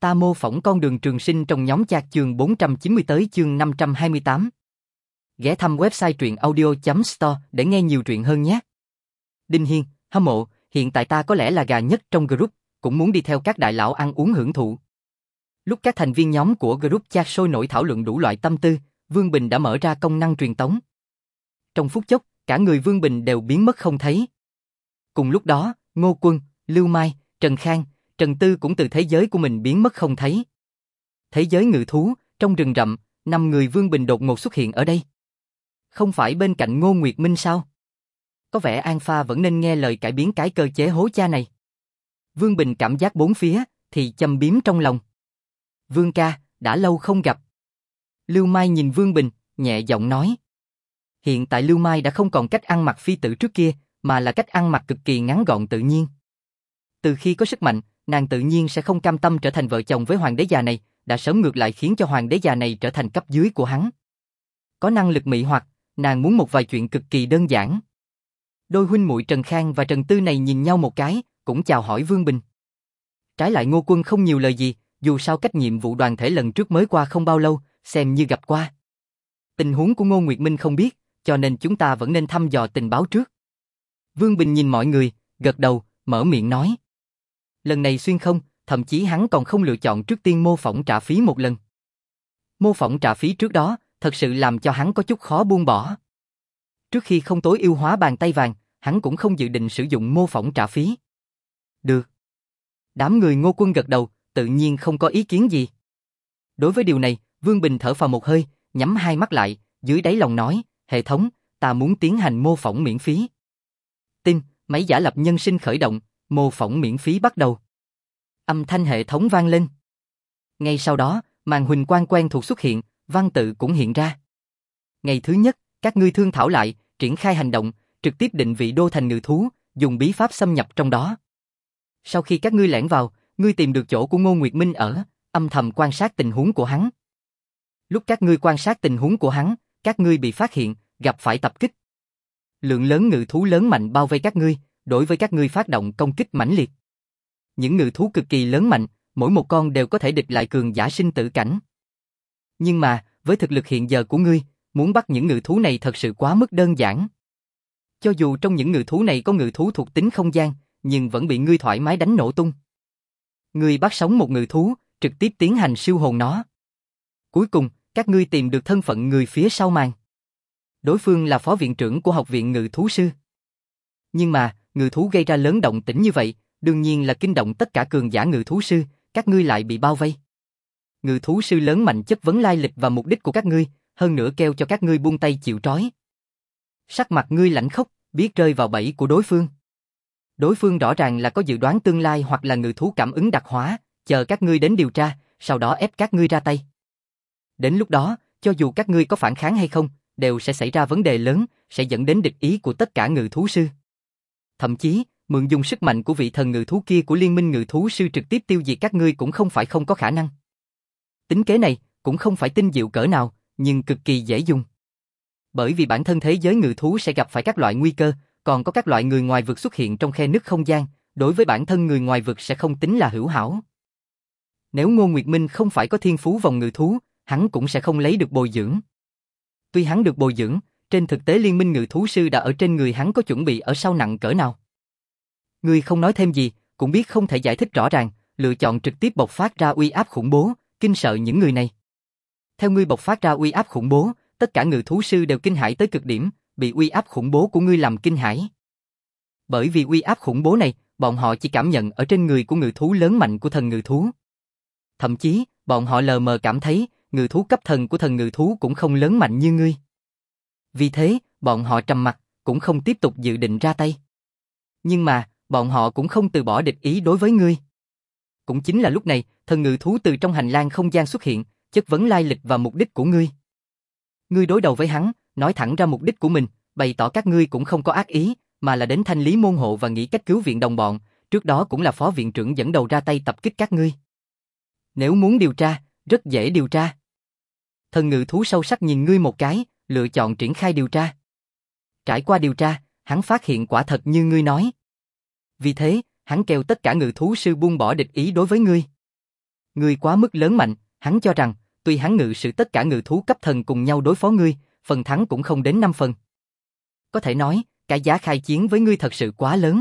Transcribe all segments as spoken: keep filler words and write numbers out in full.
Ta mô phỏng con đường trường sinh trong nhóm chat chương bốn trăm chín mươi tới chương năm trăm hai mươi tám. Ghé thăm website truyện audio chấm store để nghe nhiều truyện hơn nhé. Đinh Hiên, hâm mộ, hiện tại ta có lẽ là gà nhất trong group, cũng muốn đi theo các đại lão ăn uống hưởng thụ. Lúc các thành viên nhóm của group chat sôi nổi thảo luận đủ loại tâm tư, Vương Bình đã mở ra công năng truyền tống. Trong phút chốc, cả người Vương Bình đều biến mất không thấy. Cùng lúc đó, Ngô Quân, Lưu Mai, Trần Khang, Trần Tư cũng từ thế giới của mình biến mất không thấy. Thế giới ngự thú, trong rừng rậm, năm người Vương Bình đột ngột xuất hiện ở đây. Không phải bên cạnh Ngô Nguyệt Minh sao? Có vẻ An Pha vẫn nên nghe lời cải biến cái cơ chế hố cha này. Vương Bình cảm giác bốn phía, thì châm biếm trong lòng. Vương ca, đã lâu không gặp. Lưu Mai nhìn Vương Bình, nhẹ giọng nói. Hiện tại Lưu Mai đã không còn cách ăn mặc phi tử trước kia, mà là cách ăn mặc cực kỳ ngắn gọn tự nhiên. Từ khi có sức mạnh, nàng tự nhiên sẽ không cam tâm trở thành vợ chồng với hoàng đế già này, đã sớm ngược lại khiến cho hoàng đế già này trở thành cấp dưới của hắn. Có năng lực mị hoặc, nàng muốn một vài chuyện cực kỳ đơn giản. Đôi huynh muội Trần Khang và Trần Tư này nhìn nhau một cái, cũng chào hỏi Vương Bình. Trái lại Ngô Quân không nhiều lời gì, dù sao cách nhiệm vụ đoàn thể lần trước mới qua không bao lâu, xem như gặp qua. Tình huống của Ngô Nguyệt Minh không biết, cho nên chúng ta vẫn nên thăm dò tình báo trước. Vương Bình nhìn mọi người, gật đầu, mở miệng nói. Lần này xuyên không, thậm chí hắn còn không lựa chọn trước tiên mô phỏng trả phí một lần. Mô phỏng trả phí trước đó, thật sự làm cho hắn có chút khó buông bỏ. Trước khi không tối ưu hóa bàn tay vàng, hắn cũng không dự định sử dụng mô phỏng trả phí. Được. Đám người Ngô Quân gật đầu, tự nhiên không có ý kiến gì. Đối với điều này, Vương Bình thở phào một hơi, nhắm hai mắt lại, dưới đáy lòng nói, hệ thống, ta muốn tiến hành mô phỏng miễn phí. Tin, máy giả lập nhân sinh khởi động, mô phỏng miễn phí bắt đầu. Âm thanh hệ thống vang lên. Ngay sau đó, màn huỳnh quang quen thuộc xuất hiện, văn tự cũng hiện ra. Ngày thứ nhất, các ngươi thương thảo lại, triển khai hành động, trực tiếp định vị đô thành ngự thú, dùng bí pháp xâm nhập trong đó. Sau khi các ngươi lẻn vào, ngươi tìm được chỗ của Ngô Nguyệt Minh ở, âm thầm quan sát tình huống của hắn. Lúc các ngươi quan sát tình huống của hắn, các ngươi bị phát hiện, gặp phải tập kích. Lượng lớn ngự thú lớn mạnh bao vây các ngươi, đối với các ngươi phát động công kích mãnh liệt. Những ngự thú cực kỳ lớn mạnh, mỗi một con đều có thể địch lại cường giả sinh tử cảnh. Nhưng mà, với thực lực hiện giờ của ngươi, muốn bắt những ngự thú này thật sự quá mức đơn giản. Cho dù trong những ngự thú này có ngự thú thuộc tính không gian, nhưng vẫn bị ngươi thoải mái đánh nổ tung. Ngươi bắt sống một ngự thú, trực tiếp tiến hành siêu hồn nó. Cuối cùng, các ngươi tìm được thân phận người phía sau màn. Đối phương là phó viện trưởng của học viện ngự thú sư. Nhưng mà, ngự thú gây ra lớn động tĩnh như vậy, đương nhiên là kinh động tất cả cường giả ngự thú sư, các ngươi lại bị bao vây. Ngự thú sư lớn mạnh chất vấn lai lịch và mục đích của các ngươi, hơn nữa kêu cho các ngươi buông tay chịu trói. Sắc mặt ngươi lạnh khốc, biết rơi vào bẫy của đối phương. Đối phương rõ ràng là có dự đoán tương lai hoặc là ngự thú cảm ứng đặc hóa, chờ các ngươi đến điều tra, sau đó ép các ngươi ra tay. Đến lúc đó, cho dù các ngươi có phản kháng hay không, đều sẽ xảy ra vấn đề lớn, sẽ dẫn đến địch ý của tất cả ngự thú sư. Thậm chí, mượn dùng sức mạnh của vị thần ngự thú kia của liên minh ngự thú sư trực tiếp tiêu diệt các ngươi cũng không phải không có khả năng. Tính kế này, cũng không phải tinh diệu cỡ nào, nhưng cực kỳ dễ dùng. Bởi vì bản thân thế giới ngự thú sẽ gặp phải các loại nguy cơ, còn có các loại người ngoài vực xuất hiện trong khe nứt không gian, đối với bản thân người ngoài vực sẽ không tính là hữu hảo. Nếu Ngô Nguyệt Minh không phải có thiên phú vòng ngự thú, hắn cũng sẽ không lấy được bồi dưỡng. Tuy hắn được bồi dưỡng, trên thực tế liên minh ngự thú sư đã ở trên người hắn có chuẩn bị ở sau nặng cỡ nào. Ngươi không nói thêm gì, cũng biết không thể giải thích rõ ràng, lựa chọn trực tiếp bộc phát ra uy áp khủng bố, kinh sợ những người này. Theo ngươi bộc phát ra uy áp khủng bố, tất cả ngự thú sư đều kinh hãi tới cực điểm, bị uy áp khủng bố của ngươi làm kinh hãi. Bởi vì uy áp khủng bố này, bọn họ chỉ cảm nhận ở trên người của ngự thú lớn mạnh của thần ngự thú. Thậm chí, bọn họ lờ mờ cảm thấy, ngự thú cấp thần của thần ngự thú cũng không lớn mạnh như ngươi. Vì thế, bọn họ trầm mặc, cũng không tiếp tục dự định ra tay. Nhưng mà, bọn họ cũng không từ bỏ địch ý đối với ngươi. Cũng chính là lúc này, thần ngự thú từ trong hành lang không gian xuất hiện, chất vấn lai lịch và mục đích của ngươi. Ngươi đối đầu với hắn, nói thẳng ra mục đích của mình, bày tỏ các ngươi cũng không có ác ý, mà là đến thanh lý môn hộ và nghĩ cách cứu viện đồng bọn, trước đó cũng là phó viện trưởng dẫn đầu ra tay tập kích các ngươi. Nếu muốn điều tra, rất dễ điều tra. Thần ngự thú sâu sắc nhìn ngươi một cái, lựa chọn triển khai điều tra. Trải qua điều tra, hắn phát hiện quả thật như ngươi nói. Vì thế, hắn kêu tất cả ngự thú sư buông bỏ địch ý đối với ngươi. Ngươi quá mức lớn mạnh, hắn cho rằng, tuy hắn ngự sử tất cả ngự thú cấp thần cùng nhau đối phó ngươi, phần thắng cũng không đến năm phần. Có thể nói, cái giá khai chiến với ngươi thật sự quá lớn.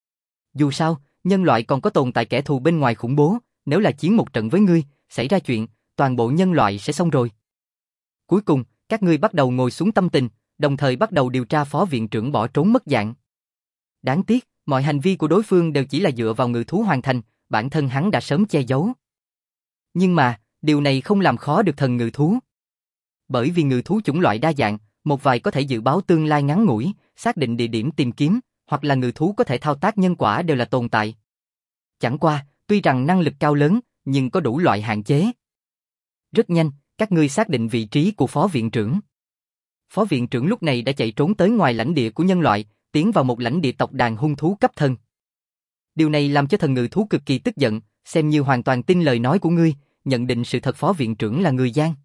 Dù sao, nhân loại còn có tồn tại kẻ thù bên ngoài khủng bố, nếu là chiến một trận với ngươi, xảy ra chuyện, toàn bộ nhân loại sẽ xong rồi. Cuối cùng, các ngươi bắt đầu ngồi xuống tâm tình, đồng thời bắt đầu điều tra phó viện trưởng bỏ trốn mất dạng. Đáng tiếc, mọi hành vi của đối phương đều chỉ là dựa vào ngự thú hoàn thành, bản thân hắn đã sớm che giấu. Nhưng mà, điều này không làm khó được thần ngự thú. Bởi vì ngự thú chủng loại đa dạng, một vài có thể dự báo tương lai ngắn ngủi, xác định địa điểm tìm kiếm, hoặc là ngự thú có thể thao tác nhân quả đều là tồn tại. Chẳng qua, tuy rằng năng lực cao lớn, nhưng có đủ loại hạn chế. Rất nhanh, các ngươi xác định vị trí của phó viện trưởng. Phó viện trưởng lúc này đã chạy trốn tới ngoài lãnh địa của nhân loại, tiến vào một lãnh địa tộc đàn hung thú cấp thần. Điều này làm cho thần ngự thú cực kỳ tức giận, xem như hoàn toàn tin lời nói của ngươi, nhận định sự thật phó viện trưởng là người gian.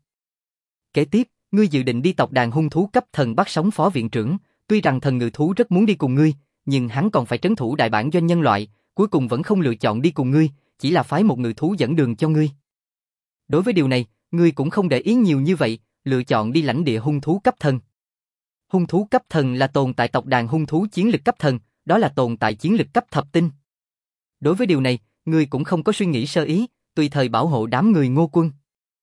Kế tiếp, ngươi dự định đi tộc đàn hung thú cấp thần bắt sống phó viện trưởng, tuy rằng thần ngự thú rất muốn đi cùng ngươi, nhưng hắn còn phải trấn thủ đại bản doanh nhân loại, cuối cùng vẫn không lựa chọn đi cùng ngươi, chỉ là phái một ngự thú dẫn đường cho ngươi. Đối với điều này, ngươi cũng không để ý nhiều như vậy, lựa chọn đi lãnh địa hung thú cấp thần. Hung thú cấp thần là tồn tại tộc đàn hung thú chiến lực cấp thần, đó là tồn tại chiến lực cấp thập tinh. Đối với điều này, ngươi cũng không có suy nghĩ sơ ý, tùy thời bảo hộ đám người Ngô Quân.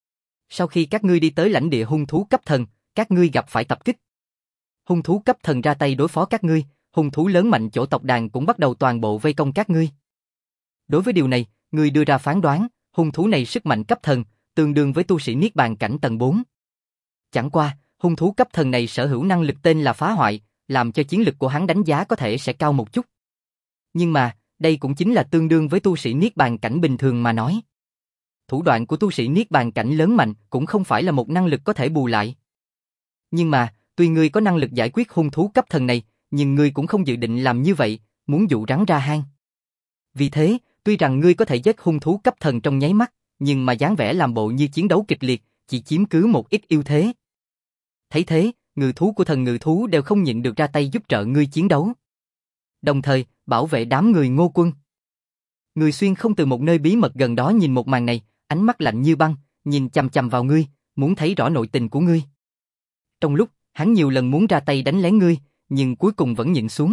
Sau khi các ngươi đi tới lãnh địa hung thú cấp thần, các ngươi gặp phải tập kích. Hung thú cấp thần ra tay đối phó các ngươi, hung thú lớn mạnh chỗ tộc đàn cũng bắt đầu toàn bộ vây công các ngươi. Đối với điều này, ngươi đưa ra phán đoán, hung thú này sức mạnh cấp thần, tương đương với tu sĩ niết bàn cảnh tầng bốn. Chẳng qua, hung thú cấp thần này sở hữu năng lực tên là phá hoại, làm cho chiến lực của hắn đánh giá có thể sẽ cao một chút. Nhưng mà, đây cũng chính là tương đương với tu sĩ niết bàn cảnh bình thường mà nói. Thủ đoạn của tu sĩ niết bàn cảnh lớn mạnh cũng không phải là một năng lực có thể bù lại. Nhưng mà, tuy ngươi có năng lực giải quyết hung thú cấp thần này, nhưng ngươi cũng không dự định làm như vậy, muốn dụ rắn ra hang. Vì thế, tuy rằng ngươi có thể giết hung thú cấp thần trong nháy mắt, nhưng mà dáng vẻ làm bộ như chiến đấu kịch liệt, chỉ chiếm cứ một ít ưu thế. Thấy thế, ngự thú của thần ngự thú đều không nhịn được ra tay giúp trợ ngươi chiến đấu. Đồng thời, bảo vệ đám người Ngô Quân. Người xuyên không từ một nơi bí mật gần đó nhìn một màn này, ánh mắt lạnh như băng, nhìn chằm chằm vào ngươi, muốn thấy rõ nội tình của ngươi. Trong lúc, hắn nhiều lần muốn ra tay đánh lén ngươi, nhưng cuối cùng vẫn nhịn xuống.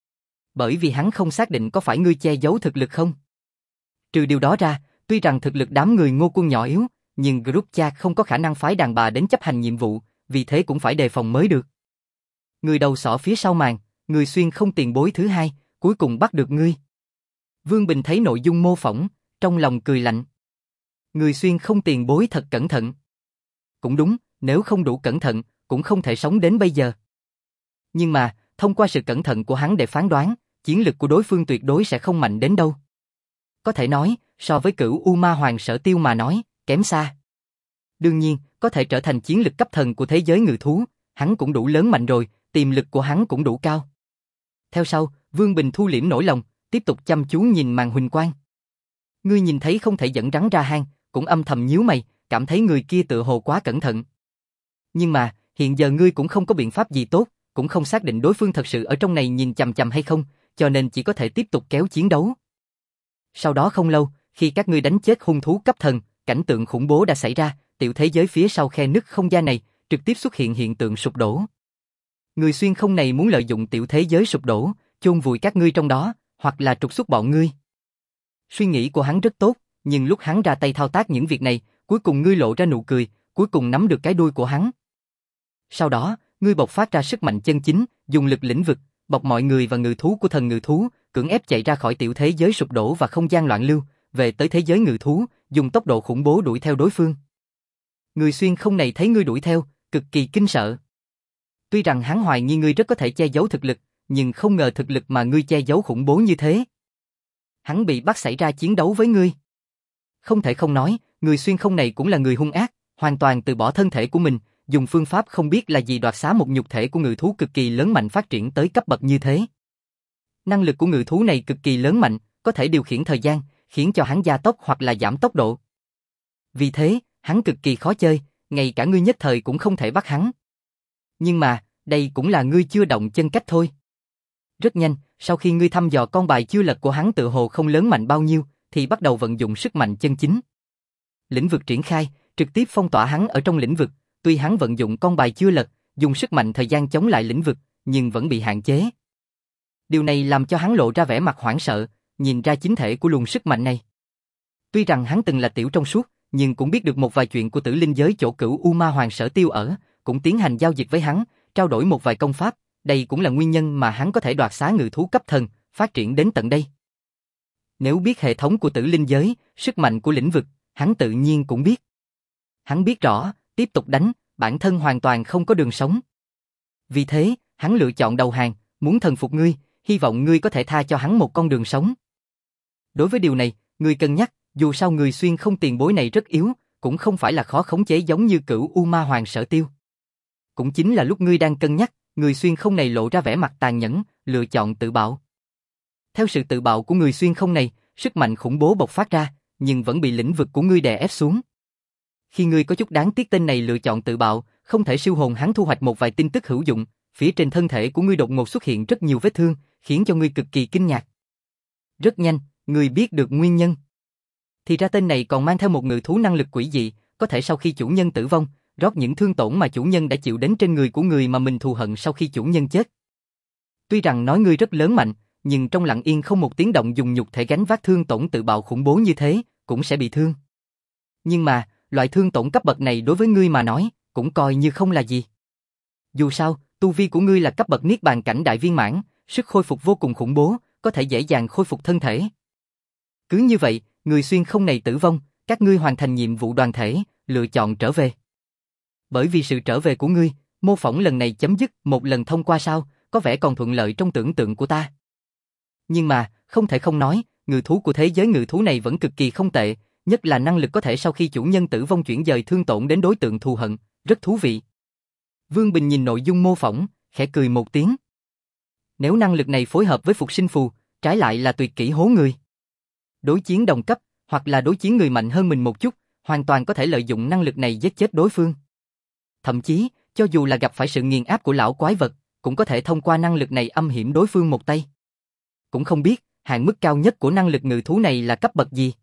Bởi vì hắn không xác định có phải ngươi che giấu thực lực không. Trừ điều đó ra, tuy rằng thực lực đám người Ngô Quân nhỏ yếu, nhưng group chat không có khả năng phái đàn bà đến chấp hành nhiệm vụ, vì thế cũng phải đề phòng mới được. Người đầu sỏ phía sau màn, người xuyên không tiền bối thứ hai, cuối cùng bắt được ngươi. Vương Bình thấy nội dung mô phỏng, trong lòng cười lạnh. Người xuyên không tiền bối thật cẩn thận. Cũng đúng, nếu không đủ cẩn thận, cũng không thể sống đến bây giờ. Nhưng mà, thông qua sự cẩn thận của hắn để phán đoán, chiến lực của đối phương tuyệt đối sẽ không mạnh đến đâu. Có thể nói, so với cửu U Ma Hoàng Sở Tiêu mà nói, kém xa. Đương nhiên, có thể trở thành chiến lực cấp thần của thế giới ngự thú, hắn cũng đủ lớn mạnh rồi, tiềm lực của hắn cũng đủ cao. Theo sau, Vương Bình thu liễm nỗi lòng, tiếp tục chăm chú nhìn màn huỳnh quang. Ngươi nhìn thấy không thể dẫn rắn ra hang, cũng âm thầm nhíu mày, cảm thấy người kia tựa hồ quá cẩn thận. Nhưng mà, hiện giờ ngươi cũng không có biện pháp gì tốt, cũng không xác định đối phương thật sự ở trong này nhìn chằm chằm hay không, cho nên chỉ có thể tiếp tục kéo chiến đấu. Sau đó không lâu, khi các ngươi đánh chết hung thú cấp thần, cảnh tượng khủng bố đã xảy ra, tiểu thế giới phía sau khe nứt không gian này, trực tiếp xuất hiện hiện tượng sụp đổ. Người xuyên không này muốn lợi dụng tiểu thế giới sụp đổ, chôn vùi các ngươi trong đó, hoặc là trục xuất bọn ngươi. Suy nghĩ của hắn rất tốt, nhưng lúc hắn ra tay thao tác những việc này, cuối cùng ngươi lộ ra nụ cười, cuối cùng nắm được cái đuôi của hắn. Sau đó, ngươi bộc phát ra sức mạnh chân chính, dùng lực lĩnh vực, bọc mọi người và ngự thú của thần ngự thú, cưỡng ép chạy ra khỏi tiểu thế giới sụp đổ và không gian loạn lưu, về tới thế giới ngự thú, dùng tốc độ khủng bố đuổi theo đối phương. Người xuyên không này thấy ngươi đuổi theo, cực kỳ kinh sợ. Tuy rằng hắn hoài nghi ngươi rất có thể che giấu thực lực, nhưng không ngờ thực lực mà ngươi che giấu khủng bố như thế. Hắn bị bắt xảy ra chiến đấu với ngươi. Không thể không nói, người xuyên không này cũng là người hung ác, hoàn toàn từ bỏ thân thể của mình, dùng phương pháp không biết là gì đoạt xá một nhục thể của ngự thú cực kỳ lớn mạnh phát triển tới cấp bậc như thế. Năng lực của ngự thú này cực kỳ lớn mạnh, có thể điều khiển thời gian, khiến cho hắn gia tốc hoặc là giảm tốc độ. Vì thế, hắn cực kỳ khó chơi, ngay cả ngươi nhất thời cũng không thể bắt hắn. Nhưng mà, đây cũng là ngươi chưa động chân cách thôi. Rất nhanh, sau khi ngươi thăm dò con bài chưa lật của hắn tự hồ không lớn mạnh bao nhiêu, thì bắt đầu vận dụng sức mạnh chân chính. Lĩnh vực triển khai, trực tiếp phong tỏa hắn ở trong lĩnh vực, tuy hắn vận dụng con bài chưa lật, dùng sức mạnh thời gian chống lại lĩnh vực, nhưng vẫn bị hạn chế. Điều này làm cho hắn lộ ra vẻ mặt hoảng sợ, nhìn ra chính thể của luồng sức mạnh này. Tuy rằng hắn từng là tiểu trong suốt, nhưng cũng biết được một vài chuyện của tử linh giới chỗ cửu U Ma Hoàng Sở Tiêu ở, cũng tiến hành giao dịch với hắn, trao đổi một vài công pháp, đây cũng là nguyên nhân mà hắn có thể đoạt xá ngự thú cấp thần, phát triển đến tận đây. Nếu biết hệ thống của tử linh giới, sức mạnh của lĩnh vực, hắn tự nhiên cũng biết. Hắn biết rõ, tiếp tục đánh, bản thân hoàn toàn không có đường sống. Vì thế, hắn lựa chọn đầu hàng, muốn thần phục ngươi, hy vọng ngươi có thể tha cho hắn một con đường sống. Đối với điều này, ngươi cân nhắc, dù sao người xuyên không tiền bối này rất yếu, cũng không phải là khó khống chế giống như cửu U Ma Hoàng Sở Tiêu. Cũng chính là lúc ngươi đang cân nhắc, người xuyên không này lộ ra vẻ mặt tàn nhẫn, lựa chọn tự bạo. Theo sự tự bạo của người xuyên không này, sức mạnh khủng bố bộc phát ra, nhưng vẫn bị lĩnh vực của ngươi đè ép xuống. Khi ngươi có chút đáng tiếc tên này lựa chọn tự bạo, không thể siêu hồn hắn thu hoạch một vài tin tức hữu dụng, phía trên thân thể của ngươi đột ngột xuất hiện rất nhiều vết thương, khiến cho ngươi cực kỳ kinh ngạc. Rất nhanh, ngươi biết được nguyên nhân. Thì ra tên này còn mang theo một ngự thú năng lực quỷ dị, có thể sau khi chủ nhân tử vong, rót những thương tổn mà chủ nhân đã chịu đến trên người của người mà mình thù hận sau khi chủ nhân chết. Tuy rằng nói ngươi rất lớn mạnh, nhưng trong lặng yên không một tiếng động dùng nhục thể gánh vác thương tổn tự bạo khủng bố như thế, cũng sẽ bị thương. Nhưng mà, loại thương tổn cấp bậc này đối với ngươi mà nói, cũng coi như không là gì. Dù sao, tu vi của ngươi là cấp bậc niết bàn cảnh đại viên mãn, sức khôi phục vô cùng khủng bố, có thể dễ dàng khôi phục thân thể. Cứ như vậy, người xuyên không này tử vong, các ngươi hoàn thành nhiệm vụ đoàn thể, lựa chọn trở về. Bởi vì sự trở về của ngươi, mô phỏng lần này chấm dứt, một lần thông qua sau, có vẻ còn thuận lợi trong tưởng tượng của ta. Nhưng mà, không thể không nói, ngự thú của thế giới ngự thú này vẫn cực kỳ không tệ, nhất là năng lực có thể sau khi chủ nhân tử vong chuyển dời thương tổn đến đối tượng thù hận, rất thú vị. Vương Bình nhìn nội dung mô phỏng, khẽ cười một tiếng. Nếu năng lực này phối hợp với phục sinh phù, trái lại là tuyệt kỹ hố người. Đối chiến đồng cấp, hoặc là đối chiến người mạnh hơn mình một chút, hoàn toàn có thể lợi dụng năng lực này giết chết đối phương. Thậm chí, cho dù là gặp phải sự nghiền áp của lão quái vật, cũng có thể thông qua năng lực này âm hiểm đối phương một tay. Cũng không biết, hạn mức cao nhất của năng lực ngự thú này là cấp bậc gì.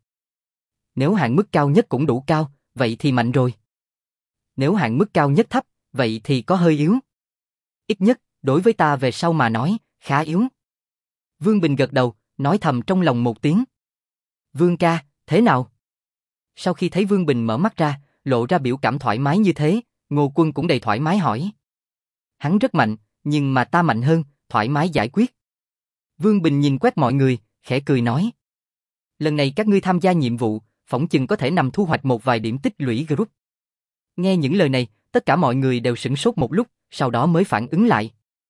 Nếu hạn mức cao nhất cũng đủ cao, vậy thì mạnh rồi. Nếu hạn mức cao nhất thấp, vậy thì có hơi yếu. Ít nhất, đối với ta về sau mà nói, khá yếu. Vương Bình gật đầu, nói thầm trong lòng một tiếng. Vương ca, thế nào? Sau khi thấy Vương Bình mở mắt ra, lộ ra biểu cảm thoải mái như thế, Ngô Quân cũng đầy thoải mái hỏi. Hắn rất mạnh, nhưng mà ta mạnh hơn, thoải mái giải quyết. Vương Bình nhìn quét mọi người, khẽ cười nói. Lần này các ngươi tham gia nhiệm vụ, phỏng chừng có thể nằm thu hoạch một vài điểm tích lũy group. Nghe những lời này, tất cả mọi người đều sửng sốt một lúc, sau đó mới phản ứng lại.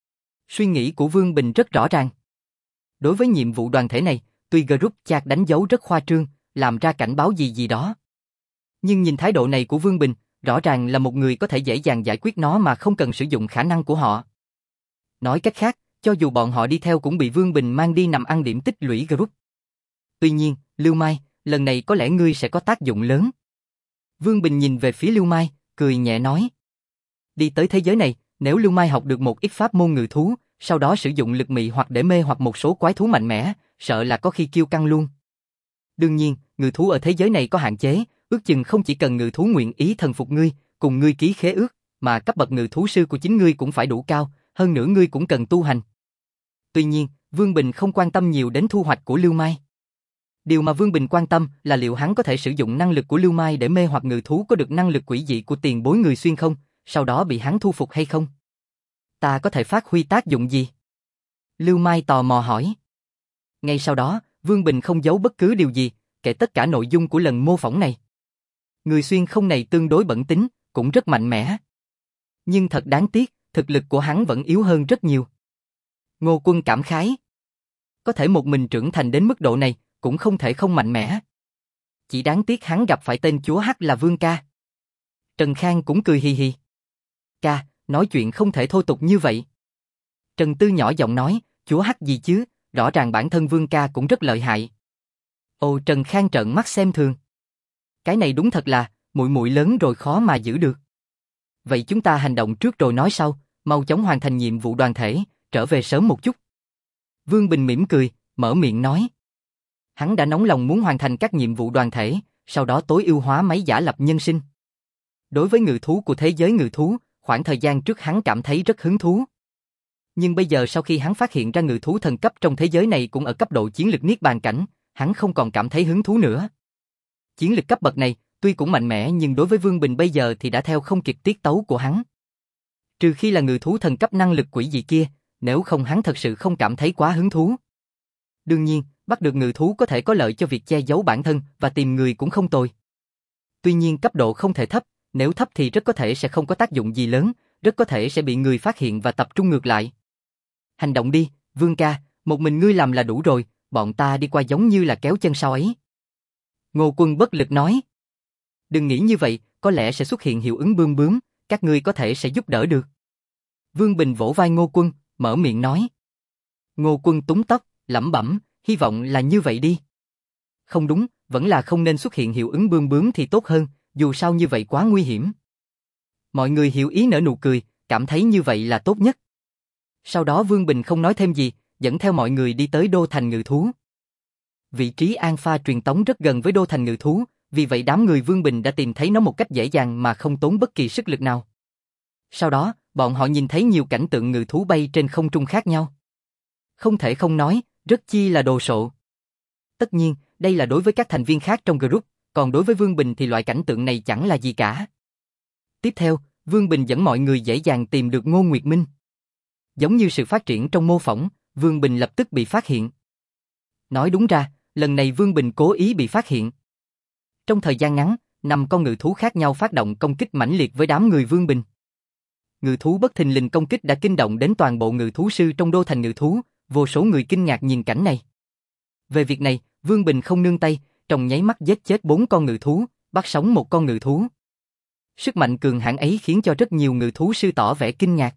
Suy nghĩ của Vương Bình rất rõ ràng. Đối với nhiệm vụ đoàn thể này, tuy group chat đánh dấu rất khoa trương, làm ra cảnh báo gì gì đó. Nhưng nhìn thái độ này của Vương Bình, rõ ràng là một người có thể dễ dàng giải quyết nó mà không cần sử dụng khả năng của họ. Nói cách khác, cho dù bọn họ đi theo cũng bị Vương Bình mang đi nằm ăn điểm tích lũy group. Tuy nhiên, Lưu Mai, lần này có lẽ ngươi sẽ có tác dụng lớn. Vương Bình nhìn về phía Lưu Mai, cười nhẹ nói. Đi tới thế giới này, nếu Lưu Mai học được một ít pháp môn ngự thú, sau đó sử dụng lực mị hoặc để mê hoặc một số quái thú mạnh mẽ, sợ là có khi kiêu căng luôn. Đương nhiên, ngự thú ở thế giới này có hạn chế, ước chừng không chỉ cần ngự thú nguyện ý thần phục ngươi, cùng ngươi ký khế ước, mà cấp bậc ngự thú sư của chính ngươi cũng phải đủ cao, hơn nữa ngươi cũng cần tu hành. Tuy nhiên, Vương Bình không quan tâm nhiều đến thu hoạch của Lưu Mai. Điều mà Vương Bình quan tâm là liệu hắn có thể sử dụng năng lực của Lưu Mai để mê hoặc ngự thú có được năng lực quỷ dị của tiền bối người xuyên không, sau đó bị hắn thu phục hay không? Ta có thể phát huy tác dụng gì? Lưu Mai tò mò hỏi. Ngay sau đó, Vương Bình không giấu bất cứ điều gì, kể tất cả nội dung của lần mô phỏng này. Người xuyên không này tương đối bẩn tính, cũng rất mạnh mẽ. Nhưng thật đáng tiếc, thực lực của hắn vẫn yếu hơn rất nhiều. Ngô Quân cảm khái. Có thể một mình trưởng thành đến mức độ này, cũng không thể không mạnh mẽ. Chỉ đáng tiếc hắn gặp phải tên chúa Hắc là Vương ca. Trần Khang cũng cười hì hì. Ca, nói chuyện không thể thô tục như vậy. Trần Tư nhỏ giọng nói, chúa Hắc gì chứ, rõ ràng bản thân Vương ca cũng rất lợi hại. Ồ, Trần Khang trợn mắt xem thường. Cái này đúng thật là, muội muội lớn rồi khó mà giữ được. Vậy chúng ta hành động trước rồi nói sau, mau chóng hoàn thành nhiệm vụ đoàn thể, trở về sớm một chút. Vương Bình mỉm cười, mở miệng nói. Hắn đã nóng lòng muốn hoàn thành các nhiệm vụ đoàn thể, sau đó tối ưu hóa máy giả lập nhân sinh. Đối với ngự thú của thế giới ngự thú, khoảng thời gian trước hắn cảm thấy rất hứng thú. Nhưng bây giờ sau khi hắn phát hiện ra ngự thú thần cấp trong thế giới này cũng ở cấp độ chiến lực niết bàn cảnh, hắn không còn cảm thấy hứng thú nữa. Chiến lực cấp bậc này, tuy cũng mạnh mẽ nhưng đối với Vương Bình bây giờ thì đã theo không kịp tiết tấu của hắn. Trừ khi là ngự thú thần cấp năng lực quỷ dị kia, nếu không hắn thật sự không cảm thấy quá hứng thú. Đương nhiên, bắt được ngự thú có thể có lợi cho việc che giấu bản thân và tìm người cũng không tồi. Tuy nhiên cấp độ không thể thấp, nếu thấp thì rất có thể sẽ không có tác dụng gì lớn, rất có thể sẽ bị người phát hiện và tập trung ngược lại. Hành động đi, Vương ca, một mình ngươi làm là đủ rồi, bọn ta đi qua giống như là kéo chân sau ấy. Ngô Quân bất lực nói. Đừng nghĩ như vậy, có lẽ sẽ xuất hiện hiệu ứng bươm bướm, các ngươi có thể sẽ giúp đỡ được. Vương Bình vỗ vai Ngô Quân, mở miệng nói. Ngô Quân túng tóc, lẩm bẩm, hy vọng là như vậy đi. Không đúng, vẫn là không nên xuất hiện hiệu ứng bươm bướm thì tốt hơn, dù sao như vậy quá nguy hiểm. Mọi người hiểu ý nở nụ cười, cảm thấy như vậy là tốt nhất. Sau đó Vương Bình không nói thêm gì, dẫn theo mọi người đi tới đô thành ngự thú. Vị trí Alpha truyền tống rất gần với đô thành ngự thú, vì vậy đám người Vương Bình đã tìm thấy nó một cách dễ dàng mà không tốn bất kỳ sức lực nào. Sau đó, bọn họ nhìn thấy nhiều cảnh tượng ngự thú bay trên không trung khác nhau. Không thể không nói, rất chi là đồ sộ. Tất nhiên, đây là đối với các thành viên khác trong group, còn đối với Vương Bình thì loại cảnh tượng này chẳng là gì cả. Tiếp theo, Vương Bình dẫn mọi người dễ dàng tìm được Ngô Nguyệt Minh. Giống như sự phát triển trong mô phỏng, Vương Bình lập tức bị phát hiện. Nói đúng ra, lần này Vương Bình cố ý bị phát hiện. Trong thời gian ngắn, năm con ngự thú khác nhau phát động công kích mãnh liệt với đám người Vương Bình. Ngự thú bất thình lình công kích đã kinh động đến toàn bộ ngự thú sư trong đô thành ngự thú, vô số người kinh ngạc nhìn cảnh này. Về việc này, Vương Bình không nương tay, trong nháy mắt giết chết bốn con ngự thú, bắt sống một con ngự thú. Sức mạnh cường hãn ấy khiến cho rất nhiều ngự thú sư tỏ vẻ kinh ngạc.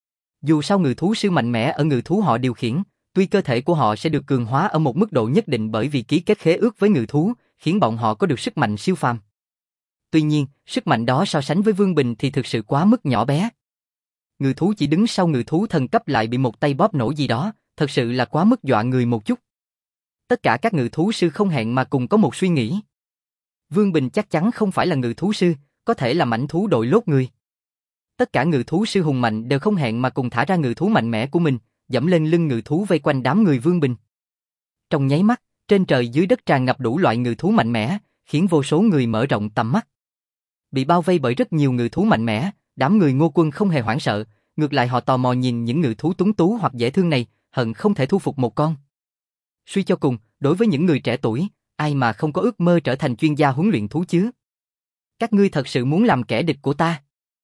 Dù sao ngự thú sư mạnh mẽ ở ngự thú họ điều khiển, tuy cơ thể của họ sẽ được cường hóa ở một mức độ nhất định bởi vì ký kết khế ước với ngự thú, khiến bọn họ có được sức mạnh siêu phàm. Tuy nhiên, sức mạnh đó so sánh với Vương Bình thì thực sự quá mức nhỏ bé. Ngự thú chỉ đứng sau ngự thú thần cấp lại bị một tay bóp nổ gì đó, thật sự là quá mức dọa người một chút. Tất cả các ngự thú sư không hẹn mà cùng có một suy nghĩ. Vương Bình chắc chắn không phải là ngự thú sư, có thể là mãnh thú đội lốt người. Tất cả ngự thú sư hùng mạnh đều không hẹn mà cùng thả ra ngự thú mạnh mẽ của mình, dẫm lên lưng ngự thú vây quanh đám người Vương Bình. Trong nháy mắt, trên trời dưới đất tràn ngập đủ loại ngự thú mạnh mẽ, khiến vô số người mở rộng tầm mắt. Bị bao vây bởi rất nhiều ngự thú mạnh mẽ, đám người Ngô Quân không hề hoảng sợ, ngược lại họ tò mò nhìn những ngự thú tuấn tú hoặc dễ thương này, hận không thể thu phục một con. Suy cho cùng, đối với những người trẻ tuổi, ai mà không có ước mơ trở thành chuyên gia huấn luyện thú chứ? Các ngươi thật sự muốn làm kẻ địch của ta?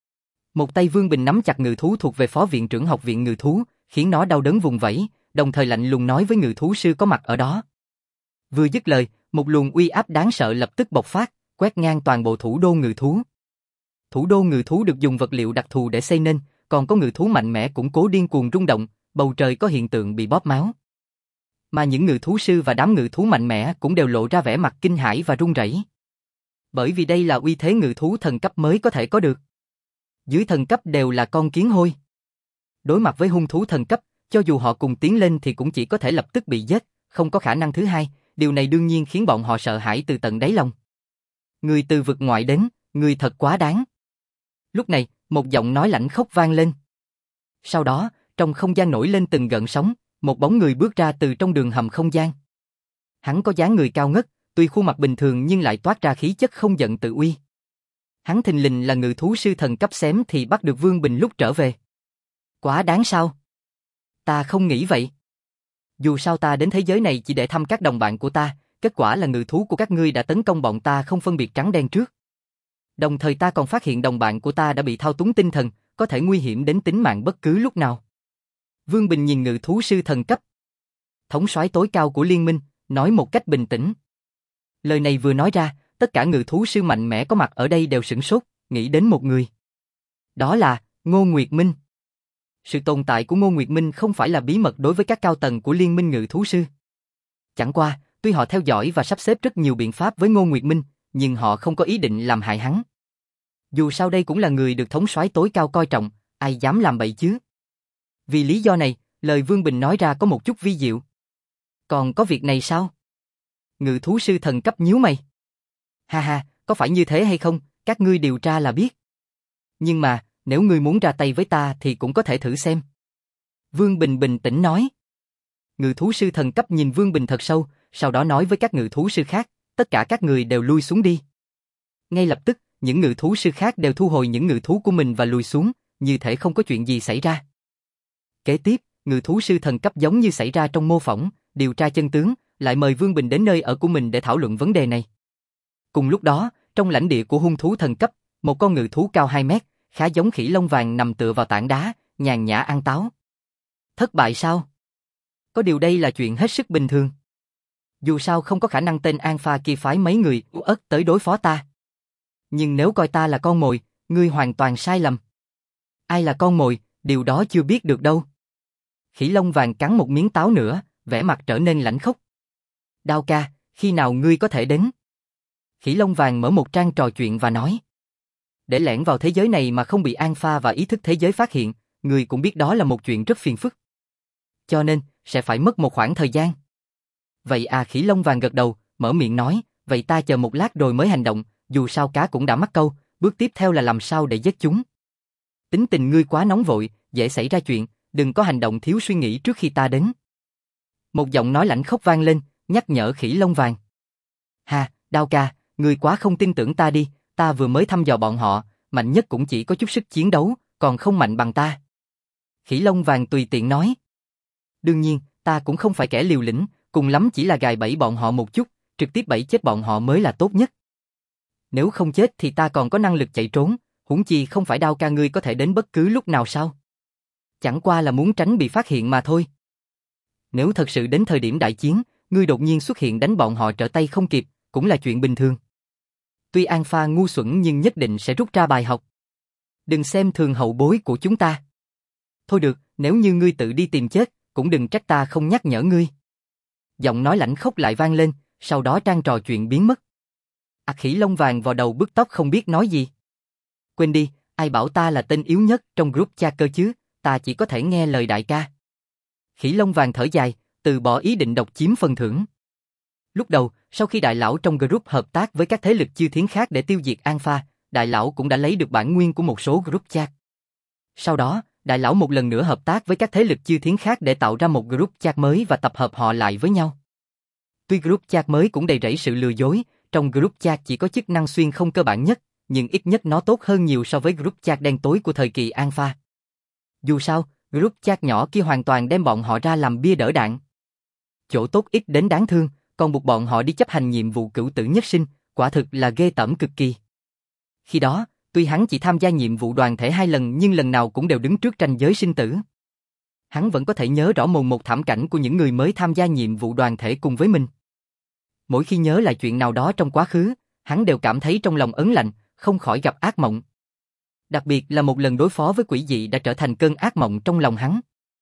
Một tay Vương Bình nắm chặt ngự thú thuộc về phó viện trưởng học viện ngự thú, khiến nó đau đớn vùng vẫy, đồng thời lạnh lùng nói với ngự thú sư có mặt ở đó. Vừa dứt lời, một luồng uy áp đáng sợ lập tức bộc phát, quét ngang toàn bộ thủ đô ngự thú. Thủ đô ngự thú được dùng vật liệu đặc thù để xây nên, còn có ngự thú mạnh mẽ củng cố điên cuồng rung động, bầu trời có hiện tượng bị bóp máu. Mà những ngự thú sư và đám ngự thú mạnh mẽ cũng đều lộ ra vẻ mặt kinh hãi và run rẩy. Bởi vì đây là uy thế ngự thú thần cấp mới có thể có được. Dưới thần cấp đều là con kiến hôi. Đối mặt với hung thú thần cấp, cho dù họ cùng tiến lên thì cũng chỉ có thể lập tức bị giết, không có khả năng thứ hai, điều này đương nhiên khiến bọn họ sợ hãi từ tận đáy lòng. Người từ vực ngoại đến, người thật quá đáng. Lúc này, một giọng nói lạnh khốc vang lên. Sau đó, trong không gian nổi lên từng gợn sóng, một bóng người bước ra từ trong đường hầm không gian. Hắn có dáng người cao ngất, tuy khuôn mặt bình thường nhưng lại toát ra khí chất không giận tự uy. Hắn thình lình là ngự thú sư thần cấp xém thì bắt được Vương Bình lúc trở về. Quá đáng sao? Ta không nghĩ vậy. Dù sao ta đến thế giới này chỉ để thăm các đồng bạn của ta, kết quả là ngự thú của các ngươi đã tấn công bọn ta không phân biệt trắng đen trước. Đồng thời ta còn phát hiện đồng bạn của ta đã bị thao túng tinh thần, có thể nguy hiểm đến tính mạng bất cứ lúc nào. Vương Bình nhìn ngự thú sư thần cấp, thống soái tối cao của liên minh, nói một cách bình tĩnh. Lời này vừa nói ra, tất cả ngự thú sư mạnh mẽ có mặt ở đây đều sửng sốt, nghĩ đến một người. Đó là Ngô Nguyệt Minh. Sự tồn tại của Ngô Nguyệt Minh không phải là bí mật đối với các cao tầng của liên minh ngự thú sư. Chẳng qua, tuy họ theo dõi và sắp xếp rất nhiều biện pháp với Ngô Nguyệt Minh, nhưng họ không có ý định làm hại hắn. Dù sao đây cũng là người được thống soái tối cao coi trọng, ai dám làm bậy chứ? Vì lý do này, lời Vương Bình nói ra có một chút vi diệu. Còn có việc này sao? Ngự thú sư thần cấp nhíu mày. Ha ha, có phải như thế hay không, các ngươi điều tra là biết. Nhưng mà, nếu ngươi muốn ra tay với ta thì cũng có thể thử xem. Vương Bình bình tĩnh nói. Ngự thú sư thần cấp nhìn Vương Bình thật sâu, sau đó nói với các ngự thú sư khác, tất cả các người đều lui xuống đi. Ngay lập tức, những ngự thú sư khác đều thu hồi những ngự thú của mình và lùi xuống, như thể không có chuyện gì xảy ra. Kế tiếp, ngự thú sư thần cấp giống như xảy ra trong mô phỏng, điều tra chân tướng, lại mời Vương Bình đến nơi ở của mình để thảo luận vấn đề này. Cùng lúc đó, trong lãnh địa của hung thú thần cấp, một con ngự thú cao hai mét, khá giống khỉ lông vàng nằm tựa vào tảng đá, nhàn nhã ăn táo. Thất bại sao? Có điều đây là chuyện hết sức bình thường. Dù sao không có khả năng tên Alpha kia phái mấy người ớt tới đối phó ta. Nhưng nếu coi ta là con mồi, ngươi hoàn toàn sai lầm. Ai là con mồi, điều đó chưa biết được đâu. Khỉ lông vàng cắn một miếng táo nữa, vẻ mặt trở nên lãnh khốc. Đao ca, khi nào ngươi có thể đến? Khỉ lông vàng mở một trang trò chuyện và nói. Để lẻn vào thế giới này mà không bị Alpha và ý thức thế giới phát hiện, ngươi cũng biết đó là một chuyện rất phiền phức. Cho nên, sẽ phải mất một khoảng thời gian. Vậy à, khỉ lông vàng gật đầu, mở miệng nói, vậy ta chờ một lát rồi mới hành động, dù sao cá cũng đã mắc câu, bước tiếp theo là làm sao để giết chúng. Tính tình ngươi quá nóng vội, dễ xảy ra chuyện, đừng có hành động thiếu suy nghĩ trước khi ta đến. Một giọng nói lãnh khốc vang lên, nhắc nhở khỉ lông vàng. Ha, Đao ca, ngươi quá không tin tưởng ta đi, ta vừa mới thăm dò bọn họ, mạnh nhất cũng chỉ có chút sức chiến đấu, còn không mạnh bằng ta. Khỉ lông vàng tùy tiện nói. Đương nhiên, ta cũng không phải kẻ liều lĩnh, cùng lắm chỉ là gài bẫy bọn họ một chút, trực tiếp bẫy chết bọn họ mới là tốt nhất. Nếu không chết thì ta còn có năng lực chạy trốn, huống chi không phải Đao ca ngươi có thể đến bất cứ lúc nào sao? Chẳng qua là muốn tránh bị phát hiện mà thôi. Nếu thật sự đến thời điểm đại chiến, ngươi đột nhiên xuất hiện đánh bọn họ trở tay không kịp, cũng là chuyện bình thường. Tuy Alpha ngu xuẩn nhưng nhất định sẽ rút ra bài học. Đừng xem thường hậu bối của chúng ta. Thôi được, nếu như ngươi tự đi tìm chết, cũng đừng trách ta không nhắc nhở ngươi. Giọng nói lãnh khốc lại vang lên, sau đó trang trò chuyện biến mất. À, khỉ lông vàng vào đầu bứt tóc không biết nói gì. Quên đi, ai bảo ta là tên yếu nhất trong group chat cơ chứ, ta chỉ có thể nghe lời đại ca. Khỉ lông vàng thở dài, từ bỏ ý định độc chiếm phần thưởng. Lúc đầu, sau khi đại lão trong group hợp tác với các thế lực chư thiến khác để tiêu diệt Alpha, đại lão cũng đã lấy được bản nguyên của một số group chat. Sau đó, đại lão một lần nữa hợp tác với các thế lực chư thiến khác để tạo ra một group chat mới và tập hợp họ lại với nhau. Tuy group chat mới cũng đầy rẫy sự lừa dối, trong group chat chỉ có chức năng xuyên không cơ bản nhất, nhưng ít nhất nó tốt hơn nhiều so với group chat đen tối của thời kỳ Alpha. Dù sao, group chat nhỏ kia hoàn toàn đem bọn họ ra làm bia đỡ đạn. Chỗ tốt ít đến đáng thương, còn buộc bọn họ đi chấp hành nhiệm vụ cửu tử nhất sinh, quả thực là ghê tởm cực kỳ. Khi đó, tuy hắn chỉ tham gia nhiệm vụ đoàn thể hai lần nhưng lần nào cũng đều đứng trước ranh giới sinh tử. Hắn vẫn có thể nhớ rõ mồn một thảm cảnh của những người mới tham gia nhiệm vụ đoàn thể cùng với mình. Mỗi khi nhớ lại chuyện nào đó trong quá khứ, hắn đều cảm thấy trong lòng ớn lạnh, không khỏi gặp ác mộng. Đặc biệt là một lần đối phó với quỷ dị đã trở thành cơn ác mộng trong lòng hắn.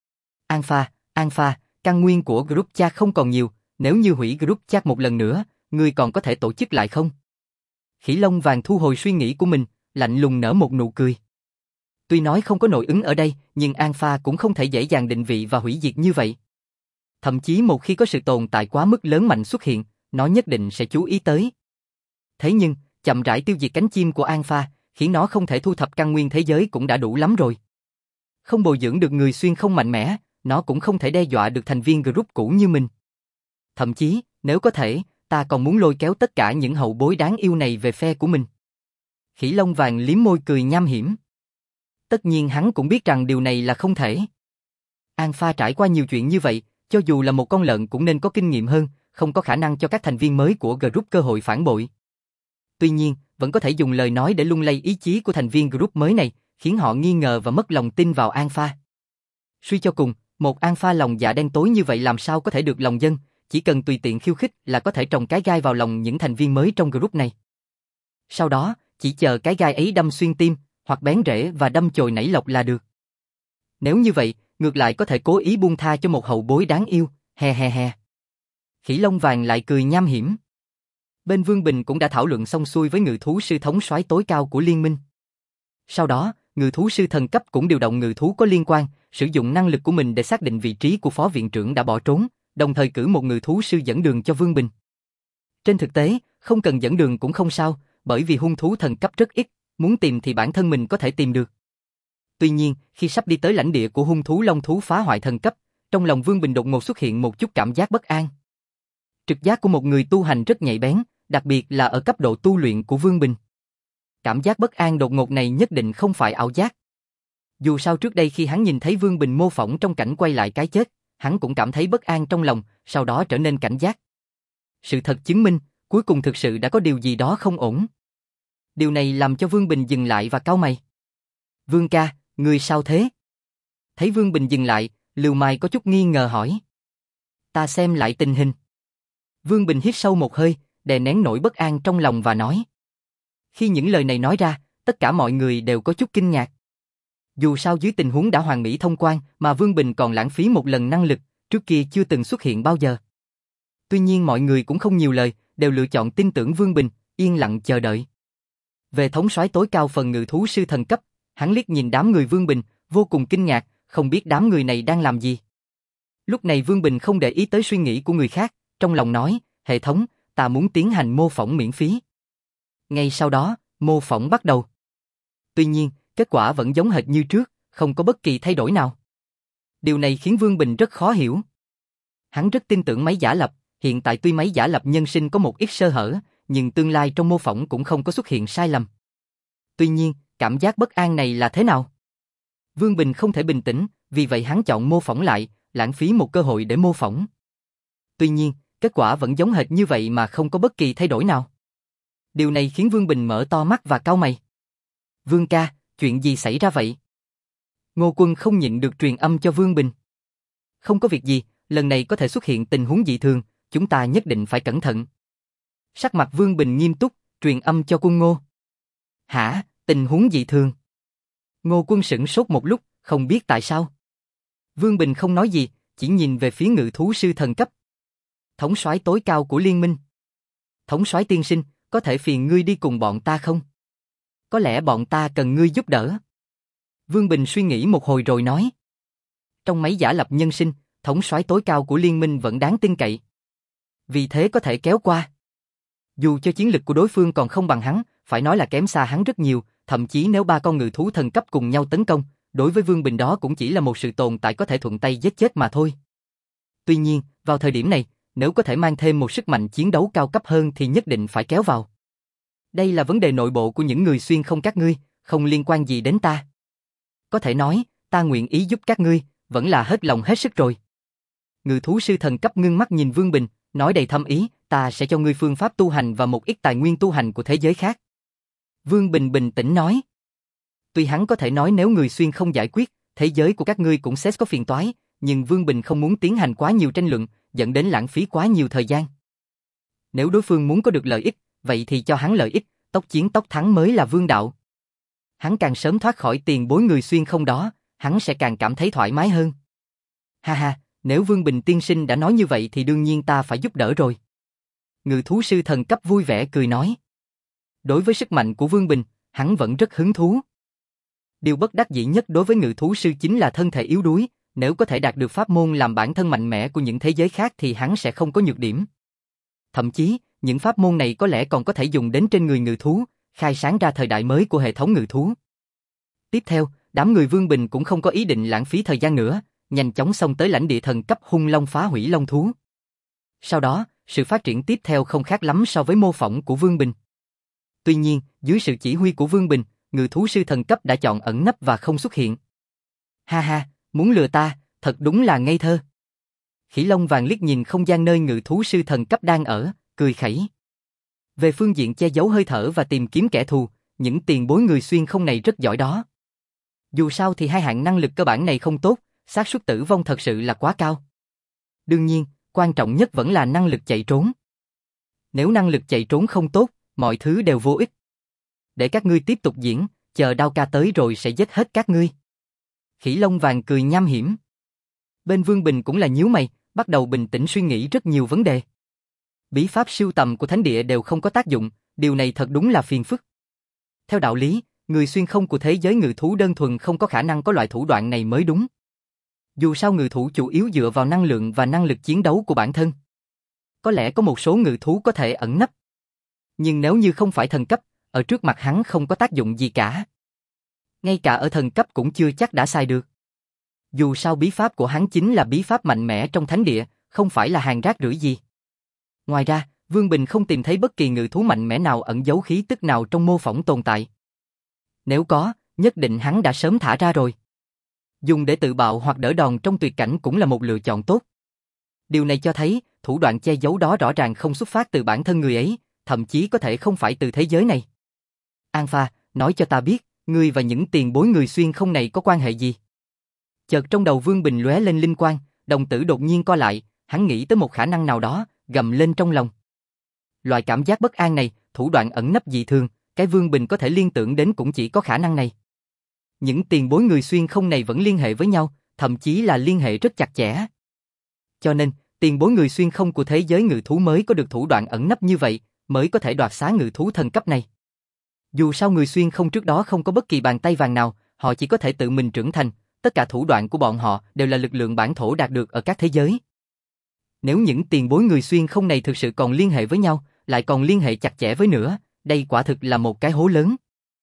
Alpha, Alpha, căn nguyên của group chat không còn nhiều, nếu như hủy group chat một lần nữa, ngươi còn có thể tổ chức lại không? Khỉ lông vàng thu hồi suy nghĩ của mình, lạnh lùng nở một nụ cười. Tuy nói không có nội ứng ở đây, nhưng Alpha cũng không thể dễ dàng định vị và hủy diệt như vậy. Thậm chí một khi có sự tồn tại quá mức lớn mạnh xuất hiện, nó nhất định sẽ chú ý tới. Thế nhưng, chậm rãi tiêu diệt cánh chim của Alpha, khiến nó không thể thu thập căn nguyên thế giới cũng đã đủ lắm rồi. Không bồi dưỡng được người xuyên không mạnh mẽ, nó cũng không thể đe dọa được thành viên group cũ như mình. Thậm chí, nếu có thể, ta còn muốn lôi kéo tất cả những hậu bối đáng yêu này về phe của mình. Khỉ lông vàng liếm môi cười nham hiểm. Tất nhiên hắn cũng biết rằng điều này là không thể. Alpha trải qua nhiều chuyện như vậy, cho dù là một con lợn cũng nên có kinh nghiệm hơn, không có khả năng cho các thành viên mới của group cơ hội phản bội. Tuy nhiên, vẫn có thể dùng lời nói để lung lay ý chí của thành viên group mới này, khiến họ nghi ngờ và mất lòng tin vào Alpha. Suy cho cùng, một Alpha lòng dạ đen tối như vậy làm sao có thể được lòng dân, chỉ cần tùy tiện khiêu khích là có thể trồng cái gai vào lòng những thành viên mới trong group này. Sau đó, chỉ chờ cái gai ấy đâm xuyên tim, hoặc bén rễ và đâm chồi nảy lộc là được. Nếu như vậy, ngược lại có thể cố ý buông tha cho một hậu bối đáng yêu, he he he. Khỉ lông vàng lại cười nham hiểm. Bên Vương Bình cũng đã thảo luận xong xuôi với ngự thú sư thống soái tối cao của liên minh. Sau đó, ngự thú sư thần cấp cũng điều động ngự thú có liên quan, sử dụng năng lực của mình để xác định vị trí của phó viện trưởng đã bỏ trốn, đồng thời cử một ngự thú sư dẫn đường cho Vương Bình. Trên thực tế, không cần dẫn đường cũng không sao, bởi vì hung thú thần cấp rất ít, muốn tìm thì bản thân mình có thể tìm được. Tuy nhiên, khi sắp đi tới lãnh địa của hung thú long thú phá hoại thần cấp, trong lòng Vương Bình đột ngột xuất hiện một chút cảm giác bất an. Trực giác của một người tu hành rất nhạy bén, đặc biệt là ở cấp độ tu luyện của Vương Bình. Cảm giác bất an đột ngột này nhất định không phải ảo giác. Dù sao trước đây khi hắn nhìn thấy Vương Bình mô phỏng trong cảnh quay lại cái chết, hắn cũng cảm thấy bất an trong lòng, sau đó trở nên cảnh giác. Sự thật chứng minh, cuối cùng thực sự đã có điều gì đó không ổn. Điều này làm cho Vương Bình dừng lại và cau mày. Vương ca, ngươi sao thế? Thấy Vương Bình dừng lại, Lưu Mai có chút nghi ngờ hỏi. Ta xem lại tình hình. Vương Bình hít sâu một hơi, đè nén nỗi bất an trong lòng và nói. Khi những lời này nói ra, tất cả mọi người đều có chút kinh ngạc. Dù sao dưới tình huống đã hoàn mỹ thông quan mà Vương Bình còn lãng phí một lần năng lực, trước kia chưa từng xuất hiện bao giờ. Tuy nhiên mọi người cũng không nhiều lời, đều lựa chọn tin tưởng Vương Bình, yên lặng chờ đợi. Về thống soái tối cao phần ngự thú sư thần cấp, hắn liếc nhìn đám người Vương Bình, vô cùng kinh ngạc, không biết đám người này đang làm gì. Lúc này Vương Bình không để ý tới suy nghĩ của người khác, trong lòng nói, hệ thống, ta muốn tiến hành mô phỏng miễn phí. Ngay sau đó, mô phỏng bắt đầu. Tuy nhiên, kết quả vẫn giống hệt như trước, không có bất kỳ thay đổi nào. Điều này khiến Vương Bình rất khó hiểu. Hắn rất tin tưởng máy giả lập, hiện tại tuy máy giả lập nhân sinh có một ít sơ hở, nhưng tương lai trong mô phỏng cũng không có xuất hiện sai lầm. Tuy nhiên, cảm giác bất an này là thế nào? Vương Bình không thể bình tĩnh, vì vậy hắn chọn mô phỏng lại, lãng phí một cơ hội để mô phỏng. Tuy nhiên, kết quả vẫn giống hệt như vậy mà không có bất kỳ thay đổi nào. Điều này khiến Vương Bình mở to mắt và cau mày. Vương ca, chuyện gì xảy ra vậy? Ngô Quân không nhịn được truyền âm cho Vương Bình. Không có việc gì, lần này có thể xuất hiện tình huống dị thường, chúng ta nhất định phải cẩn thận. Sắc mặt Vương Bình nghiêm túc, truyền âm cho Quân Ngô. Hả, tình huống dị thường? Ngô Quân sửng sốt một lúc, không biết tại sao. Vương Bình không nói gì, chỉ nhìn về phía ngự thú sư thần cấp. Thống soái tối cao của liên minh. Thống soái tiên sinh, có thể phiền ngươi đi cùng bọn ta không? Có lẽ bọn ta cần ngươi giúp đỡ. Vương Bình suy nghĩ một hồi rồi nói. Trong máy giả lập nhân sinh, thống soái tối cao của liên minh vẫn đáng tin cậy. Vì thế có thể kéo qua. Dù cho chiến lực của đối phương còn không bằng hắn, phải nói là kém xa hắn rất nhiều, thậm chí nếu ba con ngự thú thần cấp cùng nhau tấn công, đối với Vương Bình đó cũng chỉ là một sự tồn tại có thể thuận tay giết chết mà thôi. Tuy nhiên, vào thời điểm này, nếu có thể mang thêm một sức mạnh chiến đấu cao cấp hơn thì nhất định phải kéo vào. Đây là vấn đề nội bộ của những người xuyên không các ngươi, không liên quan gì đến ta. Có thể nói, ta nguyện ý giúp các ngươi, vẫn là hết lòng hết sức rồi. Ngự thú sư thần cấp ngưng mắt nhìn Vương Bình, nói đầy thâm ý, ta sẽ cho ngươi phương pháp tu hành và một ít tài nguyên tu hành của thế giới khác. Vương Bình bình tĩnh nói. Tuy hắn có thể nói nếu người xuyên không giải quyết, thế giới của các ngươi cũng sẽ có phiền toái, nhưng Vương Bình không muốn tiến hành quá nhiều tranh luận, dẫn đến lãng phí quá nhiều thời gian. Nếu đối phương muốn có được lợi ích, vậy thì cho hắn lợi ích, tốc chiến tốc thắng mới là vương đạo. Hắn càng sớm thoát khỏi tiền bối người xuyên không đó, hắn sẽ càng cảm thấy thoải mái hơn. Ha ha, nếu Vương Bình tiên sinh đã nói như vậy thì đương nhiên ta phải giúp đỡ rồi. Ngự thú sư thần cấp vui vẻ cười nói. Đối với sức mạnh của Vương Bình, hắn vẫn rất hứng thú. Điều bất đắc dĩ nhất đối với ngự thú sư chính là thân thể yếu đuối, nếu có thể đạt được pháp môn làm bản thân mạnh mẽ của những thế giới khác thì hắn sẽ không có nhược điểm. Thậm chí, những pháp môn này có lẽ còn có thể dùng đến trên người ngự thú, khai sáng ra thời đại mới của hệ thống ngự thú. Tiếp theo, đám người Vương Bình cũng không có ý định lãng phí thời gian nữa, nhanh chóng xông tới lãnh địa thần cấp hung long phá hủy long thú. Sau đó, sự phát triển tiếp theo không khác lắm so với mô phỏng của Vương Bình. Tuy nhiên, dưới sự chỉ huy của Vương Bình, ngự thú sư thần cấp đã chọn ẩn nấp và không xuất hiện. Ha ha, muốn lừa ta, thật đúng là ngây thơ. Khỉ lông vàng liếc nhìn không gian nơi ngự thú sư thần cấp đang ở, cười khẩy. Về phương diện che giấu hơi thở và tìm kiếm kẻ thù, những tiền bối người xuyên không này rất giỏi đó. Dù sao thì hai hạng năng lực cơ bản này không tốt, xác suất tử vong thật sự là quá cao. Đương nhiên, quan trọng nhất vẫn là năng lực chạy trốn. Nếu năng lực chạy trốn không tốt, mọi thứ đều vô ích. Để các ngươi tiếp tục diễn, chờ Đao ca tới rồi sẽ giết hết các ngươi. Khỉ lông vàng cười nham hiểm. Bên Vương Bình cũng là nhíu mày, bắt đầu bình tĩnh suy nghĩ rất nhiều vấn đề. Bí pháp siêu tầm của thánh địa đều không có tác dụng, điều này thật đúng là phiền phức. Theo đạo lý, người xuyên không của thế giới ngự thú đơn thuần không có khả năng có loại thủ đoạn này mới đúng. Dù sao ngự thú chủ yếu dựa vào năng lượng và năng lực chiến đấu của bản thân. Có lẽ có một số ngự thú có thể ẩn nấp. Nhưng nếu như không phải thần cấp, ở trước mặt hắn không có tác dụng gì cả. Ngay cả ở thần cấp cũng chưa chắc đã xài được. Dù sao bí pháp của hắn chính là bí pháp mạnh mẽ trong thánh địa, không phải là hàng rác rưởi gì. Ngoài ra, Vương Bình không tìm thấy bất kỳ ngự thú mạnh mẽ nào ẩn giấu khí tức nào trong mô phỏng tồn tại. Nếu có, nhất định hắn đã sớm thả ra rồi. Dùng để tự bạo hoặc đỡ đòn trong tuyệt cảnh cũng là một lựa chọn tốt. Điều này cho thấy, thủ đoạn che giấu đó rõ ràng không xuất phát từ bản thân người ấy, thậm chí có thể không phải từ thế giới này. An Pha, nói cho ta biết, ngươi và những tiền bối người xuyên không này có quan hệ gì? Chợt trong đầu Vương Bình lóe lên linh quang, đồng tử đột nhiên co lại, hắn nghĩ tới một khả năng nào đó, gầm lên trong lòng. Loại cảm giác bất an này, thủ đoạn ẩn nấp dị thường, cái Vương Bình có thể liên tưởng đến cũng chỉ có khả năng này. Những tiền bối người xuyên không này vẫn liên hệ với nhau, thậm chí là liên hệ rất chặt chẽ. Cho nên, tiền bối người xuyên không của thế giới ngự thú mới có được thủ đoạn ẩn nấp như vậy, mới có thể đoạt xá ngự thú thần cấp này. Dù sao người xuyên không trước đó không có bất kỳ bàn tay vàng nào, họ chỉ có thể tự mình trưởng thành, tất cả thủ đoạn của bọn họ đều là lực lượng bản thổ đạt được ở các thế giới. Nếu những tiền bối người xuyên không này thực sự còn liên hệ với nhau, lại còn liên hệ chặt chẽ với nữa, đây quả thực là một cái hố lớn.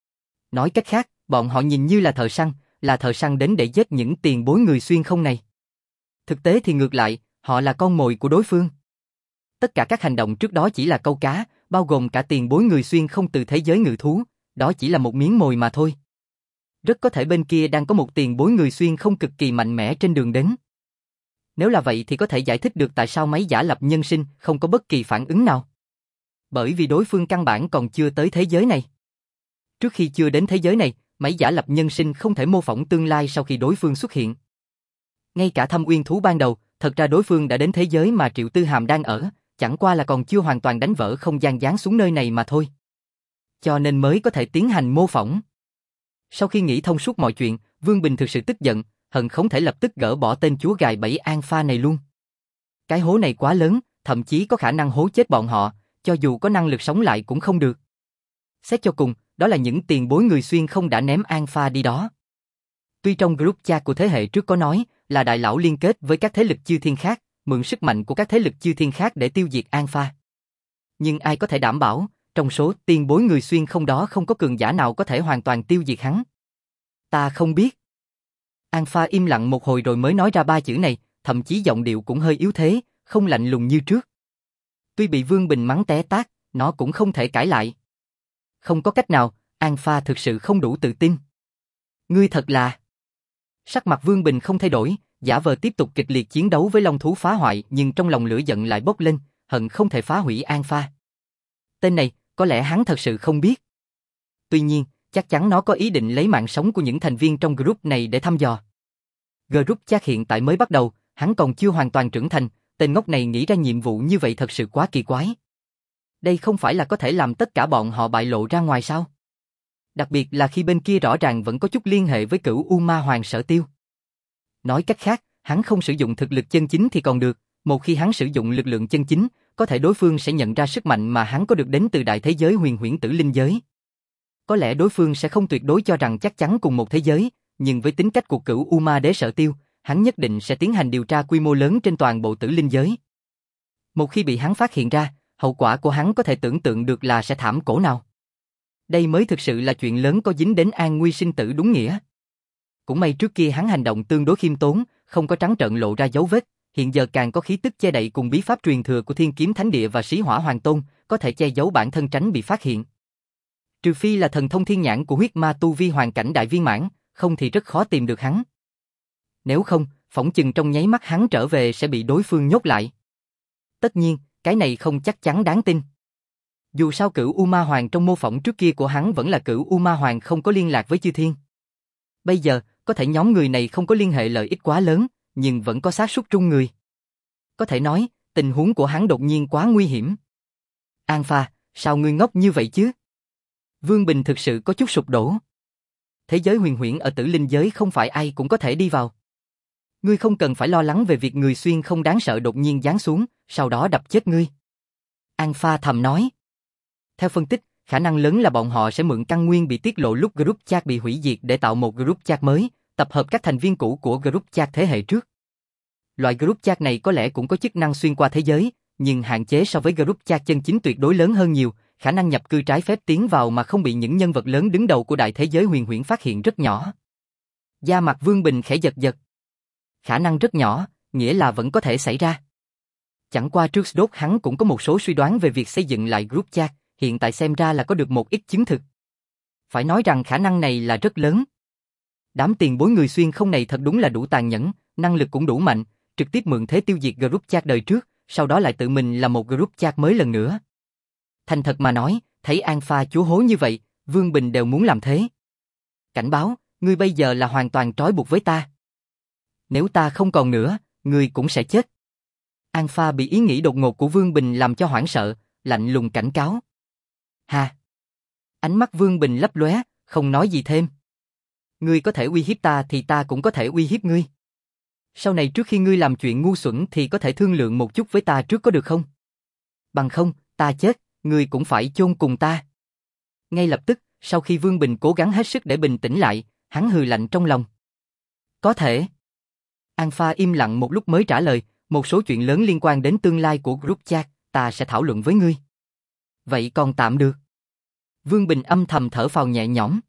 Nói cách khác, bọn họ nhìn như là thợ săn, là thợ săn đến để giết những tiền bối người xuyên không này. Thực tế thì ngược lại, họ là con mồi của đối phương. Tất cả các hành động trước đó chỉ là câu cá, bao gồm cả tiền bối người xuyên không từ thế giới ngự thú, đó chỉ là một miếng mồi mà thôi. Rất có thể bên kia đang có một tiền bối người xuyên không cực kỳ mạnh mẽ trên đường đến. Nếu là vậy thì có thể giải thích được tại sao máy giả lập nhân sinh không có bất kỳ phản ứng nào. Bởi vì đối phương căn bản còn chưa tới thế giới này. Trước khi chưa đến thế giới này, máy giả lập nhân sinh không thể mô phỏng tương lai sau khi đối phương xuất hiện. Ngay cả Thâm Uyên thú ban đầu, thật ra đối phương đã đến thế giới mà Triệu Tư Hàm đang ở, chẳng qua là còn chưa hoàn toàn đánh vỡ không gian giáng xuống nơi này mà thôi. Cho nên mới có thể tiến hành mô phỏng. Sau khi nghĩ thông suốt mọi chuyện, Vương Bình thực sự tức giận, hận không thể lập tức gỡ bỏ tên chúa gài bẫy An Pha này luôn. Cái hố này quá lớn, thậm chí có khả năng hố chết bọn họ, cho dù có năng lực sống lại cũng không được. Xét cho cùng, đó là những tiền bối người xuyên không đã ném An Pha đi đó. Tuy trong group chat của thế hệ trước có nói là đại lão liên kết với các thế lực chư thiên khác, mượn sức mạnh của các thế lực chư thiên khác để tiêu diệt An Pha. Nhưng ai có thể đảm bảo, trong số tiền bối người xuyên không đó không có cường giả nào có thể hoàn toàn tiêu diệt hắn? Ta không biết. An Pha im lặng một hồi rồi mới nói ra ba chữ này, thậm chí giọng điệu cũng hơi yếu thế, không lạnh lùng như trước. Tuy bị Vương Bình mắng té tát, nó cũng không thể cãi lại. Không có cách nào, An Pha thực sự không đủ tự tin. Ngươi thật là... Sắc mặt Vương Bình không thay đổi, giả vờ tiếp tục kịch liệt chiến đấu với long thú phá hoại, nhưng trong lòng lửa giận lại bốc lên, hận không thể phá hủy An Pha. Tên này, có lẽ hắn thật sự không biết. Tuy nhiên, chắc chắn nó có ý định lấy mạng sống của những thành viên trong group này để thăm dò. Group chat hiện tại mới bắt đầu, hắn còn chưa hoàn toàn trưởng thành, tên ngốc này nghĩ ra nhiệm vụ như vậy thật sự quá kỳ quái. Đây không phải là có thể làm tất cả bọn họ bại lộ ra ngoài sao? Đặc biệt là khi bên kia rõ ràng vẫn có chút liên hệ với cửu U Ma Hoàng Sở Tiêu. Nói cách khác, hắn không sử dụng thực lực chân chính thì còn được, một khi hắn sử dụng lực lượng chân chính, có thể đối phương sẽ nhận ra sức mạnh mà hắn có được đến từ đại thế giới huyền huyễn tử linh giới. Có lẽ đối phương sẽ không tuyệt đối cho rằng chắc chắn cùng một thế giới, nhưng với tính cách của cửu U Ma Đế Sở Tiêu, hắn nhất định sẽ tiến hành điều tra quy mô lớn trên toàn bộ tử linh giới. Một khi bị hắn phát hiện ra, hậu quả của hắn có thể tưởng tượng được là sẽ thảm cổ nào. Đây mới thực sự là chuyện lớn có dính đến an nguy sinh tử đúng nghĩa. Cũng may trước kia hắn hành động tương đối khiêm tốn, không có trắng trợn lộ ra dấu vết, hiện giờ càng có khí tức che đậy cùng bí pháp truyền thừa của Thiên Kiếm Thánh Địa và Sĩ Hỏa Hoàng Tôn, có thể che giấu bản thân tránh bị phát hiện. Trừ phi là thần thông thiên nhãn của huyết ma tu vi hoàn cảnh đại viên mãn, không thì rất khó tìm được hắn. Nếu không, phỏng chừng trong nháy mắt hắn trở về sẽ bị đối phương nhốt lại. Tất nhiên, cái này không chắc chắn đáng tin. Dù sao cửu U Ma Hoàng trong mô phỏng trước kia của hắn vẫn là cửu U Ma Hoàng không có liên lạc với chư thiên. Bây giờ, có thể nhóm người này không có liên hệ lợi ích quá lớn, nhưng vẫn có xác suất trung người. Có thể nói, tình huống của hắn đột nhiên quá nguy hiểm. An Pha, sao ngươi ngốc như vậy chứ? Vương Bình thực sự có chút sụp đổ. Thế giới huyền huyễn ở tử linh giới không phải ai cũng có thể đi vào. Ngươi không cần phải lo lắng về việc người xuyên không đáng sợ đột nhiên giáng xuống, sau đó đập chết ngươi. An Pha thầm nói. Theo phân tích, khả năng lớn là bọn họ sẽ mượn căn nguyên bị tiết lộ lúc group chat bị hủy diệt để tạo một group chat mới, tập hợp các thành viên cũ của group chat thế hệ trước. Loại group chat này có lẽ cũng có chức năng xuyên qua thế giới, nhưng hạn chế so với group chat chân chính tuyệt đối lớn hơn nhiều, khả năng nhập cư trái phép tiến vào mà không bị những nhân vật lớn đứng đầu của đại thế giới huyền huyễn phát hiện rất nhỏ. Da mặt Vương Bình khẽ giật giật. Khả năng rất nhỏ, nghĩa là vẫn có thể xảy ra. Chẳng qua trước đốt hắn cũng có một số suy đoán về việc xây dựng lại group chat, hiện tại xem ra là có được một ít chứng thực. Phải nói rằng khả năng này là rất lớn. Đám tiền bối người xuyên không này thật đúng là đủ tàn nhẫn, năng lực cũng đủ mạnh, trực tiếp mượn thế tiêu diệt group chat đời trước, sau đó lại tự mình là một group chat mới lần nữa. Thành thật mà nói, thấy Alpha chúa hố như vậy, Vương Bình đều muốn làm thế. Cảnh báo, ngươi bây giờ là hoàn toàn trói buộc với ta. Nếu ta không còn nữa, ngươi cũng sẽ chết. Alpha bị ý nghĩ đột ngột của Vương Bình làm cho hoảng sợ, lạnh lùng cảnh cáo. Ha! Ánh mắt Vương Bình lấp lóe, không nói gì thêm. Ngươi có thể uy hiếp ta thì ta cũng có thể uy hiếp ngươi. Sau này trước khi ngươi làm chuyện ngu xuẩn thì có thể thương lượng một chút với ta trước có được không? Bằng không, ta chết, ngươi cũng phải chôn cùng ta. Ngay lập tức, sau khi Vương Bình cố gắng hết sức để bình tĩnh lại, hắn hừ lạnh trong lòng. Có thể. Alpha im lặng một lúc mới trả lời, một số chuyện lớn liên quan đến tương lai của group chat, ta sẽ thảo luận với ngươi. Vậy còn tạm được. Vương Bình âm thầm thở phào nhẹ nhõm.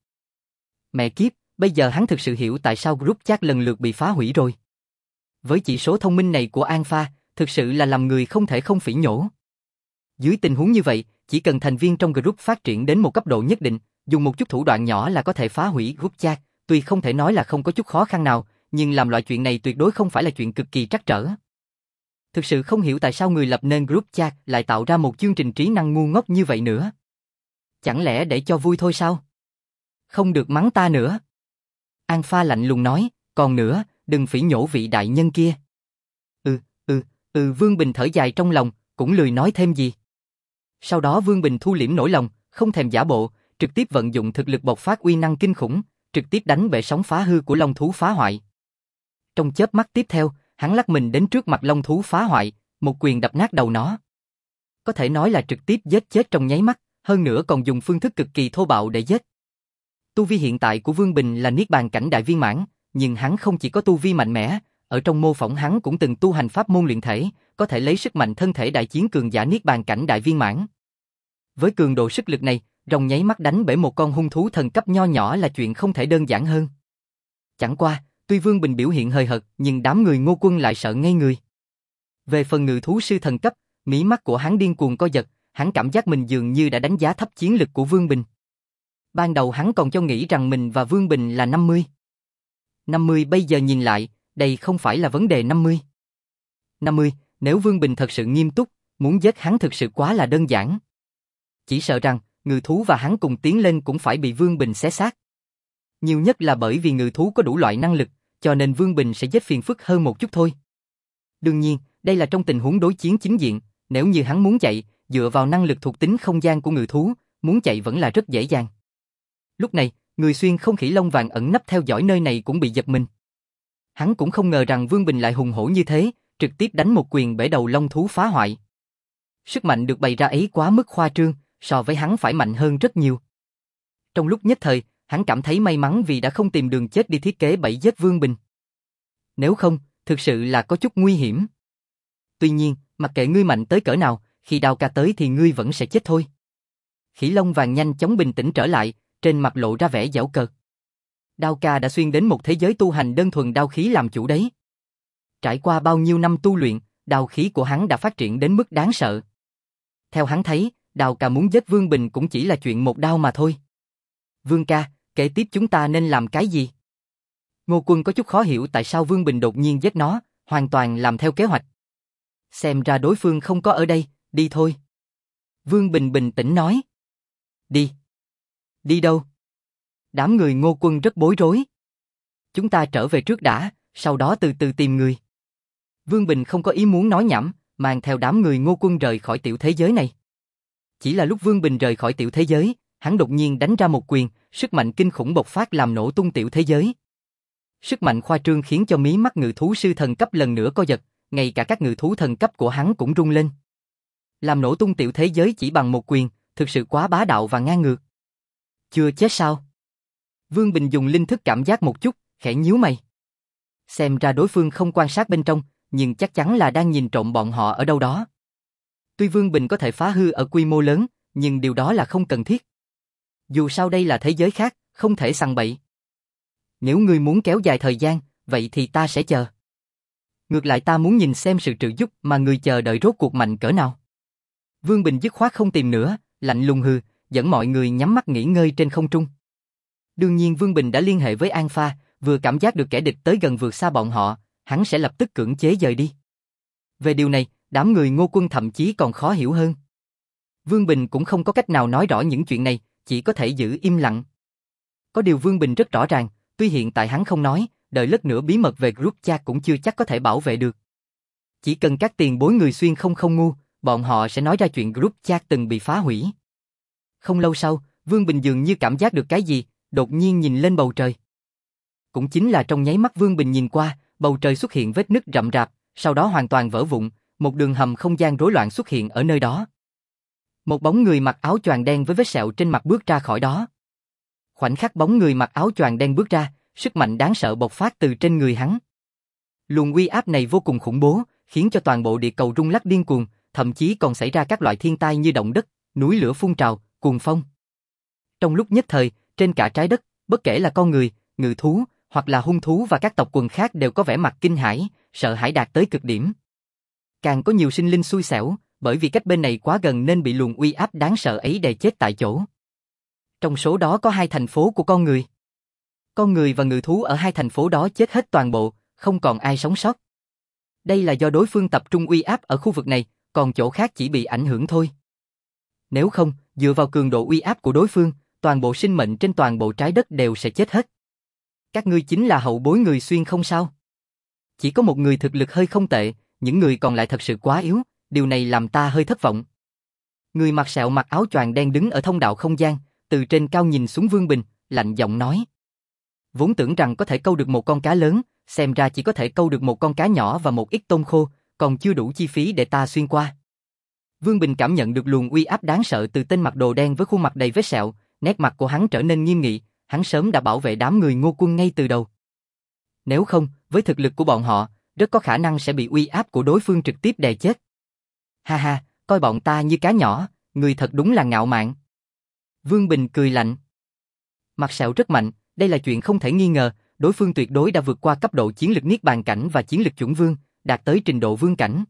Mẹ kiếp, bây giờ hắn thực sự hiểu tại sao group chat lần lượt bị phá hủy rồi. Với chỉ số thông minh này của Alpha, thực sự là làm người không thể không phỉ nhổ. Dưới tình huống như vậy, chỉ cần thành viên trong group phát triển đến một cấp độ nhất định, dùng một chút thủ đoạn nhỏ là có thể phá hủy group chat, tuy không thể nói là không có chút khó khăn nào, nhưng làm loại chuyện này tuyệt đối không phải là chuyện cực kỳ trắc trở. Thực sự không hiểu tại sao người lập nên group chat lại tạo ra một chương trình trí năng ngu ngốc như vậy nữa. Chẳng lẽ để cho vui thôi sao? Không được mắng ta nữa. Alpha lạnh lùng nói, còn nữa, đừng phỉ nhổ vị đại nhân kia. Ừ, ừ, ừ Vương Bình thở dài trong lòng, cũng lười nói thêm gì. Sau đó Vương Bình thu liễm nỗi lòng, không thèm giả bộ, trực tiếp vận dụng thực lực bộc phát uy năng kinh khủng, trực tiếp đánh bể sóng phá hư của long thú phá hoại. Trong chớp mắt tiếp theo, hắn lắc mình đến trước mặt long thú phá hoại, một quyền đập nát đầu nó. Có thể nói là trực tiếp giết chết trong nháy mắt, hơn nữa còn dùng phương thức cực kỳ thô bạo để giết. Tu vi hiện tại của Vương Bình là Niết Bàn cảnh đại viên mãn, nhưng hắn không chỉ có tu vi mạnh mẽ, ở trong mô phỏng hắn cũng từng tu hành pháp môn luyện thể, có thể lấy sức mạnh thân thể đại chiến cường giả Niết Bàn cảnh đại viên mãn. Với cường độ sức lực này, rồng nháy mắt đánh bể một con hung thú thần cấp nho nhỏ là chuyện không thể đơn giản hơn. Chẳng qua, tuy Vương Bình biểu hiện hời hợt, nhưng đám người Ngô Quân lại sợ ngây người. Về phần ngự thú sư thần cấp, mí mắt của hắn điên cuồng co giật, hắn cảm giác mình dường như đã đánh giá thấp chiến lực của Vương Bình. Ban đầu hắn còn cho nghĩ rằng mình và Vương Bình là năm mươi. năm mươi bây giờ nhìn lại, đây không phải là vấn đề năm mươi. năm mươi, nếu Vương Bình thật sự nghiêm túc, muốn giết hắn thực sự quá là đơn giản. Chỉ sợ rằng, ngự thú và hắn cùng tiến lên cũng phải bị Vương Bình xé xác. Nhiều nhất là bởi vì ngự thú có đủ loại năng lực, cho nên Vương Bình sẽ giết phiền phức hơn một chút thôi. Đương nhiên, đây là trong tình huống đối chiến chính diện, nếu như hắn muốn chạy, dựa vào năng lực thuộc tính không gian của ngự thú, muốn chạy vẫn là rất dễ dàng. Lúc này, người xuyên không khỉ lông vàng ẩn nấp theo dõi nơi này cũng bị giật mình. Hắn cũng không ngờ rằng Vương Bình lại hùng hổ như thế, trực tiếp đánh một quyền bể đầu long thú phá hoại. Sức mạnh được bày ra ấy quá mức khoa trương, so với hắn phải mạnh hơn rất nhiều. Trong lúc nhất thời, hắn cảm thấy may mắn vì đã không tìm đường chết đi thiết kế bẫy giết Vương Bình. Nếu không, thực sự là có chút nguy hiểm. Tuy nhiên, mặc kệ ngươi mạnh tới cỡ nào, khi đao ca tới thì ngươi vẫn sẽ chết thôi. Khỉ lông vàng nhanh chóng bình tĩnh trở lại, trên mặt lộ ra vẻ giễu cợt. Đao ca đã xuyên đến một thế giới tu hành đơn thuần đao khí làm chủ đấy. Trải qua bao nhiêu năm tu luyện, đao khí của hắn đã phát triển đến mức đáng sợ. Theo hắn thấy, đao ca muốn giết Vương Bình cũng chỉ là chuyện một đao mà thôi. Vương ca, kế tiếp chúng ta nên làm cái gì? Ngô Quân có chút khó hiểu tại sao Vương Bình đột nhiên giết nó, hoàn toàn làm theo kế hoạch. Xem ra đối phương không có ở đây, đi thôi. Vương Bình bình tĩnh nói. Đi. Đi đâu? Đám người Ngô Quân rất bối rối. Chúng ta trở về trước đã, sau đó từ từ tìm người. Vương Bình không có ý muốn nói nhảm, mang theo đám người Ngô Quân rời khỏi tiểu thế giới này. Chỉ là lúc Vương Bình rời khỏi tiểu thế giới, hắn đột nhiên đánh ra một quyền, sức mạnh kinh khủng bộc phát làm nổ tung tiểu thế giới. Sức mạnh khoa trương khiến cho mí mắt ngự thú sư thần cấp lần nữa co giật, ngay cả các ngự thú thần cấp của hắn cũng rung lên. Làm nổ tung tiểu thế giới chỉ bằng một quyền, thực sự quá bá đạo và ngang ngược. Chưa chết sao? Vương Bình dùng linh thức cảm giác một chút, khẽ nhíu mày. Xem ra đối phương không quan sát bên trong, nhưng chắc chắn là đang nhìn trộm bọn họ ở đâu đó. Tuy Vương Bình có thể phá hư ở quy mô lớn, nhưng điều đó là không cần thiết. Dù sao đây là thế giới khác, không thể sằng bậy. Nếu ngươi muốn kéo dài thời gian, vậy thì ta sẽ chờ. Ngược lại ta muốn nhìn xem sự trợ giúp mà người chờ đợi rốt cuộc mạnh cỡ nào. Vương Bình dứt khoát không tìm nữa, lạnh lùng hừ, dẫn mọi người nhắm mắt nghỉ ngơi trên không trung. Đương nhiên Vương Bình đã liên hệ với An Pha, vừa cảm giác được kẻ địch tới gần vượt xa bọn họ, hắn sẽ lập tức cưỡng chế dời đi. Về điều này, đám người Ngô Quân thậm chí còn khó hiểu hơn. Vương Bình cũng không có cách nào nói rõ những chuyện này, chỉ có thể giữ im lặng. Có điều Vương Bình rất rõ ràng, tuy hiện tại hắn không nói, đợi lất nữa bí mật về group chat cũng chưa chắc có thể bảo vệ được. Chỉ cần các tiền bối người xuyên không không ngu, bọn họ sẽ nói ra chuyện group chat từng bị phá hủy. Không lâu sau, Vương Bình dường như cảm giác được cái gì, đột nhiên nhìn lên bầu trời. Cũng chính là trong nháy mắt Vương Bình nhìn qua, bầu trời xuất hiện vết nứt rậm rạp, sau đó hoàn toàn vỡ vụn, một đường hầm không gian rối loạn xuất hiện ở nơi đó. Một bóng người mặc áo choàng đen với vết sẹo trên mặt bước ra khỏi đó. Khoảnh khắc bóng người mặc áo choàng đen bước ra, sức mạnh đáng sợ bộc phát từ trên người hắn. Luồng uy áp này vô cùng khủng bố, khiến cho toàn bộ địa cầu rung lắc điên cuồng, thậm chí còn xảy ra các loại thiên tai như động đất, núi lửa phun trào, cuồng phong. Trong lúc nhất thời, trên cả trái đất, bất kể là con người, ngự thú, hoặc là hung thú và các tộc quần khác đều có vẻ mặt kinh hãi, sợ hãi đạt tới cực điểm. Càng có nhiều sinh linh xui xẻo, bởi vì cách bên này quá gần nên bị luồng uy áp đáng sợ ấy đè chết tại chỗ. Trong số đó có hai thành phố của con người. Con người và ngự thú ở hai thành phố đó chết hết toàn bộ, không còn ai sống sót. Đây là do đối phương tập trung uy áp ở khu vực này, còn chỗ khác chỉ bị ảnh hưởng thôi. Nếu không, dựa vào cường độ uy áp của đối phương, toàn bộ sinh mệnh trên toàn bộ trái đất đều sẽ chết hết. Các ngươi chính là hậu bối người xuyên không sao? Chỉ có một người thực lực hơi không tệ, những người còn lại thật sự quá yếu, điều này làm ta hơi thất vọng. Người mặc sẹo mặc áo choàng đen đứng ở thông đạo không gian, từ trên cao nhìn xuống Vương Bình, lạnh giọng nói. Vốn tưởng rằng có thể câu được một con cá lớn, xem ra chỉ có thể câu được một con cá nhỏ và một ít tôm khô, còn chưa đủ chi phí để ta xuyên qua. Vương Bình cảm nhận được luồng uy áp đáng sợ từ tên mặc đồ đen với khuôn mặt đầy vết sẹo, nét mặt của hắn trở nên nghiêm nghị, hắn sớm đã bảo vệ đám người Ngô Quân ngay từ đầu. Nếu không, với thực lực của bọn họ, rất có khả năng sẽ bị uy áp của đối phương trực tiếp đè chết. Ha ha, coi bọn ta như cá nhỏ, người thật đúng là ngạo mạn. Vương Bình cười lạnh. Mặt sẹo rất mạnh, đây là chuyện không thể nghi ngờ, đối phương tuyệt đối đã vượt qua cấp độ chiến lực niết bàn cảnh và chiến lực chuẩn vương, đạt tới trình độ vương cảnh.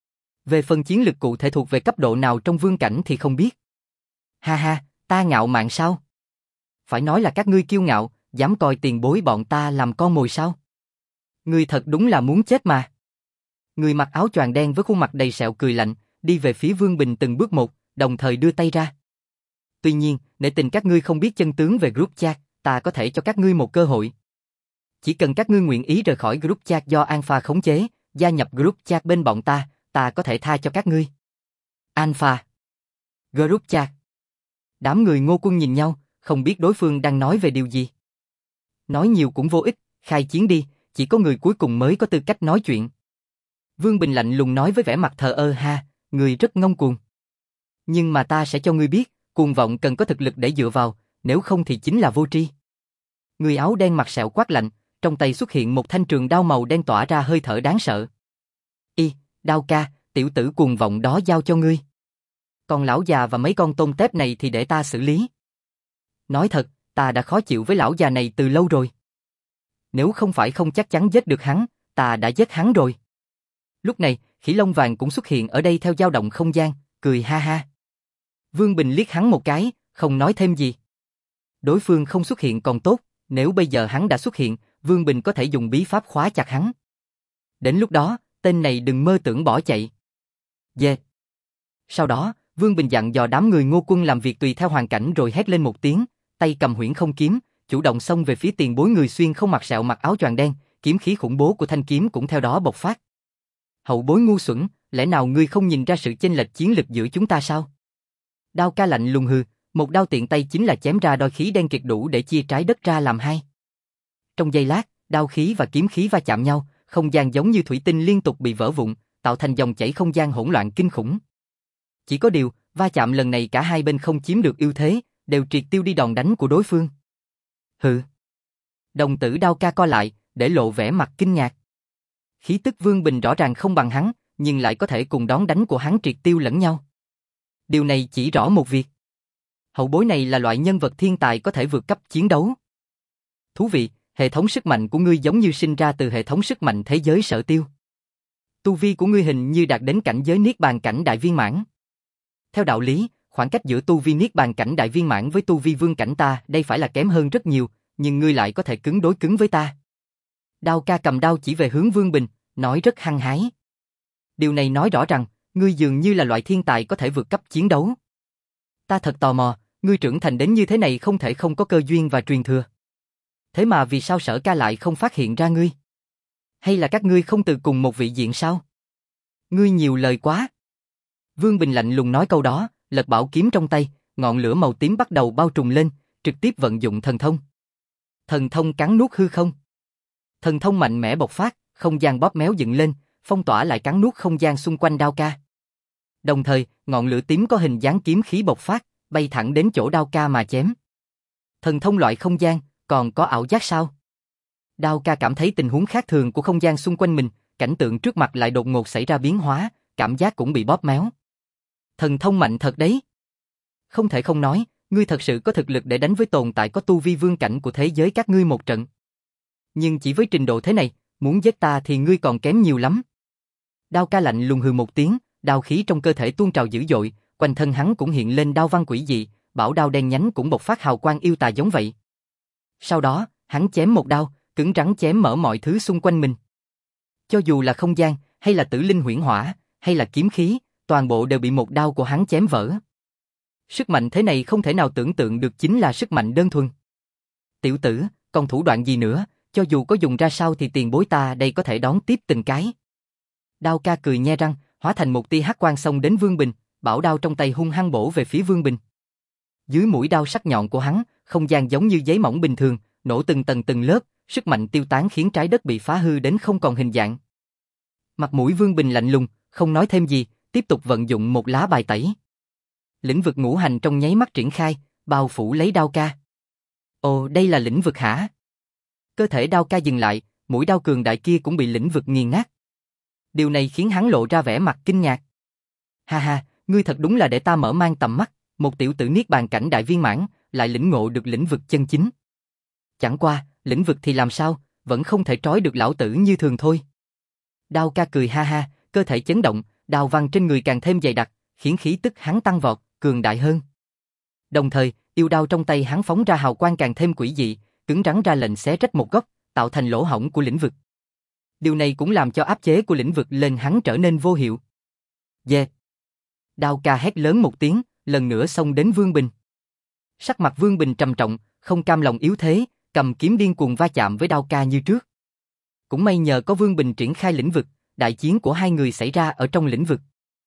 Về phần chiến lực cụ thể thuộc về cấp độ nào trong vương cảnh thì không biết. Ha ha, ta ngạo mạn sao? Phải nói là các ngươi kiêu ngạo, dám coi tiền bối bọn ta làm con mồi sao? Ngươi thật đúng là muốn chết mà. Người mặc áo choàng đen với khuôn mặt đầy sẹo cười lạnh, đi về phía Vương Bình từng bước một, đồng thời đưa tay ra. Tuy nhiên, nể tình các ngươi không biết chân tướng về group chat, ta có thể cho các ngươi một cơ hội. Chỉ cần các ngươi nguyện ý rời khỏi group chat do Alpha khống chế, gia nhập group chat bên bọn ta, ta có thể tha cho các ngươi. Alpha. Group chat. Đám người Ngô Quân nhìn nhau, không biết đối phương đang nói về điều gì. Nói nhiều cũng vô ích, khai chiến đi, chỉ có người cuối cùng mới có tư cách nói chuyện. Vương Bình lạnh lùng nói với vẻ mặt thờ ơ ha, người rất ngông cuồng. Nhưng mà ta sẽ cho ngươi biết, cuồng vọng cần có thực lực để dựa vào, nếu không thì chính là vô tri. Người áo đen mặt sẹo quát lạnh, trong tay xuất hiện một thanh trường đao màu đen tỏa ra hơi thở đáng sợ. Y, đao ca, tiểu tử cuồng vọng đó giao cho ngươi. Còn lão già và mấy con tôm tép này thì để ta xử lý. Nói thật, ta đã khó chịu với lão già này từ lâu rồi. Nếu không phải không chắc chắn giết được hắn, ta đã giết hắn rồi. Lúc này, khỉ lông vàng cũng xuất hiện ở đây theo dao động không gian, cười ha ha. Vương Bình liếc hắn một cái, không nói thêm gì. Đối phương không xuất hiện còn tốt, nếu bây giờ hắn đã xuất hiện, Vương Bình có thể dùng bí pháp khóa chặt hắn. Đến lúc đó, tên này đừng mơ tưởng bỏ chạy. Dê. Yeah. Sau đó, Vương Bình dặn dò đám người Ngô Quân làm việc tùy theo hoàn cảnh rồi hét lên một tiếng, tay cầm huyễn không kiếm, chủ động xông về phía tiền bối người xuyên không mặc sẹo mặc áo choàng đen, kiếm khí khủng bố của thanh kiếm cũng theo đó bộc phát. Hậu bối ngu xuẩn, lẽ nào ngươi không nhìn ra sự chênh lệch chiến lực giữa chúng ta sao? Đao ca lạnh lùng hừ, một đao tiện tay chính là chém ra đôi khí đen kiệt đủ để chia trái đất ra làm hai. Trong giây lát, đao khí và kiếm khí va chạm nhau, không gian giống như thủy tinh liên tục bị vỡ vụn, tạo thành dòng chảy không gian hỗn loạn kinh khủng. Chỉ có điều, va chạm lần này cả hai bên không chiếm được ưu thế, đều triệt tiêu đi đòn đánh của đối phương. Hừ. Đồng tử đao ca co lại, để lộ vẻ mặt kinh ngạc. Khí tức Vương Bình rõ ràng không bằng hắn, nhưng lại có thể cùng đón đánh của hắn triệt tiêu lẫn nhau. Điều này chỉ rõ một việc. Hậu bối này là loại nhân vật thiên tài có thể vượt cấp chiến đấu. Thú vị, hệ thống sức mạnh của ngươi giống như sinh ra từ hệ thống sức mạnh thế giới Sở Tiêu. Tu vi của ngươi hình như đạt đến cảnh giới Niết Bàn cảnh đại viên mãn. Theo đạo lý, khoảng cách giữa tu vi Niết Bàn cảnh đại viên mãn với tu vi vương cảnh ta đây phải là kém hơn rất nhiều, nhưng ngươi lại có thể cứng đối cứng với ta. Đao ca cầm đao chỉ về hướng Vương Bình, nói rất hăng hái. Điều này nói rõ rằng, ngươi dường như là loại thiên tài có thể vượt cấp chiến đấu. Ta thật tò mò, ngươi trưởng thành đến như thế này không thể không có cơ duyên và truyền thừa. Thế mà vì sao Sở ca lại không phát hiện ra ngươi? Hay là các ngươi không từ cùng một vị diện sao? Ngươi nhiều lời quá. Vương Bình lạnh lùng nói câu đó, lật bảo kiếm trong tay, ngọn lửa màu tím bắt đầu bao trùm lên, trực tiếp vận dụng thần thông. Thần thông cắn nuốt hư không. Thần thông mạnh mẽ bộc phát, không gian bóp méo dựng lên, phong tỏa lại cắn nuốt không gian xung quanh đao ca. Đồng thời, ngọn lửa tím có hình dáng kiếm khí bộc phát, bay thẳng đến chỗ đao ca mà chém. Thần thông loại không gian, còn có ảo giác sao? Đao ca cảm thấy tình huống khác thường của không gian xung quanh mình, cảnh tượng trước mặt lại đột ngột xảy ra biến hóa, cảm giác cũng bị bóp méo. Thần thông mạnh thật đấy. Không thể không nói, ngươi thật sự có thực lực để đánh với tồn tại có tu vi vương cảnh của thế giới các ngươi một trận. Nhưng chỉ với trình độ thế này, muốn giết ta thì ngươi còn kém nhiều lắm. Đao ca lạnh lùng hừ một tiếng, đao khí trong cơ thể tuôn trào dữ dội, quanh thân hắn cũng hiện lên đao văn quỷ dị, bảo đao đen nhánh cũng bộc phát hào quang yêu tà giống vậy. Sau đó, hắn chém một đao, cứng rắn chém mở mọi thứ xung quanh mình. Cho dù là không gian, hay là tử linh huyễn hỏa, hay là kiếm khí, toàn bộ đều bị một đao của hắn chém vỡ. Sức mạnh thế này không thể nào tưởng tượng được chính là sức mạnh đơn thuần. Tiểu tử, còn thủ đoạn gì nữa, cho dù có dùng ra sao thì tiền bối ta đây có thể đón tiếp từng cái. Đao ca cười nhe răng, hóa thành một tia hắc quang xông đến Vương Bình, bảo đao trong tay hung hăng bổ về phía Vương Bình. Dưới mũi đao sắc nhọn của hắn, không gian giống như giấy mỏng bình thường, nổ từng tầng từng lớp, sức mạnh tiêu tán khiến trái đất bị phá hư đến không còn hình dạng. Mặt mũi Vương Bình lạnh lùng, không nói thêm gì, tiếp tục vận dụng một lá bài tẩy. Lĩnh vực ngũ hành trong nháy mắt triển khai, bao phủ lấy đao ca. Ồ, đây là lĩnh vực hả? Cơ thể đao ca dừng lại, mũi đao cường đại kia cũng bị lĩnh vực nghiền nát. Điều này khiến hắn lộ ra vẻ mặt kinh ngạc. Ha ha, ngươi thật đúng là để ta mở mang tầm mắt, một tiểu tử niết bàn cảnh đại viên mãn, lại lĩnh ngộ được lĩnh vực chân chính. Chẳng qua, lĩnh vực thì làm sao, vẫn không thể trói được lão tử như thường thôi. Đao ca cười ha ha, cơ thể chấn động, đao văn trên người càng thêm dày đặc, khiến khí tức hắn tăng vọt, cường đại hơn. Đồng thời, yêu đao trong tay hắn phóng ra hào quang càng thêm quỷ dị, cứng rắn ra lệnh xé rách một góc, tạo thành lỗ hổng của lĩnh vực. Điều này cũng làm cho áp chế của lĩnh vực lên hắn trở nên vô hiệu. Yeah. Đao ca hét lớn một tiếng, lần nữa xông đến Vương Bình. Sắc mặt Vương Bình trầm trọng, không cam lòng yếu thế, cầm kiếm điên cuồng va chạm với đao ca như trước. Cũng may nhờ có Vương Bình triển khai lĩnh vực, đại chiến của hai người xảy ra ở trong lĩnh vực.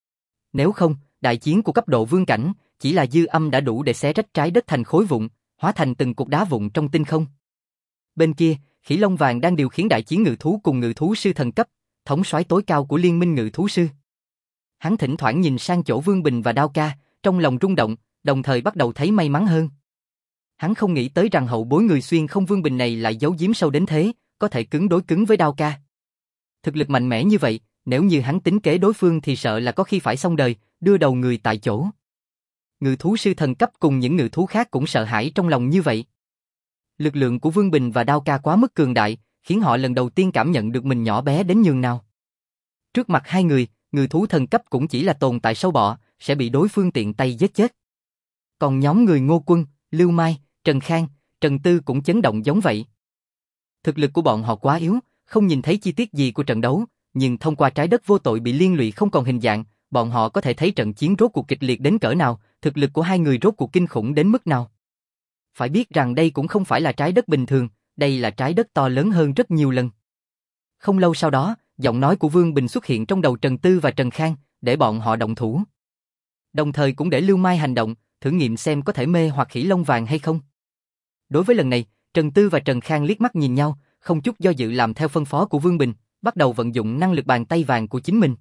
Nếu không, đại chiến của cấp độ vương cảnh, chỉ là dư âm đã đủ để xé rách trái đất thành khối vụn, hóa thành từng cục đá vụn trong tinh không. Bên kia, Khỉ Lông Vàng đang điều khiển đại chiến ngự thú cùng ngự thú sư thần cấp, thống soái tối cao của liên minh ngự thú sư. Hắn thỉnh thoảng nhìn sang chỗ Vương Bình và Đao ca, trong lòng rung động, đồng thời bắt đầu thấy may mắn hơn. Hắn không nghĩ tới rằng hậu bối người xuyên không Vương Bình này lại giấu giếm sâu đến thế, có thể cứng đối cứng với Đao ca. Thực lực mạnh mẽ như vậy, nếu như hắn tính kế đối phương thì sợ là có khi phải xong đời, đưa đầu người tại chỗ. Ngự thú sư thần cấp cùng những ngự thú khác cũng sợ hãi trong lòng như vậy. Lực lượng của Vương Bình và Đao ca quá mức cường đại, khiến họ lần đầu tiên cảm nhận được mình nhỏ bé đến nhường nào. Trước mặt hai người, ngự thú thần cấp cũng chỉ là tồn tại sâu bọ, sẽ bị đối phương tiện tay giết chết. Còn nhóm người Ngô Quân, Lưu Mai, Trần Khang, Trần Tư cũng chấn động giống vậy. Thực lực của bọn họ quá yếu, không nhìn thấy chi tiết gì của trận đấu, nhưng thông qua trái đất vô tội bị liên lụy không còn hình dạng, bọn họ có thể thấy trận chiến rốt cuộc kịch liệt đến cỡ nào, thực lực của hai người rốt cuộc kinh khủng đến mức nào. Phải biết rằng đây cũng không phải là trái đất bình thường, đây là trái đất to lớn hơn rất nhiều lần. Không lâu sau đó, giọng nói của Vương Bình xuất hiện trong đầu Trần Tư và Trần Khang, để bọn họ động thủ. Đồng thời cũng để Lưu Mai hành động, thử nghiệm xem có thể mê hoặc Khỉ Lông Vàng hay không. Đối với lần này, Trần Tư và Trần Khang liếc mắt nhìn nhau, không chút do dự làm theo phân phó của Vương Bình, bắt đầu vận dụng năng lực bàn tay vàng của chính mình.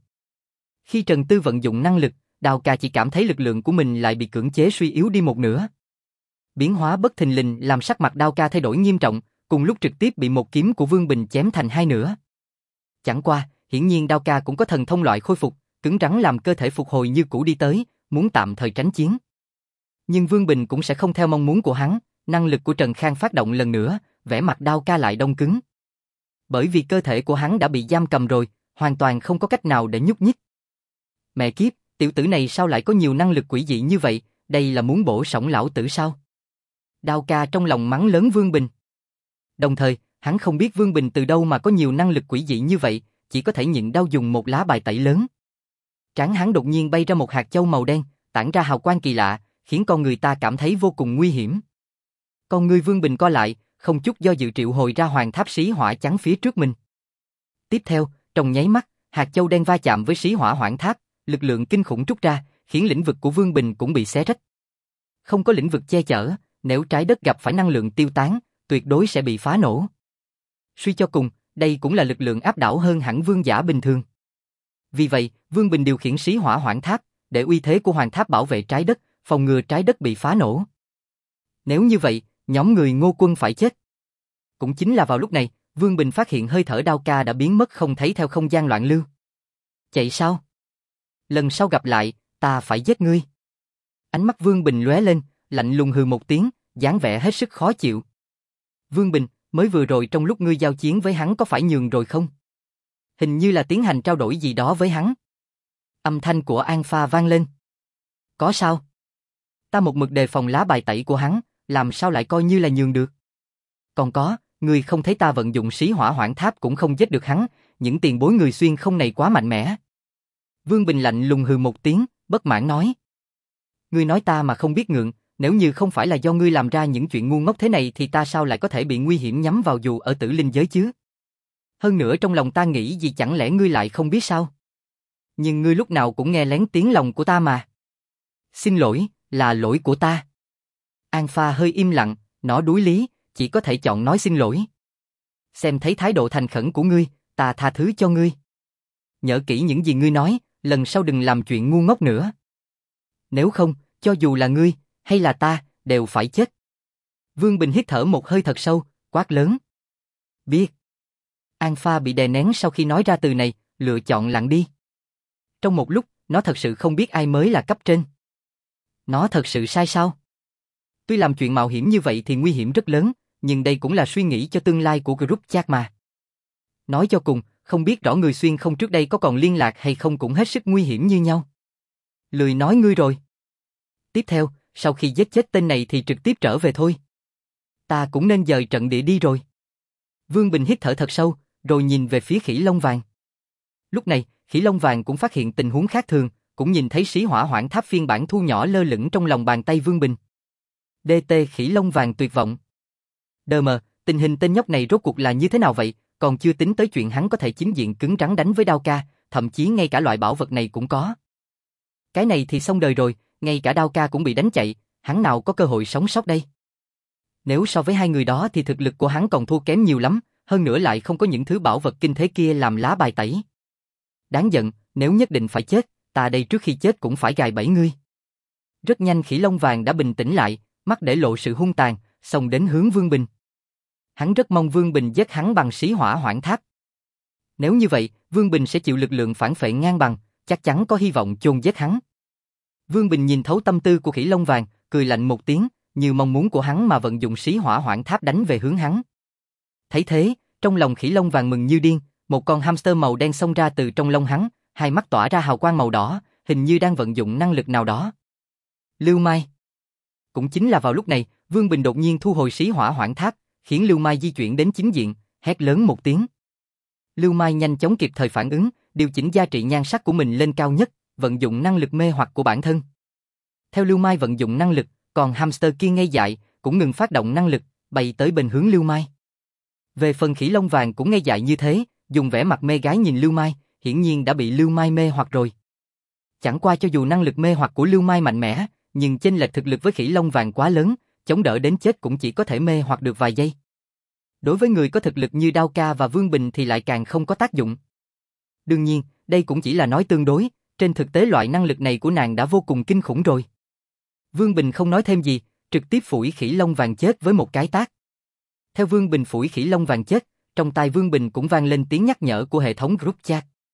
Khi Trần Tư vận dụng năng lực, Đao ca chỉ cảm thấy lực lượng của mình lại bị cưỡng chế suy yếu đi một nửa. Biến hóa bất thình lình làm sắc mặt Đao ca thay đổi nghiêm trọng, cùng lúc trực tiếp bị một kiếm của Vương Bình chém thành hai nửa. Chẳng qua, hiển nhiên Đao Ca cũng có thần thông loại khôi phục, cứng rắn làm cơ thể phục hồi như cũ đi tới, muốn tạm thời tránh chiến. Nhưng Vương Bình cũng sẽ không theo mong muốn của hắn, năng lực của Trần Khang phát động lần nữa, vẻ mặt Đao Ca lại đông cứng. Bởi vì cơ thể của hắn đã bị giam cầm rồi, hoàn toàn không có cách nào để nhúc nhích. Mẹ kiếp, tiểu tử này sao lại có nhiều năng lực quỷ dị như vậy, đây là muốn bổ sổng lão tử sao? Đao Ca trong lòng mắng lớn Vương Bình. Đồng thời, hắn không biết Vương Bình từ đâu mà có nhiều năng lực quỷ dị như vậy, chỉ có thể nhịn đau dùng một lá bài tẩy lớn. Trán hắn đột nhiên bay ra một hạt châu màu đen, tản ra hào quang kỳ lạ, khiến con người ta cảm thấy vô cùng nguy hiểm. Con ngươi Vương Bình co lại, không chút do dự triệu hồi ra hoàng tháp xí hỏa chắn phía trước mình. Tiếp theo, trong nháy mắt, hạt châu đen va chạm với xí hỏa hoảng tháp, lực lượng kinh khủng trút ra, khiến lĩnh vực của Vương Bình cũng bị xé rách. Không có lĩnh vực che chở, nếu trái đất gặp phải năng lượng tiêu tán, tuyệt đối sẽ bị phá nổ. Suy cho cùng, đây cũng là lực lượng áp đảo hơn hẳn vương giả bình thường. Vì vậy, Vương Bình điều khiển xí hỏa hoảng tháp, để uy thế của hoàng tháp bảo vệ trái đất, phòng ngừa trái đất bị phá nổ. Nếu như vậy, nhóm người Ngô Quân phải chết. Cũng chính là vào lúc này, Vương Bình phát hiện hơi thở Đao Ca đã biến mất không thấy theo không gian loạn lưu. Chạy sao? Lần sau gặp lại, ta phải giết ngươi. Ánh mắt Vương Bình lóe lên, lạnh lùng hừ một tiếng, dáng vẻ hết sức khó chịu. Vương Bình, mới vừa rồi trong lúc ngươi giao chiến với hắn có phải nhường rồi không? Hình như là tiến hành trao đổi gì đó với hắn. Âm thanh của An Pha vang lên. Có sao? Ta một mực đề phòng lá bài tẩy của hắn, làm sao lại coi như là nhường được? Còn có, ngươi không thấy ta vận dụng xí hỏa hoảng tháp cũng không giết được hắn, những tiền bối người xuyên không này quá mạnh mẽ. Vương Bình lạnh lùng hừ một tiếng, bất mãn nói. Ngươi nói ta mà không biết ngượng, nếu như không phải là do ngươi làm ra những chuyện ngu ngốc thế này thì ta sao lại có thể bị nguy hiểm nhắm vào dù ở tử linh giới chứ? Hơn nữa trong lòng ta nghĩ gì chẳng lẽ ngươi lại không biết sao? Nhưng ngươi lúc nào cũng nghe lén tiếng lòng của ta mà. Xin lỗi, là lỗi của ta. An Pha hơi im lặng, nó đuối lý, chỉ có thể chọn nói xin lỗi. Xem thấy thái độ thành khẩn của ngươi, ta tha thứ cho ngươi. Nhớ kỹ những gì ngươi nói, lần sau đừng làm chuyện ngu ngốc nữa. Nếu không, cho dù là ngươi, hay là ta, đều phải chết. Vương Bình hít thở một hơi thật sâu, quát lớn. Biết. An Pha bị đè nén sau khi nói ra từ này, lựa chọn lặng đi. Trong một lúc, nó thật sự không biết ai mới là cấp trên. Nó thật sự sai sao? Tuy làm chuyện mạo hiểm như vậy thì nguy hiểm rất lớn, nhưng đây cũng là suy nghĩ cho tương lai của group chat mà. Nói cho cùng, không biết rõ người xuyên không trước đây có còn liên lạc hay không cũng hết sức nguy hiểm như nhau. Lười nói ngươi rồi. Tiếp theo, sau khi giết chết tên này thì trực tiếp trở về thôi. Ta cũng nên dời trận địa đi rồi. Vương Bình hít thở thật sâu, rồi nhìn về phía khỉ lông vàng. Lúc này, khỉ lông vàng cũng phát hiện tình huống khác thường, cũng nhìn thấy xí hỏa hoảng tháp phiên bản thu nhỏ lơ lửng trong lòng bàn tay Vương Bình. đê tê khỉ lông vàng tuyệt vọng. Đờ mờ, tình hình tên nhóc này rốt cuộc là như thế nào vậy, còn chưa tính tới chuyện hắn có thể chính diện cứng rắn đánh với Đao Ca, thậm chí ngay cả loại bảo vật này cũng có. Cái này thì xong đời rồi, ngay cả Đao Ca cũng bị đánh chạy, hắn nào có cơ hội sống sót đây. Nếu so với hai người đó thì thực lực của hắn còn thua kém nhiều lắm, hơn nữa lại không có những thứ bảo vật kinh thế kia làm lá bài tẩy. Đáng giận, nếu nhất định phải chết, ta đây trước khi chết cũng phải gài bẫy ngươi. Rất nhanh khỉ lông vàng đã bình tĩnh lại, mắt để lộ sự hung tàn, xông đến hướng Vương Bình. Hắn rất mong Vương Bình giết hắn bằng xí hỏa hoảng tháp. Nếu như vậy, Vương Bình sẽ chịu lực lượng phản phệ ngang bằng, chắc chắn có hy vọng chôn giết hắn. Vương Bình nhìn thấu tâm tư của khỉ lông vàng, cười lạnh một tiếng, như mong muốn của hắn mà vận dụng xí hỏa hoảng tháp đánh về hướng hắn. Thấy thế, trong lòng khỉ lông vàng mừng như điên, một con hamster màu đen xông ra từ trong lông hắn, hai mắt tỏa ra hào quang màu đỏ, hình như đang vận dụng năng lực nào đó. Lưu Mai. Cũng chính là vào lúc này, Vương Bình đột nhiên thu hồi xí hỏa hoảng tháp, khiến Lưu Mai di chuyển đến chính diện, hét lớn một tiếng. Lưu Mai nhanh chóng kịp thời phản ứng, điều chỉnh giá trị nhan sắc của mình lên cao nhất, vận dụng năng lực mê hoặc của bản thân. Theo Lưu Mai vận dụng năng lực, còn hamster kia ngây dại, cũng ngừng phát động năng lực, bay tới bên hướng Lưu Mai. Về phần khỉ lông vàng cũng ngây dại như thế, dùng vẻ mặt mê gái nhìn Lưu Mai, hiển nhiên đã bị Lưu Mai mê hoặc rồi. Chẳng qua cho dù năng lực mê hoặc của Lưu Mai mạnh mẽ, nhưng chênh lệch thực lực với khỉ lông vàng quá lớn, chống đỡ đến chết cũng chỉ có thể mê hoặc được vài giây. Đối với người có thực lực như Đao Ca và Vương Bình thì lại càng không có tác dụng. Đương nhiên, đây cũng chỉ là nói tương đối, trên thực tế loại năng lực này của nàng đã vô cùng kinh khủng rồi. Vương Bình không nói thêm gì, trực tiếp phủi khỉ lông vàng chết với một cái tát. Theo Vương Bình phủi khỉ lông vàng chết, trong tai Vương Bình cũng vang lên tiếng nhắc nhở của hệ thống group chat.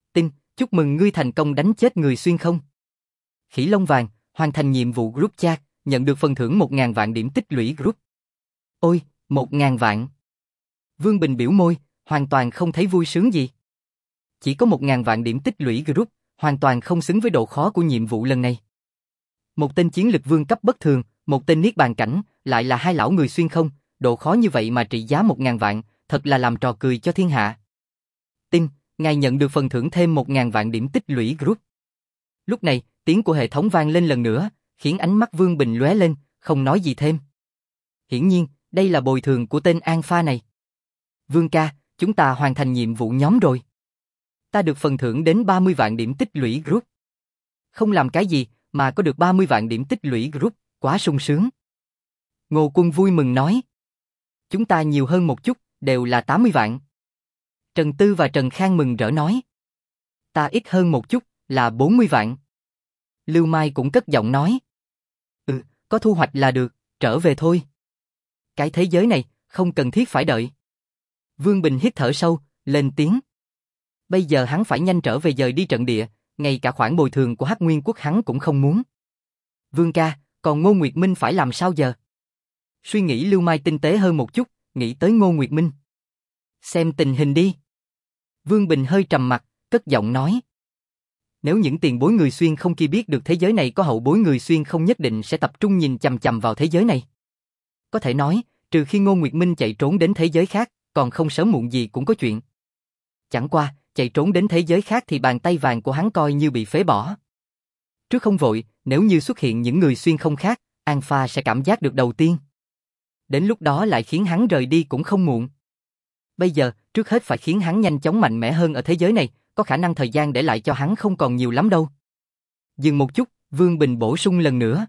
Tin, chúc mừng ngươi thành công đánh chết người xuyên không. Khỉ lông vàng, hoàn thành nhiệm vụ group chat, nhận được phần thưởng một ngàn vạn điểm tích lũy group. Ôi, một ngàn vạn. Vương Bình biểu môi, hoàn toàn không thấy vui sướng gì. Chỉ có một ngàn vạn điểm tích lũy group, hoàn toàn không xứng với độ khó của nhiệm vụ lần này. Một tên chiến lực vương cấp bất thường, một tên niết bàn cảnh, lại là hai lão người xuyên không, độ khó như vậy mà trị giá một ngàn vạn, thật là làm trò cười cho thiên hạ. Tin, ngài nhận được phần thưởng thêm một ngàn vạn điểm tích lũy group. Lúc này, tiếng của hệ thống vang lên lần nữa, khiến ánh mắt Vương Bình lóe lên, không nói gì thêm. Hiển nhiên, đây là bồi thường của tên Alpha này. Vương ca, chúng ta hoàn thành nhiệm vụ nhóm rồi. Ta được phần thưởng đến ba mươi vạn điểm tích lũy group. Không làm cái gì, mà có được ba mươi vạn điểm tích lũy group, quá sung sướng. Ngô Quân vui mừng nói. Chúng ta nhiều hơn một chút, đều là tám mươi vạn. Trần Tư và Trần Khang mừng rỡ nói. Ta ít hơn một chút, là bốn mươi vạn. Lưu Mai cũng cất giọng nói. Ừ, có thu hoạch là được, trở về thôi. Cái thế giới này, không cần thiết phải đợi. Vương Bình hít thở sâu, lên tiếng. Bây giờ hắn phải nhanh trở về dời đi trận địa, ngay cả khoản bồi thường của Hắc Nguyên Quốc hắn cũng không muốn. Vương ca, còn Ngô Nguyệt Minh phải làm sao giờ? Suy nghĩ Lưu Mai tinh tế hơn một chút, nghĩ tới Ngô Nguyệt Minh. Xem tình hình đi. Vương Bình hơi trầm mặt, cất giọng nói. Nếu những tiền bối người xuyên không kia biết được thế giới này có hậu bối người xuyên không nhất định sẽ tập trung nhìn chằm chằm vào thế giới này. Có thể nói, trừ khi Ngô Nguyệt Minh chạy trốn đến thế giới khác, còn không sớm muộn gì cũng có chuyện. Chẳng qua, chạy trốn đến thế giới khác thì bàn tay vàng của hắn coi như bị phế bỏ. Trước không vội, nếu như xuất hiện những người xuyên không khác, Alpha sẽ cảm giác được đầu tiên. Đến lúc đó lại khiến hắn rời đi cũng không muộn. Bây giờ, trước hết phải khiến hắn nhanh chóng mạnh mẽ hơn ở thế giới này, có khả năng thời gian để lại cho hắn không còn nhiều lắm đâu. Dừng một chút, Vương Bình bổ sung lần nữa.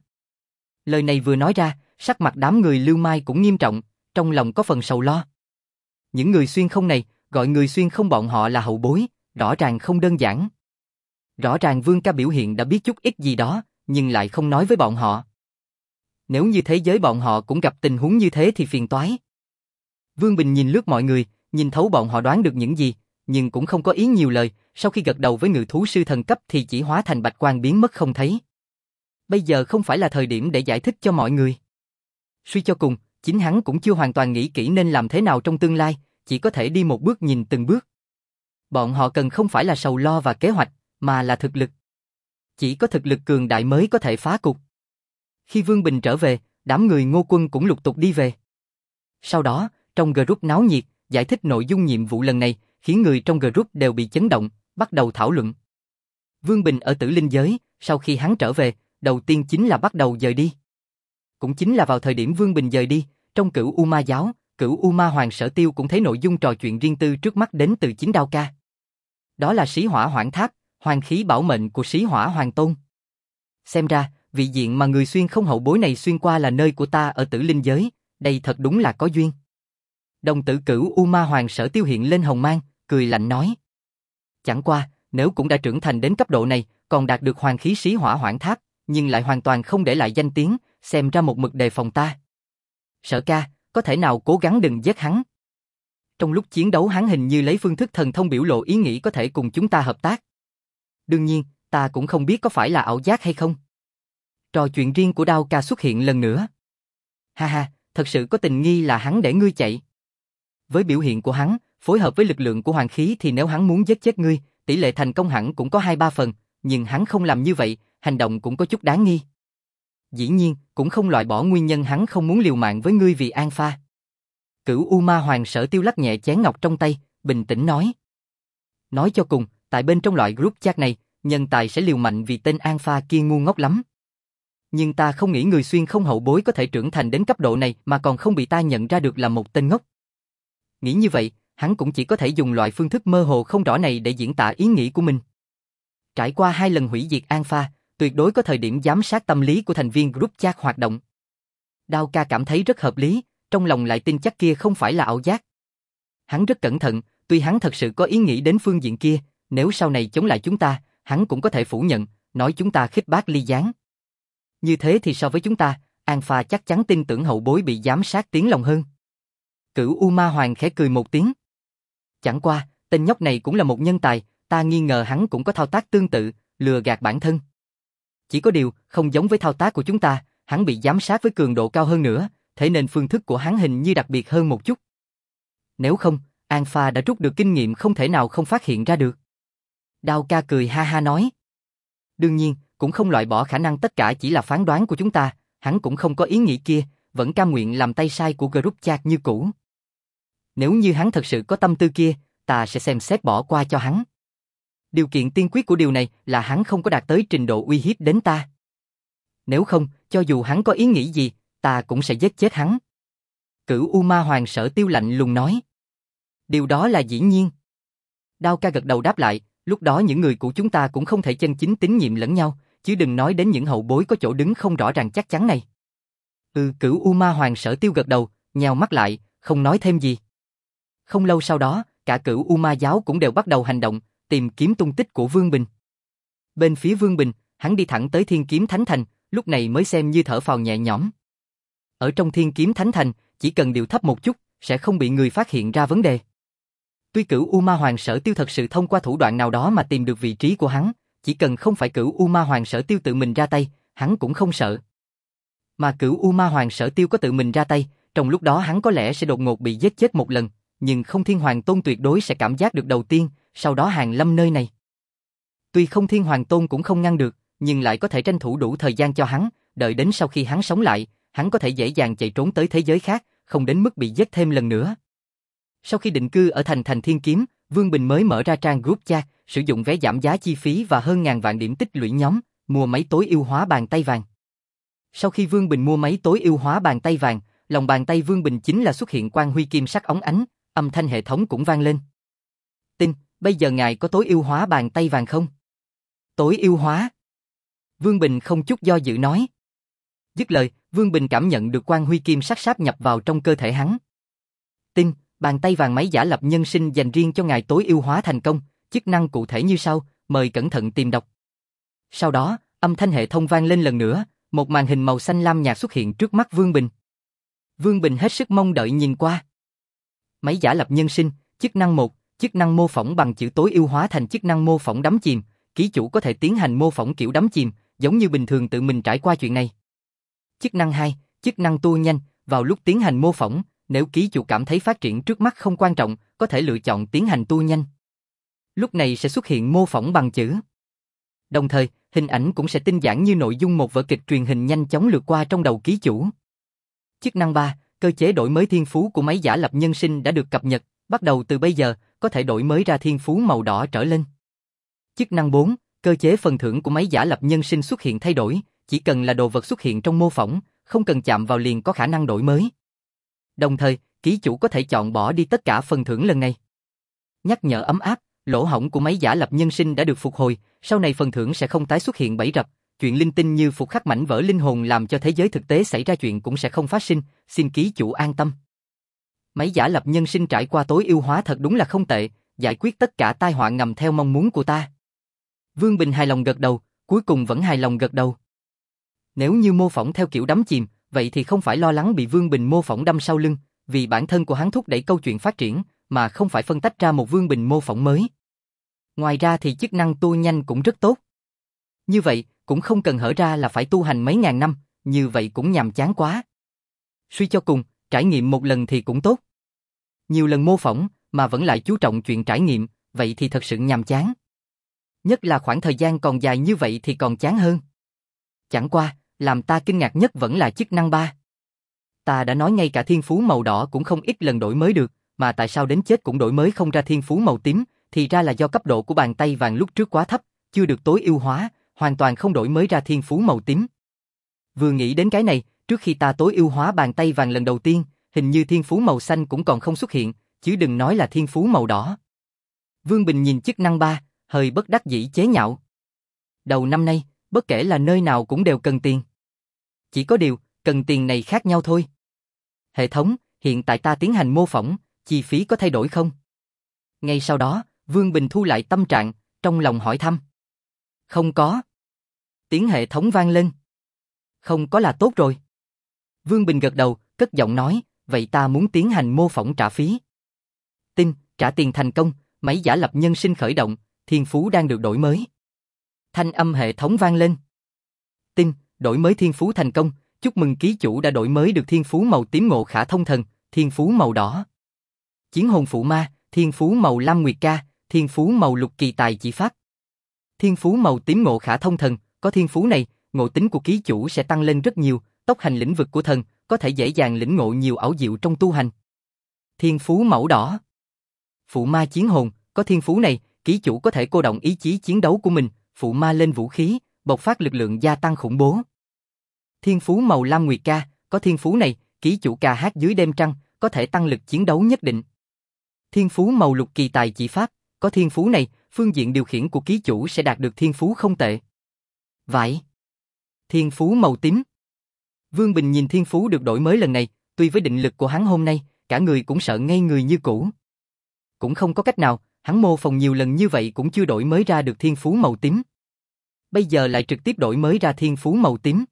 Lời này vừa nói ra, sắc mặt đám người Lưu Mai cũng nghiêm trọng, trong lòng có phần sầu lo. Những người xuyên không này, gọi người xuyên không bọn họ là hậu bối, rõ ràng không đơn giản. Rõ ràng Vương ca biểu hiện đã biết chút ít gì đó, nhưng lại không nói với bọn họ. Nếu như thế giới bọn họ cũng gặp tình huống như thế thì phiền toái. Vương Bình nhìn lướt mọi người, nhìn thấu bọn họ đoán được những gì, nhưng cũng không có ý nhiều lời, sau khi gật đầu với ngự thú sư thần cấp thì chỉ hóa thành bạch quang biến mất không thấy. Bây giờ không phải là thời điểm để giải thích cho mọi người. Suy cho cùng, chính hắn cũng chưa hoàn toàn nghĩ kỹ nên làm thế nào trong tương lai, chỉ có thể đi một bước nhìn từng bước. Bọn họ cần không phải là sầu lo và kế hoạch, mà là thực lực. Chỉ có thực lực cường đại mới có thể phá cục. Khi Vương Bình trở về, đám người Ngô Quân cũng lục tục đi về. Sau đó, trong group náo nhiệt, giải thích nội dung nhiệm vụ lần này, khiến người trong group đều bị chấn động, bắt đầu thảo luận. Vương Bình ở Tử Linh giới, sau khi hắn trở về, đầu tiên chính là bắt đầu dời đi. Cũng chính là vào thời điểm Vương Bình dời đi, trong Cửu U Ma giáo, Cửu U Ma Hoàng Sở Tiêu cũng thấy nội dung trò chuyện riêng tư trước mắt đến từ chính Đao Ca. Đó là Xí Hỏa Hoảng Tháp, hoàng khí bảo mệnh của Xí Hỏa Hoàng Tôn. Xem ra, vị diện mà người xuyên không hậu bối này xuyên qua là nơi của ta ở Tử Linh giới, đây thật đúng là có duyên. Đồng tử Cửu U Ma Hoàng Sở Tiêu hiện lên hồng mang, cười lạnh nói. Chẳng qua, nếu cũng đã trưởng thành đến cấp độ này, còn đạt được hoàng khí Xí Hỏa Hoảng Tháp, nhưng lại hoàn toàn không để lại danh tiếng, xem ra một mực đề phòng ta. Sở ca, có thể nào cố gắng đừng giết hắn? Trong lúc chiến đấu hắn hình như lấy phương thức thần thông biểu lộ ý nghĩ có thể cùng chúng ta hợp tác. Đương nhiên, ta cũng không biết có phải là ảo giác hay không. Trò chuyện riêng của Đao Ca xuất hiện lần nữa. Ha ha, thật sự có tình nghi là hắn để ngươi chạy. Với biểu hiện của hắn, phối hợp với lực lượng của hoàng khí thì nếu hắn muốn giết chết ngươi, tỷ lệ thành công hẳn cũng có hai ba phần, nhưng hắn không làm như vậy, hành động cũng có chút đáng nghi. Dĩ nhiên, cũng không loại bỏ nguyên nhân hắn không muốn liều mạng với ngươi vì Alpha. Cửu U Ma Hoàng Sở Tiêu lắc nhẹ chén ngọc trong tay, bình tĩnh nói. Nói cho cùng, tại bên trong loại group chat này, nhân tài sẽ liều mạnh vì tên Alpha kia ngu ngốc lắm. Nhưng ta không nghĩ người xuyên không hậu bối có thể trưởng thành đến cấp độ này mà còn không bị ta nhận ra được là một tên ngốc. Nghĩ như vậy, hắn cũng chỉ có thể dùng loại phương thức mơ hồ không rõ này để diễn tả ý nghĩ của mình. Trải qua hai lần hủy diệt Alpha, tuyệt đối có thời điểm giám sát tâm lý của thành viên group chat hoạt động. Đao Ca cảm thấy rất hợp lý, trong lòng lại tin chắc kia không phải là ảo giác. Hắn rất cẩn thận, tuy hắn thật sự có ý nghĩ đến phương diện kia, nếu sau này chống lại chúng ta, hắn cũng có thể phủ nhận, nói chúng ta khích bác ly gián. Như thế thì so với chúng ta, Alpha chắc chắn tin tưởng hậu bối bị giám sát tiếng lòng hơn. Cửu U Ma Hoàng khẽ cười một tiếng. Chẳng qua, tên nhóc này cũng là một nhân tài, ta nghi ngờ hắn cũng có thao tác tương tự, lừa gạt bản thân. Chỉ có điều, không giống với thao tác của chúng ta, hắn bị giám sát với cường độ cao hơn nữa, thế nên phương thức của hắn hình như đặc biệt hơn một chút. Nếu không, Alpha đã rút được kinh nghiệm không thể nào không phát hiện ra được. Đao ca cười ha ha nói. Đương nhiên, cũng không loại bỏ khả năng tất cả chỉ là phán đoán của chúng ta, hắn cũng không có ý nghĩ kia, vẫn cam nguyện làm tay sai của group chat như cũ. Nếu như hắn thật sự có tâm tư kia, ta sẽ xem xét bỏ qua cho hắn. Điều kiện tiên quyết của điều này là hắn không có đạt tới trình độ uy hiếp đến ta. Nếu không, cho dù hắn có ý nghĩ gì, ta cũng sẽ giết chết hắn. Cửu U Ma Hoàng Sở Tiêu lạnh lùng nói. Điều đó là dĩ nhiên. Đao ca gật đầu đáp lại, lúc đó những người của chúng ta cũng không thể chân chính tín nhiệm lẫn nhau, chứ đừng nói đến những hậu bối có chỗ đứng không rõ ràng chắc chắn này. Ừ, Cửu U Ma Hoàng Sở Tiêu gật đầu, nheo mắt lại, không nói thêm gì. Không lâu sau đó, cả Cửu U Ma giáo cũng đều bắt đầu hành động, tìm kiếm tung tích của Vương Bình. Bên phía Vương Bình, hắn đi thẳng tới Thiên Kiếm Thánh Thành, lúc này mới xem như thở phào nhẹ nhõm. Ở trong Thiên Kiếm Thánh Thành, chỉ cần điều thấp một chút, sẽ không bị người phát hiện ra vấn đề. Tuy Cửu U Ma Hoàng Sở Tiêu thật sự thông qua thủ đoạn nào đó mà tìm được vị trí của hắn, chỉ cần không phải Cửu U Ma Hoàng Sở Tiêu tự mình ra tay, hắn cũng không sợ. Mà Cửu U Ma Hoàng Sở Tiêu có tự mình ra tay, trong lúc đó hắn có lẽ sẽ đột ngột bị giết chết một lần, nhưng Không Thiên Hoàng Tôn tuyệt đối sẽ cảm giác được đầu tiên, sau đó hàng lâm nơi này. Tuy Không Thiên Hoàng Tôn cũng không ngăn được, nhưng lại có thể tranh thủ đủ thời gian cho hắn, đợi đến sau khi hắn sống lại, hắn có thể dễ dàng chạy trốn tới thế giới khác, không đến mức bị giết thêm lần nữa. Sau khi định cư ở thành thành Thiên Kiếm, Vương Bình mới mở ra trang group chat, sử dụng vé giảm giá chi phí và hơn ngàn vạn điểm tích lũy nhóm, mua máy tối ưu hóa bàn tay vàng. Sau khi Vương Bình mua máy tối ưu hóa bàn tay vàng, lòng bàn tay Vương Bình chính là xuất hiện quang huy kim sắc óng ánh, âm thanh hệ thống cũng vang lên. Tin, bây giờ ngài có tối ưu hóa bàn tay vàng không? Tối ưu hóa. Vương Bình không chút do dự nói. Dứt lời, Vương Bình cảm nhận được quang huy kim sắc sáp nhập vào trong cơ thể hắn. Tin, bàn tay vàng máy giả lập nhân sinh dành riêng cho ngài tối ưu hóa thành công, chức năng cụ thể như sau, mời cẩn thận tìm đọc. Sau đó, âm thanh hệ thống vang lên lần nữa, một màn hình màu xanh lam nhạt xuất hiện trước mắt Vương Bình. Vương Bình hết sức mong đợi nhìn qua. Máy giả lập nhân sinh, chức năng một, chức năng mô phỏng bằng chữ tối ưu hóa thành chức năng mô phỏng đắm chìm, ký chủ có thể tiến hành mô phỏng kiểu đắm chìm, giống như bình thường tự mình trải qua chuyện này. Chức năng hai, chức năng tua nhanh, vào lúc tiến hành mô phỏng, nếu ký chủ cảm thấy phát triển trước mắt không quan trọng, có thể lựa chọn tiến hành tua nhanh. Lúc này sẽ xuất hiện mô phỏng bằng chữ. Đồng thời, hình ảnh cũng sẽ tinh giản như nội dung một vở kịch truyền hình nhanh chóng lướt qua trong đầu ký chủ. Chức năng ba, cơ chế đổi mới thiên phú của máy giả lập nhân sinh đã được cập nhật, bắt đầu từ bây giờ, có thể đổi mới ra thiên phú màu đỏ trở lên. Chức năng bốn, cơ chế phần thưởng của máy giả lập nhân sinh xuất hiện thay đổi, chỉ cần là đồ vật xuất hiện trong mô phỏng, không cần chạm vào liền có khả năng đổi mới. Đồng thời, ký chủ có thể chọn bỏ đi tất cả phần thưởng lần này. Nhắc nhở ấm áp, lỗ hổng của máy giả lập nhân sinh đã được phục hồi, sau này phần thưởng sẽ không tái xuất hiện bẫy rập, chuyện linh tinh như phục khắc mảnh vỡ linh hồn làm cho thế giới thực tế xảy ra chuyện cũng sẽ không phát sinh, xin ký chủ an tâm. Máy giả lập nhân sinh trải qua tối ưu hóa thật đúng là không tệ, giải quyết tất cả tai họa ngầm theo mong muốn của ta. Vương Bình hài lòng gật đầu, cuối cùng vẫn hài lòng gật đầu. Nếu như mô phỏng theo kiểu đắm chìm, vậy thì không phải lo lắng bị Vương Bình mô phỏng đâm sau lưng, vì bản thân của hắn thúc đẩy câu chuyện phát triển, mà không phải phân tách ra một Vương Bình mô phỏng mới. Ngoài ra thì chức năng tu nhanh cũng rất tốt. Như vậy, cũng không cần hở ra là phải tu hành mấy ngàn năm, như vậy cũng nhàm chán quá. Suy cho cùng, trải nghiệm một lần thì cũng tốt. Nhiều lần mô phỏng, mà vẫn lại chú trọng chuyện trải nghiệm, vậy thì thật sự nhàm chán. Nhất là khoảng thời gian còn dài như vậy thì còn chán hơn. Chẳng qua, làm ta kinh ngạc nhất vẫn là chức năng ba. Ta đã nói ngay cả thiên phú màu đỏ cũng không ít lần đổi mới được, mà tại sao đến chết cũng đổi mới không ra thiên phú màu tím, thì ra là do cấp độ của bàn tay vàng lúc trước quá thấp, chưa được tối ưu hóa, hoàn toàn không đổi mới ra thiên phú màu tím. Vừa nghĩ đến cái này, trước khi ta tối ưu hóa bàn tay vàng lần đầu tiên, hình như thiên phú màu xanh cũng còn không xuất hiện, chứ đừng nói là thiên phú màu đỏ. Vương Bình nhìn chức năng ba, hơi bất đắc dĩ chế nhạo. Đầu năm nay, bất kể là nơi nào cũng đều cần tiền. Chỉ có điều, cần tiền này khác nhau thôi. Hệ thống, hiện tại ta tiến hành mô phỏng, chi phí có thay đổi không? Ngay sau đó, Vương Bình thu lại tâm trạng, trong lòng hỏi thăm. Không có. Tiếng hệ thống vang lên. Không có là tốt rồi. Vương Bình gật đầu, cất giọng nói, vậy ta muốn tiến hành mô phỏng trả phí. Tin, trả tiền thành công, máy giả lập nhân sinh khởi động, thiên phú đang được đổi mới. Thanh âm hệ thống vang lên. Tin, đổi mới thiên phú thành công, chúc mừng ký chủ đã đổi mới được thiên phú màu tím Ngộ Khả Thông Thần, thiên phú màu đỏ. Chiến hồn phụ ma, thiên phú màu lam Nguyệt Ca, thiên phú màu lục Kỳ Tài Chỉ Pháp. Thiên phú màu tím Ngộ Khả Thông Thần, có thiên phú này, ngộ tính của ký chủ sẽ tăng lên rất nhiều, tốc hành lĩnh vực của thần, có thể dễ dàng lĩnh ngộ nhiều ảo diệu trong tu hành. Thiên phú màu đỏ. Phụ ma chiến hồn, có thiên phú này, ký chủ có thể cô động ý chí chiến đấu của mình, phụ ma lên vũ khí, bộc phát lực lượng gia tăng khủng bố. Thiên phú màu lam Nguyệt Ca, có thiên phú này, ký chủ ca hát dưới đêm trăng, có thể tăng lực chiến đấu nhất định. Thiên phú màu lục Kỳ Tài Chỉ Pháp, có thiên phú này, phương diện điều khiển của ký chủ sẽ đạt được thiên phú không tệ. Vải. Thiên phú màu tím. Vương Bình nhìn thiên phú được đổi mới lần này, tuy với định lực của hắn hôm nay, cả người cũng sợ ngây người như cũ. Cũng không có cách nào, hắn mô phỏng nhiều lần như vậy cũng chưa đổi mới ra được thiên phú màu tím. Bây giờ lại trực tiếp đổi mới ra thiên phú màu tím.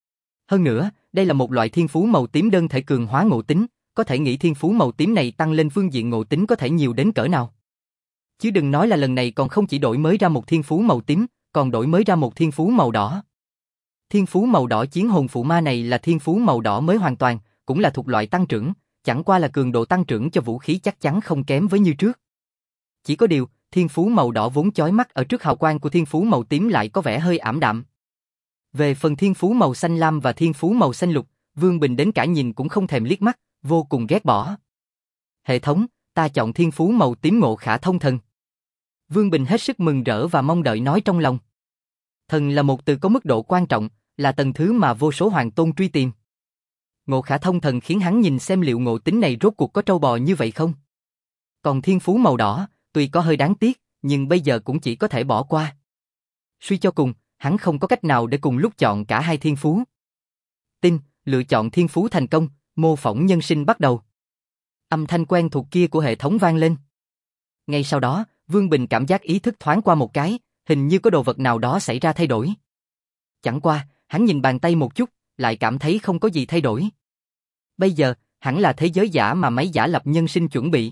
Hơn nữa, đây là một loại thiên phú màu tím đơn thể cường hóa ngộ tính, có thể nghĩ thiên phú màu tím này tăng lên phương diện ngộ tính có thể nhiều đến cỡ nào. Chứ đừng nói là lần này còn không chỉ đổi mới ra một thiên phú màu tím, còn đổi mới ra một thiên phú màu đỏ. Thiên phú màu đỏ chiến hồn phụ ma này là thiên phú màu đỏ mới hoàn toàn, cũng là thuộc loại tăng trưởng, chẳng qua là cường độ tăng trưởng cho vũ khí chắc chắn không kém với như trước. Chỉ có điều, thiên phú màu đỏ vốn chói mắt ở trước hào quang của thiên phú màu tím lại có vẻ hơi ảm đạm. Về phần thiên phú màu xanh lam và thiên phú màu xanh lục, Vương Bình đến cả nhìn cũng không thèm liếc mắt, vô cùng ghét bỏ. Hệ thống, ta chọn thiên phú màu tím Ngộ Khả Thông Thần. Vương Bình hết sức mừng rỡ và mong đợi nói trong lòng. Thần là một từ có mức độ quan trọng, là tầng thứ mà vô số hoàng tôn truy tìm. Ngộ Khả Thông Thần khiến hắn nhìn xem liệu ngộ tính này rốt cuộc có trâu bò như vậy không. Còn thiên phú màu đỏ, tuy có hơi đáng tiếc, nhưng bây giờ cũng chỉ có thể bỏ qua. Suy cho cùng, hắn không có cách nào để cùng lúc chọn cả hai thiên phú. Tin, lựa chọn thiên phú thành công, mô phỏng nhân sinh bắt đầu. Âm thanh quen thuộc kia của hệ thống vang lên. Ngay sau đó, Vương Bình cảm giác ý thức thoáng qua một cái, hình như có đồ vật nào đó xảy ra thay đổi. Chẳng qua, hắn nhìn bàn tay một chút, lại cảm thấy không có gì thay đổi. Bây giờ, hẳn là thế giới giả mà máy giả lập nhân sinh chuẩn bị.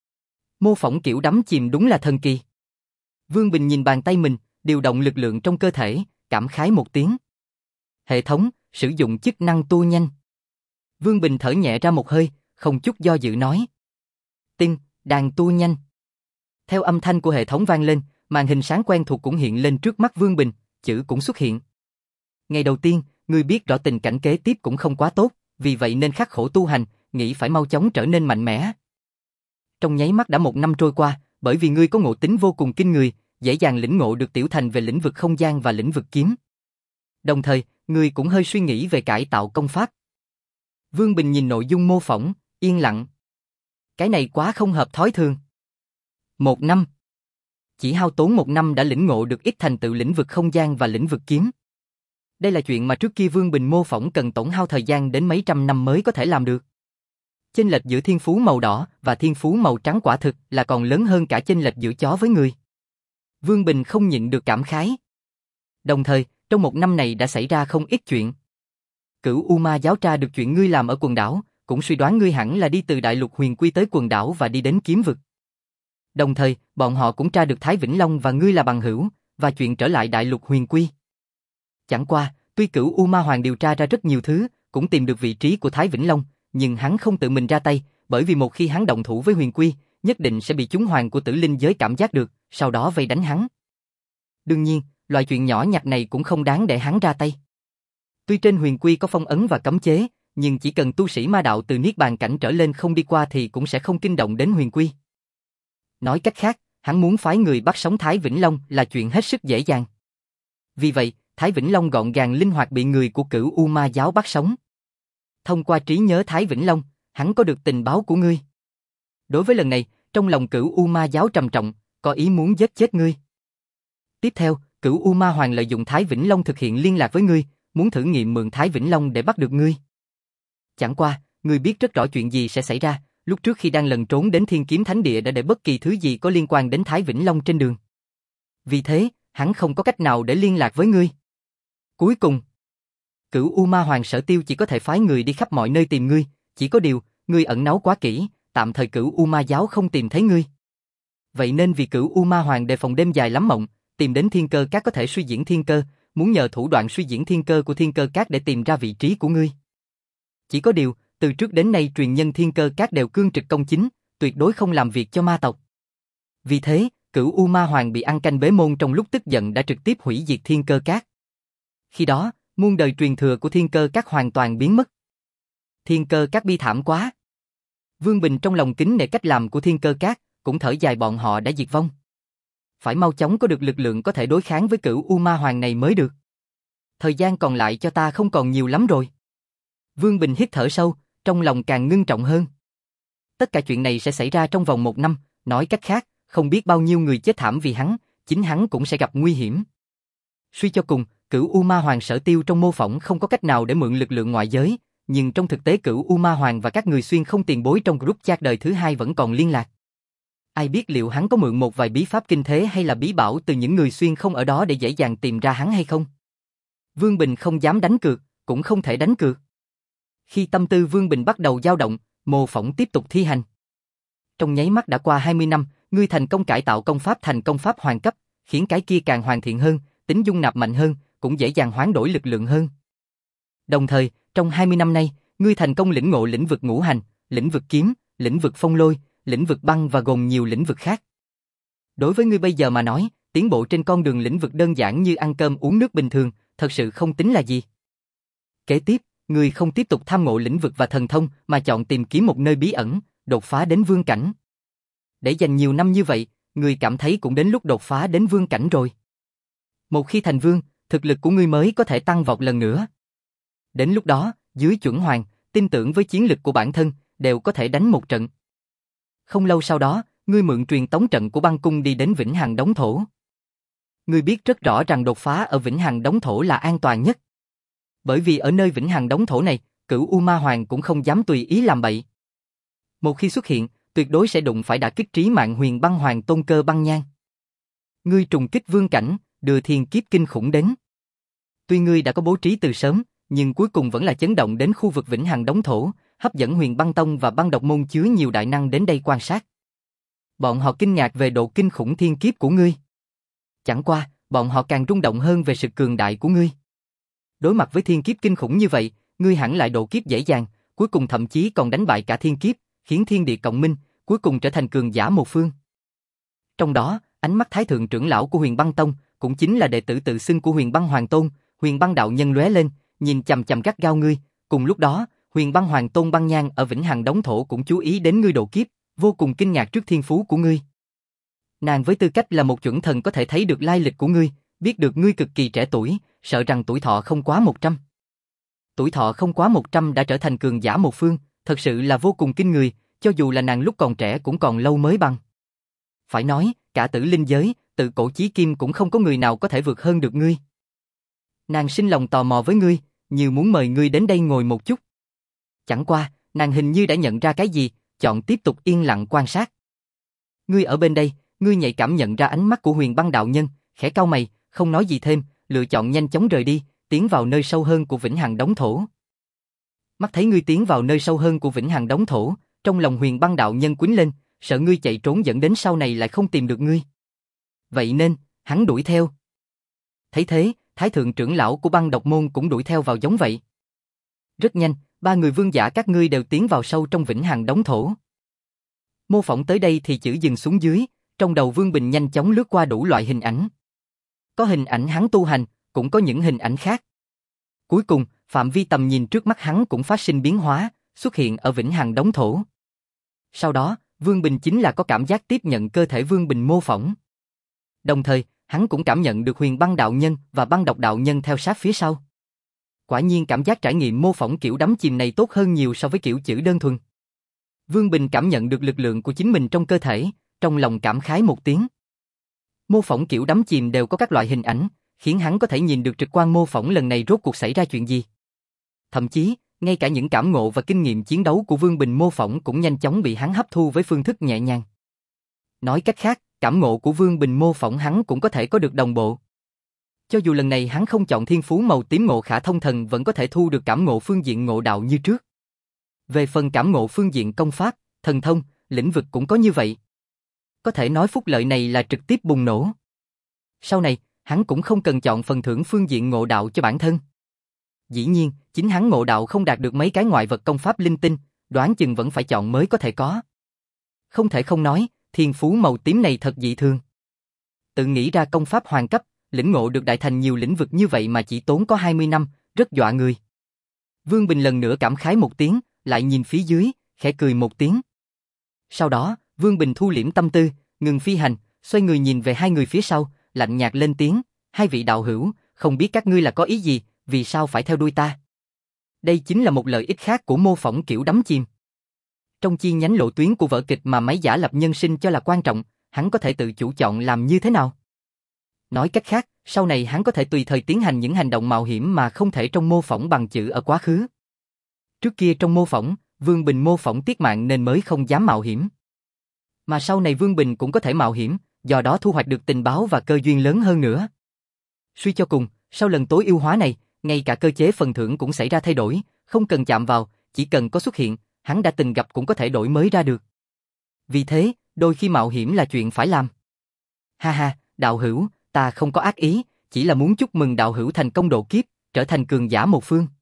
Mô phỏng kiểu đắm chìm đúng là thần kỳ. Vương Bình nhìn bàn tay mình, điều động lực lượng trong cơ thể, cảm khái một tiếng. Hệ thống, sử dụng chức năng tu nhanh. Vương Bình thở nhẹ ra một hơi, không chút do dự nói. Tin, đang tu nhanh. Theo âm thanh của hệ thống vang lên, màn hình sáng quen thuộc cũng hiện lên trước mắt Vương Bình, chữ cũng xuất hiện. Ngày đầu tiên, ngươi biết rõ tình cảnh kế tiếp cũng không quá tốt, vì vậy nên khắc khổ tu hành, nghĩ phải mau chóng trở nên mạnh mẽ. Trong nháy mắt đã một năm trôi qua, bởi vì ngươi có ngộ tính vô cùng kinh người, dễ dàng lĩnh ngộ được tiểu thành về lĩnh vực không gian và lĩnh vực kiếm. Đồng thời, ngươi cũng hơi suy nghĩ về cải tạo công pháp. Vương Bình nhìn nội dung mô phỏng, yên lặng. Cái này quá không hợp thói thường. Một năm. Chỉ hao tốn một năm đã lĩnh ngộ được ít thành tựu lĩnh vực không gian và lĩnh vực kiếm. Đây là chuyện mà trước kia Vương Bình mô phỏng cần tổn hao thời gian đến mấy trăm năm mới có thể làm được. Chênh lệch giữa thiên phú màu đỏ và thiên phú màu trắng quả thực là còn lớn hơn cả chênh lệch giữa chó với người. Vương Bình không nhịn được cảm khái. Đồng thời, trong một năm này đã xảy ra không ít chuyện. Cửu U Ma giáo tra được chuyện ngươi làm ở quần đảo, cũng suy đoán ngươi hẳn là đi từ Đại Lục Huyền Quy tới quần đảo và đi đến kiếm vực. Đồng thời, bọn họ cũng tra được Thái Vĩnh Long và ngươi là bằng hữu, và chuyện trở lại Đại Lục Huyền Quy. Chẳng qua, tuy Cửu U Ma Hoàng điều tra ra rất nhiều thứ, cũng tìm được vị trí của Thái Vĩnh Long, nhưng hắn không tự mình ra tay, bởi vì một khi hắn động thủ với Huyền Quy, nhất định sẽ bị chúng hoàng của Tử Linh giới cảm giác được, sau đó vây đánh hắn. Đương nhiên, loại chuyện nhỏ nhặt này cũng không đáng để hắn ra tay. Tuy trên Huyền Quy có phong ấn và cấm chế, nhưng chỉ cần tu sĩ ma đạo từ Niết Bàn cảnh trở lên không đi qua thì cũng sẽ không kinh động đến Huyền Quy. Nói cách khác, hắn muốn phái người bắt sống Thái Vĩnh Long là chuyện hết sức dễ dàng. Vì vậy, Thái Vĩnh Long gọn gàng linh hoạt bị người của Cửu U Ma giáo bắt sống. Thông qua trí nhớ Thái Vĩnh Long, hắn có được tình báo của ngươi. Đối với lần này, trong lòng Cửu U Ma giáo trầm trọng, có ý muốn giết chết ngươi. Tiếp theo, Cửu U Ma Hoàng lợi dụng Thái Vĩnh Long thực hiện liên lạc với ngươi, muốn thử nghiệm mượn Thái Vĩnh Long để bắt được ngươi. Chẳng qua, ngươi biết rất rõ chuyện gì sẽ xảy ra, lúc trước khi đang lần trốn đến Thiên Kiếm Thánh Địa đã để bất kỳ thứ gì có liên quan đến Thái Vĩnh Long trên đường. Vì thế, hắn không có cách nào để liên lạc với ngươi. Cuối cùng, Cửu U Ma Hoàng Sở Tiêu chỉ có thể phái người đi khắp mọi nơi tìm ngươi, chỉ có điều, ngươi ẩn náu quá kỹ, tạm thời Cửu U Ma giáo không tìm thấy ngươi. Vậy nên vì Cửu U Ma Hoàng đề phòng đêm dài lắm mộng, tìm đến Thiên Cơ Các có thể suy diễn thiên cơ, muốn nhờ thủ đoạn suy diễn thiên cơ của Thiên Cơ Các để tìm ra vị trí của ngươi. Chỉ có điều, từ trước đến nay truyền nhân Thiên Cơ Các đều cương trực công chính, tuyệt đối không làm việc cho ma tộc. Vì thế, Cửu U Ma Hoàng bị ăn canh bế môn trong lúc tức giận đã trực tiếp hủy diệt Thiên Cơ Các. Khi đó, muôn đời truyền thừa của Thiên Cơ Các hoàn toàn biến mất. Thiên Cơ Các bi thảm quá. Vương Bình trong lòng kính nể cách làm của Thiên Cơ Các, cũng thở dài bọn họ đã diệt vong. Phải mau chóng có được lực lượng có thể đối kháng với Cửu U Ma Hoàng này mới được. Thời gian còn lại cho ta không còn nhiều lắm rồi. Vương Bình hít thở sâu, trong lòng càng ngưng trọng hơn. Tất cả chuyện này sẽ xảy ra trong vòng một năm, nói cách khác, không biết bao nhiêu người chết thảm vì hắn, chính hắn cũng sẽ gặp nguy hiểm. Suy cho cùng, Cửu U Ma Hoàng Sở Tiêu trong mô phỏng không có cách nào để mượn lực lượng ngoại giới, nhưng trong thực tế Cửu U Ma Hoàng và các người xuyên không tiền bối trong group chat đời thứ hai vẫn còn liên lạc. Ai biết liệu hắn có mượn một vài bí pháp kinh thế hay là bí bảo từ những người xuyên không ở đó để dễ dàng tìm ra hắn hay không? Vương Bình không dám đánh cược, cũng không thể đánh cược. Khi tâm tư Vương Bình bắt đầu dao động, mô phỏng tiếp tục thi hành. Trong nháy mắt đã qua hai mươi năm, ngươi thành công cải tạo công pháp thành công pháp hoàng cấp, khiến cái kia càng hoàn thiện hơn, tính dung nạp mạnh hơn, cũng dễ dàng hoán đổi lực lượng hơn. Đồng thời, trong hai mươi năm nay, ngươi thành công lĩnh ngộ lĩnh vực ngũ hành, lĩnh vực kiếm, lĩnh vực phong lôi, lĩnh vực băng và gồm nhiều lĩnh vực khác. Đối với ngươi bây giờ mà nói, tiến bộ trên con đường lĩnh vực đơn giản như ăn cơm uống nước bình thường, thật sự không tính là gì. Kế tiếp, ngươi không tiếp tục tham ngộ lĩnh vực và thần thông mà chọn tìm kiếm một nơi bí ẩn, đột phá đến vương cảnh. Để dành nhiều năm như vậy, ngươi cảm thấy cũng đến lúc đột phá đến vương cảnh rồi. Một khi thành vương, thực lực của ngươi mới có thể tăng vọt lần nữa. Đến lúc đó, dưới chuẩn hoàng, tin tưởng với chiến lực của bản thân, đều có thể đánh một trận. Không lâu sau đó, ngươi mượn truyền tống trận của băng cung đi đến Vĩnh Hằng Đống Thổ. Ngươi biết rất rõ rằng đột phá ở Vĩnh Hằng Đống Thổ là an toàn nhất. Bởi vì ở nơi Vĩnh Hằng Đống Thổ này, Cửu U Ma Hoàng cũng không dám tùy ý làm bậy. Một khi xuất hiện, tuyệt đối sẽ đụng phải đả kích trí mạng Huyền Băng Hoàng Tôn Cơ Băng Nhan. Ngươi trùng kích vương cảnh, đưa thiên kiếp kinh khủng đến. Tuy ngươi đã có bố trí từ sớm, nhưng cuối cùng vẫn là chấn động đến khu vực Vĩnh Hằng Đống Thổ, hấp dẫn Huyền Băng Tông và Băng Độc Môn chứa nhiều đại năng đến đây quan sát. Bọn họ kinh ngạc về độ kinh khủng thiên kiếp của ngươi. Chẳng qua, bọn họ càng rung động hơn về sự cường đại của ngươi. Đối mặt với thiên kiếp kinh khủng như vậy, ngươi hẳn lại độ kiếp dễ dàng, cuối cùng thậm chí còn đánh bại cả thiên kiếp, khiến thiên địa cộng minh, cuối cùng trở thành cường giả một phương. Trong đó, ánh mắt Thái Thượng trưởng lão của Huyền Băng Tông, cũng chính là đệ tử tự xưng của Huyền Băng Hoàng Tôn, Huyền Băng đạo nhân lóe lên, nhìn chằm chằm gắt gao ngươi. Cùng lúc đó, Huyền Băng Hoàng Tôn Băng Nhan ở Vĩnh Hằng Đống Thổ cũng chú ý đến ngươi độ kiếp, vô cùng kinh ngạc trước thiên phú của ngươi. Nàng với tư cách là một chuẩn thần có thể thấy được lai lịch của ngươi, biết được ngươi cực kỳ trẻ tuổi, sợ rằng tuổi thọ không quá một trăm. Tuổi thọ không quá một trăm đã trở thành cường giả một phương, thật sự là vô cùng kinh người, cho dù là nàng lúc còn trẻ cũng còn lâu mới bằng. Phải nói, cả tử linh giới, tự cổ chí kim cũng không có người nào có thể vượt hơn được ngươi. Nàng sinh lòng tò mò với ngươi, như muốn mời ngươi đến đây ngồi một chút. Chẳng qua, nàng hình như đã nhận ra cái gì, chọn tiếp tục yên lặng quan sát. Ngươi ở bên đây, ngươi nhạy cảm nhận ra ánh mắt của Huyền Băng đạo nhân, khẽ cau mày, không nói gì thêm, lựa chọn nhanh chóng rời đi, tiến vào nơi sâu hơn của Vĩnh Hằng Đống Thổ. Mắt thấy ngươi tiến vào nơi sâu hơn của Vĩnh Hằng Đống Thổ, trong lòng Huyền Băng đạo nhân quýnh lên, sợ ngươi chạy trốn dẫn đến sau này lại không tìm được ngươi. Vậy nên, hắn đuổi theo. Thấy thế, Thái Thượng trưởng lão của Băng Độc Môn cũng đuổi theo vào giống vậy. Rất nhanh, ba người vương giả các ngươi đều tiến vào sâu trong Vĩnh Hằng Đống Thổ. Mô phỏng tới đây thì chữ dừng xuống dưới, trong đầu Vương Bình nhanh chóng lướt qua đủ loại hình ảnh. Có hình ảnh hắn tu hành, cũng có những hình ảnh khác. Cuối cùng, phạm vi tầm nhìn trước mắt hắn cũng phát sinh biến hóa, xuất hiện ở Vĩnh Hằng Đống Thổ. Sau đó, Vương Bình chính là có cảm giác tiếp nhận cơ thể Vương Bình mô phỏng. Đồng thời, hắn cũng cảm nhận được Huyền Băng đạo nhân và Băng Độc đạo nhân theo sát phía sau. Quả nhiên cảm giác trải nghiệm mô phỏng kiểu đắm chìm này tốt hơn nhiều so với kiểu chữ đơn thuần. Vương Bình cảm nhận được lực lượng của chính mình trong cơ thể, trong lòng cảm khái một tiếng. Mô phỏng kiểu đắm chìm đều có các loại hình ảnh, khiến hắn có thể nhìn được trực quan mô phỏng lần này rốt cuộc xảy ra chuyện gì. Thậm chí, ngay cả những cảm ngộ và kinh nghiệm chiến đấu của Vương Bình mô phỏng cũng nhanh chóng bị hắn hấp thu với phương thức nhẹ nhàng. Nói cách khác, cảm ngộ của Vương Bình mô phỏng hắn cũng có thể có được đồng bộ. Cho dù lần này hắn không chọn thiên phú màu tím ngộ khả thông thần vẫn có thể thu được cảm ngộ phương diện ngộ đạo như trước. Về phần cảm ngộ phương diện công pháp, thần thông, lĩnh vực cũng có như vậy. Có thể nói phúc lợi này là trực tiếp bùng nổ. Sau này, hắn cũng không cần chọn phần thưởng phương diện ngộ đạo cho bản thân. Dĩ nhiên, chính hắn ngộ đạo không đạt được mấy cái ngoại vật công pháp linh tinh, đoán chừng vẫn phải chọn mới có thể có. Không thể không nói, thiên phú màu tím này thật dị thường. Tự nghĩ ra công pháp hoàng cấp, lĩnh ngộ được đại thành nhiều lĩnh vực như vậy mà chỉ tốn có hai mươi năm, rất dọa người. Vương Bình lần nữa cảm khái một tiếng, lại nhìn phía dưới, khẽ cười một tiếng. Sau đó, Vương Bình thu liễm tâm tư, ngừng phi hành, xoay người nhìn về hai người phía sau, lạnh nhạt lên tiếng, hai vị đạo hữu, không biết các ngươi là có ý gì, vì sao phải theo đuôi ta? Đây chính là một lợi ích khác của mô phỏng kiểu đắm chìm. Trong chi nhánh lộ tuyến của vở kịch mà máy giả lập nhân sinh cho là quan trọng, hắn có thể tự chủ chọn làm như thế nào? Nói cách khác, sau này hắn có thể tùy thời tiến hành những hành động mạo hiểm mà không thể trong mô phỏng bằng chữ ở quá khứ. Trước kia trong mô phỏng, Vương Bình mô phỏng tiết mạng nên mới không dám mạo hiểm. Mà sau này Vương Bình cũng có thể mạo hiểm, do đó thu hoạch được tình báo và cơ duyên lớn hơn nữa. Suy cho cùng, sau lần tối ưu hóa này, ngay cả cơ chế phần thưởng cũng xảy ra thay đổi, không cần chạm vào, chỉ cần có xuất hiện, hắn đã từng gặp cũng có thể đổi mới ra được. Vì thế, đôi khi mạo hiểm là chuyện phải làm. Ha ha, đạo hữu, ta không có ác ý, chỉ là muốn chúc mừng đạo hữu thành công độ kiếp, trở thành cường giả một phương.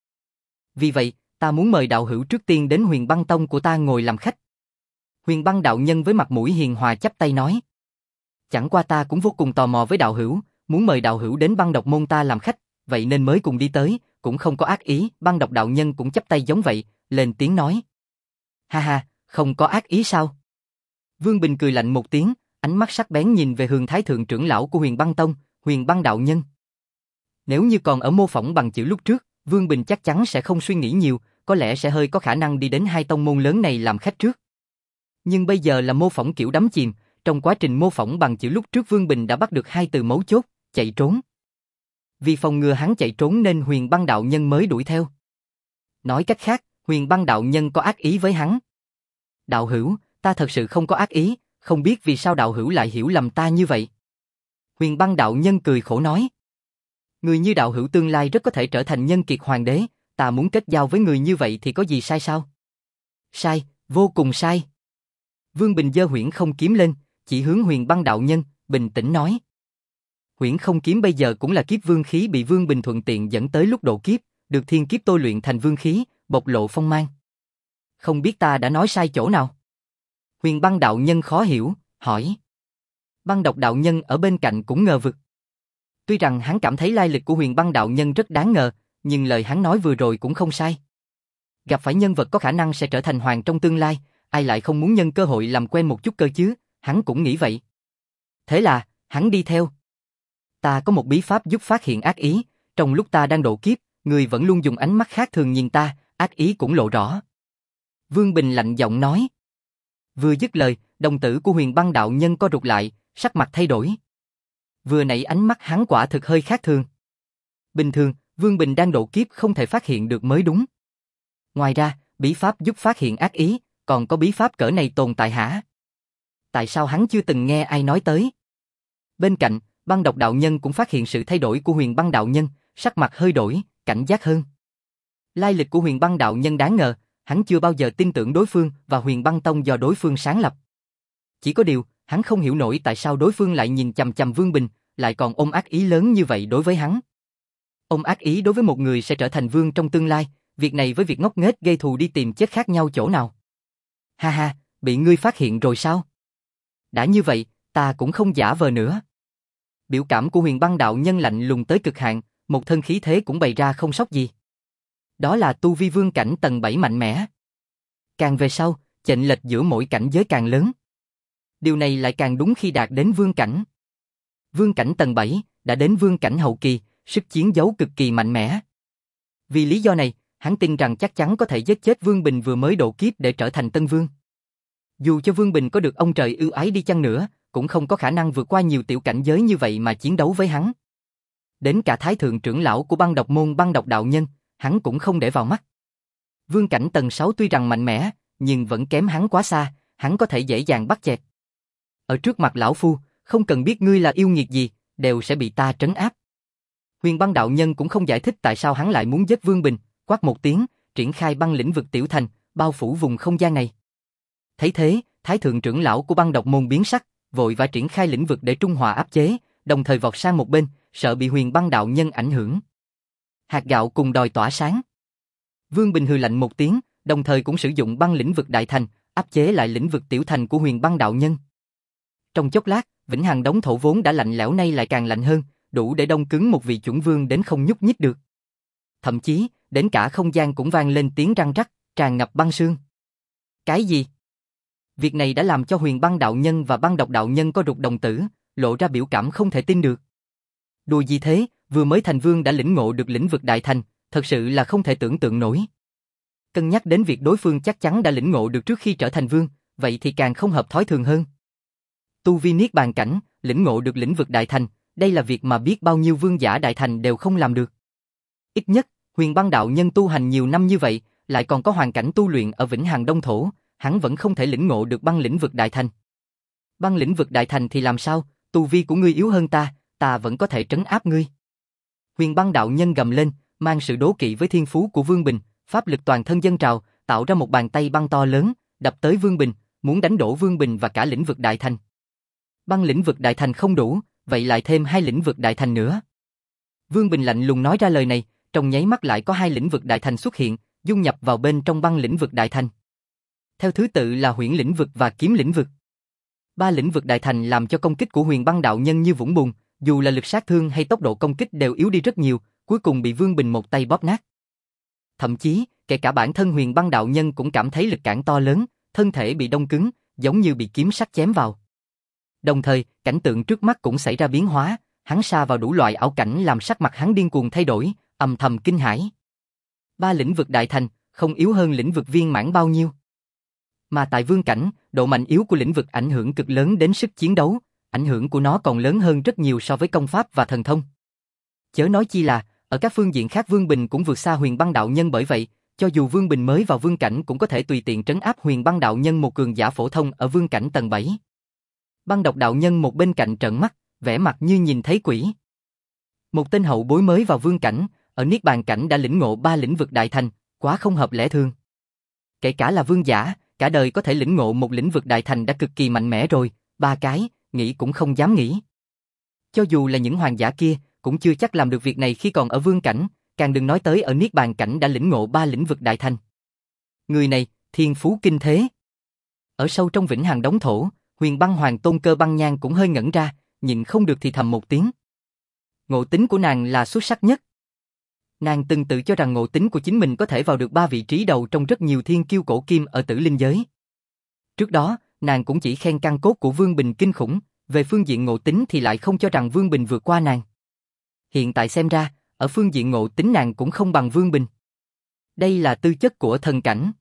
Vì vậy, ta muốn mời đạo hữu trước tiên đến Huyền Băng Tông của ta ngồi làm khách. Huyền Băng đạo nhân với mặt mũi hiền hòa chắp tay nói. Chẳng qua ta cũng vô cùng tò mò với đạo hữu, muốn mời đạo hữu đến Băng Độc môn ta làm khách, vậy nên mới cùng đi tới, cũng không có ác ý. Băng Độc đạo nhân cũng chắp tay giống vậy, lên tiếng nói. Ha ha, không có ác ý sao? Vương Bình cười lạnh một tiếng, ánh mắt sắc bén nhìn về hướng Thái thượng trưởng lão của Huyền Băng Tông, Huyền Băng đạo nhân. Nếu như còn ở mô phỏng bằng chữ lúc trước, Vương Bình chắc chắn sẽ không suy nghĩ nhiều, có lẽ sẽ hơi có khả năng đi đến hai tông môn lớn này làm khách trước. Nhưng bây giờ là mô phỏng kiểu đắm chìm, trong quá trình mô phỏng bằng chữ lúc trước Vương Bình đã bắt được hai từ mấu chốt, chạy trốn. Vì phòng ngừa hắn chạy trốn nên Huyền Băng đạo nhân mới đuổi theo. Nói cách khác, Huyền Băng đạo nhân có ác ý với hắn. Đạo hữu, ta thật sự không có ác ý, không biết vì sao đạo hữu lại hiểu lầm ta như vậy. Huyền Băng đạo nhân cười khổ nói. Người như đạo hữu tương lai rất có thể trở thành nhân kiệt hoàng đế, ta muốn kết giao với người như vậy thì có gì sai sao? Sai, vô cùng sai. Vương Bình giơ Huyễn Không kiếm lên, chỉ hướng Huyền Băng đạo nhân, bình tĩnh nói. Huyễn Không kiếm bây giờ cũng là kiếp vương khí bị Vương Bình thuận tiện dẫn tới lúc độ kiếp, được thiên kiếp tôi luyện thành vương khí, bộc lộ phong mang. Không biết ta đã nói sai chỗ nào? Huyền Băng đạo nhân khó hiểu, hỏi. Băng Độc đạo nhân ở bên cạnh cũng ngờ vực. Tuy rằng hắn cảm thấy lai lịch của Huyền Băng đạo nhân rất đáng ngờ, nhưng lời hắn nói vừa rồi cũng không sai. Gặp phải nhân vật có khả năng sẽ trở thành hoàng trong tương lai, ai lại không muốn nhân cơ hội làm quen một chút cơ chứ, hắn cũng nghĩ vậy. Thế là, hắn đi theo. Ta có một bí pháp giúp phát hiện ác ý, trong lúc ta đang độ kiếp, người vẫn luôn dùng ánh mắt khác thường nhìn ta, ác ý cũng lộ rõ. Vương Bình lạnh giọng nói. Vừa dứt lời, đồng tử của Huyền Băng đạo nhân co rụt lại, sắc mặt thay đổi. Vừa nãy ánh mắt hắn quả thực hơi khác thường. Bình thường, Vương Bình đang độ kiếp không thể phát hiện được mới đúng. Ngoài ra, bí pháp giúp phát hiện ác ý, còn có bí pháp cỡ này tồn tại hả? Tại sao hắn chưa từng nghe ai nói tới? Bên cạnh, Băng Độc đạo nhân cũng phát hiện sự thay đổi của Huyền Băng đạo nhân, sắc mặt hơi đổi, cảnh giác hơn. Lai lịch của Huyền Băng đạo nhân đáng ngờ, hắn chưa bao giờ tin tưởng đối phương và Huyền Băng Tông do đối phương sáng lập. Chỉ có điều, hắn không hiểu nổi tại sao đối phương lại nhìn chằm chằm Vương Bình, lại còn ôm ác ý lớn như vậy đối với hắn. Ôm ác ý đối với một người sẽ trở thành vương trong tương lai, việc này với việc ngốc nghếch gây thù đi tìm chết khác nhau chỗ nào? Ha ha, bị ngươi phát hiện rồi sao? Đã như vậy, ta cũng không giả vờ nữa. Biểu cảm của Huyền Băng đạo nhân lạnh lùng tới cực hạn, một thân khí thế cũng bày ra không sót gì. Đó là tu vi vương cảnh tầng bảy mạnh mẽ. Càng về sau, chênh lệch giữa mỗi cảnh giới càng lớn. Điều này lại càng đúng khi đạt đến vương cảnh. Vương cảnh tầng bảy, đã đến vương cảnh hậu kỳ, sức chiến đấu cực kỳ mạnh mẽ. Vì lý do này, hắn tin rằng chắc chắn có thể giết chết Vương Bình vừa mới độ kiếp để trở thành tân vương. Dù cho Vương Bình có được ông trời ưu ái đi chăng nữa, cũng không có khả năng vượt qua nhiều tiểu cảnh giới như vậy mà chiến đấu với hắn. Đến cả Thái thượng trưởng lão của Băng Độc môn Băng Độc đạo nhân, hắn cũng không để vào mắt. Vương cảnh tầng sáu tuy rằng mạnh mẽ, nhưng vẫn kém hắn quá xa, hắn có thể dễ dàng bắt chẹt. Ở trước mặt lão phu, không cần biết ngươi là yêu nghiệt gì, đều sẽ bị ta trấn áp. Huyền Băng đạo nhân cũng không giải thích tại sao hắn lại muốn giết Vương Bình, quát một tiếng, triển khai băng lĩnh vực tiểu thành, bao phủ vùng không gian này. Thấy thế, Thái thượng trưởng lão của Băng Độc môn biến sắc, vội vã triển khai lĩnh vực để trung hòa áp chế, đồng thời vọt sang một bên, sợ bị Huyền Băng đạo nhân ảnh hưởng. Hạt gạo cùng đòi tỏa sáng. Vương Bình hừ lạnh một tiếng, đồng thời cũng sử dụng băng lĩnh vực đại thành, áp chế lại lĩnh vực tiểu thành của Huyền Băng đạo nhân. Trong chốc lát, vĩnh hằng đống thổ vốn đã lạnh lẽo nay lại càng lạnh hơn, đủ để đông cứng một vị chuẩn vương đến không nhúc nhích được. Thậm chí, đến cả không gian cũng vang lên tiếng răng rắc, tràn ngập băng sương. Cái gì? Việc này đã làm cho Huyền Băng đạo nhân và Băng Độc đạo nhân có rụt đồng tử, lộ ra biểu cảm không thể tin được. Đùa gì thế, vừa mới thành vương đã lĩnh ngộ được lĩnh vực đại thành, thật sự là không thể tưởng tượng nổi. Cân nhắc đến việc đối phương chắc chắn đã lĩnh ngộ được trước khi trở thành vương, vậy thì càng không hợp thói thường hơn. Tu vi niết bàn cảnh, lĩnh ngộ được lĩnh vực đại thành, đây là việc mà biết bao nhiêu vương giả đại thành đều không làm được. Ít nhất, Huyền Băng đạo nhân tu hành nhiều năm như vậy, lại còn có hoàn cảnh tu luyện ở Vĩnh Hằng Đông Thổ, hắn vẫn không thể lĩnh ngộ được băng lĩnh vực đại thành. Băng lĩnh vực đại thành thì làm sao, tu vi của ngươi yếu hơn ta, ta vẫn có thể trấn áp ngươi. Huyền Băng đạo nhân gầm lên, mang sự đố kỵ với thiên phú của Vương Bình, pháp lực toàn thân dâng trào, tạo ra một bàn tay băng to lớn, đập tới Vương Bình, muốn đánh đổ Vương Bình và cả lĩnh vực đại thành. Băng lĩnh vực đại thành không đủ, vậy lại thêm hai lĩnh vực đại thành nữa. Vương Bình lạnh lùng nói ra lời này, trong nháy mắt lại có hai lĩnh vực đại thành xuất hiện, dung nhập vào bên trong băng lĩnh vực đại thành. Theo thứ tự là huyễn lĩnh vực và kiếm lĩnh vực. Ba lĩnh vực đại thành làm cho công kích của Huyền Băng đạo nhân như vũng bùn, dù là lực sát thương hay tốc độ công kích đều yếu đi rất nhiều, cuối cùng bị Vương Bình một tay bóp nát. Thậm chí, kể cả bản thân Huyền Băng đạo nhân cũng cảm thấy lực cản to lớn, thân thể bị đông cứng, giống như bị kiếm sắt chém vào. Đồng thời, cảnh tượng trước mắt cũng xảy ra biến hóa, hắn sa vào đủ loại ảo cảnh làm sắc mặt hắn điên cuồng thay đổi, âm thầm kinh hãi. Ba lĩnh vực đại thành, không yếu hơn lĩnh vực viên mãn bao nhiêu. Mà tại vương cảnh, độ mạnh yếu của lĩnh vực ảnh hưởng cực lớn đến sức chiến đấu, ảnh hưởng của nó còn lớn hơn rất nhiều so với công pháp và thần thông. Chớ nói chi là, ở các phương diện khác Vương Bình cũng vượt xa Huyền Băng đạo nhân, bởi vậy, cho dù Vương Bình mới vào vương cảnh cũng có thể tùy tiện trấn áp Huyền Băng đạo nhân một cường giả phổ thông ở vương cảnh tầng bảy. Băng Độc đạo nhân một bên cạnh trợn mắt, vẻ mặt như nhìn thấy quỷ. Một tên hậu bối mới vào vương cảnh, ở niết bàn cảnh đã lĩnh ngộ ba lĩnh vực đại thành, quá không hợp lẽ thường. Kể cả là vương giả, cả đời có thể lĩnh ngộ một lĩnh vực đại thành đã cực kỳ mạnh mẽ rồi, ba cái, nghĩ cũng không dám nghĩ. Cho dù là những hoàng giả kia, cũng chưa chắc làm được việc này khi còn ở vương cảnh, càng đừng nói tới ở niết bàn cảnh đã lĩnh ngộ ba lĩnh vực đại thành. Người này, thiên phú kinh thế. Ở sâu trong Vĩnh Hằng Đống Thổ, Huyền Băng Hoàng Tôn Cơ Băng Nhan cũng hơi ngẩn ra, nhịn không được thì thầm một tiếng. Ngộ tính của nàng là xuất sắc nhất. Nàng từng tự cho rằng ngộ tính của chính mình có thể vào được ba vị trí đầu trong rất nhiều thiên kiêu cổ kim ở Tử Linh giới. Trước đó, nàng cũng chỉ khen căn cốt của Vương Bình kinh khủng, về phương diện ngộ tính thì lại không cho rằng Vương Bình vượt qua nàng. Hiện tại xem ra, ở phương diện ngộ tính nàng cũng không bằng Vương Bình. Đây là tư chất của thần cảnh.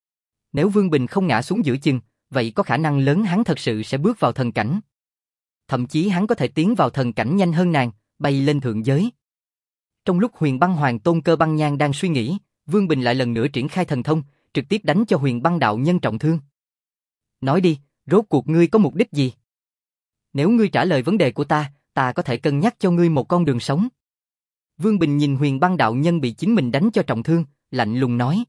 Nếu Vương Bình không ngã xuống giữa chừng, vậy có khả năng lớn hắn thật sự sẽ bước vào thần cảnh. Thậm chí hắn có thể tiến vào thần cảnh nhanh hơn nàng, bay lên thượng giới. Trong lúc Huyền Băng Hoàng Tôn Cơ Băng Nhan đang suy nghĩ, Vương Bình lại lần nữa triển khai thần thông, trực tiếp đánh cho Huyền Băng đạo nhân trọng thương. Nói đi, rốt cuộc ngươi có mục đích gì? Nếu ngươi trả lời vấn đề của ta, ta có thể cân nhắc cho ngươi một con đường sống. Vương Bình nhìn Huyền Băng đạo nhân bị chính mình đánh cho trọng thương, lạnh lùng nói.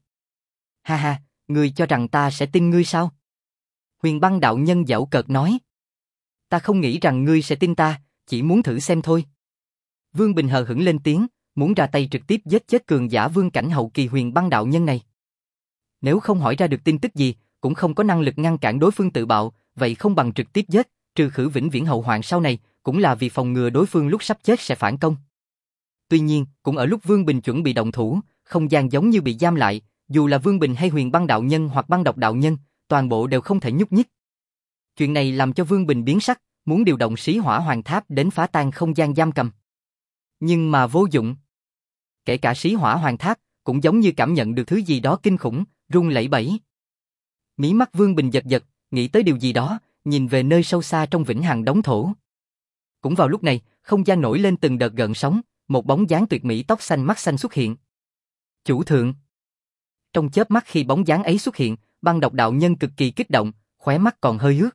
Ha ha, ngươi cho rằng ta sẽ tin ngươi sao? Huyền Băng đạo nhân giễu cợt nói. Ta không nghĩ rằng ngươi sẽ tin ta, chỉ muốn thử xem thôi. Vương Bình hờ hững lên tiếng, muốn ra tay trực tiếp giết chết cường giả vương cảnh hậu kỳ Huyền Băng đạo nhân này. Nếu không hỏi ra được tin tức gì, cũng không có năng lực ngăn cản đối phương tự bạo, vậy không bằng trực tiếp giết, trừ khử vĩnh viễn hậu hoạn sau này, cũng là vì phòng ngừa đối phương lúc sắp chết sẽ phản công. Tuy nhiên, cũng ở lúc Vương Bình chuẩn bị động thủ, không gian giống như bị giam lại, dù là Vương Bình hay Huyền Băng đạo nhân hoặc Băng Độc đạo nhân, toàn bộ đều không thể nhúc nhích. Chuyện này làm cho Vương Bình biến sắc, muốn điều động Sĩ Hỏa Hoàng Tháp đến phá tan không gian giam cầm. Nhưng mà vô dụng. Kể cả Sĩ Hỏa Hoàng Tháp, cũng giống như cảm nhận được thứ gì đó kinh khủng, run lẩy bẩy. Mí mắt Vương Bình giật giật, nghĩ tới điều gì đó, nhìn về nơi sâu xa trong Vĩnh Hằng Đống Thổ. Cũng vào lúc này, không gian nổi lên từng đợt gợn sóng, một bóng dáng tuyệt mỹ tóc xanh mắt xanh xuất hiện. Chủ thượng. Trong chớp mắt khi bóng dáng ấy xuất hiện, Băng Độc đạo nhân cực kỳ kích động, khóe mắt còn hơi ướt.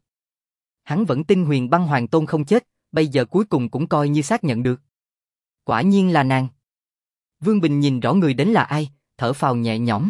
Hắn vẫn tin Huyền Băng Hoàng Tôn không chết, bây giờ cuối cùng cũng coi như xác nhận được. Quả nhiên là nàng. Vương Bình nhìn rõ người đến là ai, thở phào nhẹ nhõm.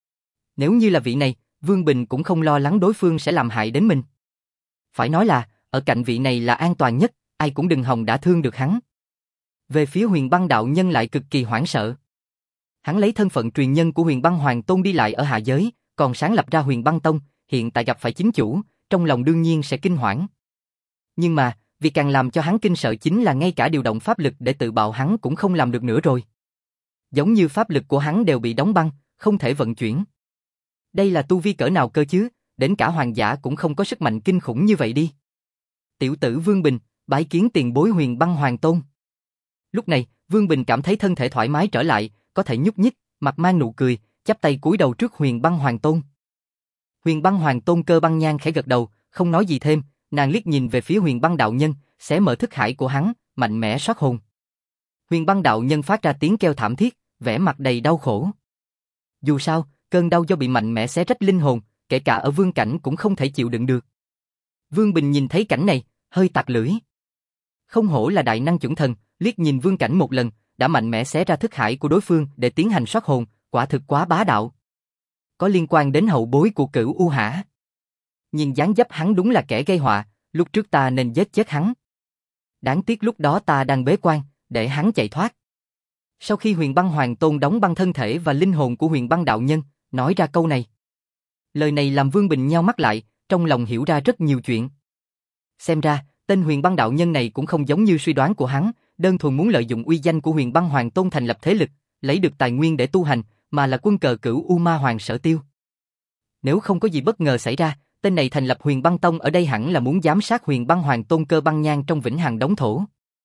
Nếu như là vị này, Vương Bình cũng không lo lắng đối phương sẽ làm hại đến mình. Phải nói là, ở ở cạnh vị này là an toàn nhất, ai cũng đừng hòng đã thương được hắn. Về phía Huyền Băng đạo nhân lại cực kỳ hoảng sợ. Hắn lấy thân phận truyền nhân của Huyền Băng Hoàng Tôn đi lại ở hạ giới, còn sáng lập ra Huyền Băng Tông, hiện tại gặp phải chính chủ, trong lòng đương nhiên sẽ kinh hoảng. Nhưng mà, việc càng làm cho hắn kinh sợ chính là ngay cả điều động pháp lực để tự bạo hắn cũng không làm được nữa rồi. Giống như pháp lực của hắn đều bị đóng băng, không thể vận chuyển. Đây là tu vi cỡ nào cơ chứ, đến cả hoàng giả cũng không có sức mạnh kinh khủng như vậy đi. Tiểu tử Vương Bình, bái kiến tiền bối Huyền Băng Hoàng Tôn. Lúc này, Vương Bình cảm thấy thân thể thoải mái trở lại, có thể nhúc nhích, mặt mang nụ cười, chắp tay cúi đầu trước Huyền Băng Hoàng Tôn. Huyền Băng Hoàng Tôn Cơ Băng Nhan khẽ gật đầu, không nói gì thêm, nàng liếc nhìn về phía Huyền Băng đạo nhân, xé mở thức hải của hắn, mạnh mẽ soát hồn. Huyền Băng đạo nhân phát ra tiếng kêu thảm thiết, vẻ mặt đầy đau khổ. Dù sao, cơn đau do bị mạnh mẽ xé rách linh hồn, kể cả ở vương cảnh cũng không thể chịu đựng được. Vương Bình nhìn thấy cảnh này, hơi tặc lưỡi. Không hổ là đại năng chuẩn thần, liếc nhìn vương cảnh một lần, đã mạnh mẽ xé ra thức hải của đối phương để tiến hành soát hồn, quả thực quá bá đạo. Có liên quan đến hậu bối của Cửu U hả? Nhìn dáng dấp hắn đúng là kẻ gây họa, lúc trước ta nên giết chết hắn. Đáng tiếc lúc đó ta đang bế quan, để hắn chạy thoát. Sau khi Huyền Băng Hoàng Tôn đóng băng thân thể và linh hồn của Huyền Băng đạo nhân, nói ra câu này. Lời này làm Vương Bình nheo mắt lại, trong lòng hiểu ra rất nhiều chuyện. Xem ra, tên Huyền Băng đạo nhân này cũng không giống như suy đoán của hắn, đơn thuần muốn lợi dụng uy danh của Huyền Băng Hoàng Tôn thành lập thế lực, lấy được tài nguyên để tu hành, mà là quân cờ Cửu U Ma Hoàng Sở Tiêu. Nếu không có gì bất ngờ xảy ra, tên này thành lập Huyền Băng Tông ở đây hẳn là muốn giám sát Huyền Băng Hoàng Tôn Cơ Băng Nhan trong vĩnh hằng đống thổ.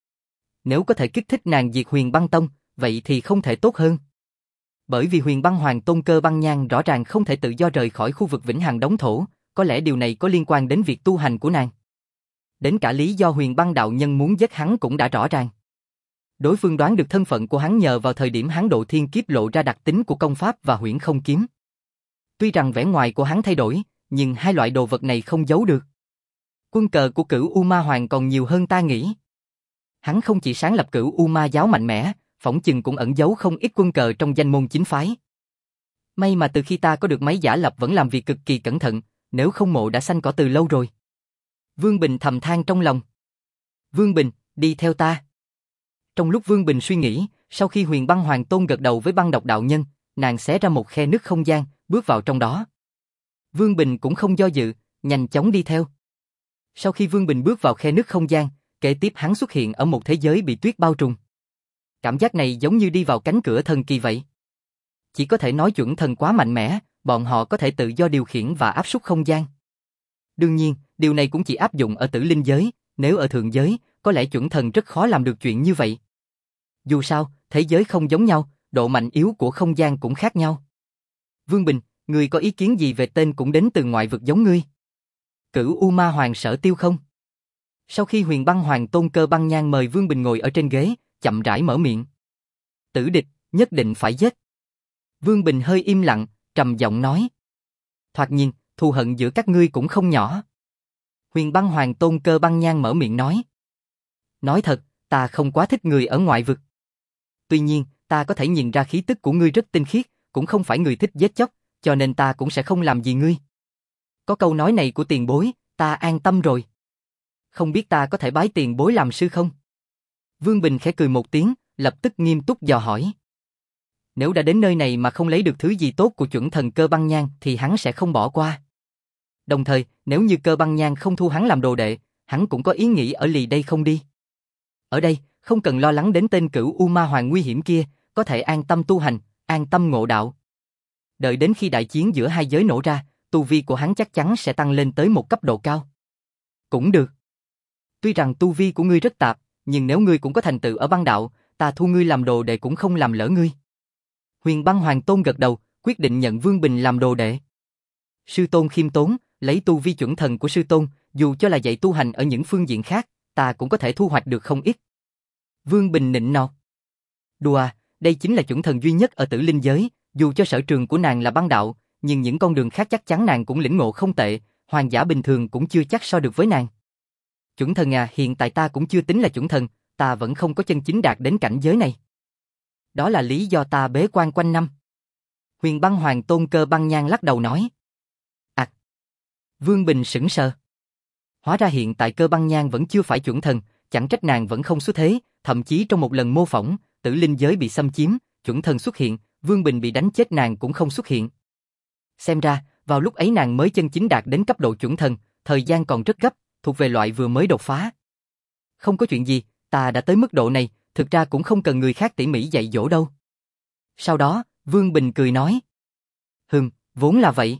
Nếu có thể kích thích nàng diệt Huyền Băng Tông, vậy thì không thể tốt hơn. Bởi vì Huyền Băng Hoàng Tôn Cơ Băng Nhan rõ ràng không thể tự do rời khỏi khu vực vĩnh hằng đống thổ, có lẽ điều này có liên quan đến việc tu hành của nàng. Đến cả lý do Huyền Băng đạo nhân muốn giết hắn cũng đã rõ ràng. Đối phương đoán được thân phận của hắn nhờ vào thời điểm hắn độ thiên kiếp lộ ra đặc tính của công pháp và huyễn không kiếm. Tuy rằng vẻ ngoài của hắn thay đổi, nhưng hai loại đồ vật này không giấu được. Quân cờ của Cửu U Ma Hoàng còn nhiều hơn ta nghĩ. Hắn không chỉ sáng lập Cửu U Ma giáo mạnh mẽ, phỏng chừng cũng ẩn giấu không ít quân cờ trong danh môn chính phái. May mà từ khi ta có được máy giả lập vẫn làm việc cực kỳ cẩn thận, nếu không mộ đã xanh cỏ từ lâu rồi. Vương Bình thầm than trong lòng. Vương Bình, đi theo ta. Trong lúc Vương Bình suy nghĩ, sau khi Huyền Băng Hoàng Tôn gật đầu với Băng Độc đạo nhân, nàng xé ra một khe nứt không gian, bước vào trong đó. Vương Bình cũng không do dự, nhanh chóng đi theo. Sau khi Vương Bình bước vào khe nứt không gian, kế tiếp hắn xuất hiện ở một thế giới bị tuyết bao trùm. Cảm giác này giống như đi vào cánh cửa thần kỳ vậy. Chỉ có thể nói chuẩn thần quá mạnh mẽ, bọn họ có thể tự do điều khiển và áp suất không gian. Đương nhiên, điều này cũng chỉ áp dụng ở tử linh giới, nếu ở thượng giới, có lẽ chuẩn thần rất khó làm được chuyện như vậy. Dù sao, thế giới không giống nhau, độ mạnh yếu của không gian cũng khác nhau. Vương Bình, ngươi có ý kiến gì về tên cũng đến từ ngoại vực giống ngươi? Cửu U Ma Hoàng Sở Tiêu không? Sau khi Huyền Băng Hoàng Tôn Cơ Băng Nhan mời Vương Bình ngồi ở trên ghế, chậm rãi mở miệng. Tử địch, nhất định phải giết. Vương Bình hơi im lặng, trầm giọng nói. Thoạt nhìn, thù hận giữa các ngươi cũng không nhỏ. Huyền Băng Hoàng Tôn Cơ Băng Nhan mở miệng nói. Nói thật, ta không quá thích người ở ngoại vực. Tuy nhiên, ta có thể nhìn ra khí tức của ngươi rất tinh khiết, cũng không phải người thích giết chóc, cho nên ta cũng sẽ không làm gì ngươi. Có câu nói này của tiền bối, ta an tâm rồi. Không biết ta có thể bái tiền bối làm sư không? Vương Bình khẽ cười một tiếng, lập tức nghiêm túc dò hỏi. Nếu đã đến nơi này mà không lấy được thứ gì tốt của chuẩn thần Cơ Băng Nhan thì hắn sẽ không bỏ qua. Đồng thời, nếu như Cơ Băng Nhan không thu hắn làm đồ đệ, hắn cũng có ý nghĩ ở lì đây không đi. Ở đây, không cần lo lắng đến tên Cửu U Ma Hoàng nguy hiểm kia, có thể an tâm tu hành, an tâm ngộ đạo. Đợi đến khi đại chiến giữa hai giới nổ ra, tu vi của hắn chắc chắn sẽ tăng lên tới một cấp độ cao. Cũng được. Tuy rằng tu vi của ngươi rất tạp, nhưng nếu ngươi cũng có thành tựu ở băng đạo, ta thu ngươi làm đồ đệ cũng không làm lỡ ngươi. Huyền Băng Hoàng Tôn gật đầu, quyết định nhận Vương Bình làm đồ đệ. Sư tôn khiêm tốn, lấy tu vi chuẩn thần của sư tôn, dù cho là dạy tu hành ở những phương diện khác, ta cũng có thể thu hoạch được không ít. Vương Bình nịnh nọt. Đùa, đây chính là chuẩn thần duy nhất ở tử linh giới, dù cho sở trường của nàng là băng đạo, nhưng những con đường khác chắc chắn nàng cũng lĩnh ngộ không tệ, hoàng giả bình thường cũng chưa chắc so được với nàng. Chuẩn thần à, hiện tại ta cũng chưa tính là chuẩn thần, ta vẫn không có chân chính đạt đến cảnh giới này. Đó là lý do ta bế quan quanh năm. Huyền Băng Hoàng Tôn Cơ Băng Nhan lắc đầu nói. À. Vương Bình sững sờ. Hóa ra hiện tại Cơ Băng Nhan vẫn chưa phải chuẩn thần, chẳng trách nàng vẫn không xuất thế, thậm chí trong một lần mô phỏng, tử linh giới bị xâm chiếm, chuẩn thần xuất hiện, Vương Bình bị đánh chết nàng cũng không xuất hiện. Xem ra, vào lúc ấy nàng mới chân chính đạt đến cấp độ chuẩn thần, thời gian còn rất gấp, thuộc về loại vừa mới đột phá. Không có chuyện gì, ta đã tới mức độ này, thực ra cũng không cần người khác tỉ mỉ dạy dỗ đâu. Sau đó, Vương Bình cười nói. Hừm, vốn là vậy.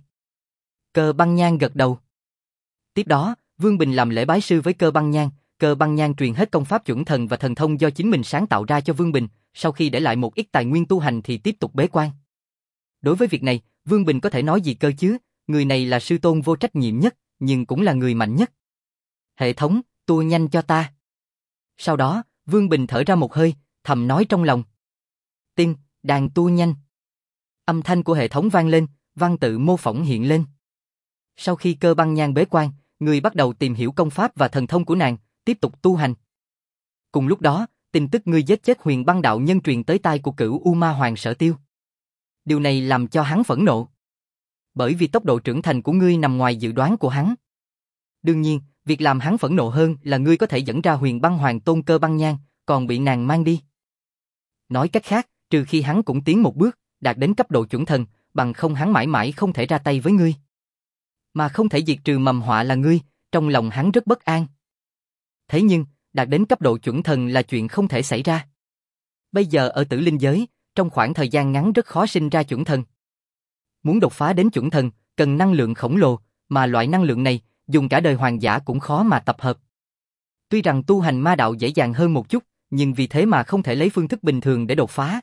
Cơ Băng Nhan gật đầu. Tiếp đó, Vương Bình làm lễ bái sư với Cơ Băng Nhan, Cơ Băng Nhan truyền hết công pháp chuẩn thần và thần thông do chính mình sáng tạo ra cho Vương Bình, sau khi để lại một ít tài nguyên tu hành thì tiếp tục bế quan. Đối với việc này, Vương Bình có thể nói gì cơ chứ, người này là sư tôn vô trách nhiệm nhất, nhưng cũng là người mạnh nhất. Hệ thống, tua nhanh cho ta. Sau đó, Vương Bình thở ra một hơi, thầm nói trong lòng. Tiên, đàn tua nhanh. Âm thanh của hệ thống vang lên, văn tự mô phỏng hiện lên. Sau khi Cơ Băng Nhan bế quan, người bắt đầu tìm hiểu công pháp và thần thông của nàng, tiếp tục tu hành. Cùng lúc đó, tin tức ngươi giết chết Huyền Băng đạo nhân truyền tới tai của Cửu U Ma Hoàng Sở Tiêu. Điều này làm cho hắn phẫn nộ. Bởi vì tốc độ trưởng thành của ngươi nằm ngoài dự đoán của hắn. Đương nhiên, việc làm hắn phẫn nộ hơn là ngươi có thể dẫn ra Huyền Băng Hoàng Tôn Cơ Băng Nhan, còn bị nàng mang đi. Nói cách khác, trừ khi hắn cũng tiến một bước, đạt đến cấp độ chuẩn thần, bằng không hắn mãi mãi không thể ra tay với ngươi. Mà không thể diệt trừ mầm họa là ngươi, trong lòng hắn rất bất an. Thế nhưng, đạt đến cấp độ chuẩn thần là chuyện không thể xảy ra. Bây giờ ở tử linh giới, trong khoảng thời gian ngắn rất khó sinh ra chuẩn thần. Muốn đột phá đến chuẩn thần, cần năng lượng khổng lồ, mà loại năng lượng này, dùng cả đời hoàng giả cũng khó mà tập hợp. Tuy rằng tu hành ma đạo dễ dàng hơn một chút, nhưng vì thế mà không thể lấy phương thức bình thường để đột phá.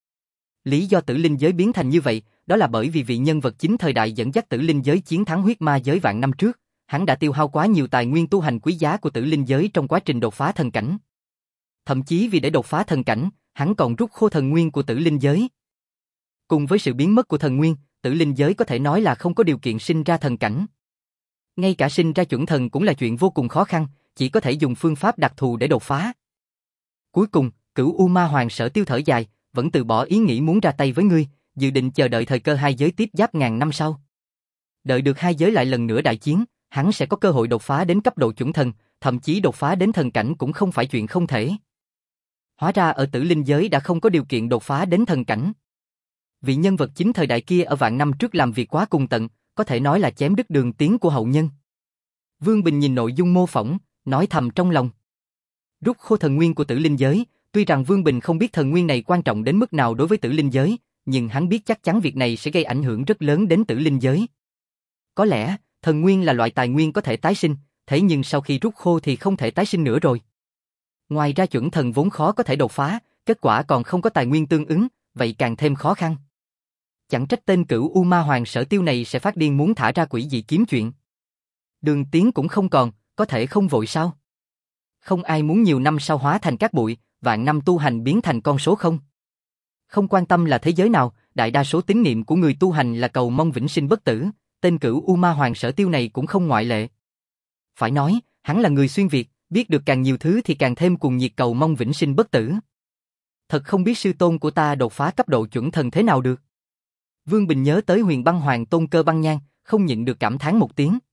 Lý do tử linh giới biến thành như vậy, đó là bởi vì vị nhân vật chính thời đại dẫn dắt tử linh giới chiến thắng huyết ma giới vạn năm trước, hắn đã tiêu hao quá nhiều tài nguyên tu hành quý giá của tử linh giới trong quá trình đột phá thần cảnh. Thậm chí vì để đột phá thần cảnh, hắn còn rút khô thần nguyên của tử linh giới. Cùng với sự biến mất của thần nguyên, tử linh giới có thể nói là không có điều kiện sinh ra thần cảnh. Ngay cả sinh ra chuẩn thần cũng là chuyện vô cùng khó khăn, chỉ có thể dùng phương pháp đặc thù để đột phá. Cuối cùng, Cửu U Ma Hoàng Sở Tiêu thở dài, vẫn từ bỏ ý nghĩ muốn ra tay với ngươi, dự định chờ đợi thời cơ hai giới tiếp giáp ngàn năm sau. Đợi được hai giới lại lần nữa đại chiến, hắn sẽ có cơ hội đột phá đến cấp độ chuẩn thần, thậm chí đột phá đến thần cảnh cũng không phải chuyện không thể. Hóa ra ở tử linh giới đã không có điều kiện đột phá đến thần cảnh. Vị nhân vật chính thời đại kia ở vạn năm trước làm việc quá cùng tận, có thể nói là chém đứt đường tiến của hậu nhân. Vương Bình nhìn nội dung mô phỏng, nói thầm trong lòng. Rút khô thần nguyên của tử linh giới, tuy rằng Vương Bình không biết thần nguyên này quan trọng đến mức nào đối với tử linh giới, nhưng hắn biết chắc chắn việc này sẽ gây ảnh hưởng rất lớn đến tử linh giới. Có lẽ, thần nguyên là loại tài nguyên có thể tái sinh, thế nhưng sau khi rút khô thì không thể tái sinh nữa rồi. Ngoài ra chuẩn thần vốn khó có thể đột phá, kết quả còn không có tài nguyên tương ứng, vậy càng thêm khó khăn. Chẳng trách tên Cửu U Ma Hoàng Sở Tiêu này sẽ phát điên muốn thả ra quỷ dị kiếm chuyện. Đường tiến cũng không còn, có thể không vội sao? Không ai muốn nhiều năm sau hóa thành cát bụi, vạn năm tu hành biến thành con số không. Không quan tâm là thế giới nào, đại đa số tín niệm của người tu hành là cầu mong vĩnh sinh bất tử, tên Cửu U Ma Hoàng Sở Tiêu này cũng không ngoại lệ. Phải nói, hắn là người xuyên Việt, biết được càng nhiều thứ thì càng thêm cuồng nhiệt cầu mong vĩnh sinh bất tử. Thật không biết sư tôn của ta đột phá cấp độ chuẩn thần thế nào được. Vương Bình nhớ tới Huyền Băng Hoàng Tôn Cơ Băng Nhan, không nhịn được cảm thán một tiếng.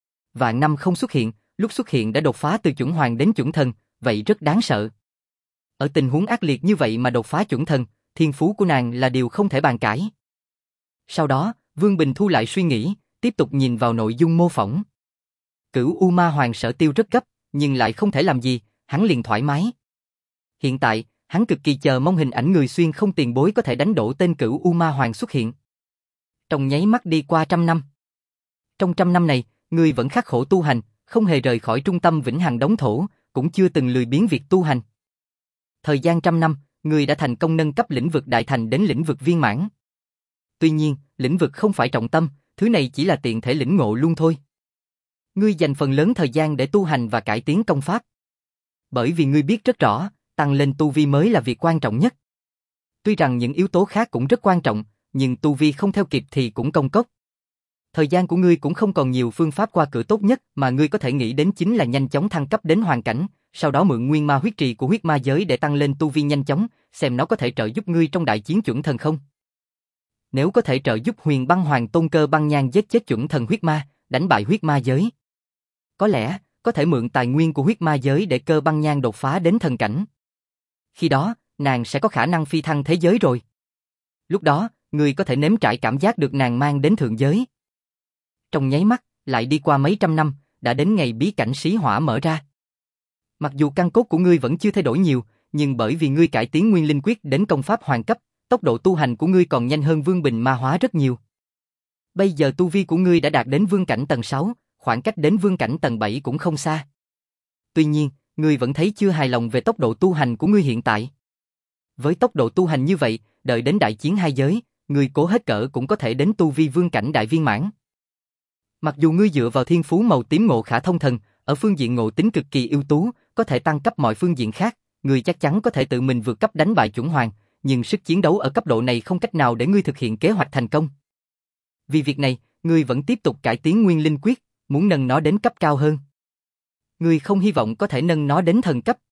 Vạn năm không xuất hiện, lúc xuất hiện đã đột phá từ chuẩn hoàng đến chuẩn thần, vậy rất đáng sợ. Ở tình huống ác liệt như vậy mà đột phá chuẩn thần, thiên phú của nàng là điều không thể bàn cãi. Sau đó, Vương Bình thu lại suy nghĩ, tiếp tục nhìn vào nội dung mô phỏng. Cửu U Ma Hoàng Sở Tiêu rất gấp, nhưng lại không thể làm gì, hắn liền thoải mái. Hiện tại, hắn cực kỳ chờ mong hình ảnh người xuyên không tiền bối có thể đánh đổ tên Cửu U Ma Hoàng xuất hiện. Trong nháy mắt đi qua trăm năm. Trong trăm năm này, ngươi vẫn khắc khổ tu hành, không hề rời khỏi trung tâm vĩnh hằng đống thổ, cũng chưa từng lười biếng việc tu hành. Thời gian trăm năm, ngươi đã thành công nâng cấp lĩnh vực đại thành đến lĩnh vực viên mãn. Tuy nhiên, lĩnh vực không phải trọng tâm, thứ này chỉ là tiện thể lĩnh ngộ luôn thôi. Ngươi dành phần lớn thời gian để tu hành và cải tiến công pháp. Bởi vì ngươi biết rất rõ, tăng lên tu vi mới là việc quan trọng nhất. Tuy rằng những yếu tố khác cũng rất quan trọng, nhưng tu vi không theo kịp thì cũng công cốc. Thời gian của ngươi cũng không còn nhiều, phương pháp qua cửa tốt nhất mà ngươi có thể nghĩ đến chính là nhanh chóng thăng cấp đến hoàn cảnh, sau đó mượn nguyên ma huyết trì của huyết ma giới để tăng lên tu vi nhanh chóng, xem nó có thể trợ giúp ngươi trong đại chiến chuẩn thần không. Nếu có thể trợ giúp Huyền Băng Hoàng Tôn Cơ Băng Nhan giết chết chuẩn thần huyết ma, đánh bại huyết ma giới, có lẽ có thể mượn tài nguyên của huyết ma giới để Cơ Băng Nhan đột phá đến thần cảnh. Khi đó, nàng sẽ có khả năng phi thăng thế giới rồi. Lúc đó, ngươi có thể nếm trải cảm giác được nàng mang đến thượng giới. Trong nháy mắt, lại đi qua mấy trăm năm, đã đến ngày bí cảnh xí hỏa mở ra. Mặc dù căn cốt của ngươi vẫn chưa thay đổi nhiều, nhưng bởi vì ngươi cải tiến nguyên linh quyết đến công pháp hoàng cấp, tốc độ tu hành của ngươi còn nhanh hơn Vương Bình ma hóa rất nhiều. Bây giờ tu vi của ngươi đã đạt đến vương cảnh tầng sáu, khoảng cách đến vương cảnh tầng bảy cũng không xa. Tuy nhiên, ngươi vẫn thấy chưa hài lòng về tốc độ tu hành của ngươi hiện tại. Với tốc độ tu hành như vậy, đợi đến đại chiến hai giới, ngươi cố hết cỡ cũng có thể đến tu vi vương cảnh đại viên mãn. Mặc dù ngươi dựa vào thiên phú màu tím ngộ khả thông thần, ở phương diện ngộ tính cực kỳ ưu tú, có thể tăng cấp mọi phương diện khác, ngươi chắc chắn có thể tự mình vượt cấp đánh bại chuẩn hoàng, nhưng sức chiến đấu ở cấp độ này không cách nào để ngươi thực hiện kế hoạch thành công. Vì việc này, ngươi vẫn tiếp tục cải tiến nguyên linh quyết, muốn nâng nó đến cấp cao hơn. Ngươi không hy vọng có thể nâng nó đến thần cấp.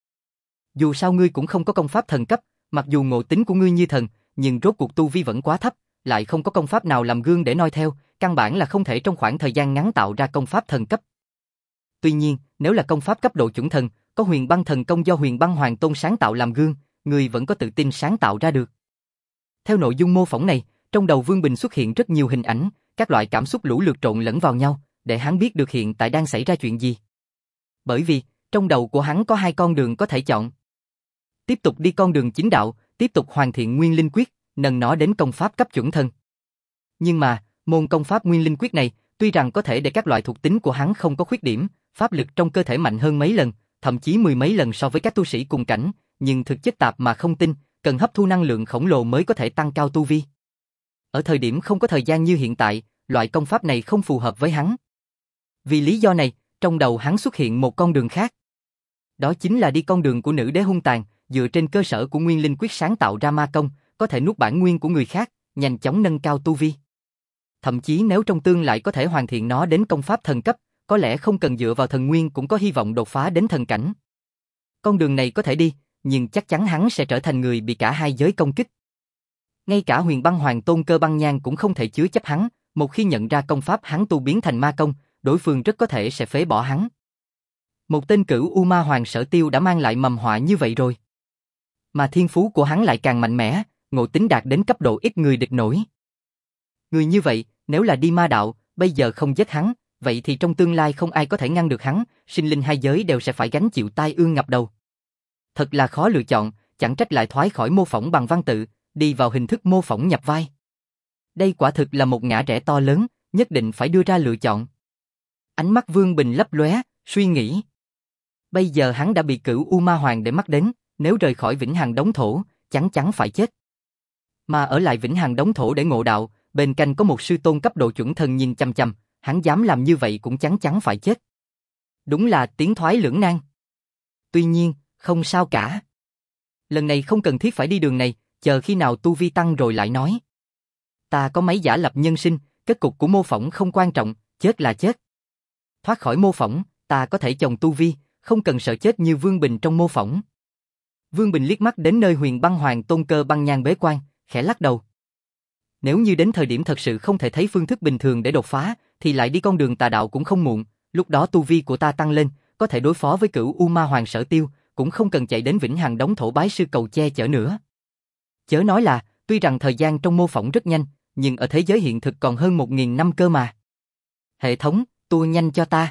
Dù sao ngươi cũng không có công pháp thần cấp, mặc dù ngộ tính của ngươi như thần, nhưng rốt cuộc tu vi vẫn quá thấp, lại không có công pháp nào làm gương để noi theo, căn bản là không thể trong khoảng thời gian ngắn tạo ra công pháp thần cấp. Tuy nhiên, nếu là công pháp cấp độ chuẩn thần, có huyền băng thần công do huyền băng hoàng tôn sáng tạo làm gương, ngươi vẫn có tự tin sáng tạo ra được. Theo nội dung mô phỏng này, trong đầu Vương Bình xuất hiện rất nhiều hình ảnh, các loại cảm xúc lũ lượt trộn lẫn vào nhau, để hắn biết được hiện tại đang xảy ra chuyện gì. Bởi vì, trong đầu của hắn có hai con đường có thể chọn. Tiếp tục đi con đường chính đạo, tiếp tục hoàn thiện nguyên linh quyết, nâng nó đến công pháp cấp chuẩn thần. Nhưng mà, môn công pháp nguyên linh quyết này, tuy rằng có thể để các loại thuộc tính của hắn không có khuyết điểm, pháp lực trong cơ thể mạnh hơn mấy lần, thậm chí mười mấy lần so với các tu sĩ cùng cảnh, nhưng thực chất tạp mà không tinh, cần hấp thu năng lượng khổng lồ mới có thể tăng cao tu vi. Ở thời điểm không có thời gian như hiện tại, loại công pháp này không phù hợp với hắn. Vì lý do này, trong đầu hắn xuất hiện một con đường khác. Đó chính là đi con đường của nữ đế hung tàn, dựa trên cơ sở của nguyên linh quyết sáng tạo ra ma công, có thể nuốt bản nguyên của người khác, nhanh chóng nâng cao tu vi. Thậm chí nếu trong tương lai có thể hoàn thiện nó đến công pháp thần cấp, có lẽ không cần dựa vào thần nguyên cũng có hy vọng đột phá đến thần cảnh. Con đường này có thể đi, nhưng chắc chắn hắn sẽ trở thành người bị cả hai giới công kích. Ngay cả huyền băng hoàng tôn Cơ Băng Nhan cũng không thể chứa chấp hắn, một khi nhận ra công pháp hắn tu biến thành ma công, đối phương rất có thể sẽ phế bỏ hắn. Một tên cửu U Ma Hoàng Sở Tiêu đã mang lại mầm họa như vậy rồi. Mà thiên phú của hắn lại càng mạnh mẽ, ngộ tính đạt đến cấp độ ít người địch nổi. Người như vậy, nếu là đi ma đạo, bây giờ không giết hắn, vậy thì trong tương lai không ai có thể ngăn được hắn, sinh linh hai giới đều sẽ phải gánh chịu tai ương ngập đầu. Thật là khó lựa chọn, chẳng trách lại thoái khỏi mô phỏng bằng văn tự, đi vào hình thức mô phỏng nhập vai. Đây quả thực là một ngã rẽ to lớn, nhất định phải đưa ra lựa chọn. Ánh mắt Vương Bình lấp lóe, suy nghĩ. Bây giờ hắn đã bị cửu U Ma Hoàng để mắt đến, nếu rời khỏi Vĩnh Hằng Đống Thổ, chắn chắn phải chết. Mà ở lại Vĩnh Hằng Đống Thổ để ngộ đạo, bên cạnh có một sư tôn cấp độ chuẩn thần nhìn chằm chằm, hắn dám làm như vậy cũng chắn chắn phải chết. Đúng là tiến thoái lưỡng nan. Tuy nhiên, không sao cả. Lần này không cần thiết phải đi đường này, chờ khi nào tu vi tăng rồi lại nói. Ta có mấy giả lập nhân sinh, kết cục của mô phỏng không quan trọng, chết là chết. Thoát khỏi mô phỏng, ta có thể chồng tu vi, không cần sợ chết như Vương Bình trong mô phỏng. Vương Bình liếc mắt đến nơi huyền băng hoàng tôn Cơ Băng Nhan bế quan, khẽ lắc đầu. Nếu như đến thời điểm thật sự không thể thấy phương thức bình thường để đột phá, thì lại đi con đường tà đạo cũng không muộn, lúc đó tu vi của ta tăng lên, có thể đối phó với cửu U Ma Hoàng Sở Tiêu, cũng không cần chạy đến Vĩnh Hằng Đống Thổ bái sư cầu che chở nữa. Chớ nói là, tuy rằng thời gian trong mô phỏng rất nhanh, nhưng ở thế giới hiện thực còn hơn một nghìn năm cơ mà. Hệ thống, tua nhanh cho ta.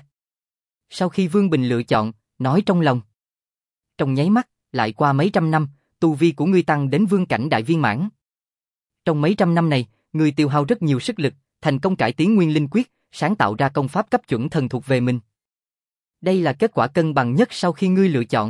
Sau khi Vương Bình lựa chọn, nói trong lòng. Trong nháy mắt, lại qua mấy trăm năm, tu vi của ngươi tăng đến vương cảnh đại viên mãn. Trong mấy trăm năm này, ngươi tiêu hao rất nhiều sức lực, thành công cải tiến nguyên linh quyết, sáng tạo ra công pháp cấp chuẩn thần thuộc về mình. Đây là kết quả cân bằng nhất sau khi ngươi lựa chọn.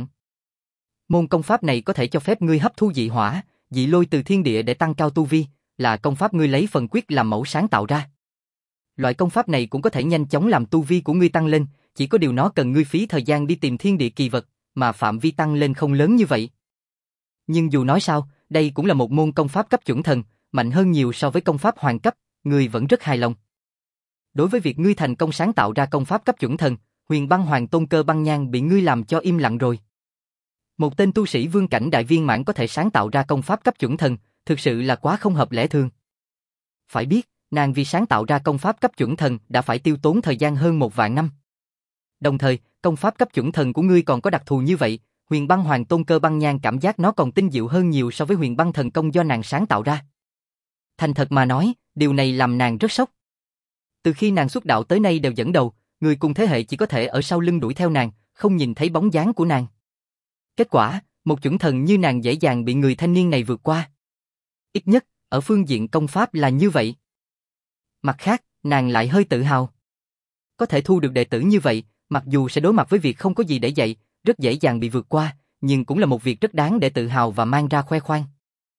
Môn công pháp này có thể cho phép ngươi hấp thu dị hỏa, dị lôi từ thiên địa để tăng cao tu vi, là công pháp ngươi lấy phần quyết làm mẫu sáng tạo ra. Loại công pháp này cũng có thể nhanh chóng làm tu vi của ngươi tăng lên, chỉ có điều nó cần ngươi phí thời gian đi tìm thiên địa kỳ vật, mà phạm vi tăng lên không lớn như vậy. Nhưng dù nói sao, đây cũng là một môn công pháp cấp chuẩn thần, mạnh hơn nhiều so với công pháp hoàng cấp, ngươi vẫn rất hài lòng. Đối với việc ngươi thành công sáng tạo ra công pháp cấp chuẩn thần, huyền băng hoàng tôn Cơ Băng Nhan bị ngươi làm cho im lặng rồi. Một tên tu sĩ vương cảnh đại viên mãn có thể sáng tạo ra công pháp cấp chuẩn thần, thực sự là quá không hợp lẽ thường. Phải biết, nàng vì sáng tạo ra công pháp cấp chuẩn thần đã phải tiêu tốn thời gian hơn một vạn năm. Đồng thời, công pháp cấp chuẩn thần của ngươi còn có đặc thù như vậy, Huyền Băng Hoàng Tôn Cơ Băng Nhang cảm giác nó còn tinh diệu hơn nhiều so với Huyền Băng Thần Công do nàng sáng tạo ra. Thành thật mà nói, điều này làm nàng rất sốc. Từ khi nàng xuất đạo tới nay đều dẫn đầu, người cùng thế hệ chỉ có thể ở sau lưng đuổi theo nàng, không nhìn thấy bóng dáng của nàng. Kết quả, một chuẩn thần như nàng dễ dàng bị người thanh niên này vượt qua. Ít nhất, ở phương diện công pháp là như vậy. Mặt khác, nàng lại hơi tự hào. Có thể thu được đệ tử như vậy, mặc dù sẽ đối mặt với việc không có gì để dạy, rất dễ dàng bị vượt qua, nhưng cũng là một việc rất đáng để tự hào và mang ra khoe khoang.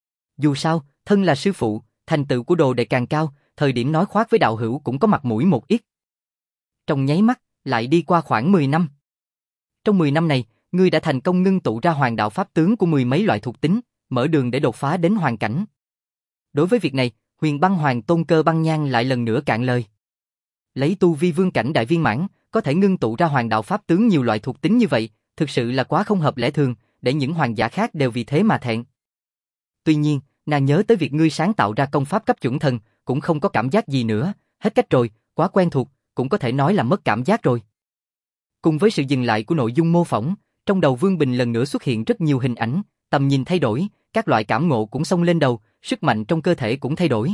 Dù sao, thân là sư phụ, thành tựu của đồ đệ càng cao, thời điểm nói khoác với đạo hữu cũng có mặt mũi một ít. Trong nháy mắt, lại đi qua khoảng mười năm. Trong mười năm này, ngươi đã thành công ngưng tụ ra hoàng đạo pháp tướng của mười mấy loại thuộc tính, mở đường để đột phá đến hoàn cảnh. Đối với việc này, Huyền Băng Hoàng Tôn Cơ Băng Nhang lại lần nữa cạn lời. Lấy tu vi vương cảnh đại viên mãn, có thể ngưng tụ ra hoàng đạo pháp tướng nhiều loại thuộc tính như vậy, thực sự là quá không hợp lẽ thường, để những hoàng giả khác đều vì thế mà thẹn. Tuy nhiên, nàng nhớ tới việc ngươi sáng tạo ra công pháp cấp chuẩn thần, cũng không có cảm giác gì nữa, hết cách rồi, quá quen thuộc, cũng có thể nói là mất cảm giác rồi. Cùng với sự dừng lại của nội dung mô phỏng, trong đầu Vương Bình lần nữa xuất hiện rất nhiều hình ảnh, tầm nhìn thay đổi, các loại cảm ngộ cũng xông lên đầu, sức mạnh trong cơ thể cũng thay đổi.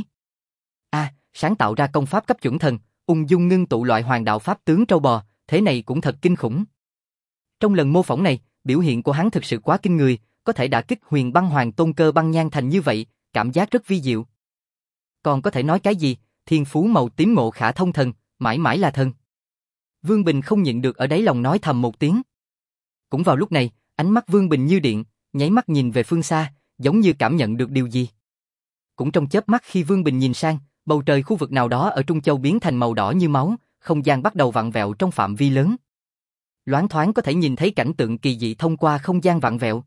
A, à, sáng tạo ra công pháp cấp chuẩn thần, ung dung ngưng tụ loại hoàng đạo pháp tướng trâu bò, thế này cũng thật kinh khủng. Trong lần mô phỏng này, biểu hiện của hắn thực sự quá kinh người, có thể đả kích Huyền Băng Hoàng Tôn Cơ Băng Nhang thành như vậy, cảm giác rất vi diệu. Còn có thể nói cái gì, thiên phú màu tím ngộ khả thông thần, mãi mãi là thần. Vương Bình không nhịn được ở đáy lòng nói thầm một tiếng. Cũng vào lúc này, ánh mắt Vương Bình như điện, nháy mắt nhìn về phương xa, giống như cảm nhận được điều gì. Cũng trong chớp mắt khi Vương Bình nhìn sang, bầu trời khu vực nào đó ở Trung Châu biến thành màu đỏ như máu, không gian bắt đầu vặn vẹo trong phạm vi lớn. Loáng thoáng có thể nhìn thấy cảnh tượng kỳ dị thông qua không gian vặn vẹo.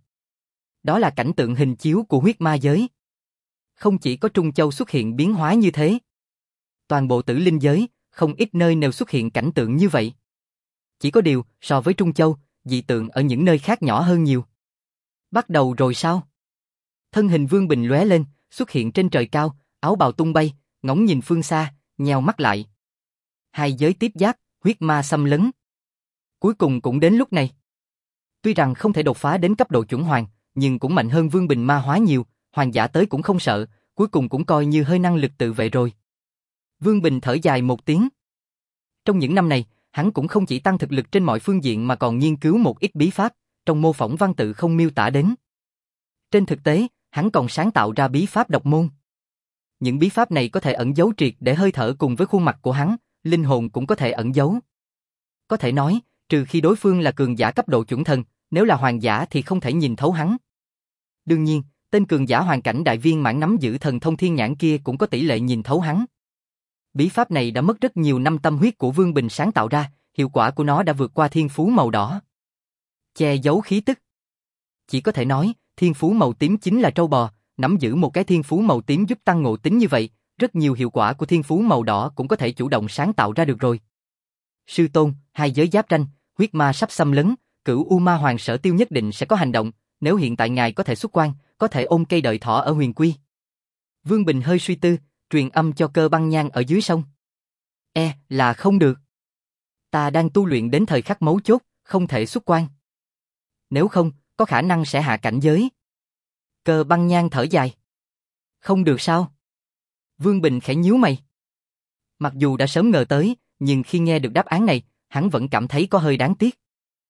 Đó là cảnh tượng hình chiếu của huyết ma giới. Không chỉ có Trung Châu xuất hiện biến hóa như thế. Toàn bộ tử linh giới, không ít nơi đều xuất hiện cảnh tượng như vậy. Chỉ có điều, so với Trung Châu, dị tượng ở những nơi khác nhỏ hơn nhiều. Bắt đầu rồi sao? Thân hình Vương Bình lóe lên, xuất hiện trên trời cao, áo bào tung bay, ngóng nhìn phương xa, nheo mắt lại. Hai giới tiếp giáp, huyết ma xâm lấn. Cuối cùng cũng đến lúc này. Tuy rằng không thể đột phá đến cấp độ chuẩn hoàng, nhưng cũng mạnh hơn Vương Bình ma hóa nhiều, hoàng giả tới cũng không sợ, cuối cùng cũng coi như hơi năng lực tự vệ rồi. Vương Bình thở dài một tiếng. Trong những năm này, hắn cũng không chỉ tăng thực lực trên mọi phương diện mà còn nghiên cứu một ít bí pháp, trong mô phỏng văn tự không miêu tả đến. Trên thực tế, hắn còn sáng tạo ra bí pháp độc môn. Những bí pháp này có thể ẩn giấu triệt để hơi thở cùng với khuôn mặt của hắn, linh hồn cũng có thể ẩn giấu. Có thể nói, trừ khi đối phương là cường giả cấp độ chuẩn thần, nếu là hoàng giả thì không thể nhìn thấu hắn. Đương nhiên, tên cường giả hoàn cảnh đại viên mãn nắm giữ thần thông thiên nhãn kia cũng có tỷ lệ nhìn thấu hắn. Bí pháp này đã mất rất nhiều năm tâm huyết của Vương Bình sáng tạo ra, hiệu quả của nó đã vượt qua thiên phú màu đỏ. Che giấu khí tức. Chỉ có thể nói, thiên phú màu tím chính là trâu bò, nắm giữ một cái thiên phú màu tím giúp tăng ngộ tính như vậy, rất nhiều hiệu quả của thiên phú màu đỏ cũng có thể chủ động sáng tạo ra được rồi. Sư tôn, hai giới giáp tranh, huyết ma sắp xâm lấn, Cửu U Ma Hoàng Sở Tiêu nhất định sẽ có hành động, nếu hiện tại ngài có thể xuất quan, có thể ôm cây đợi thỏ ở Huyền Quy. Vương Bình hơi suy tư, truyền âm cho Cơ Băng Nhang ở dưới sông. E, là không được. Ta đang tu luyện đến thời khắc mấu chốt, không thể xuất quan. Nếu không, có khả năng sẽ hạ cảnh giới. Cơ Băng Nhang thở dài. Không được sao? Vương Bình khẽ nhíu mày. Mặc dù đã sớm ngờ tới, nhưng khi nghe được đáp án này, hắn vẫn cảm thấy có hơi đáng tiếc.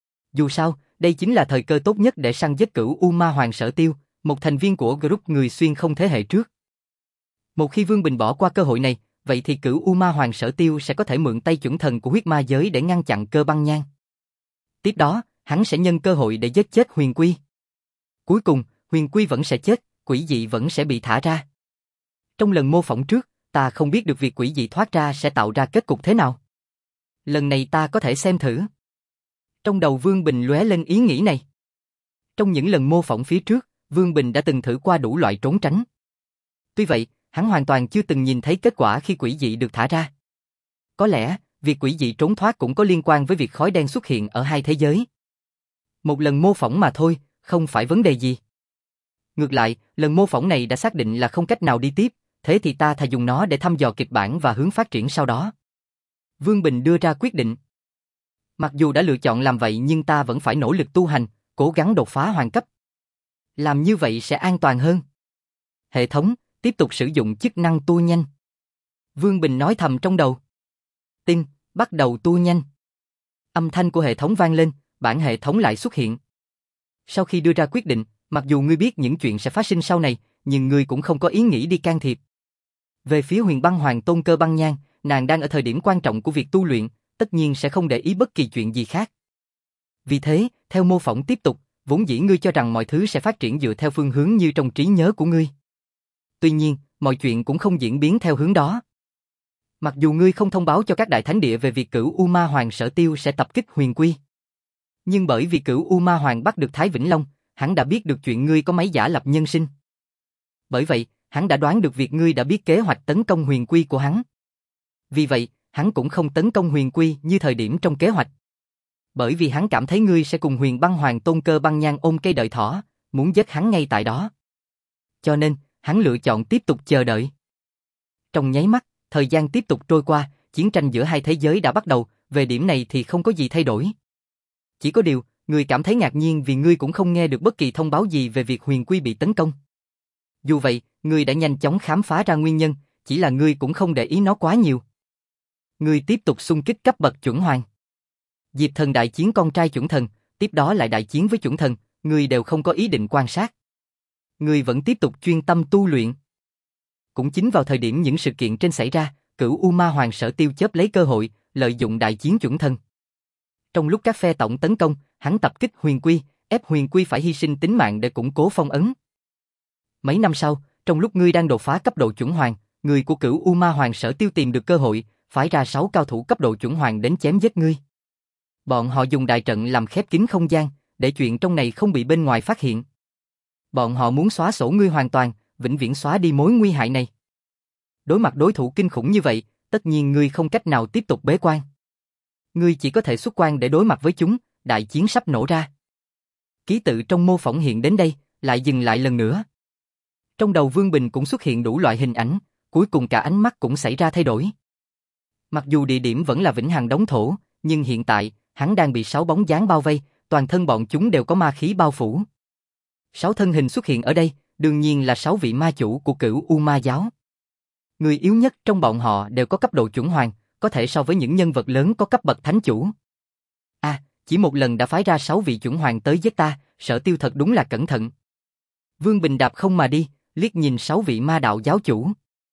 Dù sao, đây chính là thời cơ tốt nhất để săn giết Cửu U Ma Hoàng Sở Tiêu, một thành viên của group người xuyên không thế hệ trước. Một khi Vương Bình bỏ qua cơ hội này, vậy thì Cửu U Ma Hoàng Sở Tiêu sẽ có thể mượn tay chuẩn thần của huyết ma giới để ngăn chặn Cơ Băng Nhang. Tiếp đó, hắn sẽ nhân cơ hội để giết chết Huyền Quy. Cuối cùng, Huyền Quy vẫn sẽ chết, quỷ dị vẫn sẽ bị thả ra. Trong lần mô phỏng trước, ta không biết được việc quỷ dị thoát ra sẽ tạo ra kết cục thế nào. Lần này ta có thể xem thử. Trong đầu Vương Bình lóe lên ý nghĩ này. Trong những lần mô phỏng phía trước, Vương Bình đã từng thử qua đủ loại trốn tránh. Tuy vậy, hắn hoàn toàn chưa từng nhìn thấy kết quả khi quỷ dị được thả ra. Có lẽ, việc quỷ dị trốn thoát cũng có liên quan với việc khói đen xuất hiện ở hai thế giới. Một lần mô phỏng mà thôi, không phải vấn đề gì. Ngược lại, lần mô phỏng này đã xác định là không cách nào đi tiếp, thế thì ta thà dùng nó để thăm dò kịch bản và hướng phát triển sau đó. Vương Bình đưa ra quyết định. Mặc dù đã lựa chọn làm vậy nhưng ta vẫn phải nỗ lực tu hành, cố gắng đột phá hoàng cấp. Làm như vậy sẽ an toàn hơn. Hệ thống, tiếp tục sử dụng chức năng tua nhanh. Vương Bình nói thầm trong đầu. Tin, bắt đầu tua nhanh. Âm thanh của hệ thống vang lên, bản hệ thống lại xuất hiện. Sau khi đưa ra quyết định, mặc dù ngươi biết những chuyện sẽ phát sinh sau này, nhưng ngươi cũng không có ý nghĩ đi can thiệp. Về phía Huyền Băng Hoàng Tôn Cơ Băng Nhan, nàng đang ở thời điểm quan trọng của việc tu luyện, tất nhiên sẽ không để ý bất kỳ chuyện gì khác. Vì thế, theo mô phỏng tiếp tục, vốn dĩ ngươi cho rằng mọi thứ sẽ phát triển dựa theo phương hướng như trong trí nhớ của ngươi. Tuy nhiên, mọi chuyện cũng không diễn biến theo hướng đó. Mặc dù ngươi không thông báo cho các đại thánh địa về việc Cửu U Ma Hoàng Sở Tiêu sẽ tập kích Huyền Quy, nhưng bởi vì Cửu U Ma Hoàng bắt được Thái Vĩnh Long, hắn đã biết được chuyện ngươi có máy giả lập nhân sinh. Bởi vậy, hắn đã đoán được việc ngươi đã biết kế hoạch tấn công Huyền Quy của hắn. Vì vậy, hắn cũng không tấn công Huyền Quy như thời điểm trong kế hoạch. Bởi vì hắn cảm thấy ngươi sẽ cùng Huyền Băng Hoàng Tôn Cơ Băng Nhan ôm cây đợi thỏ, muốn giết hắn ngay tại đó. Cho nên, hắn lựa chọn tiếp tục chờ đợi. Trong nháy mắt, thời gian tiếp tục trôi qua, chiến tranh giữa hai thế giới đã bắt đầu, về điểm này thì không có gì thay đổi. Chỉ có điều, ngươi cảm thấy ngạc nhiên vì ngươi cũng không nghe được bất kỳ thông báo gì về việc Huyền Quy bị tấn công. Dù vậy, ngươi đã nhanh chóng khám phá ra nguyên nhân, chỉ là ngươi cũng không để ý nó quá nhiều. Ngươi tiếp tục xung kích cấp bậc chuẩn hoàng. Diệp Thần đại chiến con trai chuẩn thần, tiếp đó lại đại chiến với chuẩn thần, ngươi đều không có ý định quan sát. Ngươi vẫn tiếp tục chuyên tâm tu luyện. Cũng chính vào thời điểm những sự kiện trên xảy ra, Cửu U Ma Hoàng Sở Tiêu chớp lấy cơ hội, lợi dụng đại chiến chuẩn thần. Trong lúc các phe tổng tấn công, hắn tập kích Huyền Quy, ép Huyền Quy phải hy sinh tính mạng để củng cố phong ấn. Mấy năm sau, trong lúc ngươi đang đột phá cấp độ chuẩn hoàng, người của Cửu U Ma Hoàng Sở Tiêu tìm được cơ hội, phái ra sáu cao thủ cấp độ chuẩn hoàng đến chém giết ngươi. Bọn họ dùng đại trận làm khép kín không gian, để chuyện trong này không bị bên ngoài phát hiện. Bọn họ muốn xóa sổ ngươi hoàn toàn, vĩnh viễn xóa đi mối nguy hại này. Đối mặt đối thủ kinh khủng như vậy, tất nhiên ngươi không cách nào tiếp tục bế quan. Ngươi chỉ có thể xuất quan để đối mặt với chúng, đại chiến sắp nổ ra. Ký tự trong mô phỏng hiện đến đây, lại dừng lại lần nữa. Trong đầu Vương Bình cũng xuất hiện đủ loại hình ảnh, cuối cùng cả ánh mắt cũng xảy ra thay đổi. Mặc dù địa điểm vẫn là Vĩnh Hằng Đống Thổ, nhưng hiện tại, hắn đang bị sáu bóng dáng bao vây, toàn thân bọn chúng đều có ma khí bao phủ. Sáu thân hình xuất hiện ở đây, đương nhiên là sáu vị ma chủ của Cửu U Ma giáo. Người yếu nhất trong bọn họ đều có cấp độ chuẩn hoàng, có thể so với những nhân vật lớn có cấp bậc thánh chủ. À, chỉ một lần đã phái ra sáu vị chuẩn hoàng tới giết ta, Sở Tiêu thật đúng là cẩn thận. Vương Bình đạp không mà đi, liếc nhìn sáu vị ma đạo giáo chủ.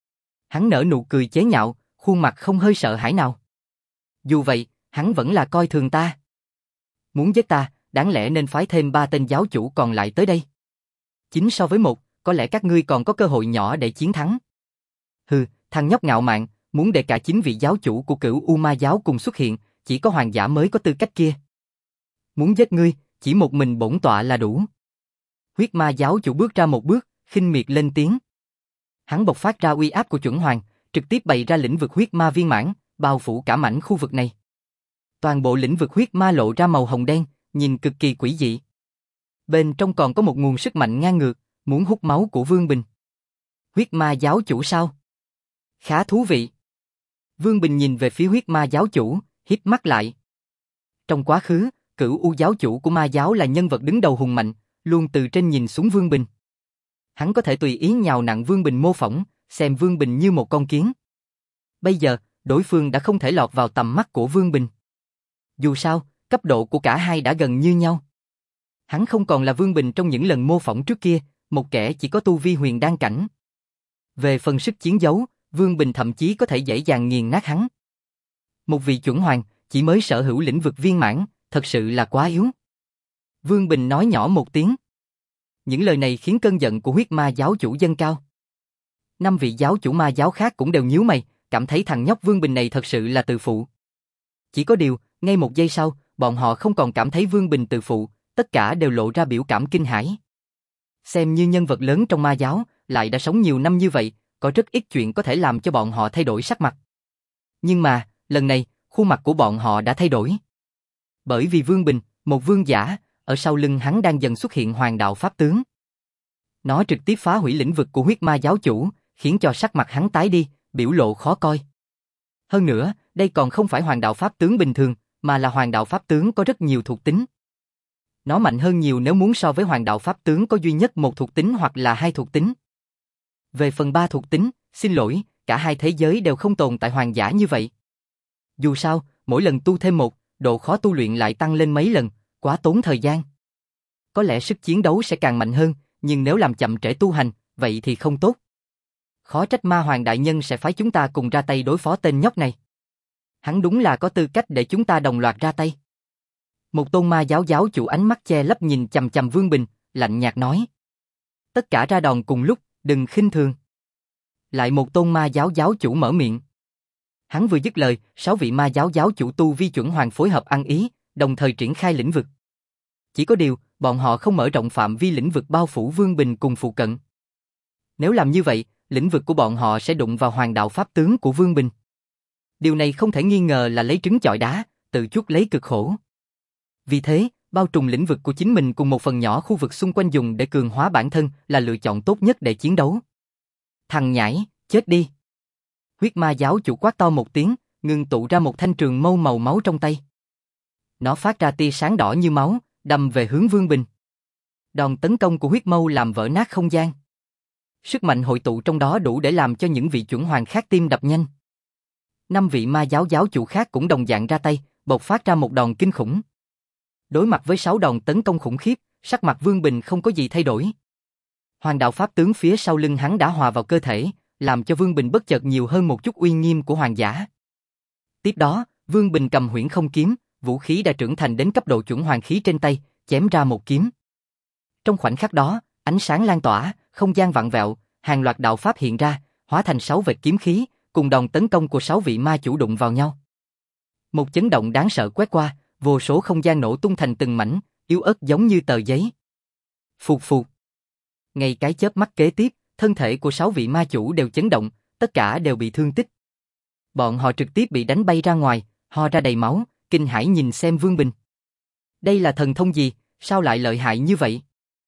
Hắn nở nụ cười chế nhạo, khuôn mặt không hơi sợ hãi nào. Dù vậy, hắn vẫn là coi thường ta. Muốn giết ta, đáng lẽ nên phái thêm ba tên giáo chủ còn lại tới đây. Chính so với một, có lẽ các ngươi còn có cơ hội nhỏ để chiến thắng. Hừ, thằng nhóc ngạo mạn, muốn để cả chín vị giáo chủ của Cửu U Ma giáo cùng xuất hiện, chỉ có hoàng giả mới có tư cách kia. Muốn giết ngươi, chỉ một mình bổn tọa là đủ. Huyết Ma giáo chủ bước ra một bước, khinh miệt lên tiếng. Hắn bộc phát ra uy áp của chuẩn hoàng, trực tiếp bày ra lĩnh vực huyết ma viên mãn, bao phủ cả mảnh khu vực này. Toàn bộ lĩnh vực huyết ma lộ ra màu hồng đen, nhìn cực kỳ quỷ dị. Bên trong còn có một nguồn sức mạnh ngang ngược, muốn hút máu của Vương Bình. Huyết ma giáo chủ sao? Khá thú vị. Vương Bình nhìn về phía huyết ma giáo chủ, híp mắt lại. Trong quá khứ, Cửu U giáo chủ của ma giáo là nhân vật đứng đầu hùng mạnh, luôn từ trên nhìn xuống Vương Bình. Hắn có thể tùy ý nhào nặn Vương Bình mô phỏng, xem Vương Bình như một con kiến. Bây giờ, đối phương đã không thể lọt vào tầm mắt của Vương Bình. Dù sao, cấp độ của cả hai đã gần như nhau. Hắn không còn là Vương Bình trong những lần mô phỏng trước kia, một kẻ chỉ có tu vi huyền đan cảnh. Về phần sức chiến đấu, Vương Bình thậm chí có thể dễ dàng nghiền nát hắn. Một vị chuẩn hoàng, chỉ mới sở hữu lĩnh vực viên mãn, thật sự là quá yếu. Vương Bình nói nhỏ một tiếng. Những lời này khiến cơn giận của huyết ma giáo chủ dâng cao. Năm vị giáo chủ ma giáo khác cũng đều nhíu mày, cảm thấy thằng nhóc Vương Bình này thật sự là tự phụ. Chỉ có điều, ngay một giây sau, bọn họ không còn cảm thấy Vương Bình tự phụ, tất cả đều lộ ra biểu cảm kinh hãi. Xem như nhân vật lớn trong ma giáo, lại đã sống nhiều năm như vậy, có rất ít chuyện có thể làm cho bọn họ thay đổi sắc mặt. Nhưng mà, lần này, khuôn mặt của bọn họ đã thay đổi. Bởi vì Vương Bình, một vương giả, ở sau lưng hắn đang dần xuất hiện hoàng đạo pháp tướng. Nó trực tiếp phá hủy lĩnh vực của huyết ma giáo chủ, khiến cho sắc mặt hắn tái đi, biểu lộ khó coi. Hơn nữa, đây còn không phải hoàng đạo pháp tướng bình thường, mà là hoàng đạo pháp tướng có rất nhiều thuộc tính. Nó mạnh hơn nhiều nếu muốn so với hoàng đạo pháp tướng có duy nhất một thuộc tính hoặc là hai thuộc tính. Về phần ba thuộc tính, xin lỗi, cả hai thế giới đều không tồn tại hoàng giả như vậy. Dù sao, mỗi lần tu thêm một, độ khó tu luyện lại tăng lên mấy lần, quá tốn thời gian. Có lẽ sức chiến đấu sẽ càng mạnh hơn, nhưng nếu làm chậm trễ tu hành, vậy thì không tốt. Khó trách Ma Hoàng đại nhân sẽ phái chúng ta cùng ra tay đối phó tên nhóc này. Hắn đúng là có tư cách để chúng ta đồng loạt ra tay. Một tôn ma giáo giáo chủ ánh mắt che lấp nhìn chằm chằm Vương Bình, lạnh nhạt nói. Tất cả ra đòn cùng lúc, đừng khinh thường. Lại một tôn ma giáo giáo chủ mở miệng. Hắn vừa dứt lời, sáu vị ma giáo giáo chủ tu vi chuẩn hoàng phối hợp ăn ý, đồng thời triển khai lĩnh vực. Chỉ có điều, bọn họ không mở rộng phạm vi lĩnh vực bao phủ Vương Bình cùng phụ cận. Nếu làm như vậy, lĩnh vực của bọn họ sẽ đụng vào hoàng đạo pháp tướng của Vương Bình. Điều này không thể nghi ngờ là lấy trứng chọi đá, tự chuốc lấy cực khổ. Vì thế, bao trùm lĩnh vực của chính mình cùng một phần nhỏ khu vực xung quanh dùng để cường hóa bản thân là lựa chọn tốt nhất để chiến đấu. Thằng nhãi, chết đi. Huyết ma giáo chủ quát to một tiếng, ngưng tụ ra một thanh trường mâu màu máu trong tay. Nó phát ra tia sáng đỏ như máu, đâm về hướng Vương Bình. Đòn tấn công của huyết mâu làm vỡ nát không gian. Sức mạnh hội tụ trong đó đủ để làm cho những vị chuẩn hoàng khác tim đập nhanh. Năm vị ma giáo giáo chủ khác cũng đồng dạng ra tay, bộc phát ra một đòn kinh khủng. Đối mặt với sáu đòn tấn công khủng khiếp, sắc mặt Vương Bình không có gì thay đổi. Hoàng đạo pháp tướng phía sau lưng hắn đã hòa vào cơ thể, làm cho Vương Bình bất chợt nhiều hơn một chút uy nghiêm của hoàng giả. Tiếp đó, Vương Bình cầm huyễn không kiếm, vũ khí đã trưởng thành đến cấp độ chuẩn hoàng khí trên tay, chém ra một kiếm. Trong khoảnh khắc đó, ánh sáng lan tỏa, không gian vặn vẹo, hàng loạt đạo pháp hiện ra, hóa thành sáu vệt kiếm khí, cùng đòn tấn công của sáu vị ma chủ đụng vào nhau. Một chấn động đáng sợ quét qua, vô số không gian nổ tung thành từng mảnh, yếu ớt giống như tờ giấy. Phụt phụt. Ngay cái chớp mắt kế tiếp, thân thể của sáu vị ma chủ đều chấn động, tất cả đều bị thương tích. Bọn họ trực tiếp bị đánh bay ra ngoài, ho ra đầy máu, kinh hãi nhìn xem Vương Bình. Đây là thần thông gì, sao lại lợi hại như vậy?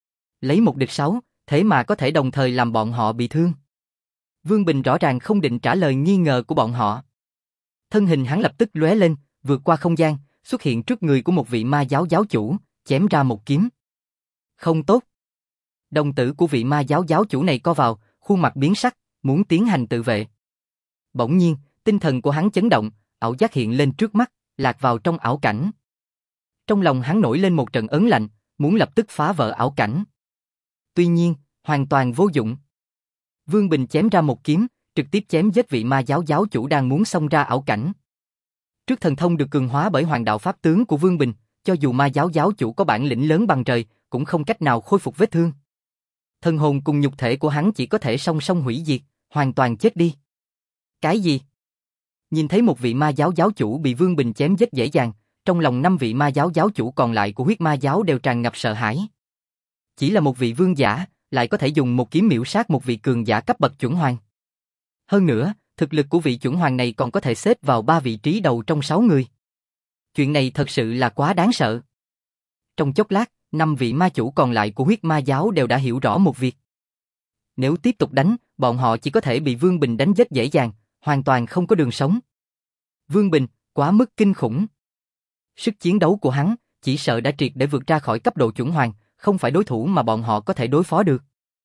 Lấy một địch sáu, thế mà có thể đồng thời làm bọn họ bị thương. Vương Bình rõ ràng không định trả lời nghi ngờ của bọn họ. Thân hình hắn lập tức lóe lên, vượt qua không gian, xuất hiện trước người của một vị ma giáo giáo chủ, chém ra một kiếm. Không tốt. Đồng tử của vị ma giáo giáo chủ này co vào, khuôn mặt biến sắc, muốn tiến hành tự vệ. Bỗng nhiên, tinh thần của hắn chấn động, ảo giác hiện lên trước mắt, lạc vào trong ảo cảnh. Trong lòng hắn nổi lên một trận ớn lạnh, muốn lập tức phá vỡ ảo cảnh. Tuy nhiên, hoàn toàn vô dụng. Vương Bình chém ra một kiếm, trực tiếp chém giết vị ma giáo giáo chủ đang muốn xông ra ảo cảnh. Trước thần thông được cường hóa bởi hoàng đạo pháp tướng của Vương Bình, cho dù ma giáo giáo chủ có bản lĩnh lớn bằng trời, cũng không cách nào khôi phục vết thương. Thần hồn cùng nhục thể của hắn chỉ có thể song song hủy diệt, hoàn toàn chết đi. Cái gì? Nhìn thấy một vị ma giáo giáo chủ bị Vương Bình chém giết dễ dàng, trong lòng năm vị ma giáo giáo chủ còn lại của huyết ma giáo đều tràn ngập sợ hãi. Chỉ là một vị vương giả, lại có thể dùng một kiếm miểu sát một vị cường giả cấp bậc chuẩn hoàng. Hơn nữa, thực lực của vị chuẩn hoàng này còn có thể xếp vào ba vị trí đầu trong sáu người. Chuyện này thật sự là quá đáng sợ. Trong chốc lát, năm vị ma chủ còn lại của huyết ma giáo đều đã hiểu rõ một việc. Nếu tiếp tục đánh, bọn họ chỉ có thể bị Vương Bình đánh chết dễ dàng, hoàn toàn không có đường sống. Vương Bình, quá mức kinh khủng. Sức chiến đấu của hắn, chỉ sợ đã triệt để vượt ra khỏi cấp độ chuẩn hoàng, không phải đối thủ mà bọn họ có thể đối phó được.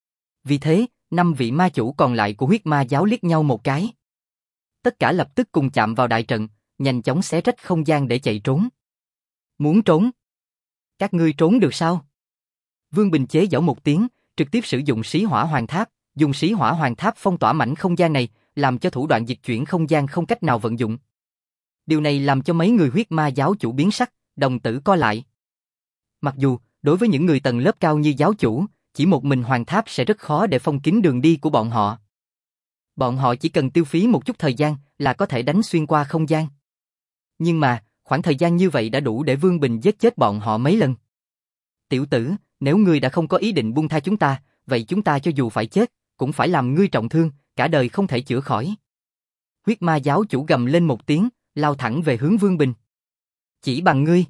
Vì thế, năm vị ma chủ còn lại của huyết ma giáo liếc nhau một cái. Tất cả lập tức cùng chạm vào đại trận, nhanh chóng xé rách không gian để chạy trốn. Muốn trốn? Các ngươi trốn được sao? Vương Bình chế giễu một tiếng, trực tiếp sử dụng xí hỏa hoàng tháp, dùng xí hỏa hoàng tháp phong tỏa mảnh không gian này, làm cho thủ đoạn dịch chuyển không gian không cách nào vận dụng. Điều này làm cho mấy người huyết ma giáo chủ biến sắc, đồng tử co lại. Mặc dù, đối với những người tầng lớp cao như giáo chủ, chỉ một mình hoàng tháp sẽ rất khó để phong kín đường đi của bọn họ. Bọn họ chỉ cần tiêu phí một chút thời gian là có thể đánh xuyên qua không gian. Nhưng mà, khoảng thời gian như vậy đã đủ để Vương Bình giết chết bọn họ mấy lần. Tiểu tử, nếu ngươi đã không có ý định buông tha chúng ta, vậy chúng ta cho dù phải chết, cũng phải làm ngươi trọng thương, cả đời không thể chữa khỏi. Huyết ma giáo chủ gầm lên một tiếng, lao thẳng về hướng Vương Bình. Chỉ bằng ngươi?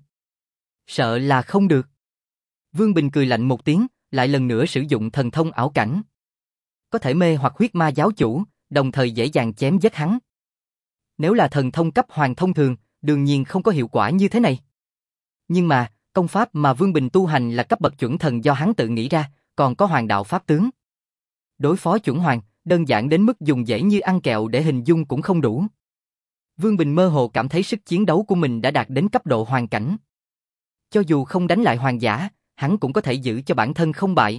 Sợ là không được. Vương Bình cười lạnh một tiếng, lại lần nữa sử dụng thần thông ảo cảnh. Có thể mê hoặc huyết ma giáo chủ, đồng thời dễ dàng chém giết hắn. Nếu là thần thông cấp hoàng thông thường, đương nhiên không có hiệu quả như thế này. Nhưng mà, công pháp mà Vương Bình tu hành là cấp bậc chuẩn thần do hắn tự nghĩ ra, còn có hoàng đạo pháp tướng. Đối phó chuẩn hoàng, đơn giản đến mức dùng dễ như ăn kẹo để hình dung cũng không đủ. Vương Bình mơ hồ cảm thấy sức chiến đấu của mình đã đạt đến cấp độ hoàn cảnh. Cho dù không đánh lại hoàng giả, hắn cũng có thể giữ cho bản thân không bại.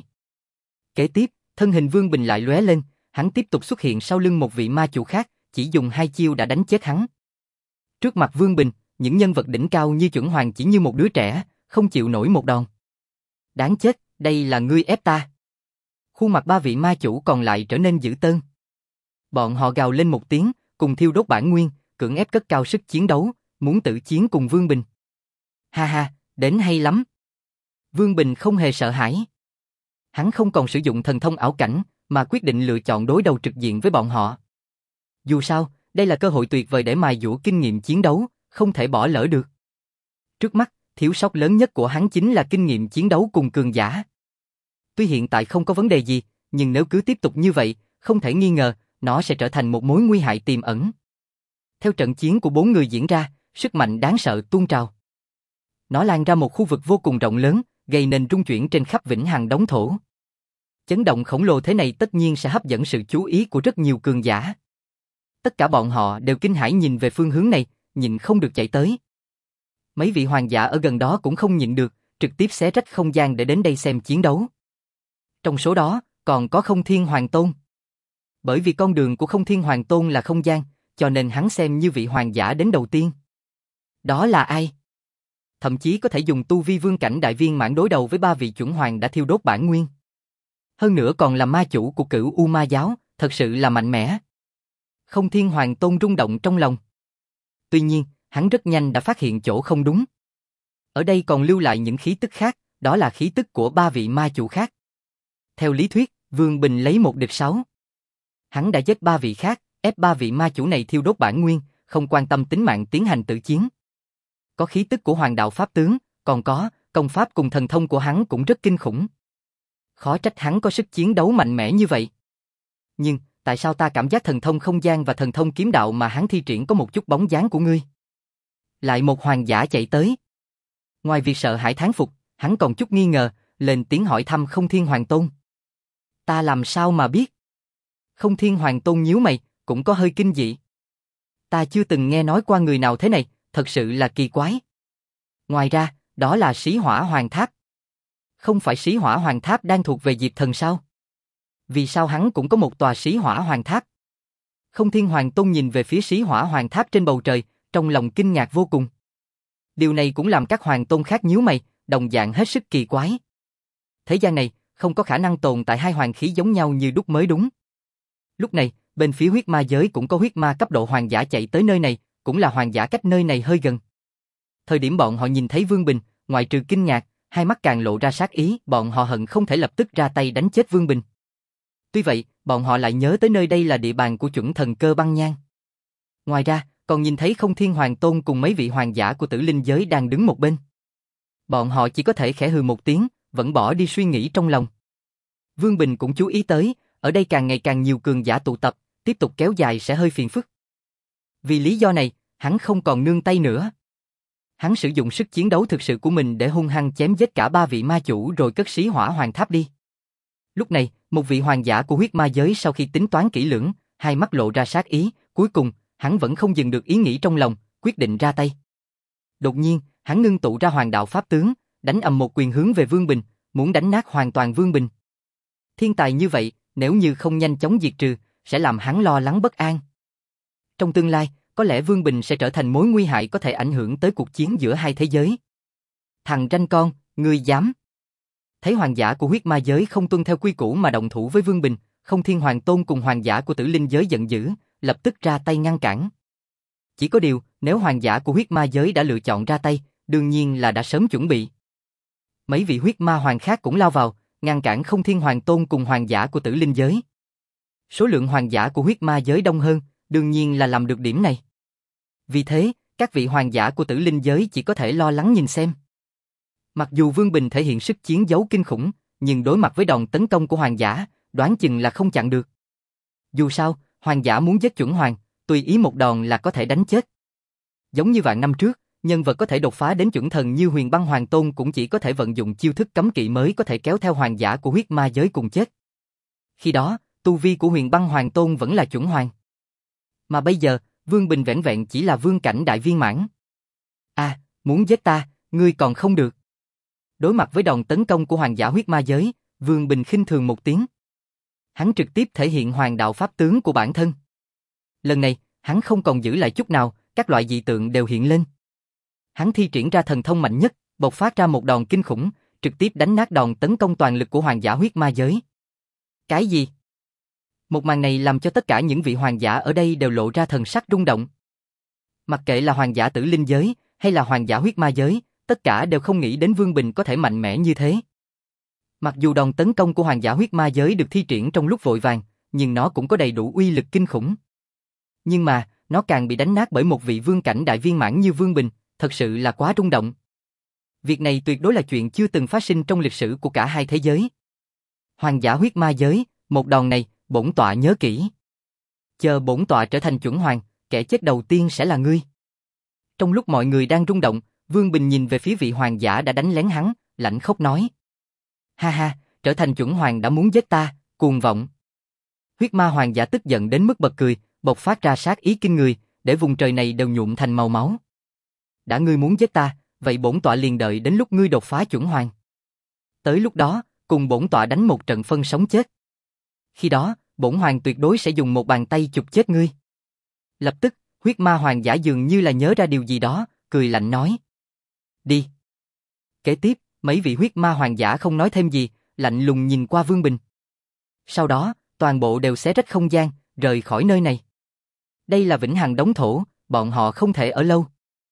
Kế tiếp, thân hình Vương Bình lại lóe lên, hắn tiếp tục xuất hiện sau lưng một vị ma chủ khác, chỉ dùng hai chiêu đã đánh chết hắn. Trước mặt Vương Bình, những nhân vật đỉnh cao như chuẩn hoàng chỉ như một đứa trẻ, không chịu nổi một đòn. Đáng chết, đây là ngươi ép ta. Khuôn mặt ba vị ma chủ còn lại trở nên dữ tợn. Bọn họ gào lên một tiếng, cùng thiêu đốt bản nguyên, cưỡng ép cất cao sức chiến đấu, muốn tự chiến cùng Vương Bình. Ha ha, đến hay lắm. Vương Bình không hề sợ hãi. Hắn không còn sử dụng thần thông ảo cảnh, mà quyết định lựa chọn đối đầu trực diện với bọn họ. Dù sao, đây là cơ hội tuyệt vời để mài dũa kinh nghiệm chiến đấu, không thể bỏ lỡ được. Trước mắt, thiếu sót lớn nhất của hắn chính là kinh nghiệm chiến đấu cùng cường giả. Tuy hiện tại không có vấn đề gì, nhưng nếu cứ tiếp tục như vậy, không thể nghi ngờ, nó sẽ trở thành một mối nguy hại tiềm ẩn. Theo trận chiến của bốn người diễn ra, sức mạnh đáng sợ tuôn trào. Nó lan ra một khu vực vô cùng rộng lớn, gây nên rung chuyển trên khắp Vĩnh Hằng đống thổ. Chấn động khổng lồ thế này tất nhiên sẽ hấp dẫn sự chú ý của rất nhiều cường giả. Tất cả bọn họ đều kinh hãi nhìn về phương hướng này, nhịn không được chạy tới. Mấy vị hoàng giả ở gần đó cũng không nhịn được, trực tiếp xé rách không gian để đến đây xem chiến đấu. Trong số đó, còn có Không Thiên Hoàng Tôn. Bởi vì con đường của Không Thiên Hoàng Tôn là không gian, cho nên hắn xem như vị hoàng giả đến đầu tiên. Đó là ai? Thậm chí có thể dùng tu vi vương cảnh đại viên mãn đối đầu với ba vị chuẩn hoàng đã thiêu đốt bản nguyên. Hơn nữa còn là ma chủ của Cửu U Ma giáo, thật sự là mạnh mẽ. Không Thiên Hoàng Tôn rung động trong lòng. Tuy nhiên, hắn rất nhanh đã phát hiện chỗ không đúng. Ở đây còn lưu lại những khí tức khác, đó là khí tức của ba vị ma chủ khác. Theo lý thuyết, Vương Bình lấy một địch sáu. Hắn đã giết ba vị khác, ép ba vị ma chủ này thiêu đốt bản nguyên, không quan tâm tính mạng tiến hành tự chiến. Có khí tức của hoàng đạo pháp tướng, còn có, công pháp cùng thần thông của hắn cũng rất kinh khủng. Khó trách hắn có sức chiến đấu mạnh mẽ như vậy. Nhưng, tại sao ta cảm giác thần thông không gian và thần thông kiếm đạo mà hắn thi triển có một chút bóng dáng của ngươi? Lại một hoàng giả chạy tới. Ngoài việc sợ hãi thán phục, hắn còn chút nghi ngờ, lên tiếng hỏi thăm Không Thiên Hoàng Tôn. Ta làm sao mà biết? Không Thiên Hoàng Tôn nhíu mày, cũng có hơi kinh dị. Ta chưa từng nghe nói qua người nào thế này, thật sự là kỳ quái. Ngoài ra, đó là Sĩ Hỏa Hoàng Tháp. Không phải Sĩ Hỏa Hoàng Tháp đang thuộc về Diệp Thần sao? Vì sao hắn cũng có một tòa Sĩ Hỏa Hoàng Tháp? Không Thiên Hoàng Tôn nhìn về phía Sĩ Hỏa Hoàng Tháp trên bầu trời, trong lòng kinh ngạc vô cùng. Điều này cũng làm các hoàng tôn khác nhíu mày, đồng dạng hết sức kỳ quái. Thế gian này, không có khả năng tồn tại hai hoàng khí giống nhau như đúc mới đúng. Lúc này, bên phía huyết ma giới cũng có huyết ma cấp độ hoàng giả chạy tới nơi này, cũng là hoàng giả cách nơi này hơi gần. Thời điểm bọn họ nhìn thấy Vương Bình, ngoại trừ kinh ngạc, hai mắt càng lộ ra sát ý, bọn họ hận không thể lập tức ra tay đánh chết Vương Bình. Tuy vậy, bọn họ lại nhớ tới nơi đây là địa bàn của chuẩn thần Cơ Băng Nhan. Ngoài ra, còn nhìn thấy Không Thiên Hoàng Tôn cùng mấy vị hoàng giả của Tử Linh giới đang đứng một bên. Bọn họ chỉ có thể khẽ hừ một tiếng, vẫn bỏ đi suy nghĩ trong lòng. Vương Bình cũng chú ý tới, ở đây càng ngày càng nhiều cường giả tụ tập, tiếp tục kéo dài sẽ hơi phiền phức. Vì lý do này, hắn không còn nương tay nữa. Hắn sử dụng sức chiến đấu thực sự của mình để hung hăng chém giết cả ba vị ma chủ rồi cất Sĩ Hỏa Hoàng Tháp đi. Lúc này, một vị hoàng giả của huyết ma giới sau khi tính toán kỹ lưỡng, hai mắt lộ ra sát ý, cuối cùng, hắn vẫn không dừng được ý nghĩ trong lòng, quyết định ra tay. Đột nhiên, hắn ngưng tụ ra hoàng đạo pháp tướng, đánh ầm một quyền hướng về Vương Bình, muốn đánh nát hoàn toàn Vương Bình. Thiên tài như vậy, nếu như không nhanh chóng diệt trừ, sẽ làm hắn lo lắng bất an. Trong tương lai, có lẽ Vương Bình sẽ trở thành mối nguy hại có thể ảnh hưởng tới cuộc chiến giữa hai thế giới. Thằng ranh con, ngươi dám? Thấy hoàng giả của huyết ma giới không tuân theo quy củ mà động thủ với Vương Bình, Không Thiên Hoàng Tôn cùng hoàng giả của Tử Linh giới giận dữ, lập tức ra tay ngăn cản. Chỉ có điều, nếu hoàng giả của huyết ma giới đã lựa chọn ra tay, đương nhiên là đã sớm chuẩn bị. Mấy vị huyết ma hoàng khác cũng lao vào, ngăn cản Không Thiên Hoàng Tôn cùng hoàng giả của Tử Linh giới. Số lượng hoàng giả của huyết ma giới đông hơn, đương nhiên là làm được điểm này. Vì thế, các vị hoàng giả của Tử Linh giới chỉ có thể lo lắng nhìn xem. Mặc dù Vương Bình thể hiện sức chiến đấu kinh khủng, nhưng đối mặt với đòn tấn công của hoàng giả, đoán chừng là không chặn được. Dù sao, hoàng giả muốn giết chuẩn hoàng, tùy ý một đòn là có thể đánh chết. Giống như vạn năm trước, nhân vật có thể đột phá đến chuẩn thần như Huyền Băng Hoàng Tôn cũng chỉ có thể vận dụng chiêu thức cấm kỵ mới có thể kéo theo hoàng giả của huyết ma giới cùng chết. Khi đó, tu vi của Huyền Băng Hoàng Tôn vẫn là chuẩn hoàng. Mà bây giờ, Vương Bình vẻn vẹn chỉ là vương cảnh đại viên mãn. À, muốn giết ta, ngươi còn không được. Đối mặt với đòn tấn công của hoàng giả huyết ma giới, Vương Bình khinh thường một tiếng. Hắn trực tiếp thể hiện hoàng đạo pháp tướng của bản thân. Lần này, hắn không còn giữ lại chút nào, các loại dị tượng đều hiện lên. Hắn thi triển ra thần thông mạnh nhất, bộc phát ra một đòn kinh khủng, trực tiếp đánh nát đòn tấn công toàn lực của hoàng giả huyết ma giới. Cái gì? Một màn này làm cho tất cả những vị hoàng giả ở đây đều lộ ra thần sắc rung động. Mặc kệ là hoàng giả tử linh giới, hay là hoàng giả huyết ma giới, tất cả đều không nghĩ đến Vương Bình có thể mạnh mẽ như thế. Mặc dù đòn tấn công của hoàng giả huyết ma giới được thi triển trong lúc vội vàng, nhưng nó cũng có đầy đủ uy lực kinh khủng. Nhưng mà, nó càng bị đánh nát bởi một vị vương cảnh đại viên mãn như Vương Bình, thật sự là quá rung động. Việc này tuyệt đối là chuyện chưa từng phát sinh trong lịch sử của cả hai thế giới. Hoàng giả huyết ma giới, một đòn này, bổn tọa nhớ kỹ. Chờ bổn tọa trở thành chuẩn hoàng, kẻ chết đầu tiên sẽ là ngươi. Trong lúc mọi người đang rung động, Vương Bình nhìn về phía vị hoàng giả đã đánh lén hắn, lạnh khóc nói. Ha ha, trở thành chuẩn hoàng đã muốn giết ta, cuồng vọng. Huyết ma hoàng giả tức giận đến mức bật cười, bộc phát ra sát ý kinh người, để vùng trời này đều nhuộm thành màu máu. Đã ngươi muốn giết ta, vậy bổn tọa liền đợi đến lúc ngươi đột phá chuẩn hoàng. Tới lúc đó, cùng bổn tọa đánh một trận phân sống chết. Khi đó, bổn hoàng tuyệt đối sẽ dùng một bàn tay chụp chết ngươi. Lập tức, huyết ma hoàng giả dường như là nhớ ra điều gì đó, cười lạnh nói. Đi. Kế tiếp, mấy vị huyết ma hoàng giả không nói thêm gì, lạnh lùng nhìn qua Vương Bình. Sau đó, toàn bộ đều xé rách không gian, rời khỏi nơi này. Đây là vĩnh hằng đống thổ, bọn họ không thể ở lâu.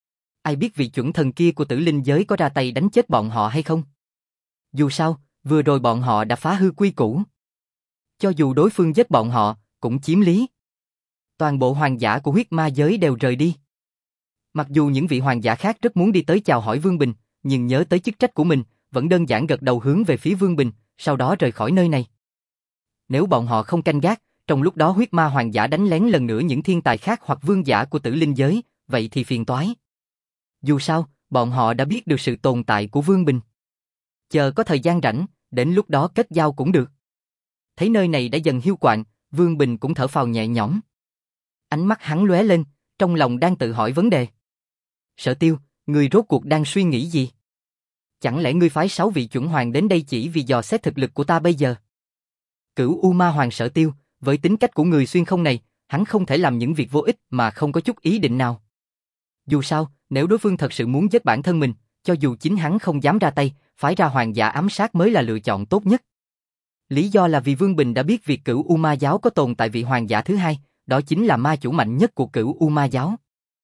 Ai biết vị chuẩn thần kia của tử linh giới có ra tay đánh chết bọn họ hay không? Dù sao, vừa rồi bọn họ đã phá hư quy củ. Cho dù đối phương giết bọn họ, cũng chiếm lý. Toàn bộ hoàng giả của huyết ma giới đều rời đi. Mặc dù những vị hoàng giả khác rất muốn đi tới chào hỏi Vương Bình, nhưng nhớ tới chức trách của mình, vẫn đơn giản gật đầu hướng về phía Vương Bình, sau đó rời khỏi nơi này. Nếu bọn họ không canh gác, trong lúc đó huyết ma hoàng giả đánh lén lần nữa những thiên tài khác hoặc vương giả của tử linh giới, vậy thì phiền toái. Dù sao, bọn họ đã biết được sự tồn tại của Vương Bình. Chờ có thời gian rảnh, đến lúc đó kết giao cũng được. Thấy nơi này đã dần hiu quạnh, Vương Bình cũng thở phào nhẹ nhõm. Ánh mắt hắn lóe lên, trong lòng đang tự hỏi vấn đề. Sở Tiêu, ngươi rốt cuộc đang suy nghĩ gì? Chẳng lẽ ngươi phái sáu vị chuẩn hoàng đến đây chỉ vì dò xét thực lực của ta bây giờ? Cửu U Ma Hoàng Sở Tiêu, với tính cách của người xuyên không này, hắn không thể làm những việc vô ích mà không có chút ý định nào. Dù sao, nếu đối phương thật sự muốn giết bản thân mình, cho dù chính hắn không dám ra tay, phái ra hoàng giả ám sát mới là lựa chọn tốt nhất. Lý do là vì Vương Bình đã biết việc Cửu U Ma Giáo có tồn tại vị hoàng giả thứ hai, đó chính là ma chủ mạnh nhất của Cửu U Ma Giáo.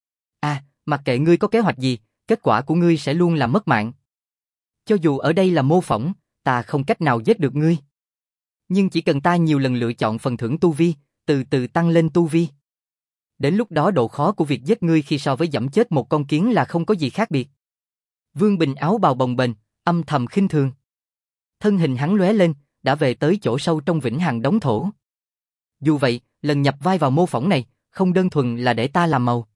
À, mặc kệ ngươi có kế hoạch gì, kết quả của ngươi sẽ luôn là mất mạng. Cho dù ở đây là mô phỏng, ta không cách nào giết được ngươi. Nhưng chỉ cần ta nhiều lần lựa chọn phần thưởng tu vi, từ từ tăng lên tu vi. Đến lúc đó độ khó của việc giết ngươi khi so với giẫm chết một con kiến là không có gì khác biệt. Vương Bình áo bào bồng bềnh, âm thầm khinh thường. Thân hình hắn lóe lên, đã về tới chỗ sâu trong vĩnh hằng đống thổ. Dù vậy, lần nhập vai vào mô phỏng này, không đơn thuần là để ta làm màu.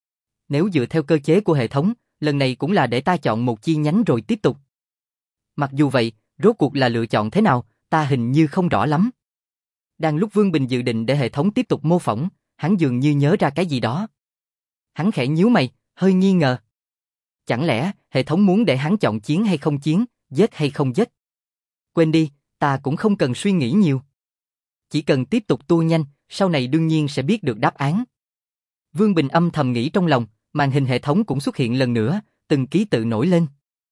Nếu dựa theo cơ chế của hệ thống, lần này cũng là để ta chọn một chi nhánh rồi tiếp tục. Mặc dù vậy, rốt cuộc là lựa chọn thế nào, ta hình như không rõ lắm. Đang lúc Vương Bình dự định để hệ thống tiếp tục mô phỏng, hắn dường như nhớ ra cái gì đó. Hắn khẽ nhíu mày, hơi nghi ngờ. Chẳng lẽ hệ thống muốn để hắn chọn chiến hay không chiến, giết hay không giết? Quên đi, ta cũng không cần suy nghĩ nhiều. Chỉ cần tiếp tục tua nhanh, sau này đương nhiên sẽ biết được đáp án. Vương Bình âm thầm nghĩ trong lòng, màn hình hệ thống cũng xuất hiện lần nữa, từng ký tự nổi lên.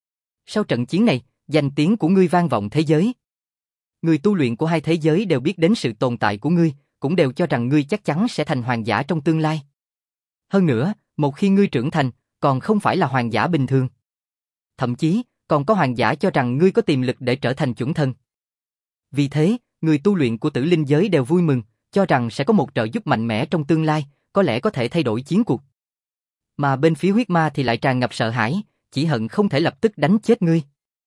Sau trận chiến này, danh tiếng của ngươi vang vọng thế giới. Người tu luyện của hai thế giới đều biết đến sự tồn tại của ngươi, cũng đều cho rằng ngươi chắc chắn sẽ thành hoàng giả trong tương lai. Hơn nữa, một khi ngươi trưởng thành, còn không phải là hoàng giả bình thường. Thậm chí, còn có hoàng giả cho rằng ngươi có tiềm lực để trở thành chuẩn thần. Vì thế, người tu luyện của tử linh giới đều vui mừng, cho rằng sẽ có một trợ giúp mạnh mẽ trong tương lai, có lẽ có thể thay đổi chiến cuộc. Mà bên phía huyết ma thì lại tràn ngập sợ hãi, chỉ hận không thể lập tức đánh chết ngươi.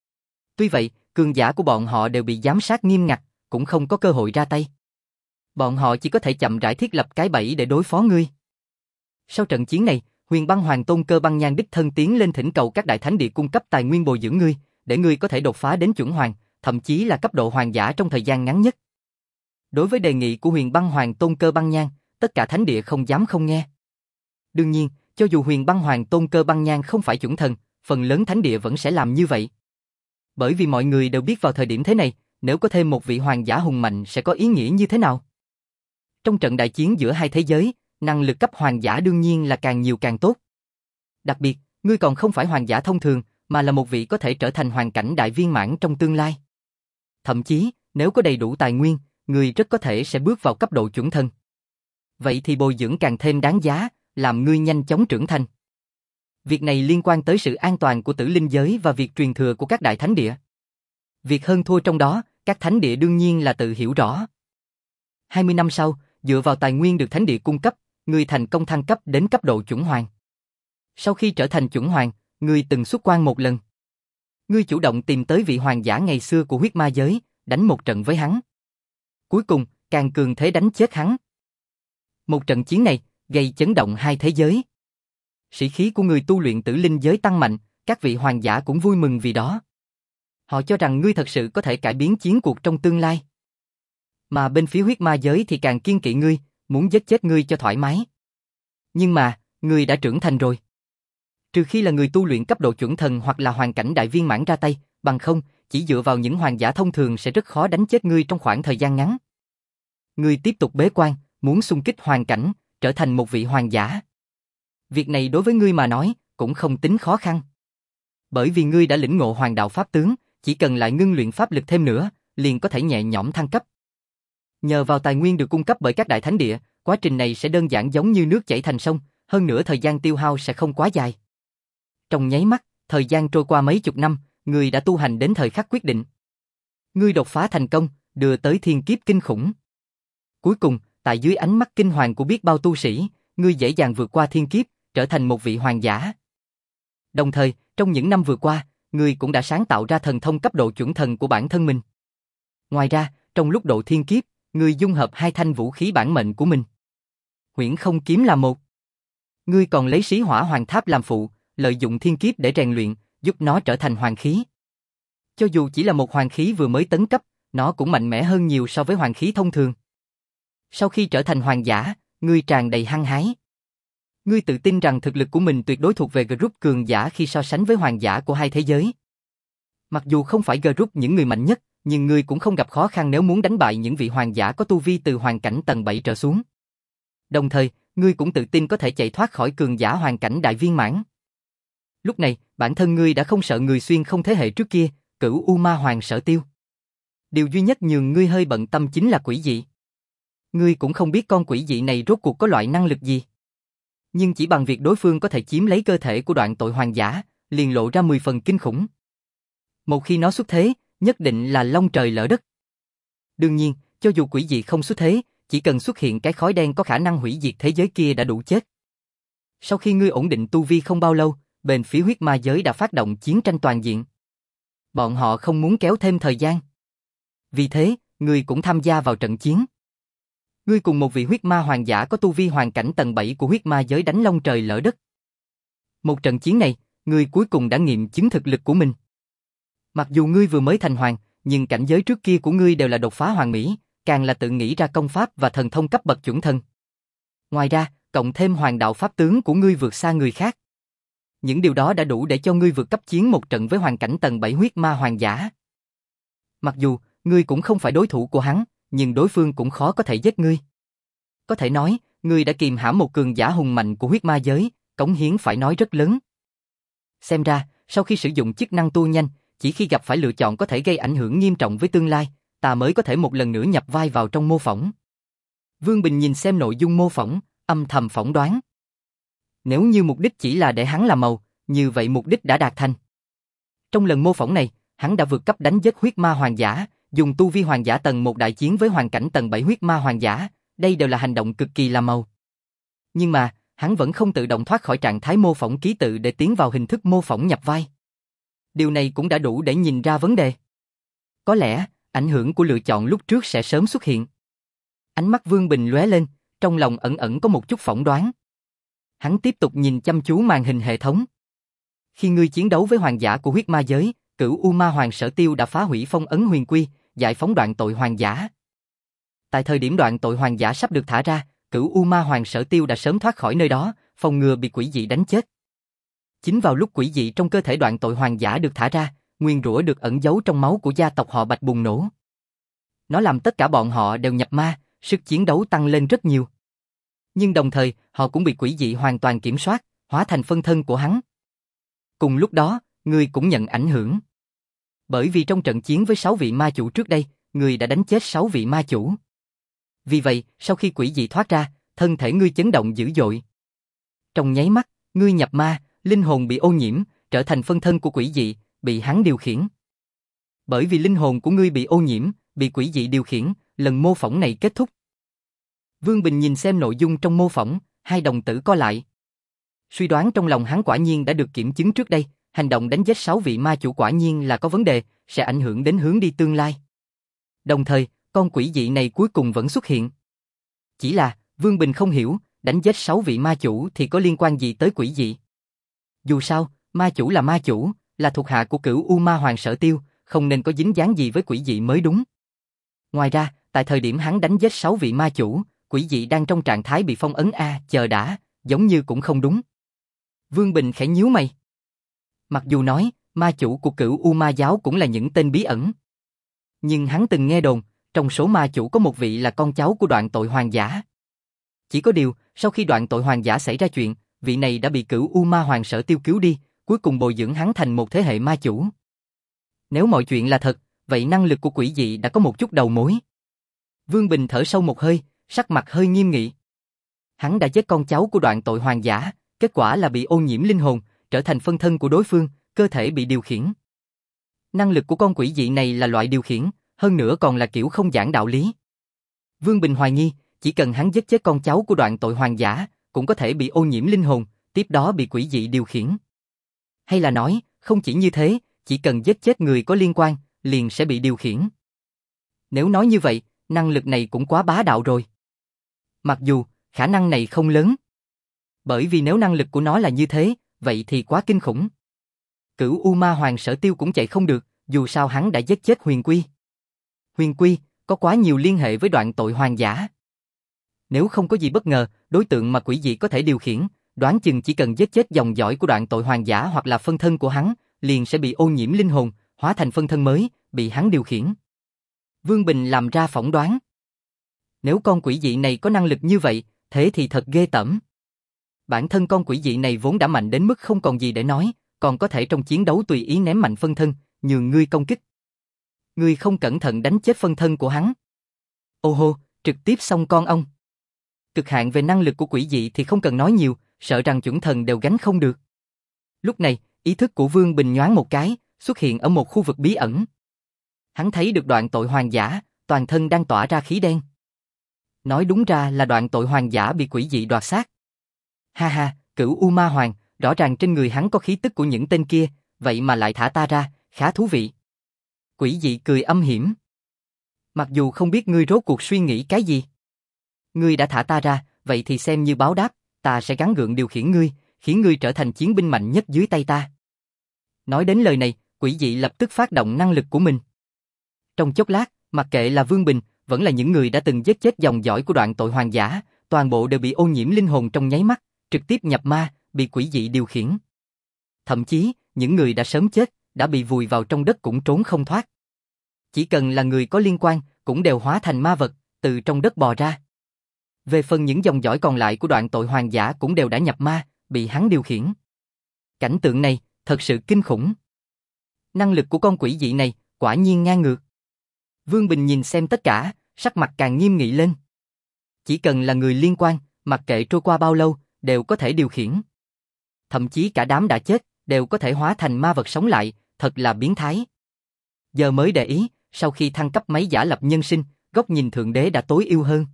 Tuy vậy, cường giả của bọn họ đều bị giám sát nghiêm ngặt, cũng không có cơ hội ra tay. Bọn họ chỉ có thể chậm rãi thiết lập cái bẫy để đối phó ngươi. Sau trận chiến này, Huyền Băng Hoàng Tôn Cơ Băng Nhan đích thân tiến lên thỉnh cầu các đại thánh địa cung cấp tài nguyên bồi dưỡng ngươi, để ngươi có thể đột phá đến chuẩn hoàng, thậm chí là cấp độ hoàng giả trong thời gian ngắn nhất. Đối với đề nghị của Huyền Băng Hoàng Tôn Cơ Băng Nhan, tất cả thánh địa không dám không nghe. Đương nhiên, cho dù Huyền Băng Hoàng Tôn Cơ Băng Nhan không phải chuẩn thần, phần lớn thánh địa vẫn sẽ làm như vậy. Bởi vì mọi người đều biết vào thời điểm thế này, nếu có thêm một vị hoàng giả hùng mạnh sẽ có ý nghĩa như thế nào. Trong trận đại chiến giữa hai thế giới, năng lực cấp hoàng giả đương nhiên là càng nhiều càng tốt. Đặc biệt, ngươi còn không phải hoàng giả thông thường, mà là một vị có thể trở thành hoàn cảnh đại viên mãn trong tương lai. Thậm chí, nếu có đầy đủ tài nguyên, ngươi rất có thể sẽ bước vào cấp độ chuẩn thần. Vậy thì bồi dưỡng càng thêm đáng giá, làm ngươi nhanh chóng trưởng thành. Việc này liên quan tới sự an toàn của tử linh giới và việc truyền thừa của các đại thánh địa. Việc hơn thua trong đó, các thánh địa đương nhiên là tự hiểu rõ. hai mươi năm sau, dựa vào tài nguyên được thánh địa cung cấp, ngươi thành công thăng cấp đến cấp độ chuẩn hoàng. Sau khi trở thành chuẩn hoàng, ngươi từng xuất quan một lần. Ngươi chủ động tìm tới vị hoàng giả ngày xưa của huyết ma giới, đánh một trận với hắn. Cuối cùng, càng cường thế đánh chết hắn. Một trận chiến này, gây chấn động hai thế giới. Sĩ khí của người tu luyện tử linh giới tăng mạnh, các vị hoàng giả cũng vui mừng vì đó. Họ cho rằng ngươi thật sự có thể cải biến chiến cuộc trong tương lai. Mà bên phía huyết ma giới thì càng kiêng kỵ ngươi, muốn giết chết ngươi cho thoải mái. Nhưng mà, ngươi đã trưởng thành rồi. Trừ khi là người tu luyện cấp độ chuẩn thần hoặc là hoàn cảnh đại viên mãn ra tay, bằng không, chỉ dựa vào những hoàng giả thông thường sẽ rất khó đánh chết ngươi trong khoảng thời gian ngắn. Ngươi tiếp tục bế quan, muốn xung kích hoàn cảnh, trở thành một vị hoàng giả. Việc này đối với ngươi mà nói, cũng không tính khó khăn. Bởi vì ngươi đã lĩnh ngộ hoàng đạo pháp tướng, chỉ cần lại ngưng luyện pháp lực thêm nữa, liền có thể nhẹ nhõm thăng cấp. Nhờ vào tài nguyên được cung cấp bởi các đại thánh địa, quá trình này sẽ đơn giản giống như nước chảy thành sông, hơn nữa thời gian tiêu hao sẽ không quá dài. Trong nháy mắt, thời gian trôi qua mấy chục năm, ngươi đã tu hành đến thời khắc quyết định. Ngươi đột phá thành công, đưa tới thiên kiếp kinh khủng. Cuối cùng, tại dưới ánh mắt kinh hoàng của biết bao tu sĩ, ngươi dễ dàng vượt qua thiên kiếp, trở thành một vị hoàng giả. Đồng thời, trong những năm vừa qua, ngươi cũng đã sáng tạo ra thần thông cấp độ chuẩn thần của bản thân mình. Ngoài ra, trong lúc độ thiên kiếp, ngươi dung hợp hai thanh vũ khí bản mệnh của mình. Huyễn Không Kiếm là một. Ngươi còn lấy Xí Hỏa Hoàng Tháp làm phụ, lợi dụng thiên kiếp để rèn luyện, giúp nó trở thành hoàng khí. Cho dù chỉ là một hoàng khí vừa mới tấn cấp, nó cũng mạnh mẽ hơn nhiều so với hoàng khí thông thường. Sau khi trở thành hoàng giả, ngươi tràn đầy hăng hái. Ngươi tự tin rằng thực lực của mình tuyệt đối thuộc về group cường giả khi so sánh với hoàng giả của hai thế giới. Mặc dù không phải group những người mạnh nhất, nhưng ngươi cũng không gặp khó khăn nếu muốn đánh bại những vị hoàng giả có tu vi từ hoàng cảnh tầng bảy trở xuống. Đồng thời, ngươi cũng tự tin có thể chạy thoát khỏi cường giả hoàng cảnh đại viên mãn. Lúc này, bản thân ngươi đã không sợ người xuyên không thế hệ trước kia, Cửu U Ma Hoàng Sở Tiêu. Điều duy nhất nhường ngươi hơi bận tâm chính là quỷ dị. Ngươi cũng không biết con quỷ dị này rốt cuộc có loại năng lực gì. Nhưng chỉ bằng việc đối phương có thể chiếm lấy cơ thể của đoạn tội hoàng giả, liền lộ ra mười phần kinh khủng. Một khi nó xuất thế, nhất định là long trời lở đất. Đương nhiên, cho dù quỷ dị không xuất thế, chỉ cần xuất hiện cái khói đen có khả năng hủy diệt thế giới kia đã đủ chết. Sau khi ngươi ổn định tu vi không bao lâu, bên phía huyết ma giới đã phát động chiến tranh toàn diện. Bọn họ không muốn kéo thêm thời gian. Vì thế, ngươi cũng tham gia vào trận chiến. Ngươi cùng một vị huyết ma hoàng giả có tu vi hoàn cảnh tầng bảy của huyết ma giới đánh long trời lở đất. Một trận chiến này, ngươi cuối cùng đã nghiệm chứng thực lực của mình. Mặc dù ngươi vừa mới thành hoàng, nhưng cảnh giới trước kia của ngươi đều là đột phá hoàn mỹ, càng là tự nghĩ ra công pháp và thần thông cấp bậc chuẩn thần. Ngoài ra, cộng thêm hoàng đạo pháp tướng của ngươi vượt xa người khác. Những điều đó đã đủ để cho ngươi vượt cấp chiến một trận với hoàn cảnh tầng bảy huyết ma hoàng giả. Mặc dù, ngươi cũng không phải đối thủ của hắn, nhưng đối phương cũng khó có thể giết ngươi. Có thể nói, ngươi đã kìm hãm một cường giả hùng mạnh của huyết ma giới, cống hiến phải nói rất lớn. Xem ra, sau khi sử dụng chức năng tu nhanh, chỉ khi gặp phải lựa chọn có thể gây ảnh hưởng nghiêm trọng với tương lai, ta mới có thể một lần nữa nhập vai vào trong mô phỏng. Vương Bình nhìn xem nội dung mô phỏng, âm thầm phỏng đoán. Nếu như mục đích chỉ là để hắn làm màu, như vậy mục đích đã đạt thành. Trong lần mô phỏng này, hắn đã vượt cấp đánh giết huyết ma hoàng giả, dùng tu vi hoàng giả tầng một đại chiến với hoàn cảnh tầng bảy huyết ma hoàng giả, đây đều là hành động cực kỳ làm màu. Nhưng mà, hắn vẫn không tự động thoát khỏi trạng thái mô phỏng ký tự để tiến vào hình thức mô phỏng nhập vai. Điều này cũng đã đủ để nhìn ra vấn đề. Có lẽ, ảnh hưởng của lựa chọn lúc trước sẽ sớm xuất hiện. Ánh mắt Vương Bình lóe lên, trong lòng ẩn ẩn có một chút phỏng đoán. Hắn tiếp tục nhìn chăm chú màn hình hệ thống. Khi ngươi chiến đấu với hoàng giả của huyết ma giới, Cửu U Ma Hoàng Sở Tiêu đã phá hủy phong ấn huyền quy, giải phóng đoạn tội hoàng giả. Tại thời điểm đoạn tội hoàng giả sắp được thả ra, Cửu U Ma Hoàng Sở Tiêu đã sớm thoát khỏi nơi đó, phòng ngừa bị quỷ dị đánh chết. Chính vào lúc quỷ dị trong cơ thể đoạn tội hoàng giả được thả ra, nguyên rủa được ẩn giấu trong máu của gia tộc họ Bạch bùng nổ. Nó làm tất cả bọn họ đều nhập ma, sức chiến đấu tăng lên rất nhiều. Nhưng đồng thời, họ cũng bị quỷ dị hoàn toàn kiểm soát, hóa thành phân thân của hắn. Cùng lúc đó, ngươi cũng nhận ảnh hưởng. Bởi vì trong trận chiến với sáu vị ma chủ trước đây, ngươi đã đánh chết sáu vị ma chủ. Vì vậy, sau khi quỷ dị thoát ra, thân thể ngươi chấn động dữ dội. Trong nháy mắt, ngươi nhập ma, linh hồn bị ô nhiễm, trở thành phân thân của quỷ dị, bị hắn điều khiển. Bởi vì linh hồn của ngươi bị ô nhiễm, bị quỷ dị điều khiển, lần mô phỏng này kết thúc. Vương Bình nhìn xem nội dung trong mô phỏng, hai đồng tử co lại. Suy đoán trong lòng hắn quả nhiên đã được kiểm chứng trước đây, hành động đánh giết sáu vị ma chủ quả nhiên là có vấn đề, sẽ ảnh hưởng đến hướng đi tương lai. Đồng thời, con quỷ dị này cuối cùng vẫn xuất hiện. Chỉ là, Vương Bình không hiểu, đánh giết sáu vị ma chủ thì có liên quan gì tới quỷ dị. Dù sao, ma chủ là ma chủ, là thuộc hạ của Cửu U Ma Hoàng Sở Tiêu, không nên có dính dáng gì với quỷ dị mới đúng. Ngoài ra, tại thời điểm hắn đánh giết sáu vị ma chủ, quỷ dị đang trong trạng thái bị phong ấn a, chờ đã, giống như cũng không đúng. Vương Bình khẽ nhíu mày. Mặc dù nói, ma chủ của Cửu U Ma giáo cũng là những tên bí ẩn. Nhưng hắn từng nghe đồn, trong số ma chủ có một vị là con cháu của đoạn tội hoàng giả. Chỉ có điều, sau khi đoạn tội hoàng giả xảy ra chuyện, vị này đã bị Cửu U Ma Hoàng Sở Tiêu cứu đi, cuối cùng bồi dưỡng hắn thành một thế hệ ma chủ. Nếu mọi chuyện là thật, vậy năng lực của quỷ dị đã có một chút đầu mối. Vương Bình thở sâu một hơi, sắc mặt hơi nghiêm nghị. Hắn đã giết con cháu của đoạn tội hoàng giả, kết quả là bị ô nhiễm linh hồn, trở thành phân thân của đối phương, cơ thể bị điều khiển. Năng lực của con quỷ dị này là loại điều khiển, hơn nữa còn là kiểu không giảng đạo lý. Vương Bình hoài nghi, chỉ cần hắn giết chết con cháu của đoạn tội hoàng giả, cũng có thể bị ô nhiễm linh hồn, tiếp đó bị quỷ dị điều khiển. Hay là nói, không chỉ như thế, chỉ cần giết chết người có liên quan, liền sẽ bị điều khiển. Nếu nói như vậy, năng lực này cũng quá bá đạo rồi. Mặc dù, khả năng này không lớn. Bởi vì nếu năng lực của nó là như thế, vậy thì quá kinh khủng. Cửu U Ma Hoàng Sở Tiêu cũng chạy không được, dù sao hắn đã giết chết Huyền Quy. Huyền Quy, có quá nhiều liên hệ với đoạn tội hoàng giả. Nếu không có gì bất ngờ, đối tượng mà quỷ dị có thể điều khiển, đoán chừng chỉ cần giết chết dòng dõi của đoạn tội hoàng giả hoặc là phân thân của hắn, liền sẽ bị ô nhiễm linh hồn, hóa thành phân thân mới, bị hắn điều khiển. Vương Bình làm ra phỏng đoán. Nếu con quỷ dị này có năng lực như vậy, thế thì thật ghê tởm. Bản thân con quỷ dị này vốn đã mạnh đến mức không còn gì để nói, còn có thể trong chiến đấu tùy ý ném mạnh phân thân, nhường ngươi công kích. Ngươi không cẩn thận đánh chết phân thân của hắn. Ô hô, trực tiếp xong con ông. Cực hạn về năng lực của quỷ dị thì không cần nói nhiều, sợ rằng chuẩn thần đều gánh không được. Lúc này, ý thức của Vương Bình nhoáng một cái, xuất hiện ở một khu vực bí ẩn. Hắn thấy được đoạn tội hoàng giả, toàn thân đang tỏa ra khí đen. Nói đúng ra là đoạn tội hoàng giả bị quỷ dị đoạt xác. Ha ha, Cửu U Ma Hoàng, rõ ràng trên người hắn có khí tức của những tên kia, vậy mà lại thả ta ra, khá thú vị. Quỷ dị cười âm hiểm. Mặc dù không biết ngươi rốt cuộc suy nghĩ cái gì. Ngươi đã thả ta ra, vậy thì xem như báo đáp, ta sẽ gắng gượng điều khiển ngươi, khiến ngươi trở thành chiến binh mạnh nhất dưới tay ta. Nói đến lời này, quỷ dị lập tức phát động năng lực của mình. Trong chốc lát, mặc kệ là Vương Bình, vẫn là những người đã từng giết chết dòng dõi của đoạn tội hoàng giả, toàn bộ đều bị ô nhiễm linh hồn trong nháy mắt, trực tiếp nhập ma, bị quỷ dị điều khiển. Thậm chí, những người đã sớm chết, đã bị vùi vào trong đất cũng trốn không thoát. Chỉ cần là người có liên quan, cũng đều hóa thành ma vật, từ trong đất bò ra. Về phần những dòng dõi còn lại của đoạn tội hoàng giả cũng đều đã nhập ma, bị hắn điều khiển. Cảnh tượng này, thật sự kinh khủng. Năng lực của con quỷ dị này, quả nhiên ngang ngược. Vương Bình nhìn xem tất cả, sắc mặt càng nghiêm nghị lên. Chỉ cần là người liên quan, mặc kệ trôi qua bao lâu, đều có thể điều khiển. Thậm chí cả đám đã chết, đều có thể hóa thành ma vật sống lại, thật là biến thái. Giờ mới để ý, sau khi thăng cấp máy giả lập nhân sinh, góc nhìn Thượng Đế đã tối ưu hơn.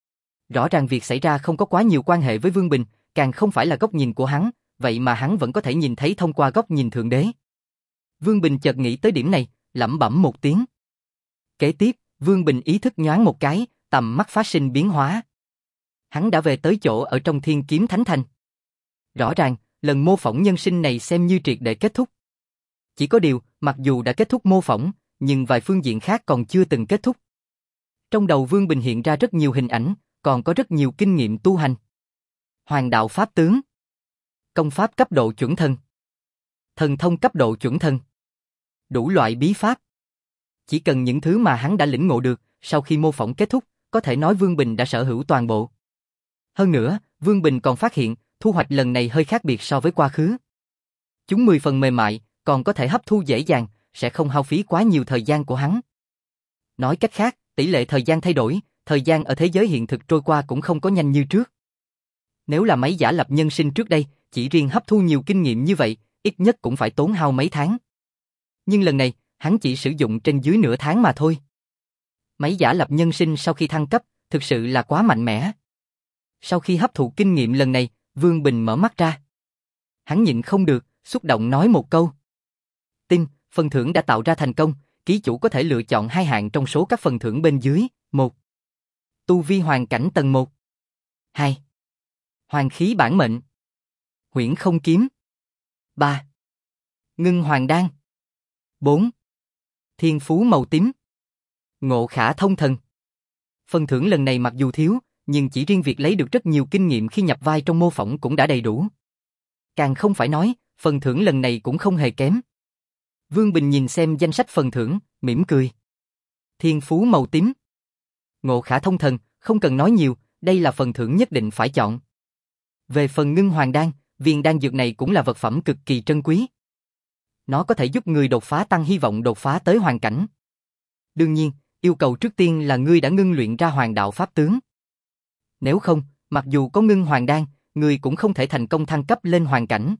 Rõ ràng việc xảy ra không có quá nhiều quan hệ với Vương Bình, càng không phải là góc nhìn của hắn, vậy mà hắn vẫn có thể nhìn thấy thông qua góc nhìn Thượng Đế. Vương Bình chợt nghĩ tới điểm này, lẩm bẩm một tiếng. Kế tiếp, Vương Bình ý thức nhoáng một cái, tầm mắt phát sinh biến hóa. Hắn đã về tới chỗ ở trong Thiên Kiếm Thánh Thành. Rõ ràng, lần mô phỏng nhân sinh này xem như triệt để kết thúc. Chỉ có điều, mặc dù đã kết thúc mô phỏng, nhưng vài phương diện khác còn chưa từng kết thúc. Trong đầu Vương Bình hiện ra rất nhiều hình ảnh, còn có rất nhiều kinh nghiệm tu hành. Hoàng đạo pháp tướng, công pháp cấp độ chuẩn thần, thần thông cấp độ chuẩn thần, đủ loại bí pháp. Chỉ cần những thứ mà hắn đã lĩnh ngộ được, sau khi mô phỏng kết thúc, có thể nói Vương Bình đã sở hữu toàn bộ. Hơn nữa, Vương Bình còn phát hiện, thu hoạch lần này hơi khác biệt so với quá khứ. Chúng mười phần mềm mại, còn có thể hấp thu dễ dàng, sẽ không hao phí quá nhiều thời gian của hắn. Nói cách khác, tỷ lệ thời gian thay đổi, thời gian ở thế giới hiện thực trôi qua cũng không có nhanh như trước. Nếu là máy giả lập nhân sinh trước đây, chỉ riêng hấp thu nhiều kinh nghiệm như vậy, ít nhất cũng phải tốn hao mấy tháng. Nhưng lần này, hắn chỉ sử dụng trên dưới nửa tháng mà thôi. Máy giả lập nhân sinh sau khi thăng cấp, thực sự là quá mạnh mẽ. Sau khi hấp thụ kinh nghiệm lần này, Vương Bình mở mắt ra. Hắn nhịn không được, xúc động nói một câu. Tin, phần thưởng đã tạo ra thành công, ký chủ có thể lựa chọn hai hạng trong số các phần thưởng bên dưới. một. Tu vi hoàn cảnh tầng một. hai. Hoàng khí bản mệnh. Huyễn không kiếm. ba. Ngưng hoàng đan. bốn. Thiên phú màu tím. Ngộ khả thông thần. Phần thưởng lần này mặc dù thiếu, nhưng chỉ riêng việc lấy được rất nhiều kinh nghiệm khi nhập vai trong mô phỏng cũng đã đầy đủ. Càng không phải nói, phần thưởng lần này cũng không hề kém. Vương Bình nhìn xem danh sách phần thưởng, mỉm cười. Thiên phú màu tím. Ngộ khả thông thần, không cần nói nhiều, đây là phần thưởng nhất định phải chọn. Về phần ngưng hoàng đan, viên đan dược này cũng là vật phẩm cực kỳ trân quý. Nó có thể giúp người đột phá tăng hy vọng đột phá tới hoàn cảnh. Đương nhiên, yêu cầu trước tiên là ngươi đã ngưng luyện ra hoàng đạo pháp tướng. Nếu không, mặc dù có ngưng hoàng đan, ngươi cũng không thể thành công thăng cấp lên hoàn cảnh.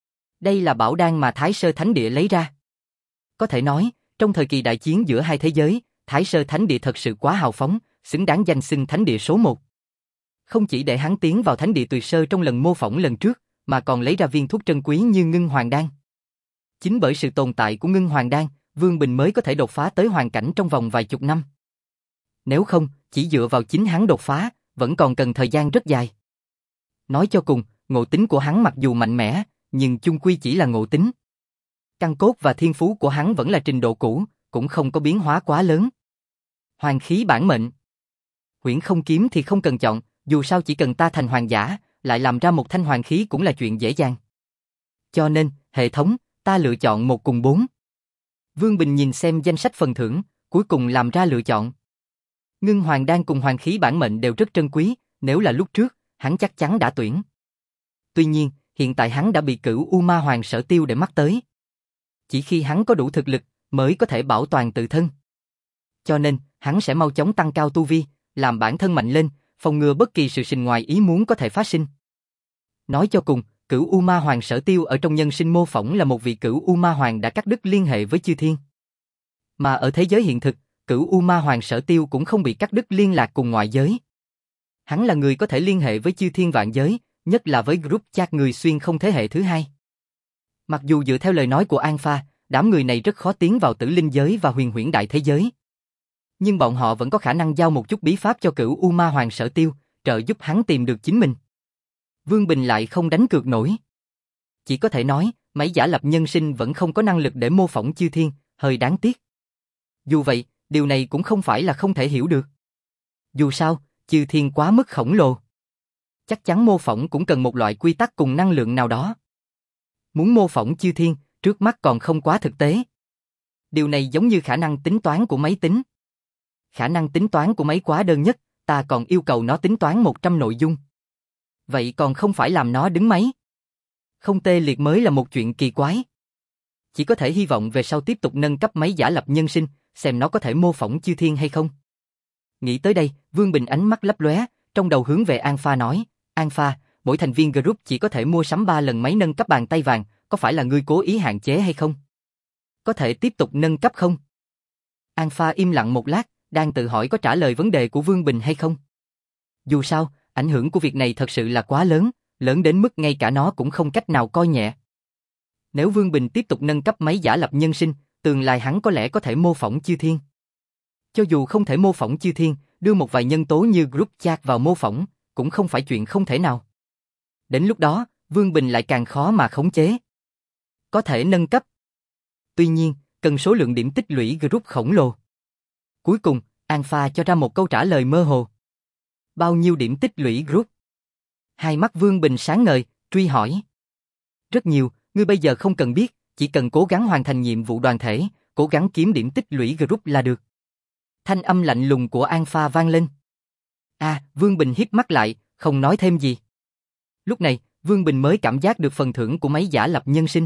Đây là bảo đan mà Thái Sơ Thánh Địa lấy ra. Có thể nói, trong thời kỳ đại chiến giữa hai thế giới, Thái Sơ Thánh Địa thật sự quá hào phóng, xứng đáng danh xưng Thánh Địa số một. Không chỉ để hắn tiến vào Thánh Địa Tuyệt Sơ trong lần mô phỏng lần trước, mà còn lấy ra viên thuốc trân quý như ngưng hoàng đan. Chính bởi sự tồn tại của ngưng hoàng đan, Vương Bình mới có thể đột phá tới hoàn cảnh trong vòng vài chục năm. Nếu không, chỉ dựa vào chính hắn đột phá, vẫn còn cần thời gian rất dài. Nói cho cùng, ngộ tính của hắn mặc dù mạnh mẽ, nhưng chung quy chỉ là ngộ tính. Căn cốt và thiên phú của hắn vẫn là trình độ cũ, cũng không có biến hóa quá lớn. Hoàng khí bản mệnh. Huyễn không kiếm thì không cần chọn, dù sao chỉ cần ta thành hoàng giả, lại làm ra một thanh hoàng khí cũng là chuyện dễ dàng. Cho nên, hệ thống, ta lựa chọn một cùng bốn. Vương Bình nhìn xem danh sách phần thưởng, cuối cùng làm ra lựa chọn. Ngưng hoàng đan cùng hoàng khí bản mệnh đều rất trân quý, nếu là lúc trước, hắn chắc chắn đã tuyển. Tuy nhiên, hiện tại hắn đã bị Cửu U Ma Hoàng Sở Tiêu để mắt tới. Chỉ khi hắn có đủ thực lực, mới có thể bảo toàn tự thân. Cho nên, hắn sẽ mau chóng tăng cao tu vi, làm bản thân mạnh lên, phòng ngừa bất kỳ sự sinh ngoài ý muốn có thể phát sinh. Nói cho cùng, Cửu U Ma Hoàng Sở Tiêu ở trong nhân sinh mô phỏng là một vị Cửu U Ma Hoàng đã cắt đứt liên hệ với chư thiên. Mà ở thế giới hiện thực, Cửu U Ma Hoàng Sở Tiêu cũng không bị cắt đứt liên lạc cùng ngoại giới. Hắn là người có thể liên hệ với chư thiên vạn giới, nhất là với group chat người xuyên không thế hệ thứ hai. Mặc dù dựa theo lời nói của Alpha, đám người này rất khó tiến vào tử linh giới và huyền huyễn đại thế giới. Nhưng bọn họ vẫn có khả năng giao một chút bí pháp cho Cửu U Ma Hoàng Sở Tiêu, trợ giúp hắn tìm được chính mình. Vương Bình lại không đánh cược nổi. Chỉ có thể nói, máy giả lập nhân sinh vẫn không có năng lực để mô phỏng chư thiên, hơi đáng tiếc. Dù vậy, điều này cũng không phải là không thể hiểu được. Dù sao, chư thiên quá mức khổng lồ. Chắc chắn mô phỏng cũng cần một loại quy tắc cùng năng lượng nào đó. Muốn mô phỏng chư thiên, trước mắt còn không quá thực tế. Điều này giống như khả năng tính toán của máy tính. Khả năng tính toán của máy quá đơn nhất, ta còn yêu cầu nó tính toán một trăm nội dung. Vậy còn không phải làm nó đứng máy. Không tê liệt mới là một chuyện kỳ quái. Chỉ có thể hy vọng về sau tiếp tục nâng cấp máy giả lập nhân sinh, xem nó có thể mô phỏng chư thiên hay không. Nghĩ tới đây, Vương Bình ánh mắt lấp lóe, trong đầu hướng về Alpha nói, Alpha, mỗi thành viên group chỉ có thể mua sắm ba lần máy nâng cấp bàn tay vàng, có phải là ngươi cố ý hạn chế hay không? Có thể tiếp tục nâng cấp không? Alpha im lặng một lát, đang tự hỏi có trả lời vấn đề của Vương Bình hay không. Dù sao, ảnh hưởng của việc này thật sự là quá lớn, lớn đến mức ngay cả nó cũng không cách nào coi nhẹ. Nếu Vương Bình tiếp tục nâng cấp máy giả lập nhân sinh, tương lai hắn có lẽ có thể mô phỏng chư thiên. Cho dù không thể mô phỏng chư thiên, đưa một vài nhân tố như group chat vào mô phỏng, cũng không phải chuyện không thể nào. Đến lúc đó, Vương Bình lại càng khó mà khống chế. Có thể nâng cấp. Tuy nhiên, cần số lượng điểm tích lũy group khổng lồ. Cuối cùng, Alpha cho ra một câu trả lời mơ hồ. Bao nhiêu điểm tích lũy group? Hai mắt Vương Bình sáng ngời, truy hỏi. Rất nhiều, ngươi bây giờ không cần biết, chỉ cần cố gắng hoàn thành nhiệm vụ đoàn thể, cố gắng kiếm điểm tích lũy group là được. Thanh âm lạnh lùng của Alpha vang lên. À, Vương Bình hít mắt lại, không nói thêm gì. Lúc này, Vương Bình mới cảm giác được phần thưởng của máy giả lập nhân sinh.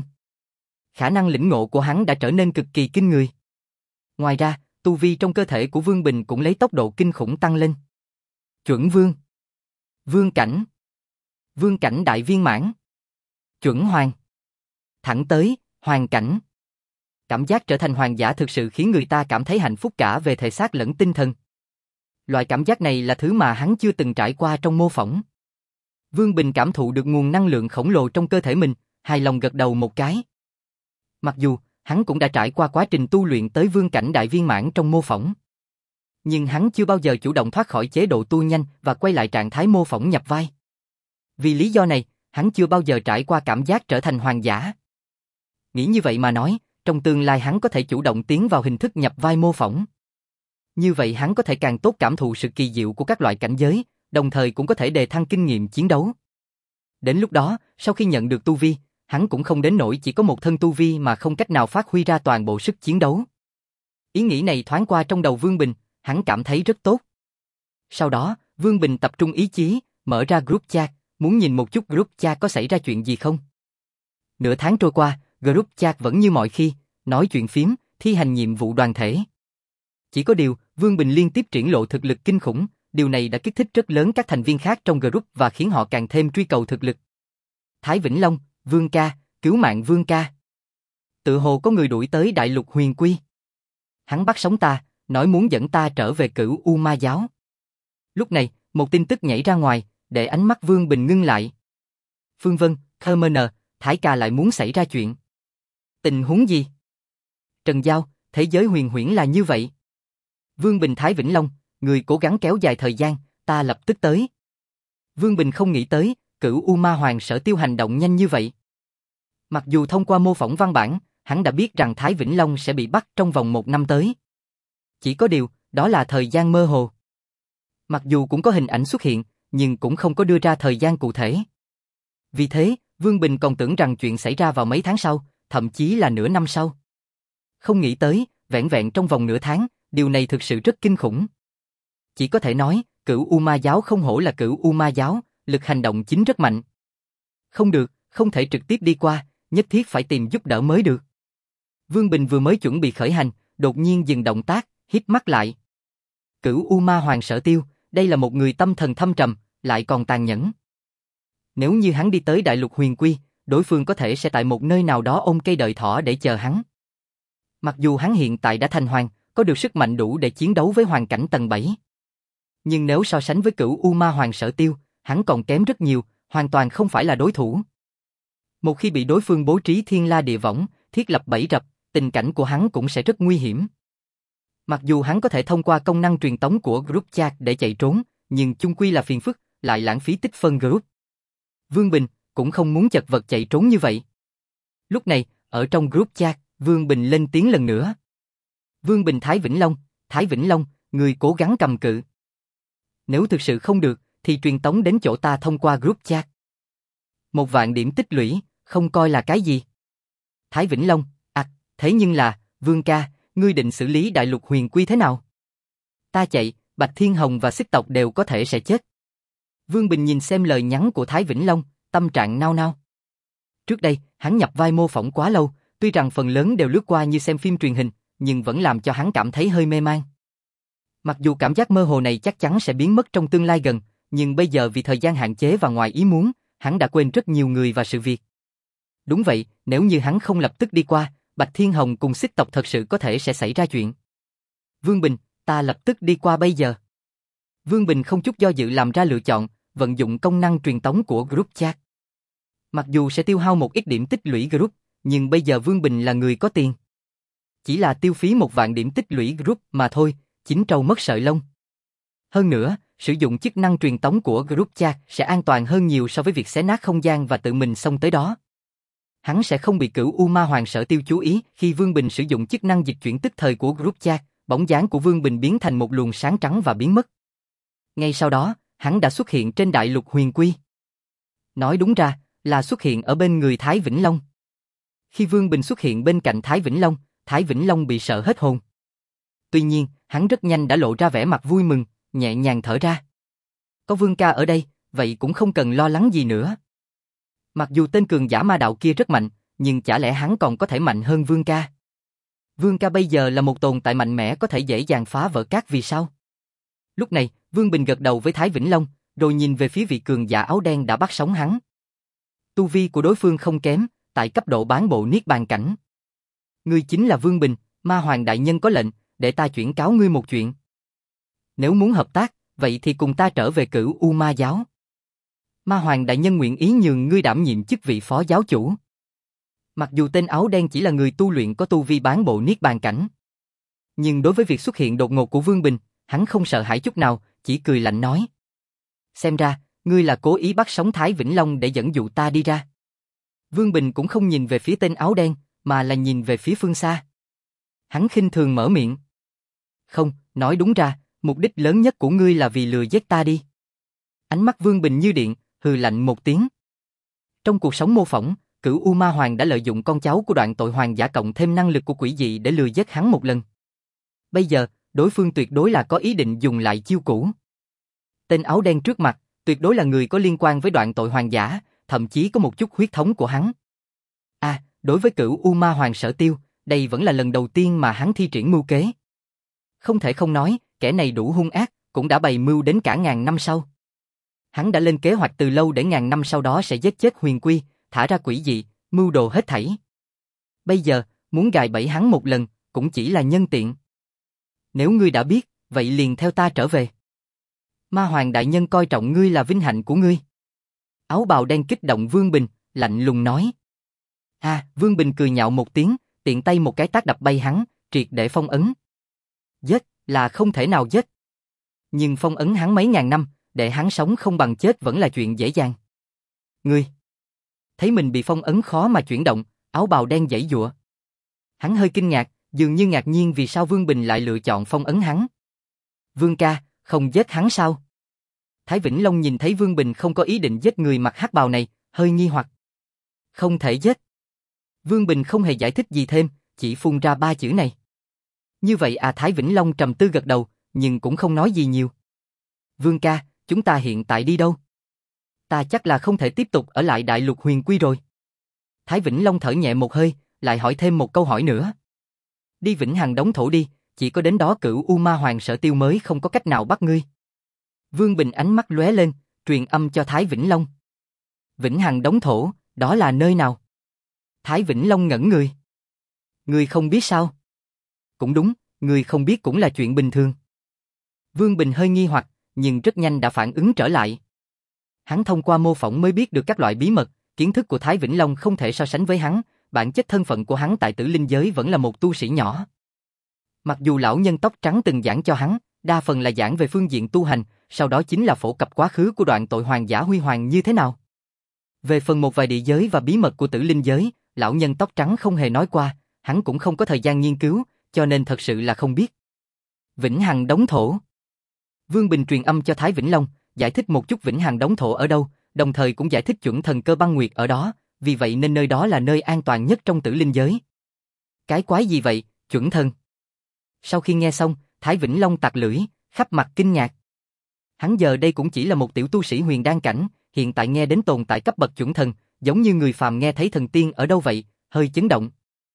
Khả năng lĩnh ngộ của hắn đã trở nên cực kỳ kinh người. Ngoài ra, tu vi trong cơ thể của Vương Bình cũng lấy tốc độ kinh khủng tăng lên. Chuẩn vương. Vương cảnh. Vương cảnh đại viên mãn. Chuẩn hoàng. Thẳng tới, hoàng cảnh. Cảm giác trở thành hoàng giả thực sự khiến người ta cảm thấy hạnh phúc cả về thể xác lẫn tinh thần. Loại cảm giác này là thứ mà hắn chưa từng trải qua trong mô phỏng. Vương Bình cảm thụ được nguồn năng lượng khổng lồ trong cơ thể mình, hài lòng gật đầu một cái. Mặc dù, hắn cũng đã trải qua quá trình tu luyện tới vương cảnh đại viên mãn trong mô phỏng. Nhưng hắn chưa bao giờ chủ động thoát khỏi chế độ tu nhanh và quay lại trạng thái mô phỏng nhập vai. Vì lý do này, hắn chưa bao giờ trải qua cảm giác trở thành hoàng giả. Nghĩ như vậy mà nói, trong tương lai hắn có thể chủ động tiến vào hình thức nhập vai mô phỏng. Như vậy hắn có thể càng tốt cảm thụ sự kỳ diệu của các loại cảnh giới, đồng thời cũng có thể đề thăng kinh nghiệm chiến đấu. Đến lúc đó, sau khi nhận được tu vi, hắn cũng không đến nỗi chỉ có một thân tu vi mà không cách nào phát huy ra toàn bộ sức chiến đấu. Ý nghĩ này thoáng qua trong đầu Vương Bình, hắn cảm thấy rất tốt. Sau đó, Vương Bình tập trung ý chí, mở ra group chat, muốn nhìn một chút group chat có xảy ra chuyện gì không. Nửa tháng trôi qua, group chat vẫn như mọi khi, nói chuyện phím, thi hành nhiệm vụ đoàn thể. Chỉ có điều, Vương Bình liên tiếp triển lộ thực lực kinh khủng, điều này đã kích thích rất lớn các thành viên khác trong group và khiến họ càng thêm truy cầu thực lực. Thái Vĩnh Long, Vương ca, cứu mạng Vương ca. Tự hồ có người đuổi tới đại lục huyền quy. Hắn bắt sống ta, nói muốn dẫn ta trở về Cửu U Ma giáo. Lúc này, một tin tức nhảy ra ngoài, để ánh mắt Vương Bình ngưng lại. Phương Vân, Herman, Thái ca lại muốn xảy ra chuyện. Tình huống gì? Trần Giao, thế giới huyền huyễn là như vậy. Vương Bình Thái Vĩnh Long, người cố gắng kéo dài thời gian, ta lập tức tới. Vương Bình không nghĩ tới, Cửu U Ma Hoàng Sở Tiêu hành động nhanh như vậy. Mặc dù thông qua mô phỏng văn bản, hắn đã biết rằng Thái Vĩnh Long sẽ bị bắt trong vòng một năm tới. Chỉ có điều, đó là thời gian mơ hồ. Mặc dù cũng có hình ảnh xuất hiện, nhưng cũng không có đưa ra thời gian cụ thể. Vì thế, Vương Bình còn tưởng rằng chuyện xảy ra vào mấy tháng sau, thậm chí là nửa năm sau. Không nghĩ tới, vẻn vẹn trong vòng nửa tháng, điều này thực sự rất kinh khủng. Chỉ có thể nói, Cửu U Ma giáo không hổ là Cửu U Ma giáo, lực hành động chính rất mạnh. Không được, không thể trực tiếp đi qua, nhất thiết phải tìm giúp đỡ mới được. Vương Bình vừa mới chuẩn bị khởi hành, đột nhiên dừng động tác, hít mắt lại. Cửu U Ma Hoàng Sở Tiêu, đây là một người tâm thần thâm trầm, lại còn tàn nhẫn. Nếu như hắn đi tới đại lục huyền quy, đối phương có thể sẽ tại một nơi nào đó ôm cây đợi thỏ để chờ hắn. Mặc dù hắn hiện tại đã thành hoàng, có được sức mạnh đủ để chiến đấu với hoàng cảnh tầng bảy. Nhưng nếu so sánh với Cửu U Ma Hoàng Sở Tiêu, hắn còn kém rất nhiều, hoàn toàn không phải là đối thủ. Một khi bị đối phương bố trí thiên la địa võng, thiết lập bẫy rập, tình cảnh của hắn cũng sẽ rất nguy hiểm. Mặc dù hắn có thể thông qua công năng truyền tống của group chat để chạy trốn, nhưng chung quy là phiền phức, lại lãng phí tích phân group. Vương Bình cũng không muốn chật vật chạy trốn như vậy. Lúc này, ở trong group chat, Vương Bình lên tiếng lần nữa. Vương Bình Thái Vĩnh Long, Thái Vĩnh Long, người cố gắng cầm cự. Nếu thực sự không được, thì truyền tống đến chỗ ta thông qua group chat. Một vạn điểm tích lũy, không coi là cái gì. Thái Vĩnh Long, à, thế nhưng là, Vương ca, ngươi định xử lý đại lục huyền quy thế nào? Ta chạy, Bạch Thiên Hồng và Xích tộc đều có thể sẽ chết. Vương Bình nhìn xem lời nhắn của Thái Vĩnh Long, tâm trạng nao nao. Trước đây, hắn nhập vai mô phỏng quá lâu, tuy rằng phần lớn đều lướt qua như xem phim truyền hình, nhưng vẫn làm cho hắn cảm thấy hơi mê man. Mặc dù cảm giác mơ hồ này chắc chắn sẽ biến mất trong tương lai gần, nhưng bây giờ vì thời gian hạn chế và ngoài ý muốn, hắn đã quên rất nhiều người và sự việc. Đúng vậy, nếu như hắn không lập tức đi qua, Bạch Thiên Hồng cùng Xích tộc thật sự có thể sẽ xảy ra chuyện. Vương Bình, ta lập tức đi qua bây giờ. Vương Bình không chút do dự làm ra lựa chọn, vận dụng công năng truyền tống của group chat. Mặc dù sẽ tiêu hao một ít điểm tích lũy group, nhưng bây giờ Vương Bình là người có tiền. Chỉ là tiêu phí một vạn điểm tích lũy group mà thôi, chín trâu mất sợi lông. Hơn nữa, sử dụng chức năng truyền tống của group chat sẽ an toàn hơn nhiều so với việc xé nát không gian và tự mình xông tới đó. Hắn sẽ không bị Cửu U Ma Hoàng Sở Tiêu chú ý khi Vương Bình sử dụng chức năng dịch chuyển tức thời của group chat, bóng dáng của Vương Bình biến thành một luồng sáng trắng và biến mất. Ngay sau đó, hắn đã xuất hiện trên đại lục huyền quy. Nói đúng ra, là xuất hiện ở bên người Thái Vĩnh Long. Khi Vương Bình xuất hiện bên cạnh Thái Vĩnh Long, Thái Vĩnh Long bị sợ hết hồn. Tuy nhiên, hắn rất nhanh đã lộ ra vẻ mặt vui mừng, nhẹ nhàng thở ra. Có Vương ca ở đây, vậy cũng không cần lo lắng gì nữa. Mặc dù tên cường giả ma đạo kia rất mạnh, nhưng chả lẽ hắn còn có thể mạnh hơn Vương ca? Vương ca bây giờ là một tồn tại mạnh mẽ có thể dễ dàng phá vỡ các vì sao? Lúc này, Vương Bình gật đầu với Thái Vĩnh Long, rồi nhìn về phía vị cường giả áo đen đã bắt sống hắn. Tu vi của đối phương không kém, tại cấp độ bán bộ niết bàn cảnh. Ngươi chính là Vương Bình, Ma Hoàng đại nhân có lệnh, để ta chuyển cáo ngươi một chuyện. Nếu muốn hợp tác, vậy thì cùng ta trở về Cửu U Ma giáo. Ma Hoàng đại nhân nguyện ý nhường ngươi đảm nhiệm chức vị phó giáo chủ. Mặc dù tên áo đen chỉ là người tu luyện có tu vi bán bộ niết bàn cảnh, nhưng đối với việc xuất hiện đột ngột của Vương Bình, hắn không sợ hãi chút nào, chỉ cười lạnh nói. Xem ra, ngươi là cố ý bắt sống Thái Vĩnh Long để dẫn dụ ta đi ra. Vương Bình cũng không nhìn về phía tên áo đen, mà là nhìn về phía phương xa. Hắn khinh thường mở miệng. Không, nói đúng ra, mục đích lớn nhất của ngươi là vì lừa giết ta đi. Ánh mắt Vương Bình như điện, hừ lạnh một tiếng. Trong cuộc sống mô phỏng, Cửu U Ma Hoàng đã lợi dụng con cháu của đoạn tội hoàng giả cộng thêm năng lực của quỷ dị để lừa giết hắn một lần. Bây giờ, đối phương tuyệt đối là có ý định dùng lại chiêu cũ. Tên áo đen trước mặt, tuyệt đối là người có liên quan với đoạn tội hoàng giả, thậm chí có một chút huyết thống của hắn. À, đối với Cửu U Ma Hoàng Sở Tiêu, đây vẫn là lần đầu tiên mà hắn thi triển mưu kế. Không thể không nói, kẻ này đủ hung ác, cũng đã bày mưu đến cả ngàn năm sau. Hắn đã lên kế hoạch từ lâu để ngàn năm sau đó sẽ giết chết huyền quy, thả ra quỷ dị, mưu đồ hết thảy. Bây giờ, muốn gài bẫy hắn một lần, cũng chỉ là nhân tiện. Nếu ngươi đã biết, vậy liền theo ta trở về. Ma Hoàng đại nhân coi trọng ngươi là vinh hạnh của ngươi. Áo bào đen kích động Vương Bình, lạnh lùng nói. À, Vương Bình cười nhạo một tiếng, tiện tay một cái tát đập bay hắn, triệt để phong ấn. Giết, là không thể nào giết. Nhưng phong ấn hắn mấy ngàn năm, để hắn sống không bằng chết vẫn là chuyện dễ dàng. Ngươi! Thấy mình bị phong ấn khó mà chuyển động, áo bào đen giãy giụa. Hắn hơi kinh ngạc, dường như ngạc nhiên vì sao Vương Bình lại lựa chọn phong ấn hắn. Vương ca, không giết hắn sao? Thái Vĩnh Long nhìn thấy Vương Bình không có ý định giết người mặc hắc bào này, hơi nghi hoặc. Không thể giết. Vương Bình không hề giải thích gì thêm, chỉ phun ra ba chữ này. Như vậy à, Thái Vĩnh Long trầm tư gật đầu, nhưng cũng không nói gì nhiều. Vương ca, chúng ta hiện tại đi đâu? Ta chắc là không thể tiếp tục ở lại đại lục huyền quy rồi. Thái Vĩnh Long thở nhẹ một hơi, lại hỏi thêm một câu hỏi nữa. Đi Vĩnh Hằng đóng thổ đi, chỉ có đến đó Cửu U Ma Hoàng Sở Tiêu mới không có cách nào bắt ngươi. Vương Bình ánh mắt lóe lên, truyền âm cho Thái Vĩnh Long. Vĩnh Hằng đóng thổ, đó là nơi nào? Thái Vĩnh Long ngẩn người. Ngươi không biết sao? Cũng đúng, ngươi không biết cũng là chuyện bình thường. Vương Bình hơi nghi hoặc, nhưng rất nhanh đã phản ứng trở lại. Hắn thông qua mô phỏng mới biết được các loại bí mật, kiến thức của Thái Vĩnh Long không thể so sánh với hắn, bản chất thân phận của hắn tại Tử Linh giới vẫn là một tu sĩ nhỏ. Mặc dù lão nhân tóc trắng từng giảng cho hắn, đa phần là giảng về phương diện tu hành, sau đó chính là phổ cập quá khứ của đoạn tội hoàng giả huy hoàng như thế nào. Về phần một vài địa giới và bí mật của Tử Linh giới, lão nhân tóc trắng không hề nói qua, hắn cũng không có thời gian nghiên cứu, cho nên thật sự là không biết. Vĩnh Hằng đóng thổ. Vương Bình truyền âm cho Thái Vĩnh Long, giải thích một chút Vĩnh Hằng đóng thổ ở đâu, đồng thời cũng giải thích chuẩn thần cơ băng nguyệt ở đó, vì vậy nên nơi đó là nơi an toàn nhất trong Tử Linh giới. Cái quái gì vậy, chuẩn thần? Sau khi nghe xong, Thái Vĩnh Long tặc lưỡi, khắp mặt kinh ngạc. Hắn giờ đây cũng chỉ là một tiểu tu sĩ huyền đan cảnh, hiện tại nghe đến tồn tại cấp bậc chuẩn thần, giống như người phàm nghe thấy thần tiên ở đâu vậy, hơi chấn động.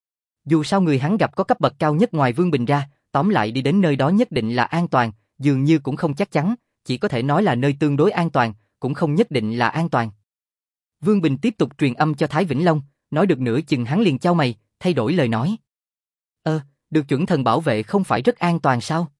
Dù sao người hắn gặp có cấp bậc cao nhất ngoài Vương Bình ra, tóm lại đi đến nơi đó nhất định là an toàn, dường như cũng không chắc chắn, chỉ có thể nói là nơi tương đối an toàn, cũng không nhất định là an toàn. Vương Bình tiếp tục truyền âm cho Thái Vĩnh Long, nói được nửa chừng hắn liền chau mày, thay đổi lời nói. Ơ, được chuẩn thần bảo vệ không phải rất an toàn sao?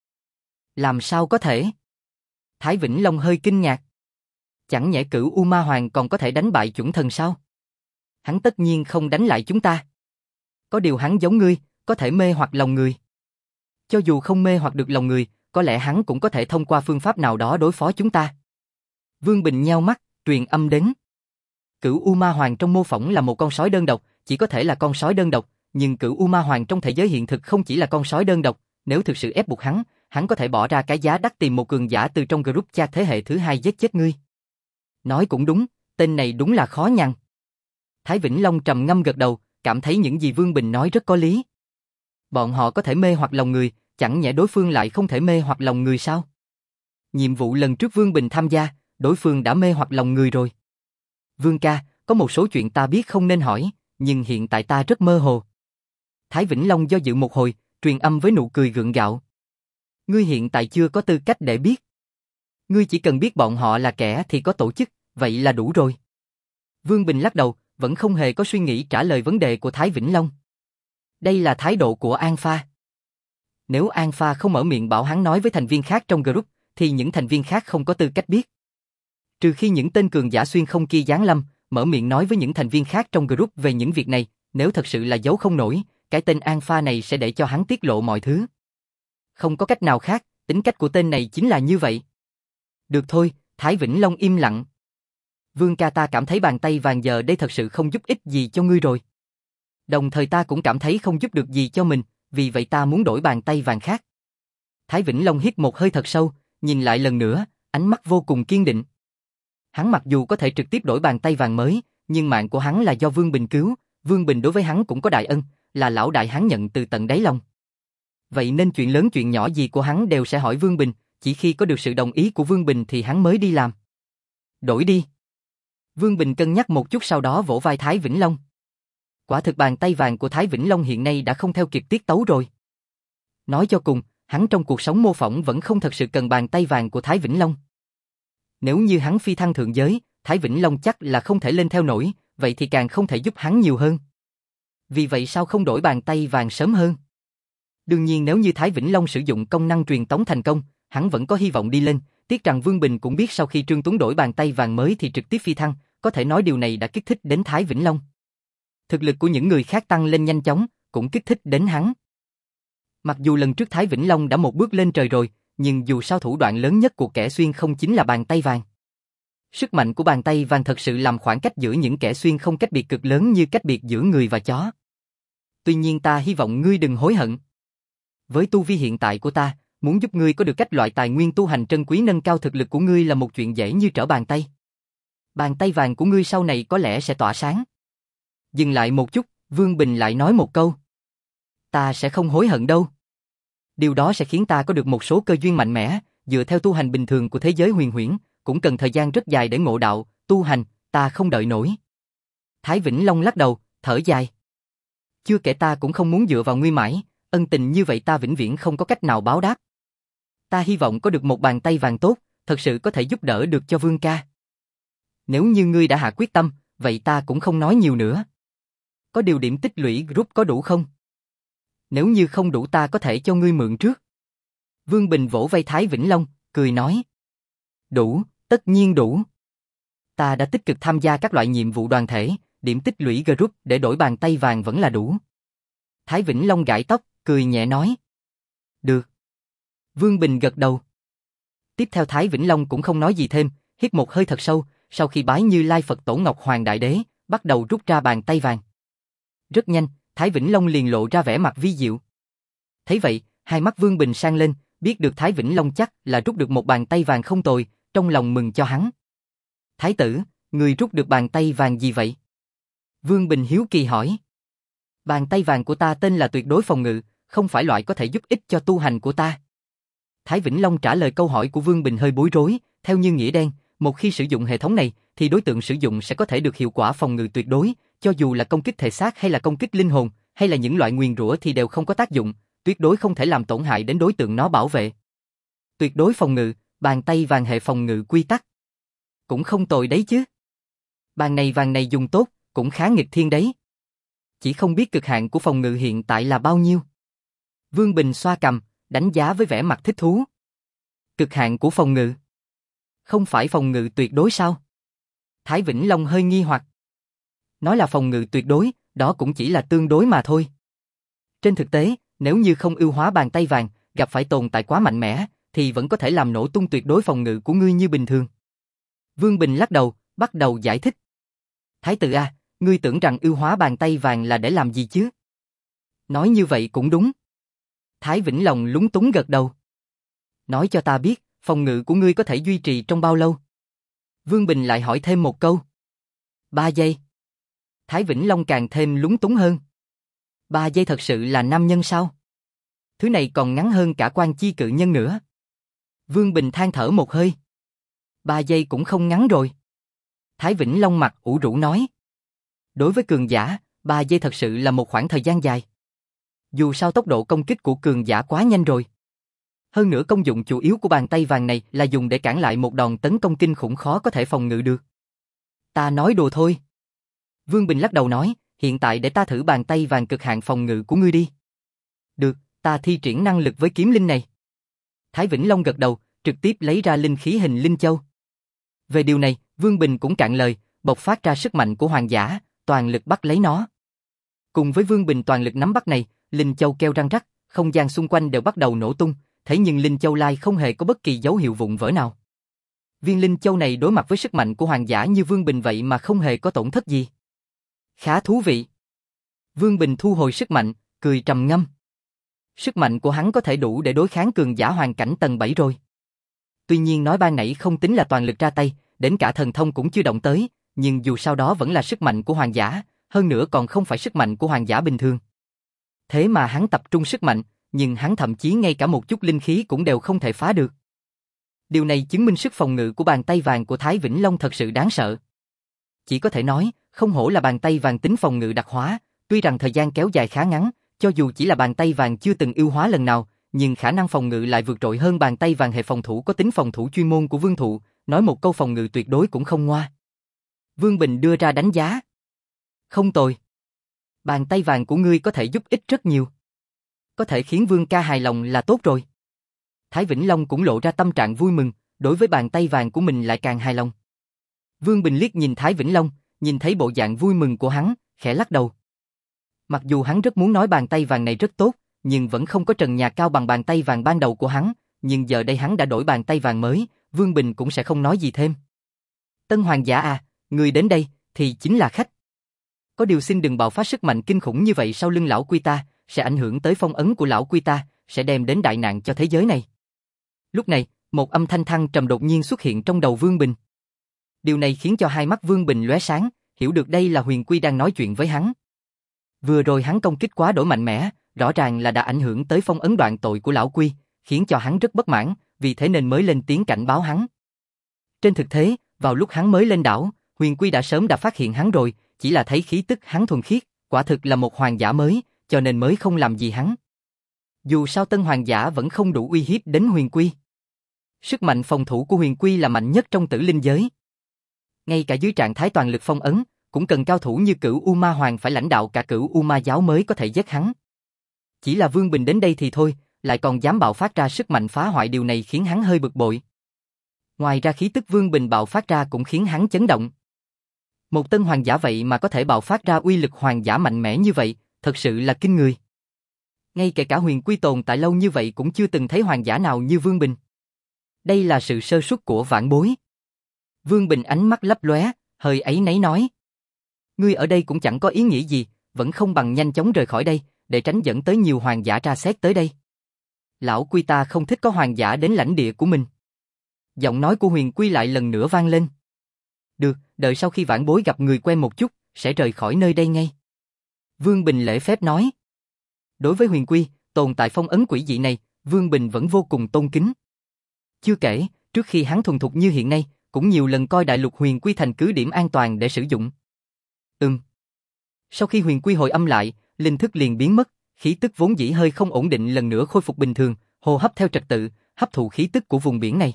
Làm sao có thể? Thái Vĩnh Long hơi kinh ngạc. Chẳng nhẽ Cửu U Ma Hoàng còn có thể đánh bại chuẩn thần sao? Hắn tất nhiên không đánh lại chúng ta. Có điều hắn giống ngươi, có thể mê hoặc lòng người. Cho dù không mê hoặc được lòng người, có lẽ hắn cũng có thể thông qua phương pháp nào đó đối phó chúng ta. Vương Bình nheo mắt, truyền âm đến. Cửu U Ma Hoàng trong mô phỏng là một con sói đơn độc, chỉ có thể là con sói đơn độc, nhưng Cửu U Ma Hoàng trong thế giới hiện thực không chỉ là con sói đơn độc, nếu thực sự ép buộc hắn, hắn có thể bỏ ra cái giá đắt tìm một cường giả từ trong group chat thế hệ thứ hai giết chết ngươi. Nói cũng đúng, tên này đúng là khó nhằn. Thái Vĩnh Long trầm ngâm gật đầu, cảm thấy những gì Vương Bình nói rất có lý. Bọn họ có thể mê hoặc lòng người, chẳng nhẽ đối phương lại không thể mê hoặc lòng người sao? Nhiệm vụ lần trước Vương Bình tham gia, đối phương đã mê hoặc lòng người rồi. Vương ca, có một số chuyện ta biết không nên hỏi, nhưng hiện tại ta rất mơ hồ. Thái Vĩnh Long do dự một hồi, truyền âm với nụ cười gượng gạo. Ngươi hiện tại chưa có tư cách để biết. Ngươi chỉ cần biết bọn họ là kẻ thì có tổ chức, vậy là đủ rồi. Vương Bình lắc đầu, vẫn không hề có suy nghĩ trả lời vấn đề của Thái Vĩnh Long. Đây là thái độ của An Pha. Nếu An Pha không mở miệng bảo hắn nói với thành viên khác trong group, thì những thành viên khác không có tư cách biết. Trừ khi những tên cường giả xuyên không kia giáng lâm, mở miệng nói với những thành viên khác trong group về những việc này, nếu thật sự là giấu không nổi, cái tên An Pha này sẽ để cho hắn tiết lộ mọi thứ. Không có cách nào khác, tính cách của tên này chính là như vậy. Được thôi, Thái Vĩnh Long im lặng. Vương ca, ta cảm thấy bàn tay vàng giờ đây thật sự không giúp ích gì cho ngươi rồi. Đồng thời ta cũng cảm thấy không giúp được gì cho mình, vì vậy ta muốn đổi bàn tay vàng khác. Thái Vĩnh Long hít một hơi thật sâu, nhìn lại lần nữa, ánh mắt vô cùng kiên định. Hắn mặc dù có thể trực tiếp đổi bàn tay vàng mới, nhưng mạng của hắn là do Vương Bình cứu, Vương Bình đối với hắn cũng có đại ân, là lão đại hắn nhận từ tận đáy lòng. Vậy nên chuyện lớn chuyện nhỏ gì của hắn đều sẽ hỏi Vương Bình, chỉ khi có được sự đồng ý của Vương Bình thì hắn mới đi làm. Đổi đi. Vương Bình cân nhắc một chút sau đó vỗ vai Thái Vĩnh Long. Quả thực bàn tay vàng của Thái Vĩnh Long hiện nay đã không theo kịp tiết tấu rồi. Nói cho cùng, hắn trong cuộc sống mô phỏng vẫn không thật sự cần bàn tay vàng của Thái Vĩnh Long. Nếu như hắn phi thăng thượng giới, Thái Vĩnh Long chắc là không thể lên theo nổi, vậy thì càng không thể giúp hắn nhiều hơn. Vì vậy sao không đổi bàn tay vàng sớm hơn? Đương nhiên nếu như Thái Vĩnh Long sử dụng công năng truyền tống thành công, hắn vẫn có hy vọng đi lên, tiếc rằng Vương Bình cũng biết sau khi Trương Tuấn đổi bàn tay vàng mới thì trực tiếp phi thăng, có thể nói điều này đã kích thích đến Thái Vĩnh Long. Thực lực của những người khác tăng lên nhanh chóng, cũng kích thích đến hắn. Mặc dù lần trước Thái Vĩnh Long đã một bước lên trời rồi, nhưng dù sao thủ đoạn lớn nhất của kẻ xuyên không chính là bàn tay vàng. Sức mạnh của bàn tay vàng thật sự làm khoảng cách giữa những kẻ xuyên không cách biệt cực lớn như cách biệt giữa người và chó. Tuy nhiên ta hy vọng ngươi đừng hối hận. Với tu vi hiện tại của ta, muốn giúp ngươi có được các loại tài nguyên tu hành trân quý nâng cao thực lực của ngươi là một chuyện dễ như trở bàn tay. Bàn tay vàng của ngươi sau này có lẽ sẽ tỏa sáng. Dừng lại một chút, Vương Bình lại nói một câu. Ta sẽ không hối hận đâu. Điều đó sẽ khiến ta có được một số cơ duyên mạnh mẽ, dựa theo tu hành bình thường của thế giới huyền huyễn, cũng cần thời gian rất dài để ngộ đạo, tu hành, ta không đợi nổi. Thái Vĩnh Long lắc đầu, thở dài. Chưa kể ta cũng không muốn dựa vào ngươi mãi, ân tình như vậy ta vĩnh viễn không có cách nào báo đáp. Ta hy vọng có được một bàn tay vàng tốt, thật sự có thể giúp đỡ được cho Vương ca. Nếu như ngươi đã hạ quyết tâm, vậy ta cũng không nói nhiều nữa. Có điều điểm tích lũy group có đủ không? Nếu như không đủ ta có thể cho ngươi mượn trước. Vương Bình vỗ vai Thái Vĩnh Long, cười nói. Đủ, tất nhiên đủ. Ta đã tích cực tham gia các loại nhiệm vụ đoàn thể, điểm tích lũy group để đổi bàn tay vàng vẫn là đủ. Thái Vĩnh Long gãi tóc, cười nhẹ nói. Được. Vương Bình gật đầu. Tiếp theo Thái Vĩnh Long cũng không nói gì thêm, hít một hơi thật sâu, sau khi bái Như Lai Phật Tổ Ngọc Hoàng Đại Đế, bắt đầu rút ra bàn tay vàng. Rất nhanh, Thái Vĩnh Long liền lộ ra vẻ mặt vi diệu. Thấy vậy, hai mắt Vương Bình sang lên, biết được Thái Vĩnh Long chắc là rút được một bàn tay vàng không tồi, trong lòng mừng cho hắn. Thái tử, người rút được bàn tay vàng gì vậy? Vương Bình hiếu kỳ hỏi. Bàn tay vàng của ta tên là tuyệt đối phòng ngự, không phải loại có thể giúp ích cho tu hành của ta. Thái Vĩnh Long trả lời câu hỏi của Vương Bình hơi bối rối, theo như nghĩa đen, một khi sử dụng hệ thống này, thì đối tượng sử dụng sẽ có thể được hiệu quả phòng ngự tuyệt đối, cho dù là công kích thể xác hay là công kích linh hồn, hay là những loại nguyền rủa thì đều không có tác dụng, tuyệt đối không thể làm tổn hại đến đối tượng nó bảo vệ. Tuyệt đối phòng ngự, bàn tay vàng hệ phòng ngự quy tắc. Cũng không tồi đấy chứ. Bàn này vàng này dùng tốt, cũng khá nghịch thiên đấy. Chỉ không biết cực hạn của phòng ngự hiện tại là bao nhiêu. Vương Bình xoa cằm, đánh giá với vẻ mặt thích thú. Cực hạn của phòng ngự? Không phải phòng ngự tuyệt đối sao? Thái Vĩnh Long hơi nghi hoặc. Nói là phòng ngự tuyệt đối, đó cũng chỉ là tương đối mà thôi. Trên thực tế, nếu như không ưu hóa bàn tay vàng, gặp phải tồn tại quá mạnh mẽ, thì vẫn có thể làm nổ tung tuyệt đối phòng ngự của ngươi như bình thường. Vương Bình lắc đầu, bắt đầu giải thích. Thái tử à, ngươi tưởng rằng ưu hóa bàn tay vàng là để làm gì chứ? Nói như vậy cũng đúng. Thái Vĩnh Long lúng túng gật đầu. Nói cho ta biết, phòng ngự của ngươi có thể duy trì trong bao lâu? Vương Bình lại hỏi thêm một câu. Ba giây. Thái Vĩnh Long càng thêm lúng túng hơn. Ba giây thật sự là nam nhân sao? Thứ này còn ngắn hơn cả Quan Chi cự nhân nữa. Vương Bình than thở một hơi. Ba giây cũng không ngắn rồi. Thái Vĩnh Long mặt ủ rũ nói. Đối với cường giả, ba giây thật sự là một khoảng thời gian dài. Dù sao tốc độ công kích của cường giả quá nhanh rồi. Hơn nữa công dụng chủ yếu của bàn tay vàng này là dùng để cản lại một đòn tấn công kinh khủng khó có thể phòng ngự được. Ta nói đùa thôi. Vương Bình lắc đầu nói, hiện tại để ta thử bàn tay vàng cực hạn phòng ngự của ngươi đi. Được, ta thi triển năng lực với kiếm linh này. Thái Vĩnh Long gật đầu, trực tiếp lấy ra linh khí hình linh châu. Về điều này, Vương Bình cũng cạn lời, bộc phát ra sức mạnh của hoàng giả, toàn lực bắt lấy nó. Cùng với Vương Bình toàn lực nắm bắt này, linh châu kêu răng rắc, không gian xung quanh đều bắt đầu nổ tung, thế nhưng linh châu lai không hề có bất kỳ dấu hiệu vụn vỡ nào. Viên linh châu này đối mặt với sức mạnh của hoàng giả như Vương Bình vậy mà không hề có tổn thất gì. Khá thú vị. Vương Bình thu hồi sức mạnh, cười trầm ngâm. Sức mạnh của hắn có thể đủ để đối kháng cường giả hoàn cảnh tầng bảy rồi. Tuy nhiên nói ban nãy không tính là toàn lực ra tay, đến cả thần thông cũng chưa động tới, nhưng dù sao đó vẫn là sức mạnh của hoàng giả, hơn nữa còn không phải sức mạnh của hoàng giả bình thường. Thế mà hắn tập trung sức mạnh, nhưng hắn thậm chí ngay cả một chút linh khí cũng đều không thể phá được. Điều này chứng minh sức phòng ngự của bàn tay vàng của Thái Vĩnh Long thật sự đáng sợ. Chỉ có thể nói, không hổ là bàn tay vàng tính phòng ngự đặc hóa, tuy rằng thời gian kéo dài khá ngắn, cho dù chỉ là bàn tay vàng chưa từng ưu hóa lần nào, nhưng khả năng phòng ngự lại vượt trội hơn bàn tay vàng hệ phòng thủ có tính phòng thủ chuyên môn của Vương Thụ, nói một câu phòng ngự tuyệt đối cũng không ngoa. Vương Bình đưa ra đánh giá. Không tồi. Bàn tay vàng của ngươi có thể giúp ích rất nhiều. Có thể khiến Vương ca hài lòng là tốt rồi. Thái Vĩnh Long cũng lộ ra tâm trạng vui mừng, đối với bàn tay vàng của mình lại càng hài lòng. Vương Bình liếc nhìn Thái Vĩnh Long, nhìn thấy bộ dạng vui mừng của hắn, khẽ lắc đầu. Mặc dù hắn rất muốn nói bàn tay vàng này rất tốt, nhưng vẫn không có trần nhà cao bằng bàn tay vàng ban đầu của hắn, nhưng giờ đây hắn đã đổi bàn tay vàng mới, Vương Bình cũng sẽ không nói gì thêm. Tân hoàng giả à, người đến đây, thì chính là khách. Có điều xin đừng bạo phát sức mạnh kinh khủng như vậy sau lưng lão Quy ta, sẽ ảnh hưởng tới phong ấn của lão Quy ta, sẽ đem đến đại nạn cho thế giới này. Lúc này, một âm thanh thăng trầm đột nhiên xuất hiện trong đầu Vương Bình. Điều này khiến cho hai mắt Vương Bình lóe sáng, hiểu được đây là Huyền Quy đang nói chuyện với hắn. Vừa rồi hắn công kích quá đổi mạnh mẽ, rõ ràng là đã ảnh hưởng tới phong ấn đoạn tội của lão Quy, khiến cho hắn rất bất mãn, vì thế nên mới lên tiếng cảnh báo hắn. Trên thực tế, vào lúc hắn mới lên đảo, Huyền Quy đã sớm đã phát hiện hắn rồi, chỉ là thấy khí tức hắn thuần khiết, quả thực là một hoàng giả mới, cho nên mới không làm gì hắn. Dù sao tân hoàng giả vẫn không đủ uy hiếp đến Huyền Quy. Sức mạnh phòng thủ của Huyền Quy là mạnh nhất trong tử linh giới. Ngay cả dưới trạng thái toàn lực phong ấn, cũng cần cao thủ như Cửu U Ma Hoàng phải lãnh đạo cả Cửu U Ma giáo mới có thể giết hắn. Chỉ là Vương Bình đến đây thì thôi, lại còn dám bạo phát ra sức mạnh phá hoại, điều này khiến hắn hơi bực bội. Ngoài ra khí tức Vương Bình bạo phát ra cũng khiến hắn chấn động. Một tân hoàng giả vậy mà có thể bạo phát ra uy lực hoàng giả mạnh mẽ như vậy, thật sự là kinh người. Ngay kể cả Huyền Quy tồn tại lâu như vậy cũng chưa từng thấy hoàng giả nào như Vương Bình. Đây là sự sơ suất của vãn bối. Vương Bình ánh mắt lấp lóe, hơi áy náy nói. Ngươi ở đây cũng chẳng có ý nghĩa gì, vẫn không bằng nhanh chóng rời khỏi đây, để tránh dẫn tới nhiều hoàng giả tra xét tới đây. Lão Quy ta không thích có hoàng giả đến lãnh địa của mình. Giọng nói của Huyền Quy lại lần nữa vang lên. Được, đợi sau khi vãn bối gặp người quen một chút, sẽ rời khỏi nơi đây ngay. Vương Bình lễ phép nói. Đối với Huyền Quy, tồn tại phong ấn quỷ dị này, Vương Bình vẫn vô cùng tôn kính. Chưa kể, trước khi hắn thuần thục như hiện nay, cũng nhiều lần coi đại lục Huyền Quy thành cứ điểm an toàn để sử dụng. Ừm. Sau khi Huyền Quy hồi âm lại, linh thức liền biến mất, khí tức vốn dĩ hơi không ổn định lần nữa khôi phục bình thường, hô hấp theo trật tự, hấp thụ khí tức của vùng biển này.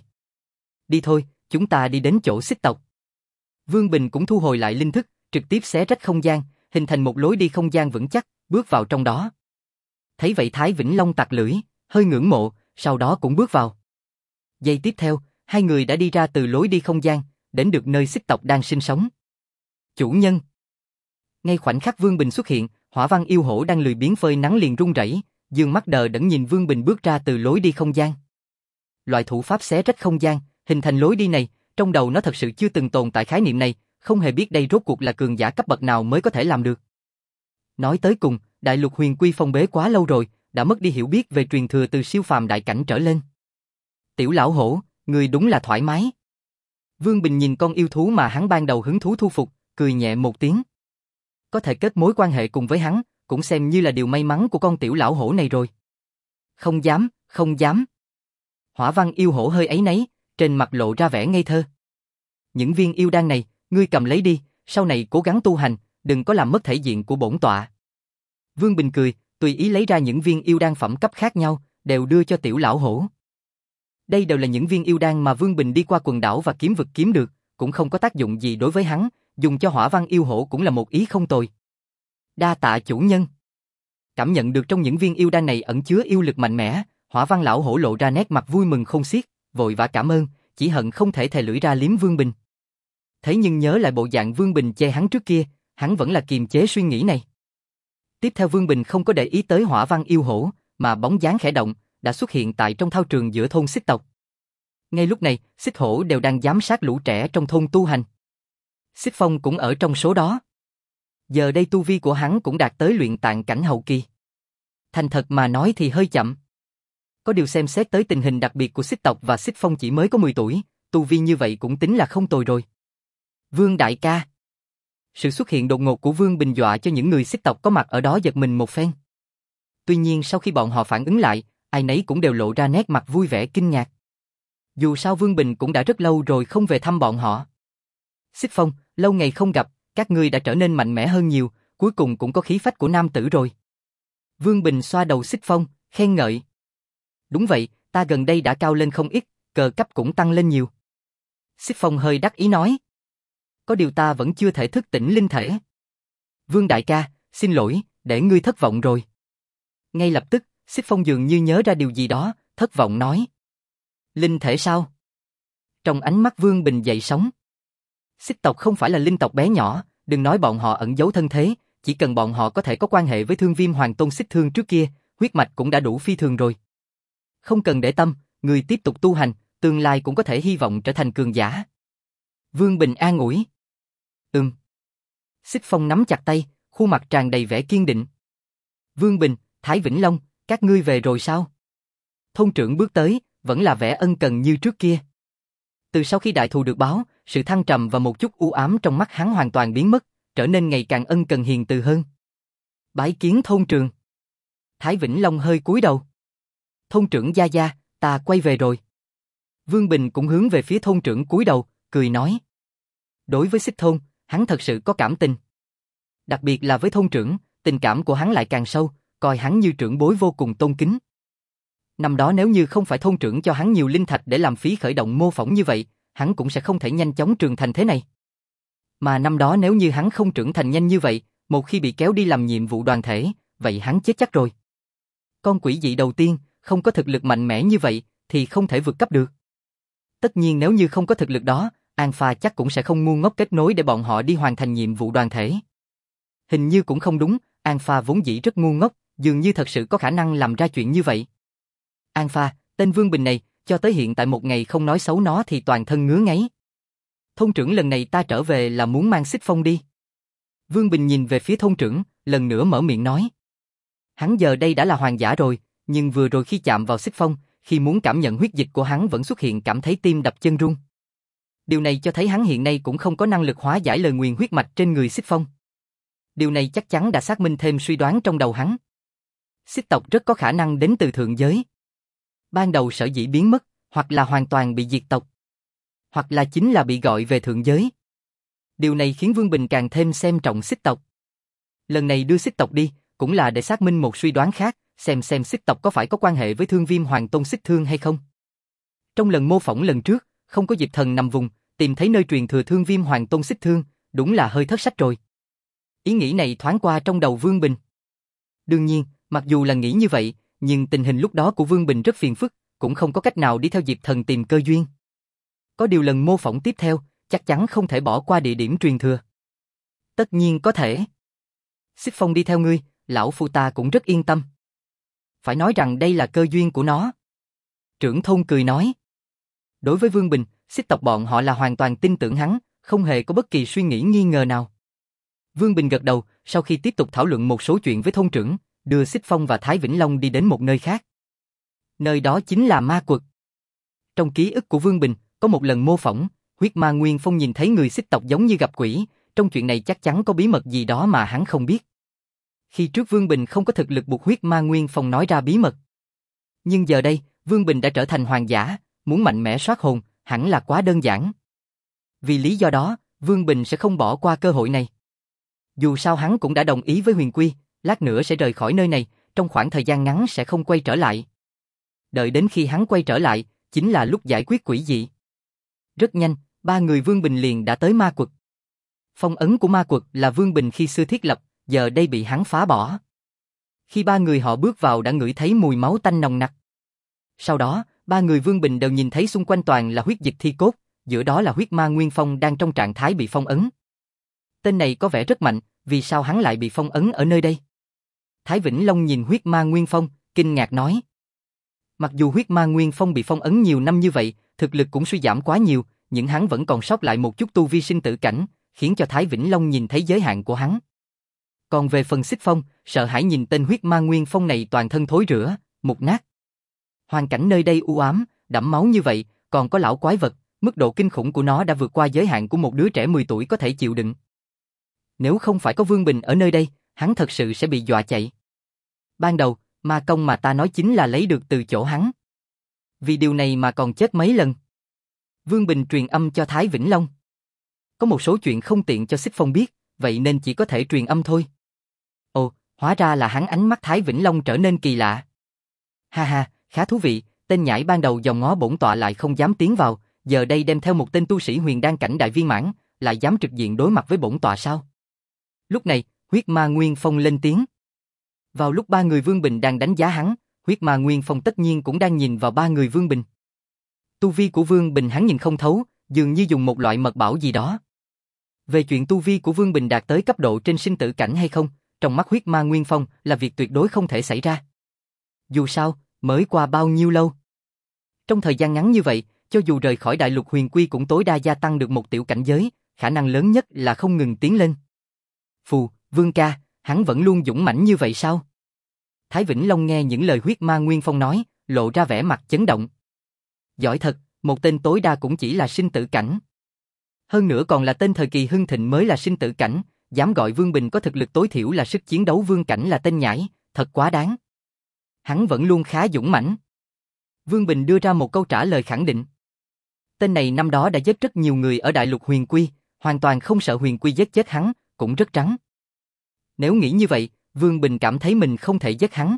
Đi thôi, chúng ta đi đến chỗ xích tộc. Vương Bình cũng thu hồi lại linh thức, trực tiếp xé rách không gian, hình thành một lối đi không gian vững chắc, bước vào trong đó. Thấy vậy Thái Vĩnh Long tặc lưỡi, hơi ngưỡng mộ, sau đó cũng bước vào. Giây tiếp theo, hai người đã đi ra từ lối đi không gian, đến được nơi xích tộc đang sinh sống. Chủ nhân. Ngay khoảnh khắc Vương Bình xuất hiện, Hỏa Văn yêu hổ đang lười biếng phơi nắng liền run rẩy, dương mắt đờ đẫn nhìn Vương Bình bước ra từ lối đi không gian. loại thủ pháp xé rách không gian, hình thành lối đi này, trong đầu nó thật sự chưa từng tồn tại khái niệm này, không hề biết đây rốt cuộc là cường giả cấp bậc nào mới có thể làm được. Nói tới cùng, đại lục huyền quy phong bế quá lâu rồi, đã mất đi hiểu biết về truyền thừa từ siêu phàm đại cảnh trở lên. Tiểu lão hổ, người đúng là thoải mái. Vương Bình nhìn con yêu thú mà hắn ban đầu hứng thú thu phục, cười nhẹ một tiếng. Có thể kết mối quan hệ cùng với hắn, cũng xem như là điều may mắn của con tiểu lão hổ này rồi. Không dám, không dám. Hỏa Văn yêu hổ hơi áy náy, trên mặt lộ ra vẻ ngây thơ. Những viên yêu đan này, ngươi cầm lấy đi, sau này cố gắng tu hành, đừng có làm mất thể diện của bổn tọa. Vương Bình cười, tùy ý lấy ra những viên yêu đan phẩm cấp khác nhau, đều đưa cho tiểu lão hổ. Đây đều là những viên yêu đan mà Vương Bình đi qua quần đảo và kiếm vực kiếm được, cũng không có tác dụng gì đối với hắn, dùng cho Hỏa Văn yêu hổ cũng là một ý không tồi. Đa tạ chủ nhân. Cảm nhận được trong những viên yêu đan này ẩn chứa yêu lực mạnh mẽ, Hỏa Văn lão hổ lộ ra nét mặt vui mừng không xiết, vội vã cảm ơn, chỉ hận không thể thè lưỡi ra liếm Vương Bình. Thế nhưng nhớ lại bộ dạng Vương Bình chê hắn trước kia, hắn vẫn là kiềm chế suy nghĩ này. Tiếp theo Vương Bình không có để ý tới Hỏa Văn yêu hổ, mà bóng dáng khẽ động, đã xuất hiện tại trong thao trường giữa thôn Xích tộc. Ngay lúc này, Xích hổ đều đang giám sát lũ trẻ trong thôn tu hành. Xích Phong cũng ở trong số đó. Giờ đây tu vi của hắn cũng đạt tới luyện tạng cảnh hậu kỳ. Thành thật mà nói thì hơi chậm. Có điều xem xét tới tình hình đặc biệt của Xích tộc và Xích Phong chỉ mới có mười tuổi, tu vi như vậy cũng tính là không tồi rồi. Vương đại ca. Sự xuất hiện đột ngột của Vương Bình dọa cho những người Xích tộc có mặt ở đó giật mình một phen. Tuy nhiên sau khi bọn họ phản ứng lại, ai nấy cũng đều lộ ra nét mặt vui vẻ kinh ngạc. Dù sao Vương Bình cũng đã rất lâu rồi không về thăm bọn họ. Xích Phong, lâu ngày không gặp, các ngươi đã trở nên mạnh mẽ hơn nhiều, cuối cùng cũng có khí phách của nam tử rồi. Vương Bình xoa đầu Xích Phong, khen ngợi. Đúng vậy, ta gần đây đã cao lên không ít, cờ cấp cũng tăng lên nhiều. Xích Phong hơi đắc ý nói. Có điều ta vẫn chưa thể thức tỉnh linh thể. Vương đại ca, xin lỗi, để ngươi thất vọng rồi. Ngay lập tức, Xích Phong dường như nhớ ra điều gì đó, thất vọng nói. Linh thể sao? Trong ánh mắt Vương Bình dậy sóng. Xích tộc không phải là linh tộc bé nhỏ, đừng nói bọn họ ẩn giấu thân thế, chỉ cần bọn họ có thể có quan hệ với Thương Viêm Hoàng Tôn Xích Thương trước kia, huyết mạch cũng đã đủ phi thường rồi. Không cần để tâm, người tiếp tục tu hành, tương lai cũng có thể hy vọng trở thành cường giả. Vương Bình an ủi. Ừm. Xích Phong nắm chặt tay, khuôn mặt tràn đầy vẻ kiên định. Vương Bình, Thái Vĩnh Long, các ngươi về rồi sao? Thôn trưởng bước tới, vẫn là vẻ ân cần như trước kia. Từ sau khi đại thù được báo, sự thăng trầm và một chút u ám trong mắt hắn hoàn toàn biến mất, trở nên ngày càng ân cần hiền từ hơn. Bái kiến thôn trưởng. Thái Vĩnh Long hơi cúi đầu. Thôn trưởng gia gia, ta quay về rồi. Vương Bình cũng hướng về phía thôn trưởng cúi đầu, cười nói. Đối với Xích thôn, hắn thật sự có cảm tình. Đặc biệt là với thôn trưởng, tình cảm của hắn lại càng sâu, coi hắn như trưởng bối vô cùng tôn kính. Năm đó nếu như không phải thôn trưởng cho hắn nhiều linh thạch để làm phí khởi động mô phỏng như vậy, hắn cũng sẽ không thể nhanh chóng trưởng thành thế này. Mà năm đó nếu như hắn không trưởng thành nhanh như vậy, một khi bị kéo đi làm nhiệm vụ đoàn thể, vậy hắn chết chắc rồi. Con quỷ dị đầu tiên, không có thực lực mạnh mẽ như vậy, thì không thể vượt cấp được. Tất nhiên nếu như không có thực lực đó, Alpha chắc cũng sẽ không ngu ngốc kết nối để bọn họ đi hoàn thành nhiệm vụ đoàn thể. Hình như cũng không đúng, Alpha vốn dĩ rất ngu ngốc, dường như thật sự có khả năng làm ra chuyện như vậy. Alpha, tên Vương Bình này, cho tới hiện tại một ngày không nói xấu nó thì toàn thân ngứa ngáy. Thôn trưởng lần này ta trở về là muốn mang Xích Phong đi. Vương Bình nhìn về phía thôn trưởng, lần nữa mở miệng nói. Hắn giờ đây đã là hoàng giả rồi, nhưng vừa rồi khi chạm vào Xích Phong, khi muốn cảm nhận huyết dịch của hắn vẫn xuất hiện cảm thấy tim đập chân run. Điều này cho thấy hắn hiện nay cũng không có năng lực hóa giải lời nguyền huyết mạch trên người Xích Phong. Điều này chắc chắn đã xác minh thêm suy đoán trong đầu hắn. Xích tộc rất có khả năng đến từ thượng giới. Ban đầu sở dĩ biến mất, hoặc là hoàn toàn bị diệt tộc, hoặc là chính là bị gọi về thượng giới. Điều này khiến Vương Bình càng thêm xem trọng Xích tộc. Lần này đưa Xích tộc đi, cũng là để xác minh một suy đoán khác, xem xem Xích tộc có phải có quan hệ với Thương Viêm Hoàng Tôn Xích Thương hay không. Trong lần mô phỏng lần trước, không có Diệp Thần nằm vùng, tìm thấy nơi truyền thừa Thương Viêm Hoàng Tôn Xích Thương, đúng là hơi thất sách rồi. Ý nghĩ này thoáng qua trong đầu Vương Bình. Đương nhiên, mặc dù là nghĩ như vậy, nhưng tình hình lúc đó của Vương Bình rất phiền phức, cũng không có cách nào đi theo Diệp Thần tìm cơ duyên. Có điều lần mô phỏng tiếp theo, chắc chắn không thể bỏ qua địa điểm truyền thừa. Tất nhiên có thể. Xích Phong đi theo ngươi, lão phu ta cũng rất yên tâm. Phải nói rằng đây là cơ duyên của nó. Trưởng thôn cười nói. Đối với Vương Bình, xích tộc bọn họ là hoàn toàn tin tưởng hắn, không hề có bất kỳ suy nghĩ nghi ngờ nào. Vương Bình gật đầu, sau khi tiếp tục thảo luận một số chuyện với thôn trưởng, đưa Xích Phong và Thái Vĩnh Long đi đến một nơi khác. Nơi đó chính là ma quật. Trong ký ức của Vương Bình, có một lần mô phỏng, huyết ma Nguyên Phong nhìn thấy người xích tộc giống như gặp quỷ, trong chuyện này chắc chắn có bí mật gì đó mà hắn không biết. Khi trước Vương Bình không có thực lực buộc huyết ma Nguyên Phong nói ra bí mật. Nhưng giờ đây, Vương Bình đã trở thành hoàng giả, muốn mạnh mẽ soát hồn, hẳn là quá đơn giản. Vì lý do đó, Vương Bình sẽ không bỏ qua cơ hội này. Dù sao hắn cũng đã đồng ý với Huyền Quy, lát nữa sẽ rời khỏi nơi này, trong khoảng thời gian ngắn sẽ không quay trở lại. Đợi đến khi hắn quay trở lại, chính là lúc giải quyết quỷ dị. Rất nhanh, ba người Vương Bình liền đã tới ma quật. Phong ấn của ma quật là Vương Bình khi xưa thiết lập, giờ đây bị hắn phá bỏ. Khi ba người họ bước vào đã ngửi thấy mùi máu tanh nồng nặc. Sau đó, ba người Vương Bình đều nhìn thấy xung quanh toàn là huyết dịch thi cốt, giữa đó là huyết ma Nguyên Phong đang trong trạng thái bị phong ấn. Tên này có vẻ rất mạnh, vì sao hắn lại bị phong ấn ở nơi đây? Thái Vĩnh Long nhìn huyết ma Nguyên Phong, kinh ngạc nói. Mặc dù huyết ma Nguyên Phong bị phong ấn nhiều năm như vậy, thực lực cũng suy giảm quá nhiều, nhưng hắn vẫn còn sót lại một chút tu vi sinh tử cảnh, khiến cho Thái Vĩnh Long nhìn thấy giới hạn của hắn. Còn về phần Xích Phong, sợ hãi nhìn tên huyết ma Nguyên Phong này toàn thân thối rữa, mục nát. Hoàn cảnh nơi đây u ám, đẫm máu như vậy, còn có lão quái vật, mức độ kinh khủng của nó đã vượt qua giới hạn của một đứa trẻ mười tuổi có thể chịu đựng. Nếu không phải có Vương Bình ở nơi đây, hắn thật sự sẽ bị dọa chạy. Ban đầu, ma công mà ta nói chính là lấy được từ chỗ hắn. Vì điều này mà còn chết mấy lần. Vương Bình truyền âm cho Thái Vĩnh Long. Có một số chuyện không tiện cho Xích Phong biết, vậy nên chỉ có thể truyền âm thôi. Ồ, hóa ra là hắn. Ánh mắt Thái Vĩnh Long trở nên kỳ lạ. Ha ha, khá thú vị, tên nhãi ban đầu dòm ngó bổn tọa lại không dám tiến vào, giờ đây đem theo một tên tu sĩ huyền đan cảnh đại viên mãn, lại dám trực diện đối mặt với bổn tọa sao? Lúc này, huyết ma Nguyên Phong lên tiếng. Vào lúc ba người Vương Bình đang đánh giá hắn, huyết ma Nguyên Phong tất nhiên cũng đang nhìn vào ba người Vương Bình. Tu vi của Vương Bình hắn nhìn không thấu, dường như dùng một loại mật bảo gì đó. Về chuyện tu vi của Vương Bình đạt tới cấp độ trên sinh tử cảnh hay không, trong mắt huyết ma Nguyên Phong là việc tuyệt đối không thể xảy ra. Dù sao, mới qua bao nhiêu lâu? Trong thời gian ngắn như vậy, cho dù rời khỏi đại lục huyền quy cũng tối đa gia tăng được một tiểu cảnh giới, khả năng lớn nhất là không ngừng tiến lên. Phù, Vương ca, hắn vẫn luôn dũng mãnh như vậy sao? Thái Vĩnh Long nghe những lời huyết ma Nguyên Phong nói, lộ ra vẻ mặt chấn động. Giỏi thật, một tên tối đa cũng chỉ là sinh tử cảnh. Hơn nữa còn là tên thời kỳ hưng thịnh mới là sinh tử cảnh, dám gọi Vương Bình có thực lực tối thiểu là sức chiến đấu vương cảnh là tên nhãi, thật quá đáng. Hắn vẫn luôn khá dũng mãnh. Vương Bình đưa ra một câu trả lời khẳng định. Tên này năm đó đã giết rất nhiều người ở đại lục huyền quy, hoàn toàn không sợ huyền quy giết chết hắn, cũng rất trắng. Nếu nghĩ như vậy, Vương Bình cảm thấy mình không thể giết hắn.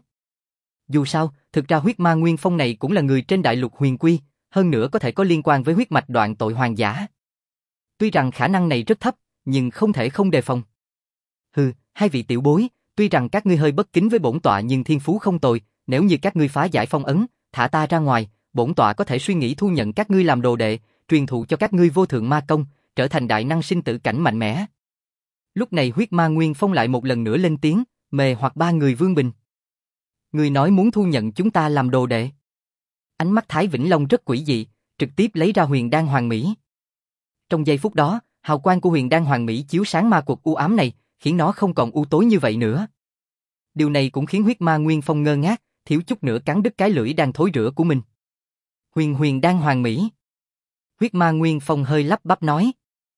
Dù sao, thực ra huyết ma Nguyên Phong này cũng là người trên đại lục huyền quy, hơn nữa có thể có liên quan với huyết mạch đoạn tội hoàng giả. Tuy rằng khả năng này rất thấp, nhưng không thể không đề phòng. Hừ, hai vị tiểu bối, tuy rằng các ngươi hơi bất kính với bổn tọa nhưng thiên phú không tồi, nếu như các ngươi phá giải phong ấn, thả ta ra ngoài, bổn tọa có thể suy nghĩ thu nhận các ngươi làm đồ đệ, truyền thụ cho các ngươi vô thượng ma công, trở thành đại năng sinh tử cảnh mạnh mẽ. Lúc này huyết ma Nguyên Phong lại một lần nữa lên tiếng, mê hoặc ba người Vương Bình. Người nói muốn thu nhận chúng ta làm đồ đệ. Ánh mắt Thái Vĩnh Long rất quỷ dị, trực tiếp lấy ra huyền đan hoàng mỹ. Trong giây phút đó, hào quang của huyền đan hoàng mỹ chiếu sáng ma quật u ám này, khiến nó không còn u tối như vậy nữa. Điều này cũng khiến huyết ma Nguyên Phong ngơ ngác, thiếu chút nữa cắn đứt cái lưỡi đang thối rữa của mình. Huyền huyền đan hoàng mỹ. Huyết ma Nguyên Phong hơi lắp bắp nói.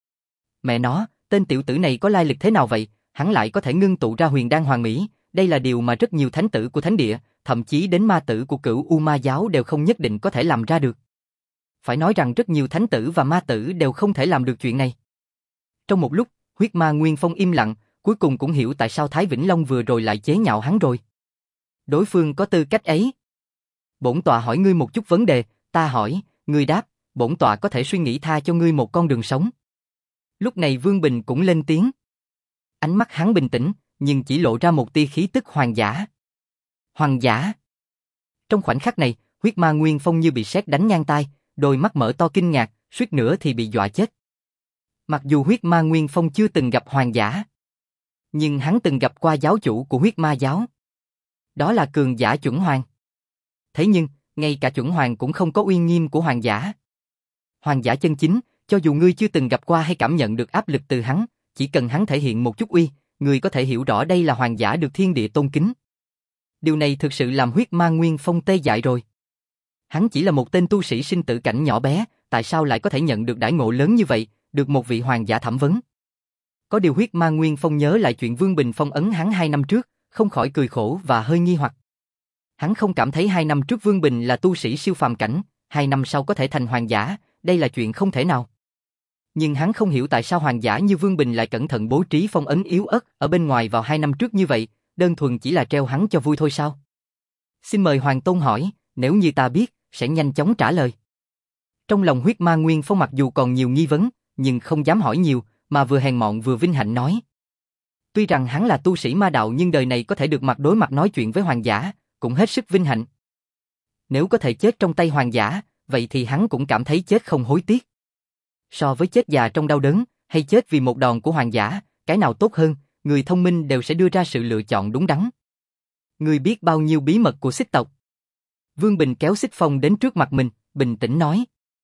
Mẹ nó, tên tiểu tử này có lai lịch thế nào vậy, hắn lại có thể ngưng tụ ra huyền đan hoàng mỹ, đây là điều mà rất nhiều thánh tử của thánh địa, thậm chí đến ma tử của cửu U Ma giáo đều không nhất định có thể làm ra được. Phải nói rằng rất nhiều thánh tử và ma tử đều không thể làm được chuyện này. Trong một lúc, huyết ma Nguyên Phong im lặng, cuối cùng cũng hiểu tại sao Thái Vĩnh Long vừa rồi lại chế nhạo hắn rồi. Đối phương có tư cách ấy. Bổn tọa hỏi ngươi một chút vấn đề, ta hỏi, ngươi đáp, bổn tọa có thể suy nghĩ tha cho ngươi một con đường sống. Lúc này Vương Bình cũng lên tiếng. Ánh mắt hắn bình tĩnh, nhưng chỉ lộ ra một tia khí tức hoàng giả. Hoàng giả. Trong khoảnh khắc này, huyết ma Nguyên Phong như bị sét đánh ngang tai, đôi mắt mở to kinh ngạc, suýt nữa thì bị dọa chết. Mặc dù huyết ma Nguyên Phong chưa từng gặp hoàng giả, nhưng hắn từng gặp qua giáo chủ của huyết ma giáo. Đó là cường giả chuẩn hoàng. Thế nhưng, ngay cả chuẩn hoàng cũng không có uy nghiêm của hoàng giả. Hoàng giả chân chính, cho dù ngươi chưa từng gặp qua hay cảm nhận được áp lực từ hắn, chỉ cần hắn thể hiện một chút uy, ngươi có thể hiểu rõ đây là hoàng giả được thiên địa tôn kính. Điều này thực sự làm huyết ma Nguyên Phong tê dại rồi. Hắn chỉ là một tên tu sĩ sinh tử cảnh nhỏ bé, tại sao lại có thể nhận được đãi ngộ lớn như vậy, được một vị hoàng giả thẩm vấn. Có điều huyết ma Nguyên Phong nhớ lại chuyện Vương Bình phong ấn hắn hai năm trước, không khỏi cười khổ và hơi nghi hoặc. Hắn không cảm thấy hai năm trước Vương Bình là tu sĩ siêu phàm cảnh, hai năm sau có thể thành hoàng giả, đây là chuyện không thể nào. Nhưng hắn không hiểu tại sao hoàng giả như Vương Bình lại cẩn thận bố trí phong ấn yếu ớt ở bên ngoài vào hai năm trước như vậy, đơn thuần chỉ là treo hắn cho vui thôi sao? Xin mời Hoàng Tôn hỏi, nếu như ta biết, sẽ nhanh chóng trả lời. Trong lòng huyết ma Nguyên Phong mặc dù còn nhiều nghi vấn, nhưng không dám hỏi nhiều, mà vừa hèn mọn vừa vinh hạnh nói. Tuy rằng hắn là tu sĩ ma đạo nhưng đời này có thể được mặt đối mặt nói chuyện với hoàng giả, cũng hết sức vinh hạnh. Nếu có thể chết trong tay hoàng giả, vậy thì hắn cũng cảm thấy chết không hối tiếc. So với chết già trong đau đớn, hay chết vì một đòn của hoàng giả, cái nào tốt hơn, người thông minh đều sẽ đưa ra sự lựa chọn đúng đắn. Ngươi biết bao nhiêu bí mật của Xích tộc? Vương Bình kéo Xích Phong đến trước mặt mình, bình tĩnh nói.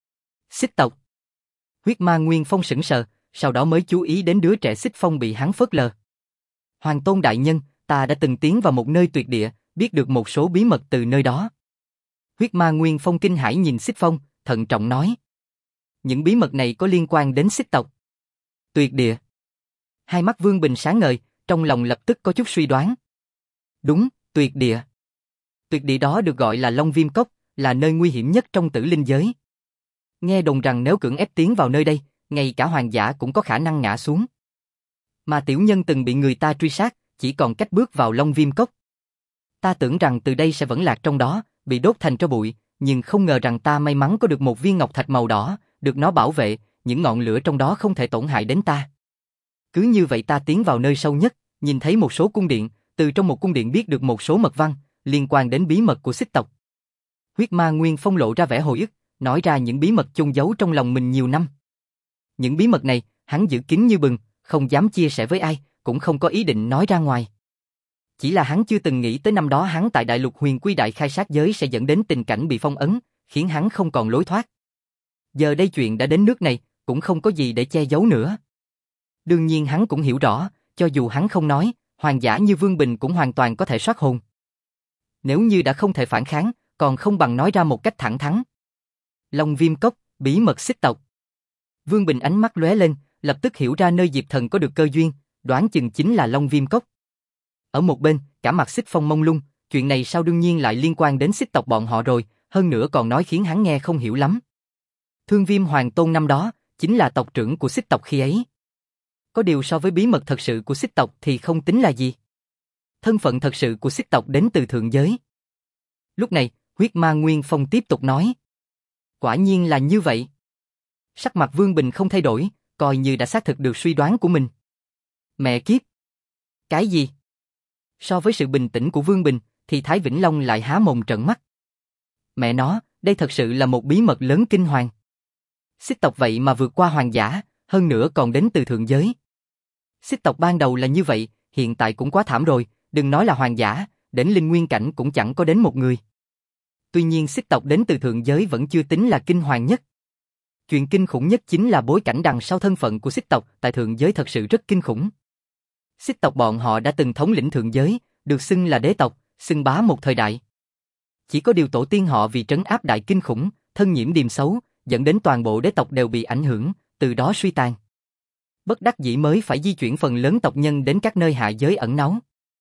Xích tộc. Huyết ma Nguyên Phong sững sờ, sau đó mới chú ý đến đứa trẻ Xích Phong bị hắn phớt lờ. Hoàng Tôn đại nhân, ta đã từng tiến vào một nơi tuyệt địa, biết được một số bí mật từ nơi đó. Huyết ma Nguyên Phong kinh hãi nhìn Xích Phong, thận trọng nói. Những bí mật này có liên quan đến Xích tộc. Tuyệt địa. Hai mắt Vương Bình sáng ngời, trong lòng lập tức có chút suy đoán. Đúng, tuyệt địa. Tuyệt địa đó được gọi là Long Viêm Cốc, là nơi nguy hiểm nhất trong tử linh giới. Nghe đồn rằng nếu cưỡng ép tiến vào nơi đây, ngay cả hoàng giả cũng có khả năng ngã xuống. Mà tiểu nhân từng bị người ta truy sát, chỉ còn cách bước vào Long Viêm Cốc. Ta tưởng rằng từ đây sẽ vẫn lạc trong đó, bị đốt thành tro bụi, nhưng không ngờ rằng ta may mắn có được một viên ngọc thạch màu đỏ, được nó bảo vệ, những ngọn lửa trong đó không thể tổn hại đến ta. Cứ như vậy ta tiến vào nơi sâu nhất, nhìn thấy một số cung điện, từ trong một cung điện biết được một số mật văn, liên quan đến bí mật của Xích tộc. Huyết ma Nguyên Phong lộ ra vẻ hồi ức, nói ra những bí mật chôn giấu trong lòng mình nhiều năm. Những bí mật này, hắn giữ kín như bừng, không dám chia sẻ với ai, cũng không có ý định nói ra ngoài. Chỉ là hắn chưa từng nghĩ tới năm đó hắn tại Đại Lục Huyền Quy Đại khai sát giới sẽ dẫn đến tình cảnh bị phong ấn, khiến hắn không còn lối thoát. Giờ đây chuyện đã đến nước này, cũng không có gì để che giấu nữa. Đương nhiên hắn cũng hiểu rõ, cho dù hắn không nói, hoàng giả như Vương Bình cũng hoàn toàn có thể soát hồn. Nếu như đã không thể phản kháng, còn không bằng nói ra một cách thẳng thắn. Long Viêm Cốc, bí mật Xích tộc. Vương Bình ánh mắt lóe lên, lập tức hiểu ra nơi Diệp Thần có được cơ duyên, đoán chừng chính là Long Viêm Cốc. Ở một bên, cả mặt Xích Phong mông lung, chuyện này sao đương nhiên lại liên quan đến Xích tộc bọn họ rồi, hơn nữa còn nói khiến hắn nghe không hiểu lắm. Thương Viêm Hoàng Tôn năm đó, chính là tộc trưởng của Xích tộc khi ấy. Có điều so với bí mật thật sự của Xích tộc thì không tính là gì. Thân phận thật sự của Xích tộc đến từ thượng giới. Lúc này, huyết ma Nguyên Phong tiếp tục nói. Quả nhiên là như vậy. Sắc mặt Vương Bình không thay đổi, coi như đã xác thực được suy đoán của mình. Mẹ kiếp! Cái gì? So với sự bình tĩnh của Vương Bình, thì Thái Vĩnh Long lại há mồm trợn mắt. Mẹ nó, đây thật sự là một bí mật lớn kinh hoàng. Xích tộc vậy mà vượt qua hoàng giả, hơn nữa còn đến từ thượng giới. Xích tộc ban đầu là như vậy, hiện tại cũng quá thảm rồi, đừng nói là hoàng giả, đến linh nguyên cảnh cũng chẳng có đến một người. Tuy nhiên Xích tộc đến từ thượng giới vẫn chưa tính là kinh hoàng nhất. Chuyện kinh khủng nhất chính là bối cảnh đằng sau thân phận của Xích tộc tại thượng giới thật sự rất kinh khủng. Xích tộc bọn họ đã từng thống lĩnh thượng giới, được xưng là đế tộc, xưng bá một thời đại. Chỉ có điều tổ tiên họ vì trấn áp đại kinh khủng, thân nhiễm điềm xấu, dẫn đến toàn bộ đế tộc đều bị ảnh hưởng, từ đó suy tàn. Bất đắc dĩ mới phải di chuyển phần lớn tộc nhân đến các nơi hạ giới ẩn náu.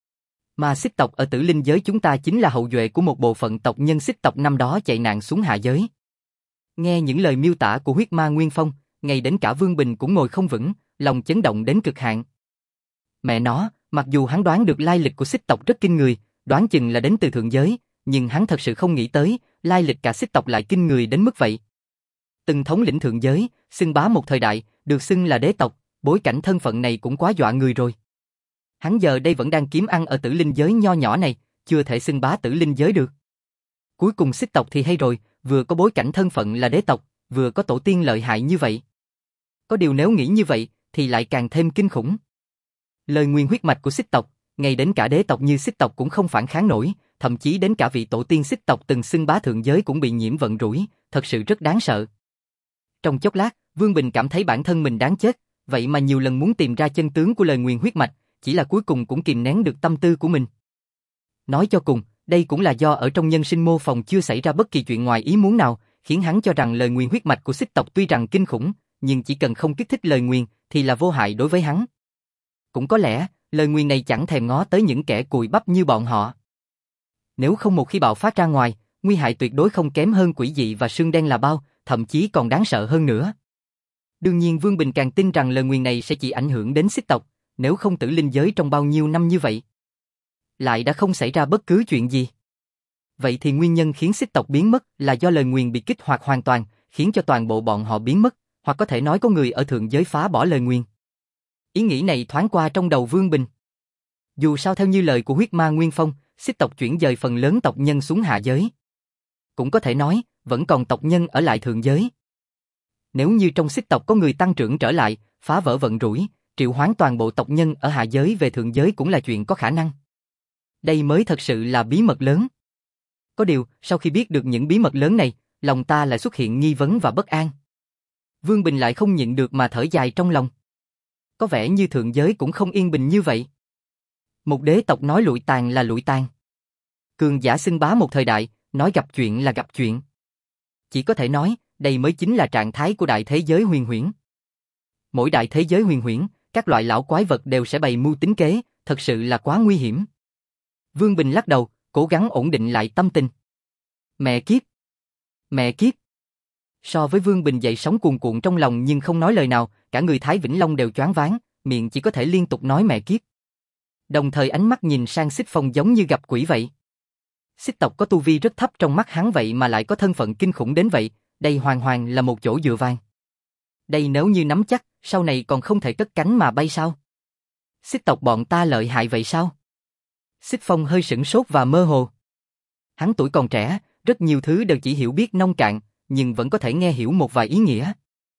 Mà Xích tộc ở tử linh giới chúng ta chính là hậu duệ của một bộ phận tộc nhân Xích tộc năm đó chạy nạn xuống hạ giới. Nghe những lời miêu tả của huyết ma Nguyên Phong, ngay đến cả Vương Bình cũng ngồi không vững, lòng chấn động đến cực hạn. Mẹ nó, mặc dù hắn đoán được lai lịch của Xích tộc rất kinh người, đoán chừng là đến từ thượng giới, nhưng hắn thật sự không nghĩ tới, lai lịch cả Xích tộc lại kinh người đến mức vậy. Từng thống lĩnh thượng giới, xưng bá một thời đại, được xưng là đế tộc, bối cảnh thân phận này cũng quá dọa người rồi. Hắn giờ đây vẫn đang kiếm ăn ở tử linh giới nho nhỏ này, chưa thể xưng bá tử linh giới được. Cuối cùng Xích tộc thì hay rồi, vừa có bối cảnh thân phận là đế tộc, vừa có tổ tiên lợi hại như vậy. Có điều nếu nghĩ như vậy, thì lại càng thêm kinh khủng. Lời nguyên huyết mạch của Xích tộc, ngay đến cả đế tộc như Xích tộc cũng không phản kháng nổi, thậm chí đến cả vị tổ tiên xích tộc từng xưng bá thượng giới cũng bị nhiễm vận rủi, thật sự rất đáng sợ. Trong chốc lát, Vương Bình cảm thấy bản thân mình đáng chết, vậy mà nhiều lần muốn tìm ra chân tướng của lời nguyền huyết mạch, chỉ là cuối cùng cũng kìm nén được tâm tư của mình. Nói cho cùng, đây cũng là do ở trong nhân sinh mô phòng chưa xảy ra bất kỳ chuyện ngoài ý muốn nào, khiến hắn cho rằng lời nguyền huyết mạch của xích tộc tuy rằng kinh khủng, nhưng chỉ cần không kích thích lời nguyền thì là vô hại đối với hắn. Cũng có lẽ, lời nguyền này chẳng thèm ngó tới những kẻ cùi bắp như bọn họ. Nếu không một khi bạo phát ra ngoài, nguy hại tuyệt đối không kém hơn quỷ dị và sương đen là bao, thậm chí còn đáng sợ hơn nữa. Đương nhiên Vương Bình càng tin rằng lời nguyền này sẽ chỉ ảnh hưởng đến xích tộc, nếu không tử linh giới trong bao nhiêu năm như vậy, lại đã không xảy ra bất cứ chuyện gì. Vậy thì nguyên nhân khiến xích tộc biến mất là do lời nguyền bị kích hoạt hoàn toàn, khiến cho toàn bộ bọn họ biến mất, hoặc có thể nói có người ở thượng giới phá bỏ lời nguyền. Ý nghĩ này thoáng qua trong đầu Vương Bình. Dù sao theo như lời của huyết ma Nguyên Phong, xích tộc chuyển dời phần lớn tộc nhân xuống hạ giới. Cũng có thể nói, vẫn còn tộc nhân ở lại thượng giới. Nếu như trong xích tộc có người tăng trưởng trở lại, phá vỡ vận rủi, triệu hoán toàn bộ tộc nhân ở hạ giới về thượng giới cũng là chuyện có khả năng. Đây mới thật sự là bí mật lớn. Có điều, sau khi biết được những bí mật lớn này, lòng ta lại xuất hiện nghi vấn và bất an. Vương Bình lại không nhịn được mà thở dài trong lòng. Có vẻ như thượng giới cũng không yên bình như vậy. Một đế tộc nói lụi tàn là lụi tàn. Cường giả xưng bá một thời đại, nói gặp chuyện là gặp chuyện. Chỉ có thể nói, đây mới chính là trạng thái của đại thế giới huyền huyễn. Mỗi đại thế giới huyền huyễn, các loại lão quái vật đều sẽ bày mưu tính kế, thật sự là quá nguy hiểm. Vương Bình lắc đầu, cố gắng ổn định lại tâm tình. Mẹ kiếp! Mẹ kiếp! So với Vương Bình dậy sóng cuồn cuộn trong lòng nhưng không nói lời nào, cả người Thái Vĩnh Long đều choáng váng, miệng chỉ có thể liên tục nói mẹ kiếp. Đồng thời ánh mắt nhìn sang Xích Phong giống như gặp quỷ vậy. Xích tộc có tu vi rất thấp trong mắt hắn vậy mà lại có thân phận kinh khủng đến vậy, đây hoàn hoàn là một chỗ dựa vàng. Đây nếu như nắm chắc, sau này còn không thể cất cánh mà bay sao? Xích tộc bọn ta lợi hại vậy sao? Xích Phong hơi sửng sốt và mơ hồ. Hắn tuổi còn trẻ, rất nhiều thứ đều chỉ hiểu biết nông cạn, nhưng vẫn có thể nghe hiểu một vài ý nghĩa.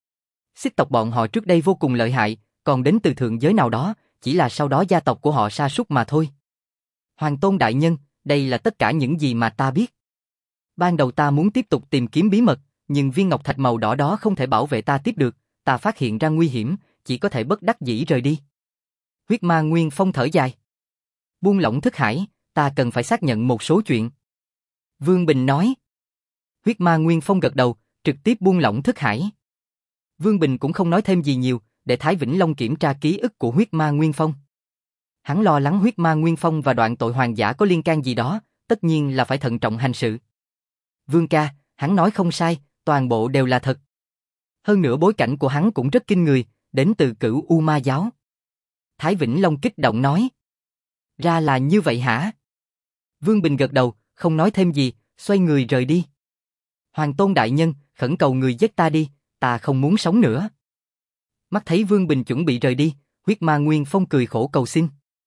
Xích tộc bọn họ trước đây vô cùng lợi hại, còn đến từ thượng giới nào đó, chỉ là sau đó gia tộc của họ sa sút mà thôi. Hoàng Tôn đại nhân, đây là tất cả những gì mà ta biết. Ban đầu ta muốn tiếp tục tìm kiếm bí mật, nhưng viên ngọc thạch màu đỏ đó không thể bảo vệ ta tiếp được, ta phát hiện ra nguy hiểm, chỉ có thể bất đắc dĩ rời đi. Huyết ma Nguyên Phong thở dài. Buông lỏng thức hải, ta cần phải xác nhận một số chuyện. Vương Bình nói. Huyết ma Nguyên Phong gật đầu, trực tiếp buông lỏng thức hải. Vương Bình cũng không nói thêm gì nhiều, để Thái Vĩnh Long kiểm tra ký ức của huyết ma Nguyên Phong. Hắn lo lắng huyết ma Nguyên Phong và đoạn tội hoàng giả có liên can gì đó, tất nhiên là phải thận trọng hành sự. Vương ca, hắn nói không sai, toàn bộ đều là thật. Hơn nữa bối cảnh của hắn cũng rất kinh người, đến từ Cửu U Ma giáo. Thái Vĩnh Long kích động nói. Ra là như vậy hả? Vương Bình gật đầu, không nói thêm gì, xoay người rời đi. Hoàng Tôn đại nhân, khẩn cầu người giết ta đi, ta không muốn sống nữa. Mắt thấy Vương Bình chuẩn bị rời đi, huyết ma Nguyên Phong cười khổ cầu xin.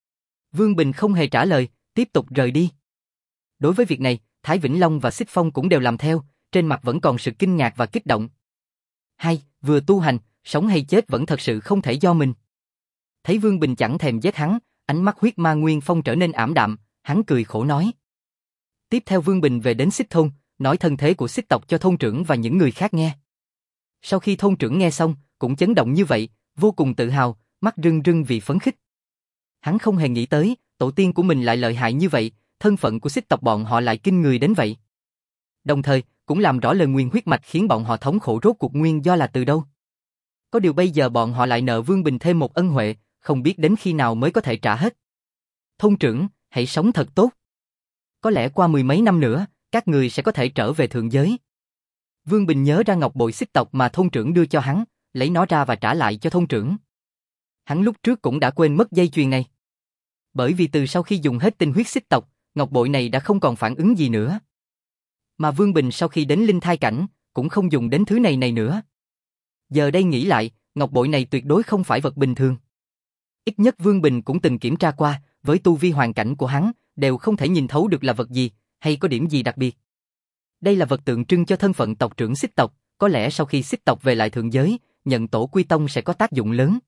Vương Bình không hề trả lời, tiếp tục rời đi. Đối với việc này, Thái Vĩnh Long và Xích Phong cũng đều làm theo, trên mặt vẫn còn sự kinh ngạc và kích động. Hay, vừa tu hành, sống hay chết vẫn thật sự không thể do mình. Thấy Vương Bình chẳng thèm giết hắn, ánh mắt huyết ma Nguyên Phong trở nên ảm đạm, hắn cười khổ nói. Tiếp theo Vương Bình về đến Xích thôn, nói thân thế của Xích tộc cho thôn trưởng và những người khác nghe. Sau khi thôn trưởng nghe xong, cũng chấn động như vậy, vô cùng tự hào, mắt rưng rưng vì phấn khích. Hắn không hề nghĩ tới, tổ tiên của mình lại lợi hại như vậy, thân phận của Xích tộc bọn họ lại kinh người đến vậy. Đồng thời, cũng làm rõ lời nguyền huyết mạch khiến bọn họ thống khổ rốt cuộc nguyên do là từ đâu. Có điều bây giờ bọn họ lại nợ Vương Bình thêm một ân huệ, không biết đến khi nào mới có thể trả hết. Thôn trưởng, hãy sống thật tốt. Có lẽ qua mười mấy năm nữa, các người sẽ có thể trở về thượng giới. Vương Bình nhớ ra ngọc bội Xích tộc mà thôn trưởng đưa cho hắn, lấy nó ra và trả lại cho thôn trưởng. Hắn lúc trước cũng đã quên mất dây chuyền này. Bởi vì từ sau khi dùng hết tinh huyết Xích tộc, ngọc bội này đã không còn phản ứng gì nữa. Mà Vương Bình sau khi đến linh thai cảnh, cũng không dùng đến thứ này này nữa. Giờ đây nghĩ lại, ngọc bội này tuyệt đối không phải vật bình thường. Ít nhất Vương Bình cũng từng kiểm tra qua, với tu vi hoàn cảnh của hắn, đều không thể nhìn thấu được là vật gì, hay có điểm gì đặc biệt. Đây là vật tượng trưng cho thân phận tộc trưởng Xích tộc, có lẽ sau khi Xích tộc về lại thượng giới, nhận tổ quy tông sẽ có tác dụng lớn.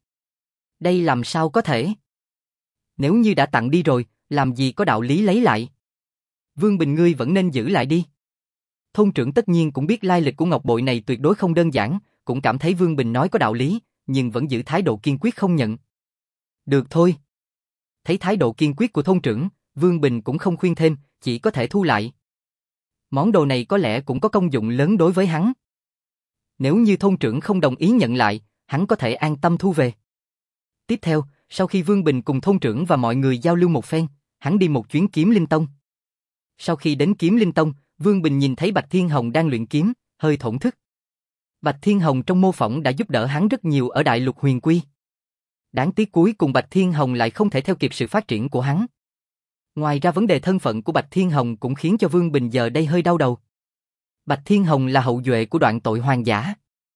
Đây làm sao có thể? Nếu như đã tặng đi rồi, làm gì có đạo lý lấy lại? Vương Bình ngươi vẫn nên giữ lại đi. Thôn trưởng tất nhiên cũng biết lai lịch của ngọc bội này tuyệt đối không đơn giản, cũng cảm thấy Vương Bình nói có đạo lý, nhưng vẫn giữ thái độ kiên quyết không nhận. Được thôi. Thấy thái độ kiên quyết của thôn trưởng, Vương Bình cũng không khuyên thêm, chỉ có thể thu lại. Món đồ này có lẽ cũng có công dụng lớn đối với hắn. Nếu như thôn trưởng không đồng ý nhận lại, hắn có thể an tâm thu về. Tiếp theo, sau khi Vương Bình cùng thôn trưởng và mọi người giao lưu một phen, hắn đi một chuyến Kiếm Linh Tông. Sau khi đến Kiếm Linh Tông, Vương Bình nhìn thấy Bạch Thiên Hồng đang luyện kiếm, hơi thổn thức. Bạch Thiên Hồng trong mô phỏng đã giúp đỡ hắn rất nhiều ở Đại Lục Huyền Quy. Đáng tiếc cuối cùng Bạch Thiên Hồng lại không thể theo kịp sự phát triển của hắn. Ngoài ra vấn đề thân phận của Bạch Thiên Hồng cũng khiến cho Vương Bình giờ đây hơi đau đầu. Bạch Thiên Hồng là hậu duệ của Đoạn Tội Hoàng Giả.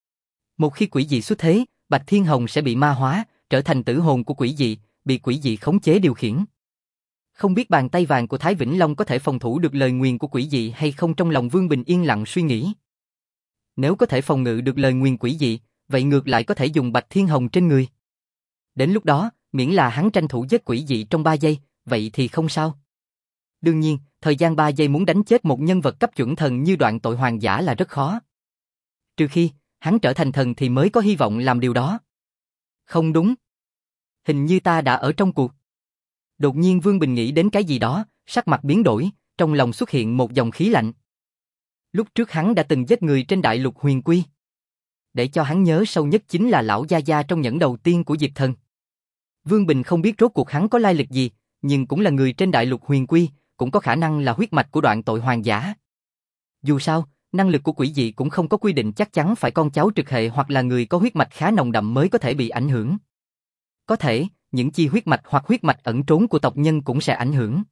Một khi quỷ dị xuất thế, Bạch Thiên Hồng sẽ bị ma hóa, trở thành tử hồn của quỷ dị, bị quỷ dị khống chế điều khiển. Không biết bàn tay vàng của Thái Vĩnh Long có thể phòng thủ được lời nguyền của quỷ dị hay không, trong lòng Vương Bình yên lặng suy nghĩ. Nếu có thể phòng ngự được lời nguyền quỷ dị, vậy ngược lại có thể dùng Bạch Thiên Hồng trên người. Đến lúc đó, miễn là hắn tranh thủ giết quỷ dị trong ba giây, vậy thì không sao. Đương nhiên, thời gian ba giây muốn đánh chết một nhân vật cấp chuẩn thần như Đoạn Tội Hoàng Giả là rất khó. Trừ khi, hắn trở thành thần thì mới có hy vọng làm điều đó. Không đúng. Hình như ta đã ở trong cuộc. Đột nhiên Vương Bình nghĩ đến cái gì đó, sắc mặt biến đổi, trong lòng xuất hiện một dòng khí lạnh. Lúc trước hắn đã từng giết người trên Đại Lục Huyền Quy. Để cho hắn nhớ sâu nhất chính là lão gia gia trong nhẫn đầu tiên của Diệp Thần. Vương Bình không biết rốt cuộc hắn có lai lịch gì, nhưng cũng là người trên Đại Lục Huyền Quy, cũng có khả năng là huyết mạch của Đoạn Tội Hoàng Giả. Dù sao, năng lực của quỷ dị cũng không có quy định chắc chắn phải con cháu trực hệ hoặc là người có huyết mạch khá nồng đậm mới có thể bị ảnh hưởng. Có thể, những chi huyết mạch hoặc huyết mạch ẩn trốn của tộc nhân cũng sẽ ảnh hưởng.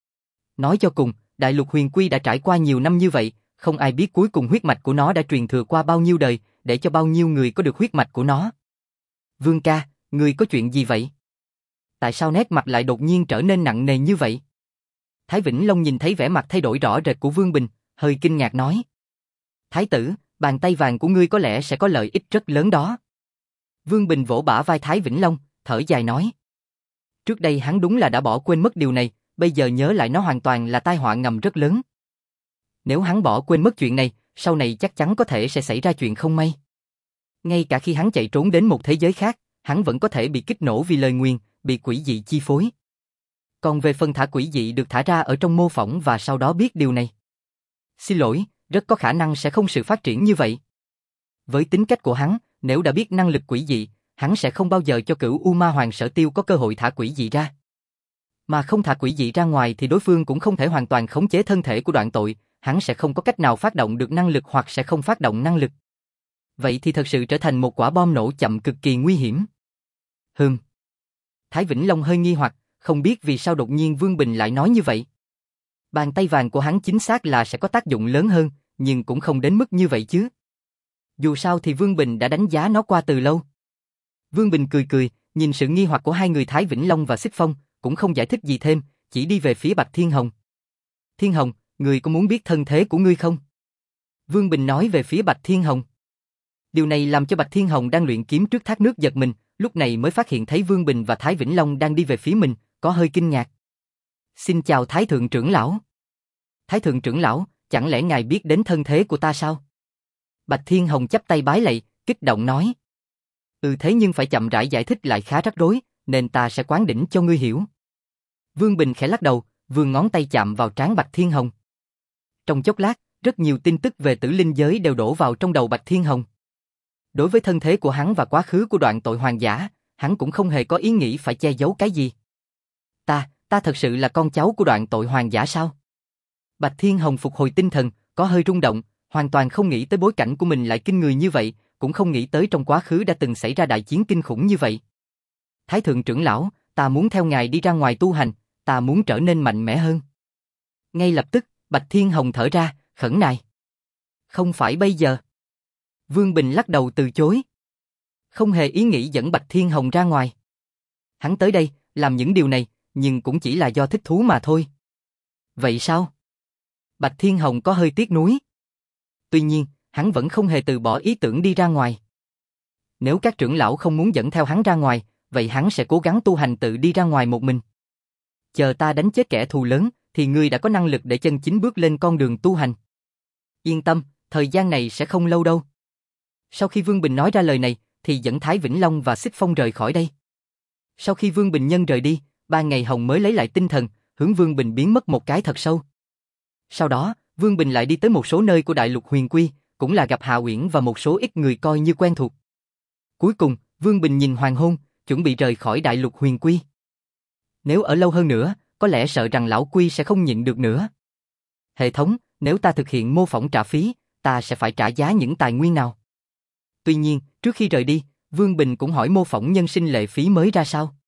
Nói cho cùng, Đại Lục Huyền Quy đã trải qua nhiều năm như vậy, không ai biết cuối cùng huyết mạch của nó đã truyền thừa qua bao nhiêu đời, để cho bao nhiêu người có được huyết mạch của nó. Vương ca, người có chuyện gì vậy? Tại sao nét mặt lại đột nhiên trở nên nặng nề như vậy? Thái Vĩnh Long nhìn thấy vẻ mặt thay đổi rõ rệt của Vương Bình, hơi kinh ngạc nói. Thái tử, bàn tay vàng của ngươi có lẽ sẽ có lợi ích rất lớn đó. Vương Bình vỗ bả vai Thái Vĩnh Long, thở dài nói. Trước đây hắn đúng là đã bỏ quên mất điều này, bây giờ nhớ lại nó hoàn toàn là tai họa ngầm rất lớn. Nếu hắn bỏ quên mất chuyện này, sau này chắc chắn có thể sẽ xảy ra chuyện không may. Ngay cả khi hắn chạy trốn đến một thế giới khác, hắn vẫn có thể bị kích nổ vì lời nguyền, bị quỷ dị chi phối. Còn về phần thả quỷ dị được thả ra ở trong mô phỏng và sau đó biết điều này. Xin lỗi, rất có khả năng sẽ không sự phát triển như vậy. Với tính cách của hắn, nếu đã biết năng lực quỷ dị, hắn sẽ không bao giờ cho Cửu U Ma Hoàng Sở Tiêu có cơ hội thả quỷ dị ra. Mà không thả quỷ dị ra ngoài thì đối phương cũng không thể hoàn toàn khống chế thân thể của Đoạn Tội, hắn sẽ không có cách nào phát động được năng lực hoặc sẽ không phát động năng lực. Vậy thì thật sự trở thành một quả bom nổ chậm cực kỳ nguy hiểm. Hừm. Thái Vĩnh Long hơi nghi hoặc, không biết vì sao đột nhiên Vương Bình lại nói như vậy. Bàn tay vàng của hắn chính xác là sẽ có tác dụng lớn hơn, nhưng cũng không đến mức như vậy chứ. Dù sao thì Vương Bình đã đánh giá nó qua từ lâu. Vương Bình cười cười, nhìn sự nghi hoặc của hai người Thái Vĩnh Long và Xích Phong, cũng không giải thích gì thêm, chỉ đi về phía Bạch Thiên Hồng. Thiên Hồng, ngươi có muốn biết thân thế của ngươi không? Vương Bình nói về phía Bạch Thiên Hồng. Điều này làm cho Bạch Thiên Hồng đang luyện kiếm trước thác nước giật mình, lúc này mới phát hiện thấy Vương Bình và Thái Vĩnh Long đang đi về phía mình, có hơi kinh ngạc. Xin chào Thái Thượng trưởng lão. Thái Thượng trưởng lão, chẳng lẽ ngài biết đến thân thế của ta sao? Bạch Thiên Hồng chắp tay bái lạy, kích động nói. Ừ thế nhưng phải chậm rãi giải thích lại khá rắc rối, nên ta sẽ quán đỉnh cho ngươi hiểu. Vương Bình khẽ lắc đầu, vươn ngón tay chạm vào trán Bạch Thiên Hồng. Trong chốc lát, rất nhiều tin tức về tử linh giới đều đổ vào trong đầu Bạch Thiên Hồng. Đối với thân thế của hắn và quá khứ của Đoạn Tội Hoàng Giả, hắn cũng không hề có ý nghĩ phải che giấu cái gì. Ta, ta thật sự là con cháu của Đoạn Tội Hoàng Giả sao? Bạch Thiên Hồng phục hồi tinh thần, có hơi rung động, hoàn toàn không nghĩ tới bối cảnh của mình lại kinh người như vậy, cũng không nghĩ tới trong quá khứ đã từng xảy ra đại chiến kinh khủng như vậy. Thái Thượng trưởng lão, ta muốn theo ngài đi ra ngoài tu hành, ta muốn trở nên mạnh mẽ hơn. Ngay lập tức, Bạch Thiên Hồng thở ra, khẩn nài. Không phải bây giờ. Vương Bình lắc đầu từ chối. Không hề ý nghĩ dẫn Bạch Thiên Hồng ra ngoài. Hắn tới đây, làm những điều này, nhưng cũng chỉ là do thích thú mà thôi. Vậy sao? Bạch Thiên Hồng có hơi tiếc nuối. Tuy nhiên, hắn vẫn không hề từ bỏ ý tưởng đi ra ngoài. Nếu các trưởng lão không muốn dẫn theo hắn ra ngoài, vậy hắn sẽ cố gắng tu hành tự đi ra ngoài một mình. Chờ ta đánh chết kẻ thù lớn, thì ngươi đã có năng lực để chân chính bước lên con đường tu hành. Yên tâm, thời gian này sẽ không lâu đâu. Sau khi Vương Bình nói ra lời này, thì dẫn Thái Vĩnh Long và Xích Phong rời khỏi đây. Sau khi Vương Bình Nhân rời đi, ba ngày Hồng mới lấy lại tinh thần, hướng Vương Bình biến mất một cái thật sâu. Sau đó, Vương Bình lại đi tới một số nơi của Đại Lục Huyền Quy, cũng là gặp Hạ Uyển và một số ít người coi như quen thuộc. Cuối cùng, Vương Bình nhìn hoàng hôn, chuẩn bị rời khỏi Đại Lục Huyền Quy. Nếu ở lâu hơn nữa, có lẽ sợ rằng lão Quy sẽ không nhịn được nữa. Hệ thống, nếu ta thực hiện mô phỏng trả phí, ta sẽ phải trả giá những tài nguyên nào? Tuy nhiên, trước khi rời đi, Vương Bình cũng hỏi mô phỏng nhân sinh lệ phí mới ra sao.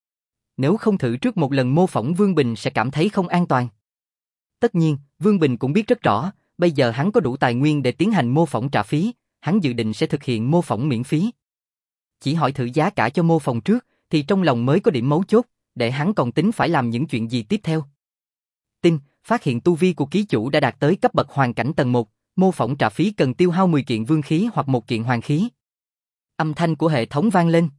Nếu không thử trước một lần mô phỏng, Vương Bình sẽ cảm thấy không an toàn. Tất nhiên, Vương Bình cũng biết rất rõ, bây giờ hắn có đủ tài nguyên để tiến hành mô phỏng trả phí, hắn dự định sẽ thực hiện mô phỏng miễn phí. Chỉ hỏi thử giá cả cho mô phỏng trước, thì trong lòng mới có điểm mấu chốt, để hắn còn tính phải làm những chuyện gì tiếp theo. Tin, phát hiện tu vi của ký chủ đã đạt tới cấp bậc hoàn cảnh tầng một, mô phỏng trả phí cần tiêu hao mười kiện vương khí hoặc một kiện hoàng khí. Âm thanh của hệ thống vang lên.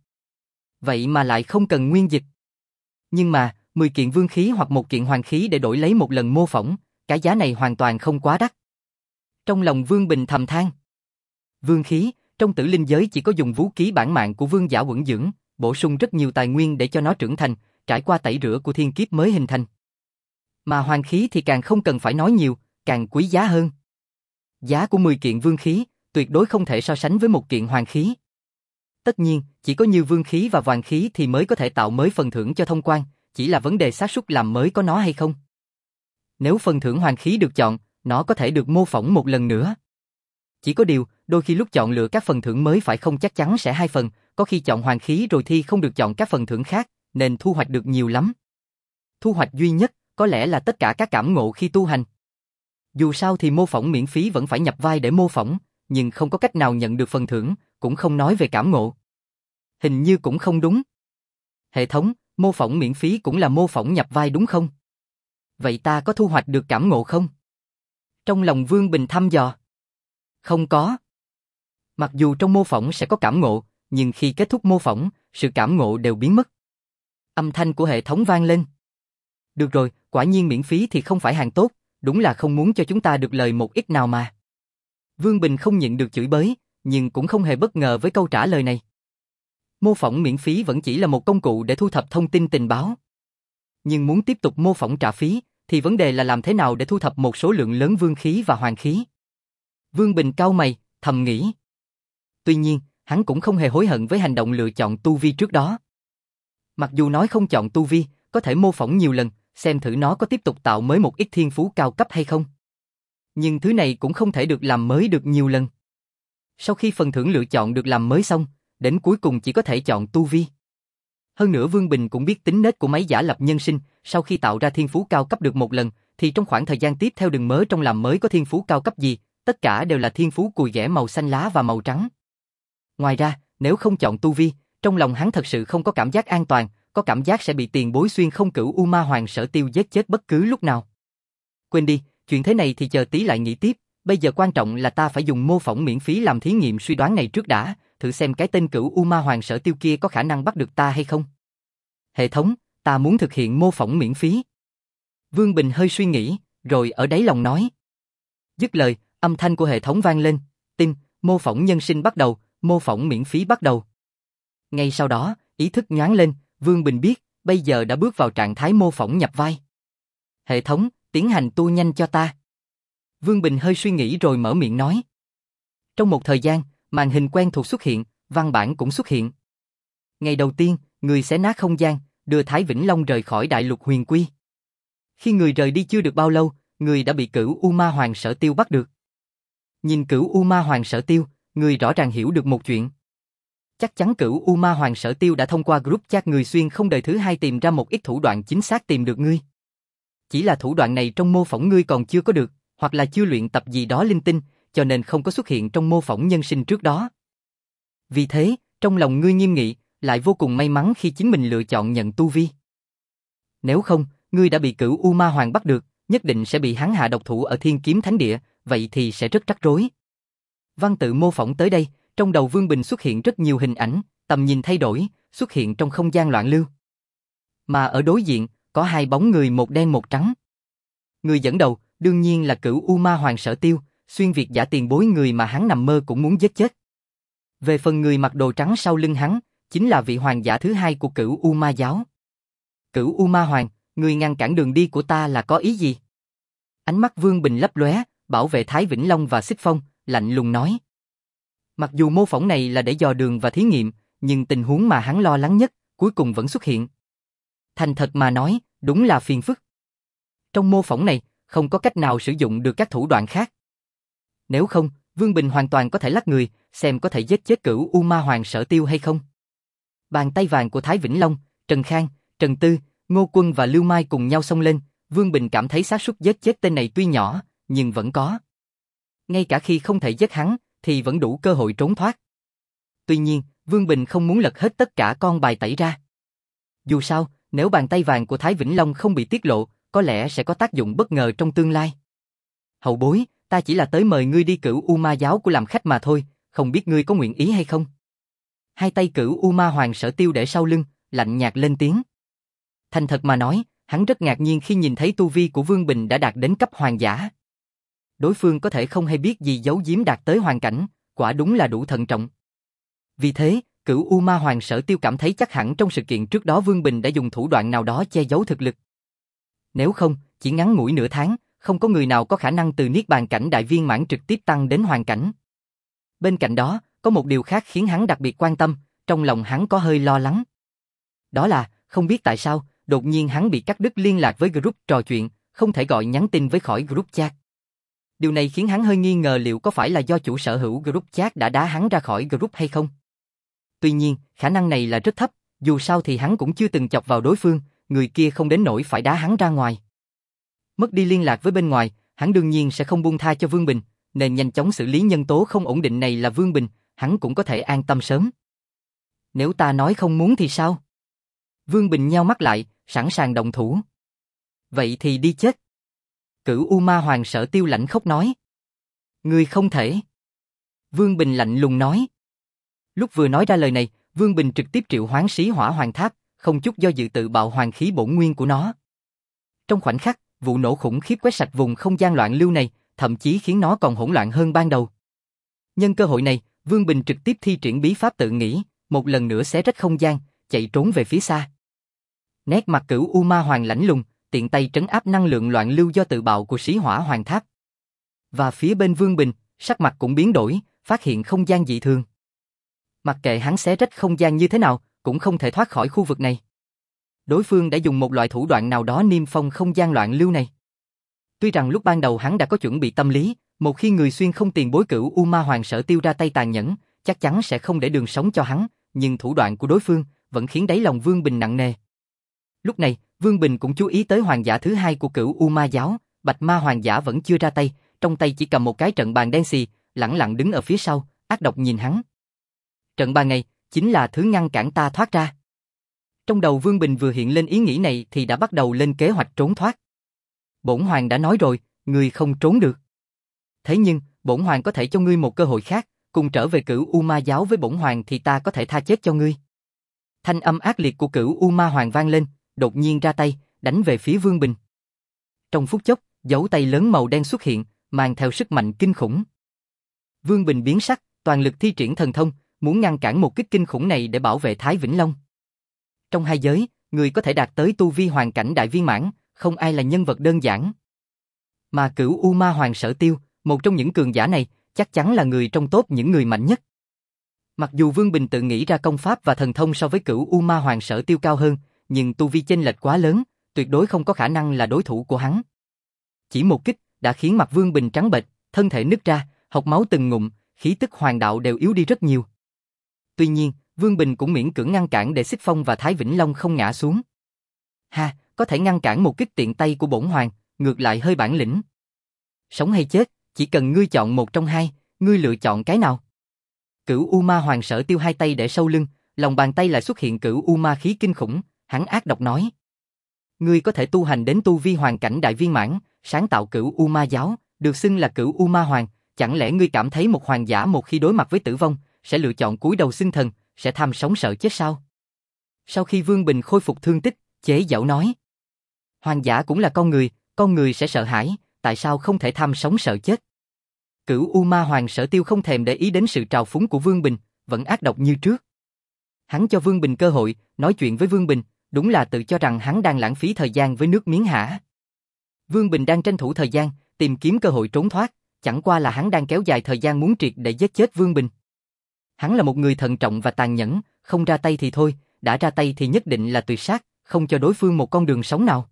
Vậy mà lại không cần nguyên dịch. Nhưng mà, mười kiện vương khí hoặc một kiện hoàng khí để đổi lấy một lần mô phỏng, cái giá này hoàn toàn không quá đắt. Trong lòng Vương Bình thầm than. Vương khí, trong tử linh giới chỉ có dùng vũ khí bản mạng của vương giả Uẩn Dưỡng, bổ sung rất nhiều tài nguyên để cho nó trưởng thành, trải qua tẩy rửa của thiên kiếp mới hình thành. Mà hoàng khí thì càng không cần phải nói nhiều, càng quý giá hơn. Giá của mười kiện vương khí, tuyệt đối không thể so sánh với một kiện hoàng khí. Tất nhiên, chỉ có như vương khí và hoàng khí thì mới có thể tạo mới phần thưởng cho thông quan, chỉ là vấn đề xác suất làm mới có nó hay không. Nếu phần thưởng hoàng khí được chọn, nó có thể được mô phỏng một lần nữa. Chỉ có điều, đôi khi lúc chọn lựa các phần thưởng mới phải không chắc chắn sẽ hai phần, có khi chọn hoàng khí rồi thì không được chọn các phần thưởng khác, nên thu hoạch được nhiều lắm. Thu hoạch duy nhất, có lẽ là tất cả các cảm ngộ khi tu hành. Dù sao thì mô phỏng miễn phí vẫn phải nhập vai để mô phỏng, nhưng không có cách nào nhận được phần thưởng, cũng không nói về cảm ngộ. Hình như cũng không đúng. Hệ thống, mô phỏng miễn phí cũng là mô phỏng nhập vai đúng không? Vậy ta có thu hoạch được cảm ngộ không? Trong lòng Vương Bình thăm dò. Không có. Mặc dù trong mô phỏng sẽ có cảm ngộ, nhưng khi kết thúc mô phỏng, sự cảm ngộ đều biến mất. Âm thanh của hệ thống vang lên. Được rồi, quả nhiên miễn phí thì không phải hàng tốt, đúng là không muốn cho chúng ta được lời một ít nào mà. Vương Bình không nhịn được chửi bới, nhưng cũng không hề bất ngờ với câu trả lời này. Mô phỏng miễn phí vẫn chỉ là một công cụ để thu thập thông tin tình báo. Nhưng muốn tiếp tục mô phỏng trả phí, thì vấn đề là làm thế nào để thu thập một số lượng lớn vương khí và hoàng khí. Vương Bình cau mày, thầm nghĩ. Tuy nhiên, hắn cũng không hề hối hận với hành động lựa chọn tu vi trước đó. Mặc dù nói không chọn tu vi, có thể mô phỏng nhiều lần, xem thử nó có tiếp tục tạo mới một ít thiên phú cao cấp hay không. Nhưng thứ này cũng không thể được làm mới được nhiều lần. Sau khi phần thưởng lựa chọn được làm mới xong, đến cuối cùng chỉ có thể chọn tu vi. Hơn nữa Vương Bình cũng biết tính nết của máy giả lập nhân sinh, sau khi tạo ra thiên phú cao cấp được một lần, thì trong khoảng thời gian tiếp theo đừng mơ trong làm mới có thiên phú cao cấp gì, tất cả đều là thiên phú cùi ghẻ màu xanh lá và màu trắng. Ngoài ra, nếu không chọn tu vi, trong lòng hắn thật sự không có cảm giác an toàn, có cảm giác sẽ bị tiền bối xuyên không cửu U Ma Hoàng Sở Tiêu giết chết bất cứ lúc nào. Quên đi, chuyện thế này thì chờ tí lại nghĩ tiếp, bây giờ quan trọng là ta phải dùng mô phỏng miễn phí làm thí nghiệm suy đoán này trước đã, thử xem cái tên cửu U Ma Hoàng Sở Tiêu kia có khả năng bắt được ta hay không. Hệ thống, ta muốn thực hiện mô phỏng miễn phí. Vương Bình hơi suy nghĩ, rồi ở đáy lòng nói. Dứt lời, âm thanh của hệ thống vang lên, tin, mô phỏng nhân sinh bắt đầu, mô phỏng miễn phí bắt đầu. Ngay sau đó, ý thức nhoáng lên, Vương Bình biết, bây giờ đã bước vào trạng thái mô phỏng nhập vai. Hệ thống, tiến hành tu nhanh cho ta. Vương Bình hơi suy nghĩ rồi mở miệng nói. Trong một thời gian, màn hình quen thuộc xuất hiện, văn bản cũng xuất hiện. Ngày đầu tiên, người xé nát không gian, đưa Thái Vĩnh Long rời khỏi Đại Lục Huyền Quy. Khi người rời đi chưa được bao lâu, người đã bị cửu U Ma Hoàng Sở Tiêu bắt được. Nhìn cửu U Ma Hoàng Sở Tiêu, người rõ ràng hiểu được một chuyện. Chắc chắn cửu U Ma Hoàng Sở Tiêu đã thông qua group chat người xuyên không đời thứ hai tìm ra một ít thủ đoạn chính xác tìm được ngươi. Chỉ là thủ đoạn này trong mô phỏng ngươi còn chưa có được, hoặc là chưa luyện tập gì đó linh tinh, cho nên không có xuất hiện trong mô phỏng nhân sinh trước đó. Vì thế, trong lòng ngươi nghiêm nghị, lại vô cùng may mắn khi chính mình lựa chọn nhận tu vi. Nếu không, ngươi đã bị cửu U Ma Hoàng bắt được, nhất định sẽ bị hắn hạ độc thủ ở Thiên Kiếm Thánh Địa, vậy thì sẽ rất rắc rối. Văn tự mô phỏng tới đây, trong đầu Vương Bình xuất hiện rất nhiều hình ảnh, tầm nhìn thay đổi, xuất hiện trong không gian loạn lưu. Mà ở đối diện, có hai bóng người một đen một trắng. Người dẫn đầu, đương nhiên là Cửu U Ma Hoàng Sở Tiêu, xuyên việt giả tiền bối người mà hắn nằm mơ cũng muốn giết chết. Về phần người mặc đồ trắng sau lưng hắn, chính là vị hoàng giả thứ hai của Cửu U Ma giáo. Cửu U Ma Hoàng, người ngăn cản đường đi của ta là có ý gì? Ánh mắt Vương Bình lấp lóe, bảo vệ Thái Vĩnh Long và Xích Phong, lạnh lùng nói. Mặc dù mô phỏng này là để dò đường và thí nghiệm, nhưng tình huống mà hắn lo lắng nhất, cuối cùng vẫn xuất hiện. Thành thật mà nói, đúng là phiền phức. Trong mô phỏng này, không có cách nào sử dụng được các thủ đoạn khác. Nếu không, Vương Bình hoàn toàn có thể lắc người, xem có thể giết chết Cửu U Ma Hoàng Sở Tiêu hay không. Bàn tay vàng của Thái Vĩnh Long, Trần Khang, Trần Tư, Ngô Quân và Lưu Mai cùng nhau xông lên, Vương Bình cảm thấy xác suất giết chết tên này tuy nhỏ, nhưng vẫn có. Ngay cả khi không thể giết hắn, thì vẫn đủ cơ hội trốn thoát. Tuy nhiên, Vương Bình không muốn lật hết tất cả con bài tẩy ra. Dù sao, nếu bàn tay vàng của Thái Vĩnh Long không bị tiết lộ, có lẽ sẽ có tác dụng bất ngờ trong tương lai. Hậu bối, ta chỉ là tới mời ngươi đi Cửu U Ma giáo của làm khách mà thôi, không biết ngươi có nguyện ý hay không? Hai tay Cửu U Ma Hoàng Sở Tiêu để sau lưng, lạnh nhạt lên tiếng. Thành thật mà nói, hắn rất ngạc nhiên khi nhìn thấy tu vi của Vương Bình đã đạt đến cấp hoàng giả. Đối phương có thể không hay biết gì giấu giếm đạt tới hoàn cảnh, quả đúng là đủ thận trọng. Vì thế, Cửu U Ma Hoàng Sở Tiêu cảm thấy chắc hẳn trong sự kiện trước đó Vương Bình đã dùng thủ đoạn nào đó che giấu thực lực. Nếu không, chỉ ngắn ngủi nửa tháng, không có người nào có khả năng từ Niết Bàn cảnh đại viên mãn trực tiếp tăng đến hoàn cảnh. Bên cạnh đó, có một điều khác khiến hắn đặc biệt quan tâm, trong lòng hắn có hơi lo lắng. Đó là, không biết tại sao, đột nhiên hắn bị cắt đứt liên lạc với group trò chuyện, không thể gọi nhắn tin với khỏi group chat. Điều này khiến hắn hơi nghi ngờ liệu có phải là do chủ sở hữu group chat đã đá hắn ra khỏi group hay không. Tuy nhiên, khả năng này là rất thấp, dù sao thì hắn cũng chưa từng chọc vào đối phương, người kia không đến nỗi phải đá hắn ra ngoài. Mất đi liên lạc với bên ngoài, hắn đương nhiên sẽ không buông tha cho Vương Bình, nên nhanh chóng xử lý nhân tố không ổn định này là Vương Bình, hắn cũng có thể an tâm sớm. Nếu ta nói không muốn thì sao? Vương Bình nheo mắt lại, sẵn sàng động thủ. Vậy thì đi chết. Cửu U Ma Hoàng Sở Tiêu lạnh khóc nói. Ngươi không thể. Vương Bình lạnh lùng nói. Lúc vừa nói ra lời này, Vương Bình trực tiếp triệu hoán Sĩ Hỏa Hoàng Tháp, không chút do dự tự bạo hoàng khí bổn nguyên của nó. Trong khoảnh khắc, vụ nổ khủng khiếp quét sạch vùng không gian loạn lưu này, thậm chí khiến nó còn hỗn loạn hơn ban đầu. Nhân cơ hội này, Vương Bình trực tiếp thi triển bí pháp tự nghĩ, một lần nữa xé rách không gian, chạy trốn về phía xa. Nét mặt Cửu U Ma Hoàng lạnh lùng, tiện tay trấn áp năng lượng loạn lưu do tự bạo của Sĩ Hỏa Hoàng Tháp. Và phía bên Vương Bình, sắc mặt cũng biến đổi, phát hiện không gian dị thường. Mặc kệ hắn xé rách không gian như thế nào, cũng không thể thoát khỏi khu vực này. Đối phương đã dùng một loại thủ đoạn nào đó niêm phong không gian loạn lưu này. Tuy rằng lúc ban đầu hắn đã có chuẩn bị tâm lý, một khi người xuyên không tiền bối Cửu U Ma Hoàng Sở Tiêu ra tay tàn nhẫn, chắc chắn sẽ không để đường sống cho hắn, nhưng thủ đoạn của đối phương vẫn khiến đáy lòng Vương Bình nặng nề. Lúc này, Vương Bình cũng chú ý tới hoàng giả thứ hai của Cửu U Ma giáo, Bạch Ma Hoàng giả vẫn chưa ra tay, trong tay chỉ cầm một cái trận bàn đen xì, lẳng lặng đứng ở phía sau, ác độc nhìn hắn. Trận bàn này chính là thứ ngăn cản ta thoát ra. Trong đầu Vương Bình vừa hiện lên ý nghĩ này thì đã bắt đầu lên kế hoạch trốn thoát. Bổn Hoàng đã nói rồi, ngươi không trốn được. Thế nhưng, bổn Hoàng có thể cho ngươi một cơ hội khác, cùng trở về Cửu U Ma giáo với bổn Hoàng thì ta có thể tha chết cho ngươi. Thanh âm ác liệt của Cửu U Ma Hoàng vang lên, đột nhiên ra tay, đánh về phía Vương Bình. Trong phút chốc, dấu tay lớn màu đen xuất hiện, mang theo sức mạnh kinh khủng. Vương Bình biến sắc, toàn lực thi triển thần thông, muốn ngăn cản một kích kinh khủng này để bảo vệ Thái Vĩnh Long. Trong hai giới, người có thể đạt tới tu vi hoàn cảnh đại viên mãn, không ai là nhân vật đơn giản. Mà Cửu U Ma Hoàng Sở Tiêu, một trong những cường giả này, chắc chắn là người trong top những người mạnh nhất. Mặc dù Vương Bình tự nghĩ ra công pháp và thần thông so với Cửu U Ma Hoàng Sở Tiêu cao hơn, nhưng tu vi chênh lệch quá lớn, tuyệt đối không có khả năng là đối thủ của hắn. Chỉ một kích đã khiến mặt Vương Bình trắng bệch, thân thể nứt ra, hộc máu từng ngụm, khí tức hoàng đạo đều yếu đi rất nhiều. Tuy nhiên, Vương Bình cũng miễn cưỡng ngăn cản để Xích Phong và Thái Vĩnh Long không ngã xuống. Ha, có thể ngăn cản một kích tiện tay của bổn hoàng, ngược lại hơi bản lĩnh. Sống hay chết, chỉ cần ngươi chọn một trong hai, ngươi lựa chọn cái nào? Cửu U Ma Hoàng Sở Tiêu hai tay để sau lưng, lòng bàn tay lại xuất hiện Cửu U Ma khí kinh khủng, hắn ác độc nói: ngươi có thể tu hành đến tu vi hoàn cảnh đại viên mãn, sáng tạo Cửu U Ma giáo, được xưng là Cửu U Ma Hoàng, chẳng lẽ ngươi cảm thấy một hoàng giả một khi đối mặt với tử vong, sẽ lựa chọn cúi đầu xưng thần, sẽ tham sống sợ chết sao? Sau khi Vương Bình khôi phục thương tích, chế giễu nói: hoàng giả cũng là con người, Con người sẽ sợ hãi, tại sao không thể tham sống sợ chết? Cửu U Ma Hoàng Sở Tiêu không thèm để ý đến sự trào phúng của Vương Bình, vẫn ác độc như trước. Hắn cho Vương Bình cơ hội, nói chuyện với Vương Bình, đúng là tự cho rằng hắn đang lãng phí thời gian với nước miếng hả? Vương Bình đang tranh thủ thời gian, tìm kiếm cơ hội trốn thoát, chẳng qua là hắn đang kéo dài thời gian muốn triệt để giết chết Vương Bình. Hắn là một người thận trọng và tàn nhẫn, không ra tay thì thôi, đã ra tay thì nhất định là tuyệt sát, không cho đối phương một con đường sống nào.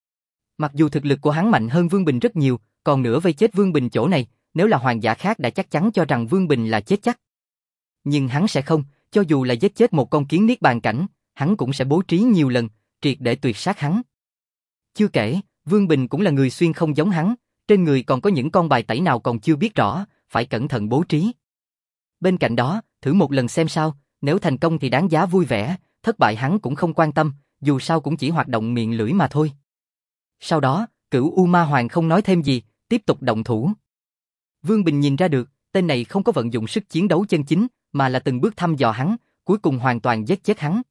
Mặc dù thực lực của hắn mạnh hơn Vương Bình rất nhiều, còn nữa vây chết Vương Bình chỗ này, nếu là hoàng giả khác đã chắc chắn cho rằng Vương Bình là chết chắc. Nhưng hắn sẽ không, cho dù là giết chết một con kiến niết bàn cảnh, hắn cũng sẽ bố trí nhiều lần, triệt để tuyệt sát hắn. Chưa kể, Vương Bình cũng là người xuyên không giống hắn, trên người còn có những con bài tẩy nào còn chưa biết rõ, phải cẩn thận bố trí. Bên cạnh đó, thử một lần xem sao, nếu thành công thì đáng giá vui vẻ, thất bại hắn cũng không quan tâm, dù sao cũng chỉ hoạt động miệng lưỡi mà thôi. Sau đó, Cửu U Ma Hoàng không nói thêm gì, tiếp tục động thủ. Vương Bình nhìn ra được, tên này không có vận dụng sức chiến đấu chân chính, mà là từng bước thăm dò hắn, cuối cùng hoàn toàn giết chết hắn.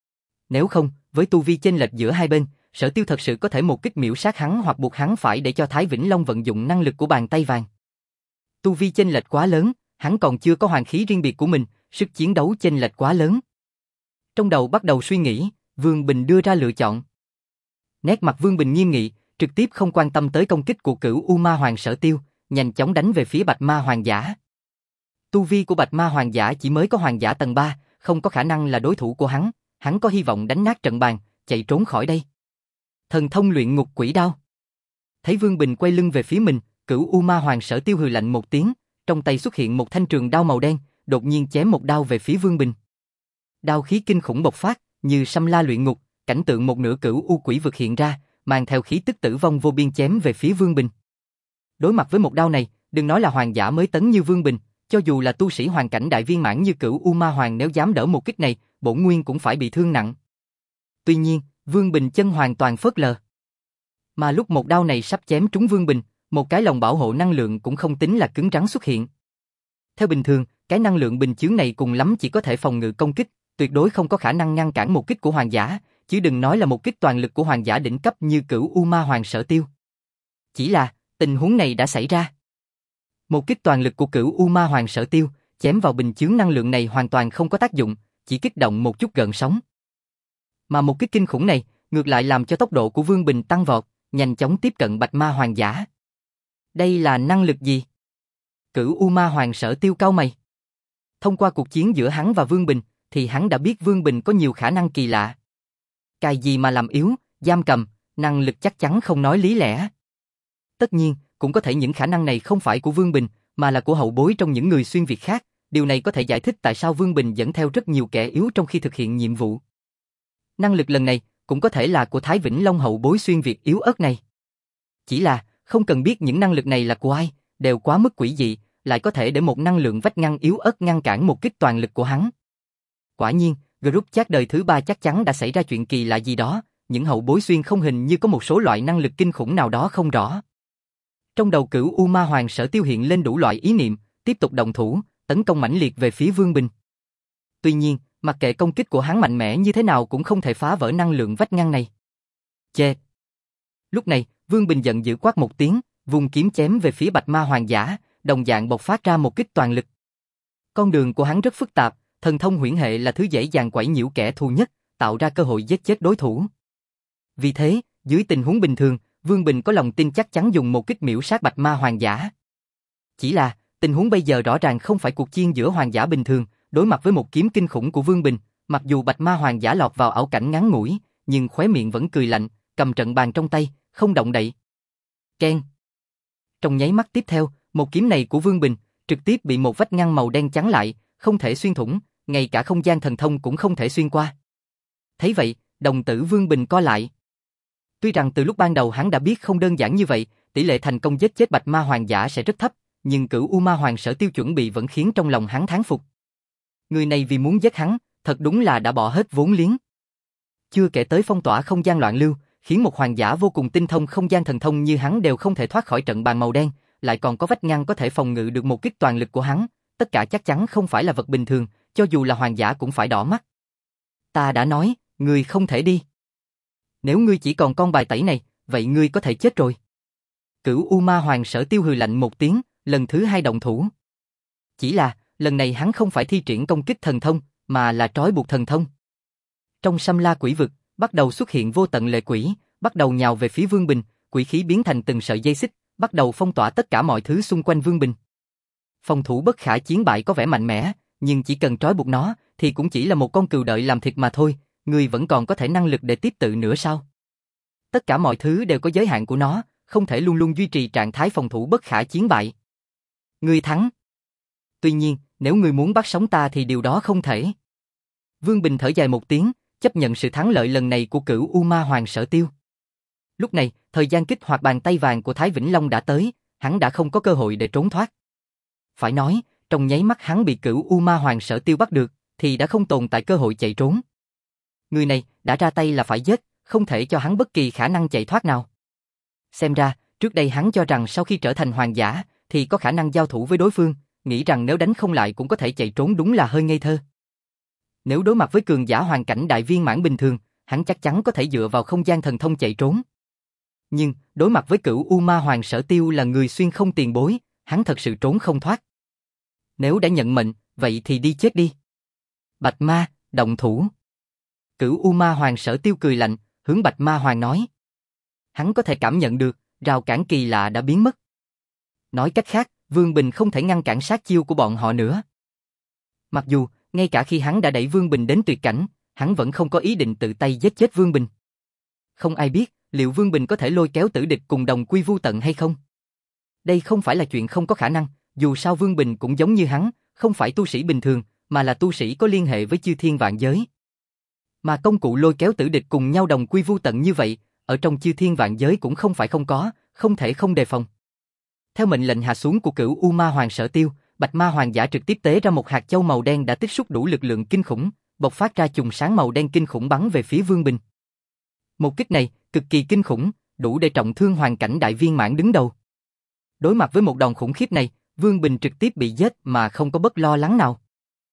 Nếu không, với tu vi chênh lệch giữa hai bên, Sở Tiêu thật sự có thể một kích miểu sát hắn hoặc buộc hắn phải để cho Thái Vĩnh Long vận dụng năng lực của bàn tay vàng. Tu vi chênh lệch quá lớn, hắn còn chưa có hoàng khí riêng biệt của mình, sức chiến đấu chênh lệch quá lớn. Trong đầu bắt đầu suy nghĩ, Vương Bình đưa ra lựa chọn. Nét mặt Vương Bình nghiêm nghị, trực tiếp không quan tâm tới công kích của Cửu U Ma Hoàng Sở Tiêu, nhanh chóng đánh về phía Bạch Ma Hoàng giả. Tu vi của Bạch Ma Hoàng giả chỉ mới có hoàng giả tầng ba, không có khả năng là đối thủ của hắn, hắn có hy vọng đánh nát trận bàn, chạy trốn khỏi đây. Thần thông luyện ngục quỷ đao. Thấy Vương Bình quay lưng về phía mình, Cửu U Ma Hoàng Sở Tiêu hừ lạnh một tiếng, trong tay xuất hiện một thanh trường đao màu đen, đột nhiên chém một đao về phía Vương Bình. Đao khí kinh khủng bộc phát, như Sâm La luyện ngục, cảnh tượng một nửa Cửu U quỷ vực hiện ra, mang theo khí tức tử vong vô biên chém về phía Vương Bình. Đối mặt với một đao này, đừng nói là hoàng giả mới tấn như Vương Bình, cho dù là tu sĩ hoàng cảnh đại viên mãn như Cửu U Ma Hoàng nếu dám đỡ một kích này, bổn nguyên cũng phải bị thương nặng. Tuy nhiên, Vương Bình chân hoàn toàn phớt lờ. Mà lúc một đao này sắp chém trúng Vương Bình, một cái lồng bảo hộ năng lượng cũng không tính là cứng rắn xuất hiện. Theo bình thường, cái năng lượng bình chướng này cùng lắm chỉ có thể phòng ngự công kích, tuyệt đối không có khả năng ngăn cản một kích của hoàng giả, chứ đừng nói là một kích toàn lực của hoàng giả đỉnh cấp như Cửu U Ma Hoàng Sở Tiêu. Chỉ là, tình huống này đã xảy ra. Một kích toàn lực của Cửu U Ma Hoàng Sở Tiêu, chém vào bình chướng năng lượng này hoàn toàn không có tác dụng, chỉ kích động một chút gợn sóng. Mà một kích kinh khủng này, ngược lại làm cho tốc độ của Vương Bình tăng vọt, nhanh chóng tiếp cận Bạch Ma Hoàng giả. Đây là năng lực gì? Cửu U Ma Hoàng Sở Tiêu cau mày. Thông qua cuộc chiến giữa hắn và Vương Bình, thì hắn đã biết Vương Bình có nhiều khả năng kỳ lạ. Cái gì mà làm yếu, giam cầm, năng lực chắc chắn không nói lý lẽ. Tất nhiên, cũng có thể những khả năng này không phải của Vương Bình, mà là của hậu bối trong những người xuyên việt khác. Điều này có thể giải thích tại sao Vương Bình dẫn theo rất nhiều kẻ yếu trong khi thực hiện nhiệm vụ. Năng lực lần này cũng có thể là của Thái Vĩnh Long hậu bối xuyên việt yếu ớt này. Chỉ là, không cần biết những năng lực này là của ai, đều quá mức quỷ dị, lại có thể để một năng lượng vách ngăn yếu ớt ngăn cản một kích toàn lực của hắn. Quả nhiên, group chat đời thứ ba chắc chắn đã xảy ra chuyện kỳ lạ gì đó, những hậu bối xuyên không hình như có một số loại năng lực kinh khủng nào đó không rõ. Trong đầu Cửu U Ma Hoàng Sở Tiêu hiện lên đủ loại ý niệm, tiếp tục động thủ, tấn công mãnh liệt về phía Vương Bình. Tuy nhiên, mặc kệ công kích của hắn mạnh mẽ như thế nào cũng không thể phá vỡ năng lượng vách ngăn này. Chê! Lúc này, Vương Bình giận dữ quát một tiếng, vùng kiếm chém về phía Bạch Ma Hoàng giả, đồng dạng bộc phát ra một kích toàn lực. Con đường của hắn rất phức tạp, thần thông huyễn hệ là thứ dễ dàng quấy nhiễu kẻ thù nhất, tạo ra cơ hội giết chết đối thủ. Vì thế, dưới tình huống bình thường, Vương Bình có lòng tin chắc chắn dùng một kích miểu sát Bạch Ma Hoàng giả. Chỉ là, tình huống bây giờ rõ ràng không phải cuộc chiến giữa hoàng giả bình thường, đối mặt với một kiếm kinh khủng của Vương Bình, mặc dù Bạch Ma Hoàng giả lọt vào ảo cảnh ngắn ngủi, nhưng khóe miệng vẫn cười lạnh, cầm trận bàn trong tay, không động đậy. Keng. Trong nháy mắt tiếp theo, một kiếm này của Vương Bình trực tiếp bị một vách ngăn màu đen chắn lại, không thể xuyên thủng, ngay cả không gian thần thông cũng không thể xuyên qua. Thấy vậy, đồng tử Vương Bình co lại. Tuy rằng từ lúc ban đầu hắn đã biết không đơn giản như vậy, tỷ lệ thành công giết chết Bạch Ma Hoàng giả sẽ rất thấp, nhưng Cửu U Ma Hoàng Sở Tiêu chuẩn bị vẫn khiến trong lòng hắn thán phục. Người này vì muốn giết hắn, thật đúng là đã bỏ hết vốn liếng. Chưa kể tới phong tỏa không gian loạn lưu, khiến một hoàng giả vô cùng tinh thông không gian thần thông như hắn đều không thể thoát khỏi trận bàn màu đen, lại còn có vách ngăn có thể phòng ngự được một kích toàn lực của hắn, tất cả chắc chắn không phải là vật bình thường, cho dù là hoàng giả cũng phải đỏ mắt. Ta đã nói, ngươi không thể đi. Nếu ngươi chỉ còn con bài tẩy này, vậy ngươi có thể chết rồi. Cửu U Ma Hoàng Sở Tiêu hừ lạnh một tiếng, lần thứ hai động thủ. Chỉ là, lần này hắn không phải thi triển công kích thần thông, mà là trói buộc thần thông. Trong Sâm La Quỷ Vực, bắt đầu xuất hiện vô tận lệ quỷ, bắt đầu nhào về phía Vương Bình, quỷ khí biến thành từng sợi dây xích, bắt đầu phong tỏa tất cả mọi thứ xung quanh Vương Bình. Phòng thủ bất khả chiến bại có vẻ mạnh mẽ, nhưng chỉ cần trói buộc nó, thì cũng chỉ là một con cừu đợi làm thịt mà thôi, người vẫn còn có thể năng lực để tiếp tự nữa sao? Tất cả mọi thứ đều có giới hạn của nó, không thể luôn luôn duy trì trạng thái phòng thủ bất khả chiến bại. Ngươi thắng. Tuy nhiên, nếu ngươi muốn bắt sống ta thì điều đó không thể. Vương Bình thở dài một tiếng, chấp nhận sự thắng lợi lần này của Cửu U Ma Hoàng Sở Tiêu. Lúc này, thời gian kích hoạt bàn tay vàng của Thái Vĩnh Long đã tới, hắn đã không có cơ hội để trốn thoát. Phải nói, trong nháy mắt hắn bị Cửu U Ma Hoàng Sở Tiêu bắt được, thì đã không tồn tại cơ hội chạy trốn. Người này đã ra tay là phải giết, không thể cho hắn bất kỳ khả năng chạy thoát nào. Xem ra, trước đây hắn cho rằng sau khi trở thành hoàng giả, thì có khả năng giao thủ với đối phương, nghĩ rằng nếu đánh không lại cũng có thể chạy trốn đúng là hơi ngây thơ. Nếu đối mặt với cường giả hoàn cảnh đại viên mãn bình thường, hắn chắc chắn có thể dựa vào không gian thần thông chạy trốn. Nhưng, đối mặt với Cửu U Ma Hoàng Sở Tiêu là người xuyên không tiền bối, hắn thật sự trốn không thoát. Nếu đã nhận mệnh, vậy thì đi chết đi. Bạch Ma, động thủ. Cửu U Ma Hoàng Sở Tiêu cười lạnh, hướng Bạch Ma Hoàng nói. Hắn có thể cảm nhận được, rào cản kỳ lạ đã biến mất. Nói cách khác, Vương Bình không thể ngăn cản sát chiêu của bọn họ nữa. Mặc dù, ngay cả khi hắn đã đẩy Vương Bình đến tuyệt cảnh, hắn vẫn không có ý định tự tay giết chết Vương Bình. Không ai biết, liệu Vương Bình có thể lôi kéo tử địch cùng đồng quy vu tận hay không? Đây không phải là chuyện không có khả năng, dù sao Vương Bình cũng giống như hắn, không phải tu sĩ bình thường, mà là tu sĩ có liên hệ với chư thiên vạn giới. Mà công cụ lôi kéo tử địch cùng nhau đồng quy vu tận như vậy, ở trong chư thiên vạn giới cũng không phải không có, không thể không đề phòng. Theo mệnh lệnh hạ xuống của Cửu U Ma Hoàng Sở Tiêu, Bạch Ma Hoàng giả trực tiếp tế ra một hạt châu màu đen đã tích xúc đủ lực lượng kinh khủng, bộc phát ra chùm sáng màu đen kinh khủng bắn về phía Vương Bình. Một kích này, cực kỳ kinh khủng, đủ để trọng thương hoàn cảnh đại viên mãn đứng đầu. Đối mặt với một đòn khủng khiếp này, Vương Bình trực tiếp bị giết mà không có bất lo lắng nào.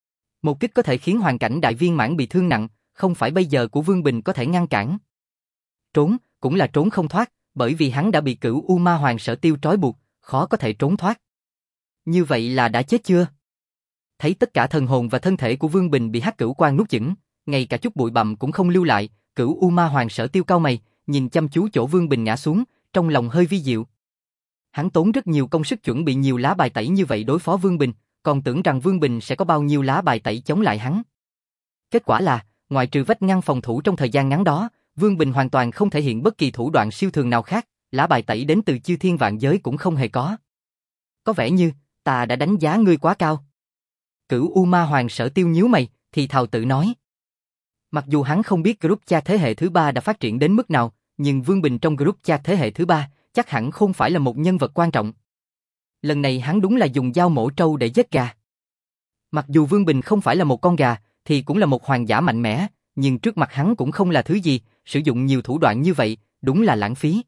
Một kích có thể khiến hoàn cảnh đại viên mãn bị thương nặng, không phải bây giờ của Vương Bình có thể ngăn cản. Trốn, cũng là trốn không thoát, bởi vì hắn đã bị Cửu U Ma Hoàng Sở Tiêu trói buộc, khó có thể trốn thoát. Như vậy là đã chết chưa? Thấy tất cả thần hồn và thân thể của Vương Bình bị hắc cửu quang nuốt chửng, ngay cả chút bụi bặm cũng không lưu lại, Cửu U Ma Hoàng Sở Tiêu cau mày, nhìn chăm chú chỗ Vương Bình ngã xuống, trong lòng hơi vi diệu. Hắn tốn rất nhiều công sức chuẩn bị nhiều lá bài tẩy như vậy đối phó Vương Bình, còn tưởng rằng Vương Bình sẽ có bao nhiêu lá bài tẩy chống lại hắn. Kết quả là, ngoài trừ vách ngăn phòng thủ trong thời gian ngắn đó, Vương Bình hoàn toàn không thể hiện bất kỳ thủ đoạn siêu thường nào khác, lá bài tẩy đến từ chư thiên vạn giới cũng không hề có. Có vẻ như, ta đã đánh giá ngươi quá cao. Cửu U Ma Hoàng Sở Tiêu nhíu mày, thì thào tự nói. Mặc dù hắn không biết group chat thế hệ thứ ba đã phát triển đến mức nào, nhưng Vương Bình trong group chat thế hệ thứ ba, chắc hẳn không phải là một nhân vật quan trọng. Lần này hắn đúng là dùng dao mổ trâu để giết gà. Mặc dù Vương Bình không phải là một con gà, thì cũng là một hoàng giả mạnh mẽ, nhưng trước mặt hắn cũng không là thứ gì, sử dụng nhiều thủ đoạn như vậy, đúng là lãng phí.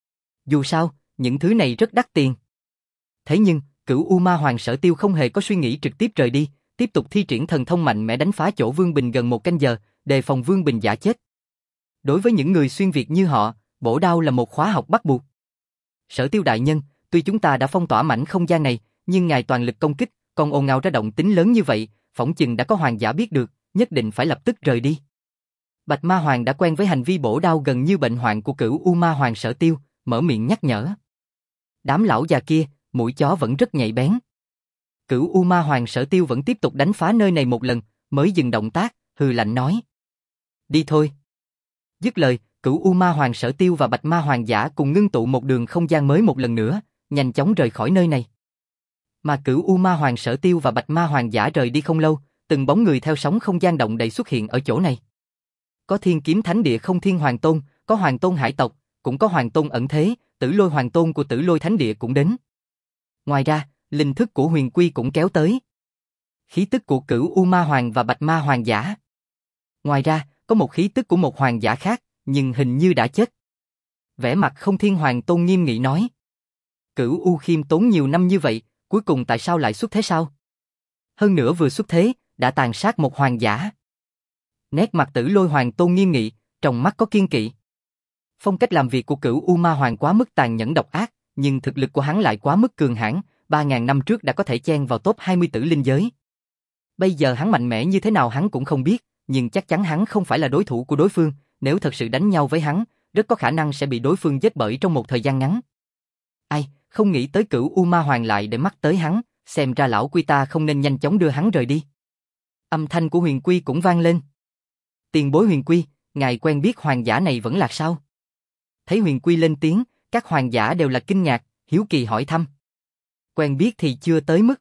Dù sao, những thứ này rất đắt tiền. Thế nhưng, Cửu U Ma Hoàng Sở Tiêu không hề có suy nghĩ trực tiếp rời đi, tiếp tục thi triển thần thông mạnh mẽ đánh phá chỗ Vương Bình gần một canh giờ, đề phòng Vương Bình giả chết. Đối với những người xuyên việt như họ, bổ đao là một khóa học bắt buộc. Sở Tiêu đại nhân, tuy chúng ta đã phong tỏa mảnh không gian này, nhưng ngài toàn lực công kích, còn ồn ào ra động tính lớn như vậy, phỏng chừng đã có hoàng giả biết được, nhất định phải lập tức rời đi. Bạch Ma Hoàng đã quen với hành vi bổ đao gần như bệnh hoạn của Cửu U Ma Hoàng Sở Tiêu, mở miệng nhắc nhở. Đám lão già kia, mũi chó vẫn rất nhạy bén. Cửu U Ma Hoàng Sở Tiêu vẫn tiếp tục đánh phá nơi này một lần, mới dừng động tác, hừ lạnh nói. Đi thôi. Dứt lời, Cửu U Ma Hoàng Sở Tiêu và Bạch Ma Hoàng giả cùng ngưng tụ một đường không gian mới một lần nữa, nhanh chóng rời khỏi nơi này. Mà Cửu U Ma Hoàng Sở Tiêu và Bạch Ma Hoàng giả rời đi không lâu, từng bóng người theo sóng không gian động đậy xuất hiện ở chỗ này. Có Thiên Kiếm Thánh Địa Không Thiên Hoàng Tôn, có Hoàng Tôn Hải tộc, cũng có Hoàng Tôn ẩn thế, Tử Lôi Hoàng Tôn của Tử Lôi Thánh Địa cũng đến. Ngoài ra, linh thức của Huyền Quy cũng kéo tới. Khí tức của Cửu U Ma Hoàng và Bạch Ma Hoàng giả. Ngoài ra, có một khí tức của một hoàng giả khác, nhưng hình như đã chết. Vẻ mặt Không Thiên Hoàng Tôn nghiêm nghị nói. Cửu U khiêm tốn nhiều năm như vậy, cuối cùng tại sao lại xuất thế sao? Hơn nữa vừa xuất thế, đã tàn sát một hoàng giả. Nét mặt Tử Lôi Hoàng Tôn nghiêm nghị, trong mắt có kiên kỵ. Phong cách làm việc của Cửu U Ma Hoàng quá mức tàn nhẫn độc ác, nhưng thực lực của hắn lại quá mức cường hãn, ba ngàn năm trước đã có thể chen vào top hai mươi tử linh giới. Bây giờ hắn mạnh mẽ như thế nào hắn cũng không biết, nhưng chắc chắn hắn không phải là đối thủ của đối phương, nếu thật sự đánh nhau với hắn, rất có khả năng sẽ bị đối phương giết bởi trong một thời gian ngắn. Ai, không nghĩ tới Cửu U Ma Hoàng lại để mắt tới hắn, xem ra lão Quy ta không nên nhanh chóng đưa hắn rời đi. Âm thanh của Huyền Quy cũng vang lên. Tiền bối Huyền Quy, ngài quen biết hoàng giả này vẫn lạc sao? Thấy Huyền Quy lên tiếng, các hoàng giả đều là kinh ngạc, hiếu kỳ hỏi thăm. Quen biết thì chưa tới mức.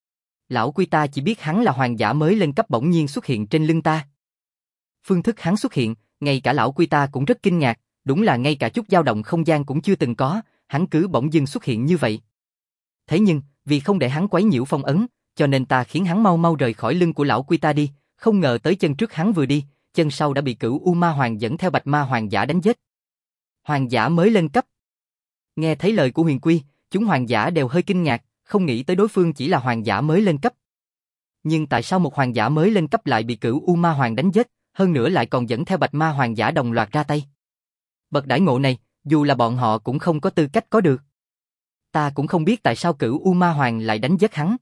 Lão Quy ta chỉ biết hắn là hoàng giả mới lên cấp bỗng nhiên xuất hiện trên lưng ta. Phương thức hắn xuất hiện, ngay cả lão Quy ta cũng rất kinh ngạc, đúng là ngay cả chút dao động không gian cũng chưa từng có, hắn cứ bỗng dưng xuất hiện như vậy. Thế nhưng, vì không để hắn quấy nhiễu phong ấn, cho nên ta khiến hắn mau mau rời khỏi lưng của lão Quy ta đi, không ngờ tới chân trước hắn vừa đi, chân sau đã bị Cửu U Ma Hoàng dẫn theo Bạch Ma Hoàng giả đánh giết. Hoàng giả mới lên cấp. Nghe thấy lời của Huyền Quy, chúng hoàng giả đều hơi kinh ngạc, không nghĩ tới đối phương chỉ là hoàng giả mới lên cấp. Nhưng tại sao một hoàng giả mới lên cấp lại bị Cửu U Ma Hoàng đánh giết, hơn nữa lại còn dẫn theo Bạch Ma Hoàng giả đồng loạt ra tay? Bậc đãi ngộ này, dù là bọn họ cũng không có tư cách có được. Ta cũng không biết tại sao Cửu U Ma Hoàng lại đánh giết hắn.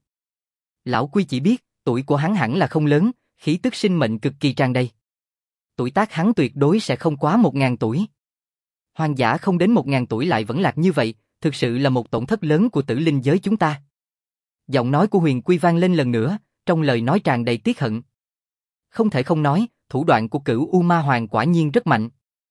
Lão Quy chỉ biết, tuổi của hắn hẳn là không lớn, khí tức sinh mệnh cực kỳ tràn đầy. Tuổi tác hắn tuyệt đối sẽ không quá một ngàn tuổi. Hoàng giả không đến một ngàn tuổi lại vẫn lạc như vậy, thực sự là một tổn thất lớn của tử linh giới chúng ta. Giọng nói của Huyền Quy vang lên lần nữa, trong lời nói tràn đầy tiếc hận. Không thể không nói, thủ đoạn của Cửu U Ma Hoàng quả nhiên rất mạnh.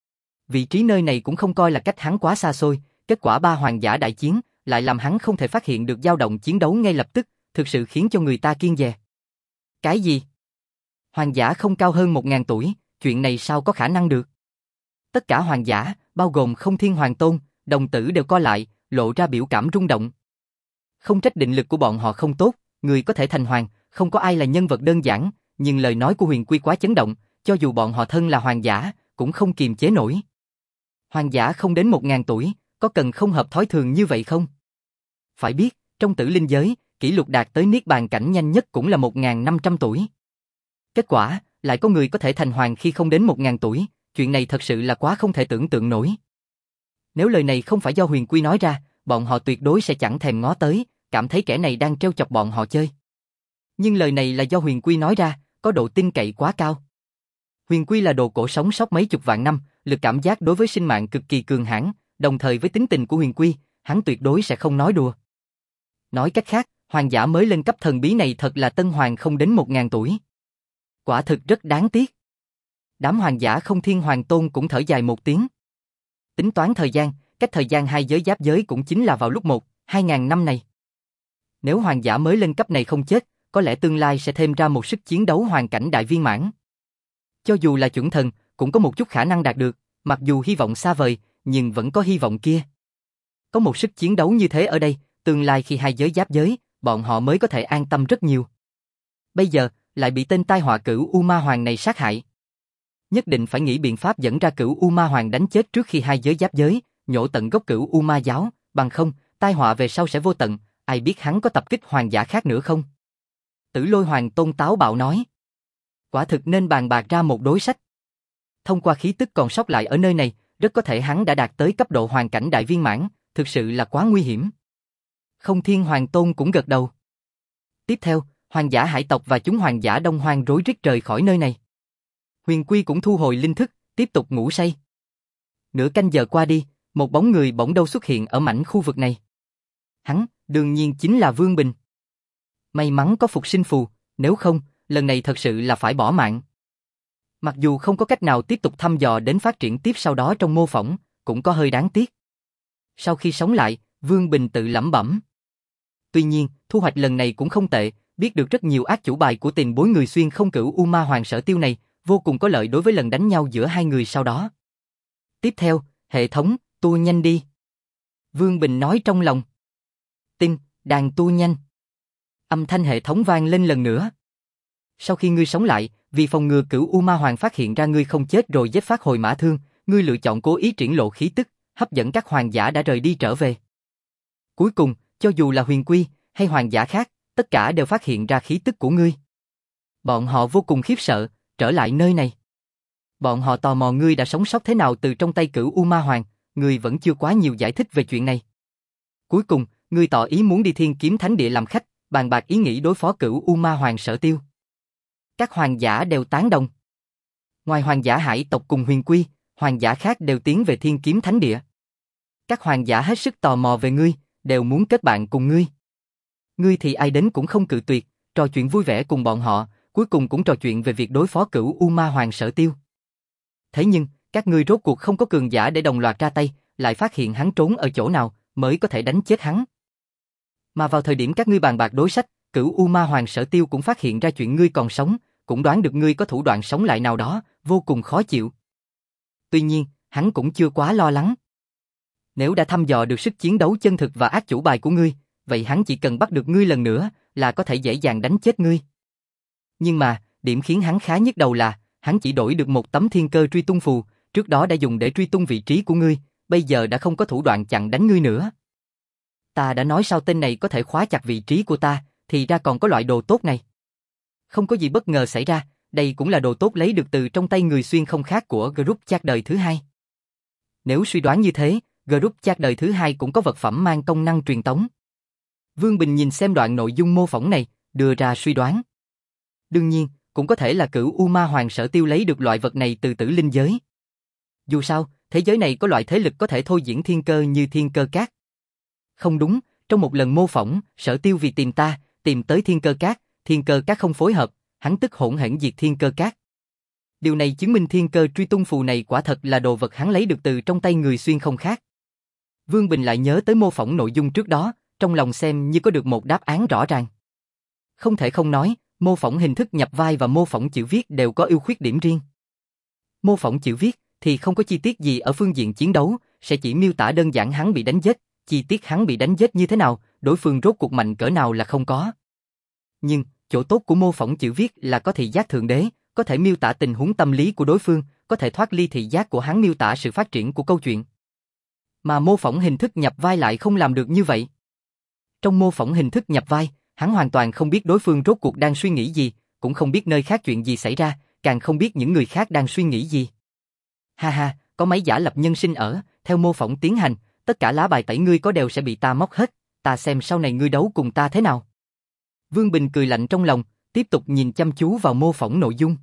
Vị trí nơi này cũng không coi là cách hắn quá xa xôi, kết quả ba hoàng giả đại chiến, lại làm hắn không thể phát hiện được dao động chiến đấu ngay lập tức, thực sự khiến cho người ta kiêng dè. Cái gì? Hoàng giả không cao hơn một ngàn tuổi, chuyện này sao có khả năng được? Tất cả hoàng giả, bao gồm Không Thiên Hoàng Tôn, đồng tử đều co lại, lộ ra biểu cảm rung động. Không trách định lực của bọn họ không tốt, người có thể thành hoàng, không có ai là nhân vật đơn giản, nhưng lời nói của Huyền Quy quá chấn động, cho dù bọn họ thân là hoàng giả, cũng không kiềm chế nổi. Hoàng giả không đến một ngàn tuổi, có cần không hợp thói thường như vậy không? Phải biết, trong tử linh giới, kỷ lục đạt tới niết bàn cảnh nhanh nhất cũng là một nghìn năm trăm tuổi. Kết quả, lại có người có thể thành hoàng khi không đến một nghìn tuổi, chuyện này thật sự là quá không thể tưởng tượng nổi. Nếu lời này không phải do Huyền Quy nói ra, bọn họ tuyệt đối sẽ chẳng thèm ngó tới, cảm thấy kẻ này đang trêu chọc bọn họ chơi. Nhưng lời này là do Huyền Quy nói ra, có độ tin cậy quá cao. Huyền Quy là đồ cổ sống sót mấy chục vạn năm, lực cảm giác đối với sinh mạng cực kỳ cường hãn, đồng thời với tính tình của Huyền Quy, hắn tuyệt đối sẽ không nói đùa. Nói cách khác, hoàng giả mới lên cấp thần bí này thật là tân hoàng không đến một ngàn tuổi. Quả thực rất đáng tiếc. Đám hoàng giả Không Thiên Hoàng Tôn cũng thở dài một tiếng. Tính toán thời gian, cách thời gian hai giới giáp giới cũng chính là vào lúc một, hai ngàn năm này. Nếu hoàng giả mới lên cấp này không chết, có lẽ tương lai sẽ thêm ra một sức chiến đấu hoàn cảnh đại viên mãn. Cho dù là chuẩn thần, cũng có một chút khả năng đạt được, mặc dù hy vọng xa vời, nhưng vẫn có hy vọng kia. Có một sức chiến đấu như thế ở đây, tương lai khi hai giới giáp giới, bọn họ mới có thể an tâm rất nhiều. Bây giờ, lại bị tên tai họa Cửu U Ma Hoàng này sát hại. Nhất định phải nghĩ biện pháp dẫn ra Cửu U Ma Hoàng đánh chết trước khi hai giới giáp giới, nhổ tận gốc Cửu U Ma giáo, bằng không, tai họa về sau sẽ vô tận, ai biết hắn có tập kích hoàng giả khác nữa không? Tử Lôi Hoàng Tôn táo bạo nói. Quả thực nên bàn bạc ra một đối sách. Thông qua khí tức còn sót lại ở nơi này, rất có thể hắn đã đạt tới cấp độ hoàn cảnh đại viên mãn, thực sự là quá nguy hiểm. Không Thiên Hoàng Tôn cũng gật đầu. Tiếp theo, hoàng giả hải tộc và chúng hoàng giả Đông Hoang rối rít rời khỏi nơi này. Huyền Quy cũng thu hồi linh thức, tiếp tục ngủ say. Nửa canh giờ qua đi, một bóng người bỗng đâu xuất hiện ở mảnh khu vực này. Hắn, đương nhiên chính là Vương Bình. May mắn có phục sinh phù, nếu không, lần này thật sự là phải bỏ mạng. Mặc dù không có cách nào tiếp tục thăm dò đến phát triển tiếp sau đó trong mô phỏng, cũng có hơi đáng tiếc. Sau khi sống lại, Vương Bình tự lẩm bẩm. Tuy nhiên, thu hoạch lần này cũng không tệ, biết được rất nhiều ác chủ bài của tiền bối người xuyên không Cửu U Ma Hoàng Sở Tiêu này, vô cùng có lợi đối với lần đánh nhau giữa hai người sau đó. Tiếp theo, hệ thống, tua nhanh đi. Vương Bình nói trong lòng. Tin, đàn tua nhanh. Âm thanh hệ thống vang lên lần nữa. Sau khi ngươi sống lại, vì phòng ngừa Cửu U Ma Hoàng phát hiện ra ngươi không chết rồi giết phát hồi mã thương, ngươi lựa chọn cố ý triển lộ khí tức, hấp dẫn các hoàng giả đã rời đi trở về. Cuối cùng, cho dù là Huyền Quy hay hoàng giả khác, tất cả đều phát hiện ra khí tức của ngươi. Bọn họ vô cùng khiếp sợ, trở lại nơi này. Bọn họ tò mò ngươi đã sống sót thế nào từ trong tay Cửu U Ma Hoàng, ngươi vẫn chưa quá nhiều giải thích về chuyện này. Cuối cùng, ngươi tỏ ý muốn đi Thiên Kiếm Thánh Địa làm khách, bàn bạc ý nghĩ đối phó Cửu U Ma Hoàng Sở Tiêu. Các hoàng giả đều tán đồng. Ngoài hoàng giả hải tộc cùng Huyền Quy, hoàng giả khác đều tiến về Thiên Kiếm Thánh Địa. Các hoàng giả hết sức tò mò về ngươi, đều muốn kết bạn cùng ngươi. Ngươi thì ai đến cũng không cự tuyệt, trò chuyện vui vẻ cùng bọn họ, cuối cùng cũng trò chuyện về việc đối phó Cửu U Ma Hoàng Sở Tiêu. Thế nhưng, các ngươi rốt cuộc không có cường giả để đồng loạt ra tay, lại phát hiện hắn trốn ở chỗ nào, mới có thể đánh chết hắn. Mà vào thời điểm các ngươi bàn bạc đối sách, Cửu U Ma Hoàng Sở Tiêu cũng phát hiện ra chuyện ngươi còn sống, cũng đoán được ngươi có thủ đoạn sống lại nào đó, vô cùng khó chịu. Tuy nhiên, hắn cũng chưa quá lo lắng. Nếu đã thăm dò được sức chiến đấu chân thực và át chủ bài của ngươi, vậy hắn chỉ cần bắt được ngươi lần nữa là có thể dễ dàng đánh chết ngươi. Nhưng mà, điểm khiến hắn khá nhức đầu là, hắn chỉ đổi được một tấm thiên cơ truy tung phù, trước đó đã dùng để truy tung vị trí của ngươi, bây giờ đã không có thủ đoạn chặn đánh ngươi nữa. Ta đã nói sao tên này có thể khóa chặt vị trí của ta, thì ra còn có loại đồ tốt này. Không có gì bất ngờ xảy ra, đây cũng là đồ tốt lấy được từ trong tay người xuyên không khác của group chat đời thứ hai. Nếu suy đoán như thế, group chat đời thứ hai cũng có vật phẩm mang công năng truyền tống. Vương Bình nhìn xem đoạn nội dung mô phỏng này, đưa ra suy đoán. Đương nhiên, cũng có thể là Cửu U Ma Hoàng Sở Tiêu lấy được loại vật này từ Tử Linh giới. Dù sao, thế giới này có loại thế lực có thể thôi diễn thiên cơ như Thiên Cơ Cát. Không đúng, trong một lần mô phỏng, Sở Tiêu vì tìm ta, tìm tới Thiên Cơ Cát, Thiên Cơ Cát không phối hợp, hắn tức hỗn hển diệt Thiên Cơ Cát. Điều này chứng minh thiên cơ truy tung phù này quả thật là đồ vật hắn lấy được từ trong tay người xuyên không khác. Vương Bình lại nhớ tới mô phỏng nội dung trước đó, trong lòng xem như có được một đáp án rõ ràng. Không thể không nói, mô phỏng hình thức nhập vai và mô phỏng chữ viết đều có ưu khuyết điểm riêng. Mô phỏng chữ viết thì không có chi tiết gì ở phương diện chiến đấu, sẽ chỉ miêu tả đơn giản hắn bị đánh giết, chi tiết hắn bị đánh giết như thế nào, đối phương rốt cuộc mạnh cỡ nào là không có. Nhưng, chỗ tốt của mô phỏng chữ viết là có thị giác thượng đế, có thể miêu tả tình huống tâm lý của đối phương, có thể thoát ly thị giác của hắn miêu tả sự phát triển của câu chuyện. Mà mô phỏng hình thức nhập vai lại không làm được như vậy. Trong mô phỏng hình thức nhập vai, hắn hoàn toàn không biết đối phương rốt cuộc đang suy nghĩ gì, cũng không biết nơi khác chuyện gì xảy ra, càng không biết những người khác đang suy nghĩ gì. Ha ha, có máy giả lập nhân sinh ở, theo mô phỏng tiến hành, tất cả lá bài tẩy ngươi có đều sẽ bị ta móc hết, ta xem sau này ngươi đấu cùng ta thế nào. Vương Bình cười lạnh trong lòng, tiếp tục nhìn chăm chú vào mô phỏng nội dung.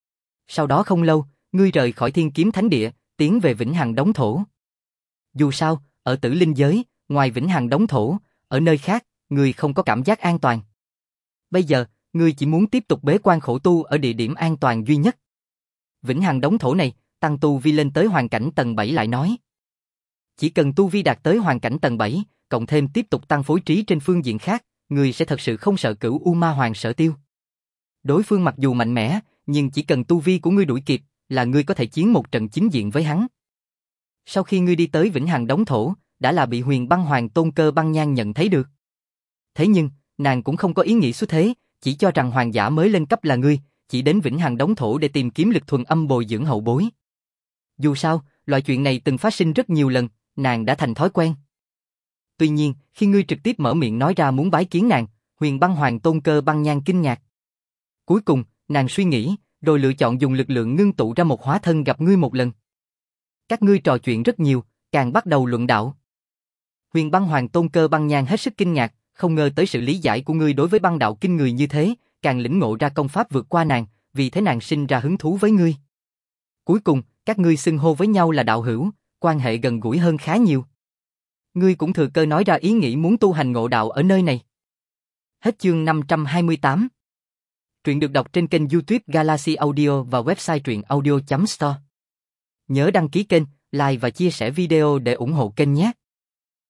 Sau đó không lâu, ngươi rời khỏi Thiên Kiếm Thánh Địa, tiến về Vĩnh Hằng Đống Thổ. Dù sao, ở Tử Linh giới, ngoài Vĩnh Hằng Đống Thổ, ở nơi khác, ngươi không có cảm giác an toàn. Bây giờ, ngươi chỉ muốn tiếp tục bế quan khổ tu ở địa điểm an toàn duy nhất. Vĩnh Hằng Đống Thổ này, tăng tu vi lên tới hoàn cảnh tầng bảy lại nói. Chỉ cần tu vi đạt tới hoàn cảnh tầng bảy, cộng thêm tiếp tục tăng phối trí trên phương diện khác, ngươi sẽ thật sự không sợ Cửu U Ma Hoàng Sở Tiêu. Đối phương mặc dù mạnh mẽ, nhưng chỉ cần tu vi của ngươi đuổi kịp, là ngươi có thể chiến một trận chính diện với hắn. Sau khi ngươi đi tới Vĩnh Hằng Đống Thổ, đã là bị Huyền Băng Hoàng Tôn Cơ Băng Nhan nhận thấy được. Thế nhưng, nàng cũng không có ý nghĩ xuất thế, chỉ cho rằng hoàng giả mới lên cấp là ngươi, chỉ đến Vĩnh Hằng Đống Thổ để tìm kiếm lực thuần âm bồi dưỡng hậu bối. Dù sao, loại chuyện này từng phát sinh rất nhiều lần, nàng đã thành thói quen. Tuy nhiên, khi ngươi trực tiếp mở miệng nói ra muốn bái kiến nàng, Huyền Băng Hoàng Tôn Cơ Băng Nhan kinh ngạc. Cuối cùng, nàng suy nghĩ, rồi lựa chọn dùng lực lượng ngưng tụ ra một hóa thân gặp ngươi một lần. Các ngươi trò chuyện rất nhiều, càng bắt đầu luận đạo. Huyền Băng Hoàng Tôn Cơ Băng Nhan hết sức kinh ngạc, không ngờ tới sự lý giải của ngươi đối với băng đạo kinh người như thế, càng lĩnh ngộ ra công pháp vượt qua nàng, vì thế nàng sinh ra hứng thú với ngươi. Cuối cùng, các ngươi xưng hô với nhau là đạo hữu, quan hệ gần gũi hơn khá nhiều. Ngươi cũng thừa cơ nói ra ý nghĩ muốn tu hành ngộ đạo ở nơi này. Hết chương năm trăm hai mươi tám. Truyện được đọc trên kênh YouTube Galaxy Audio và website truyện audio chấm store. Nhớ đăng ký kênh, like và chia sẻ video để ủng hộ kênh nhé.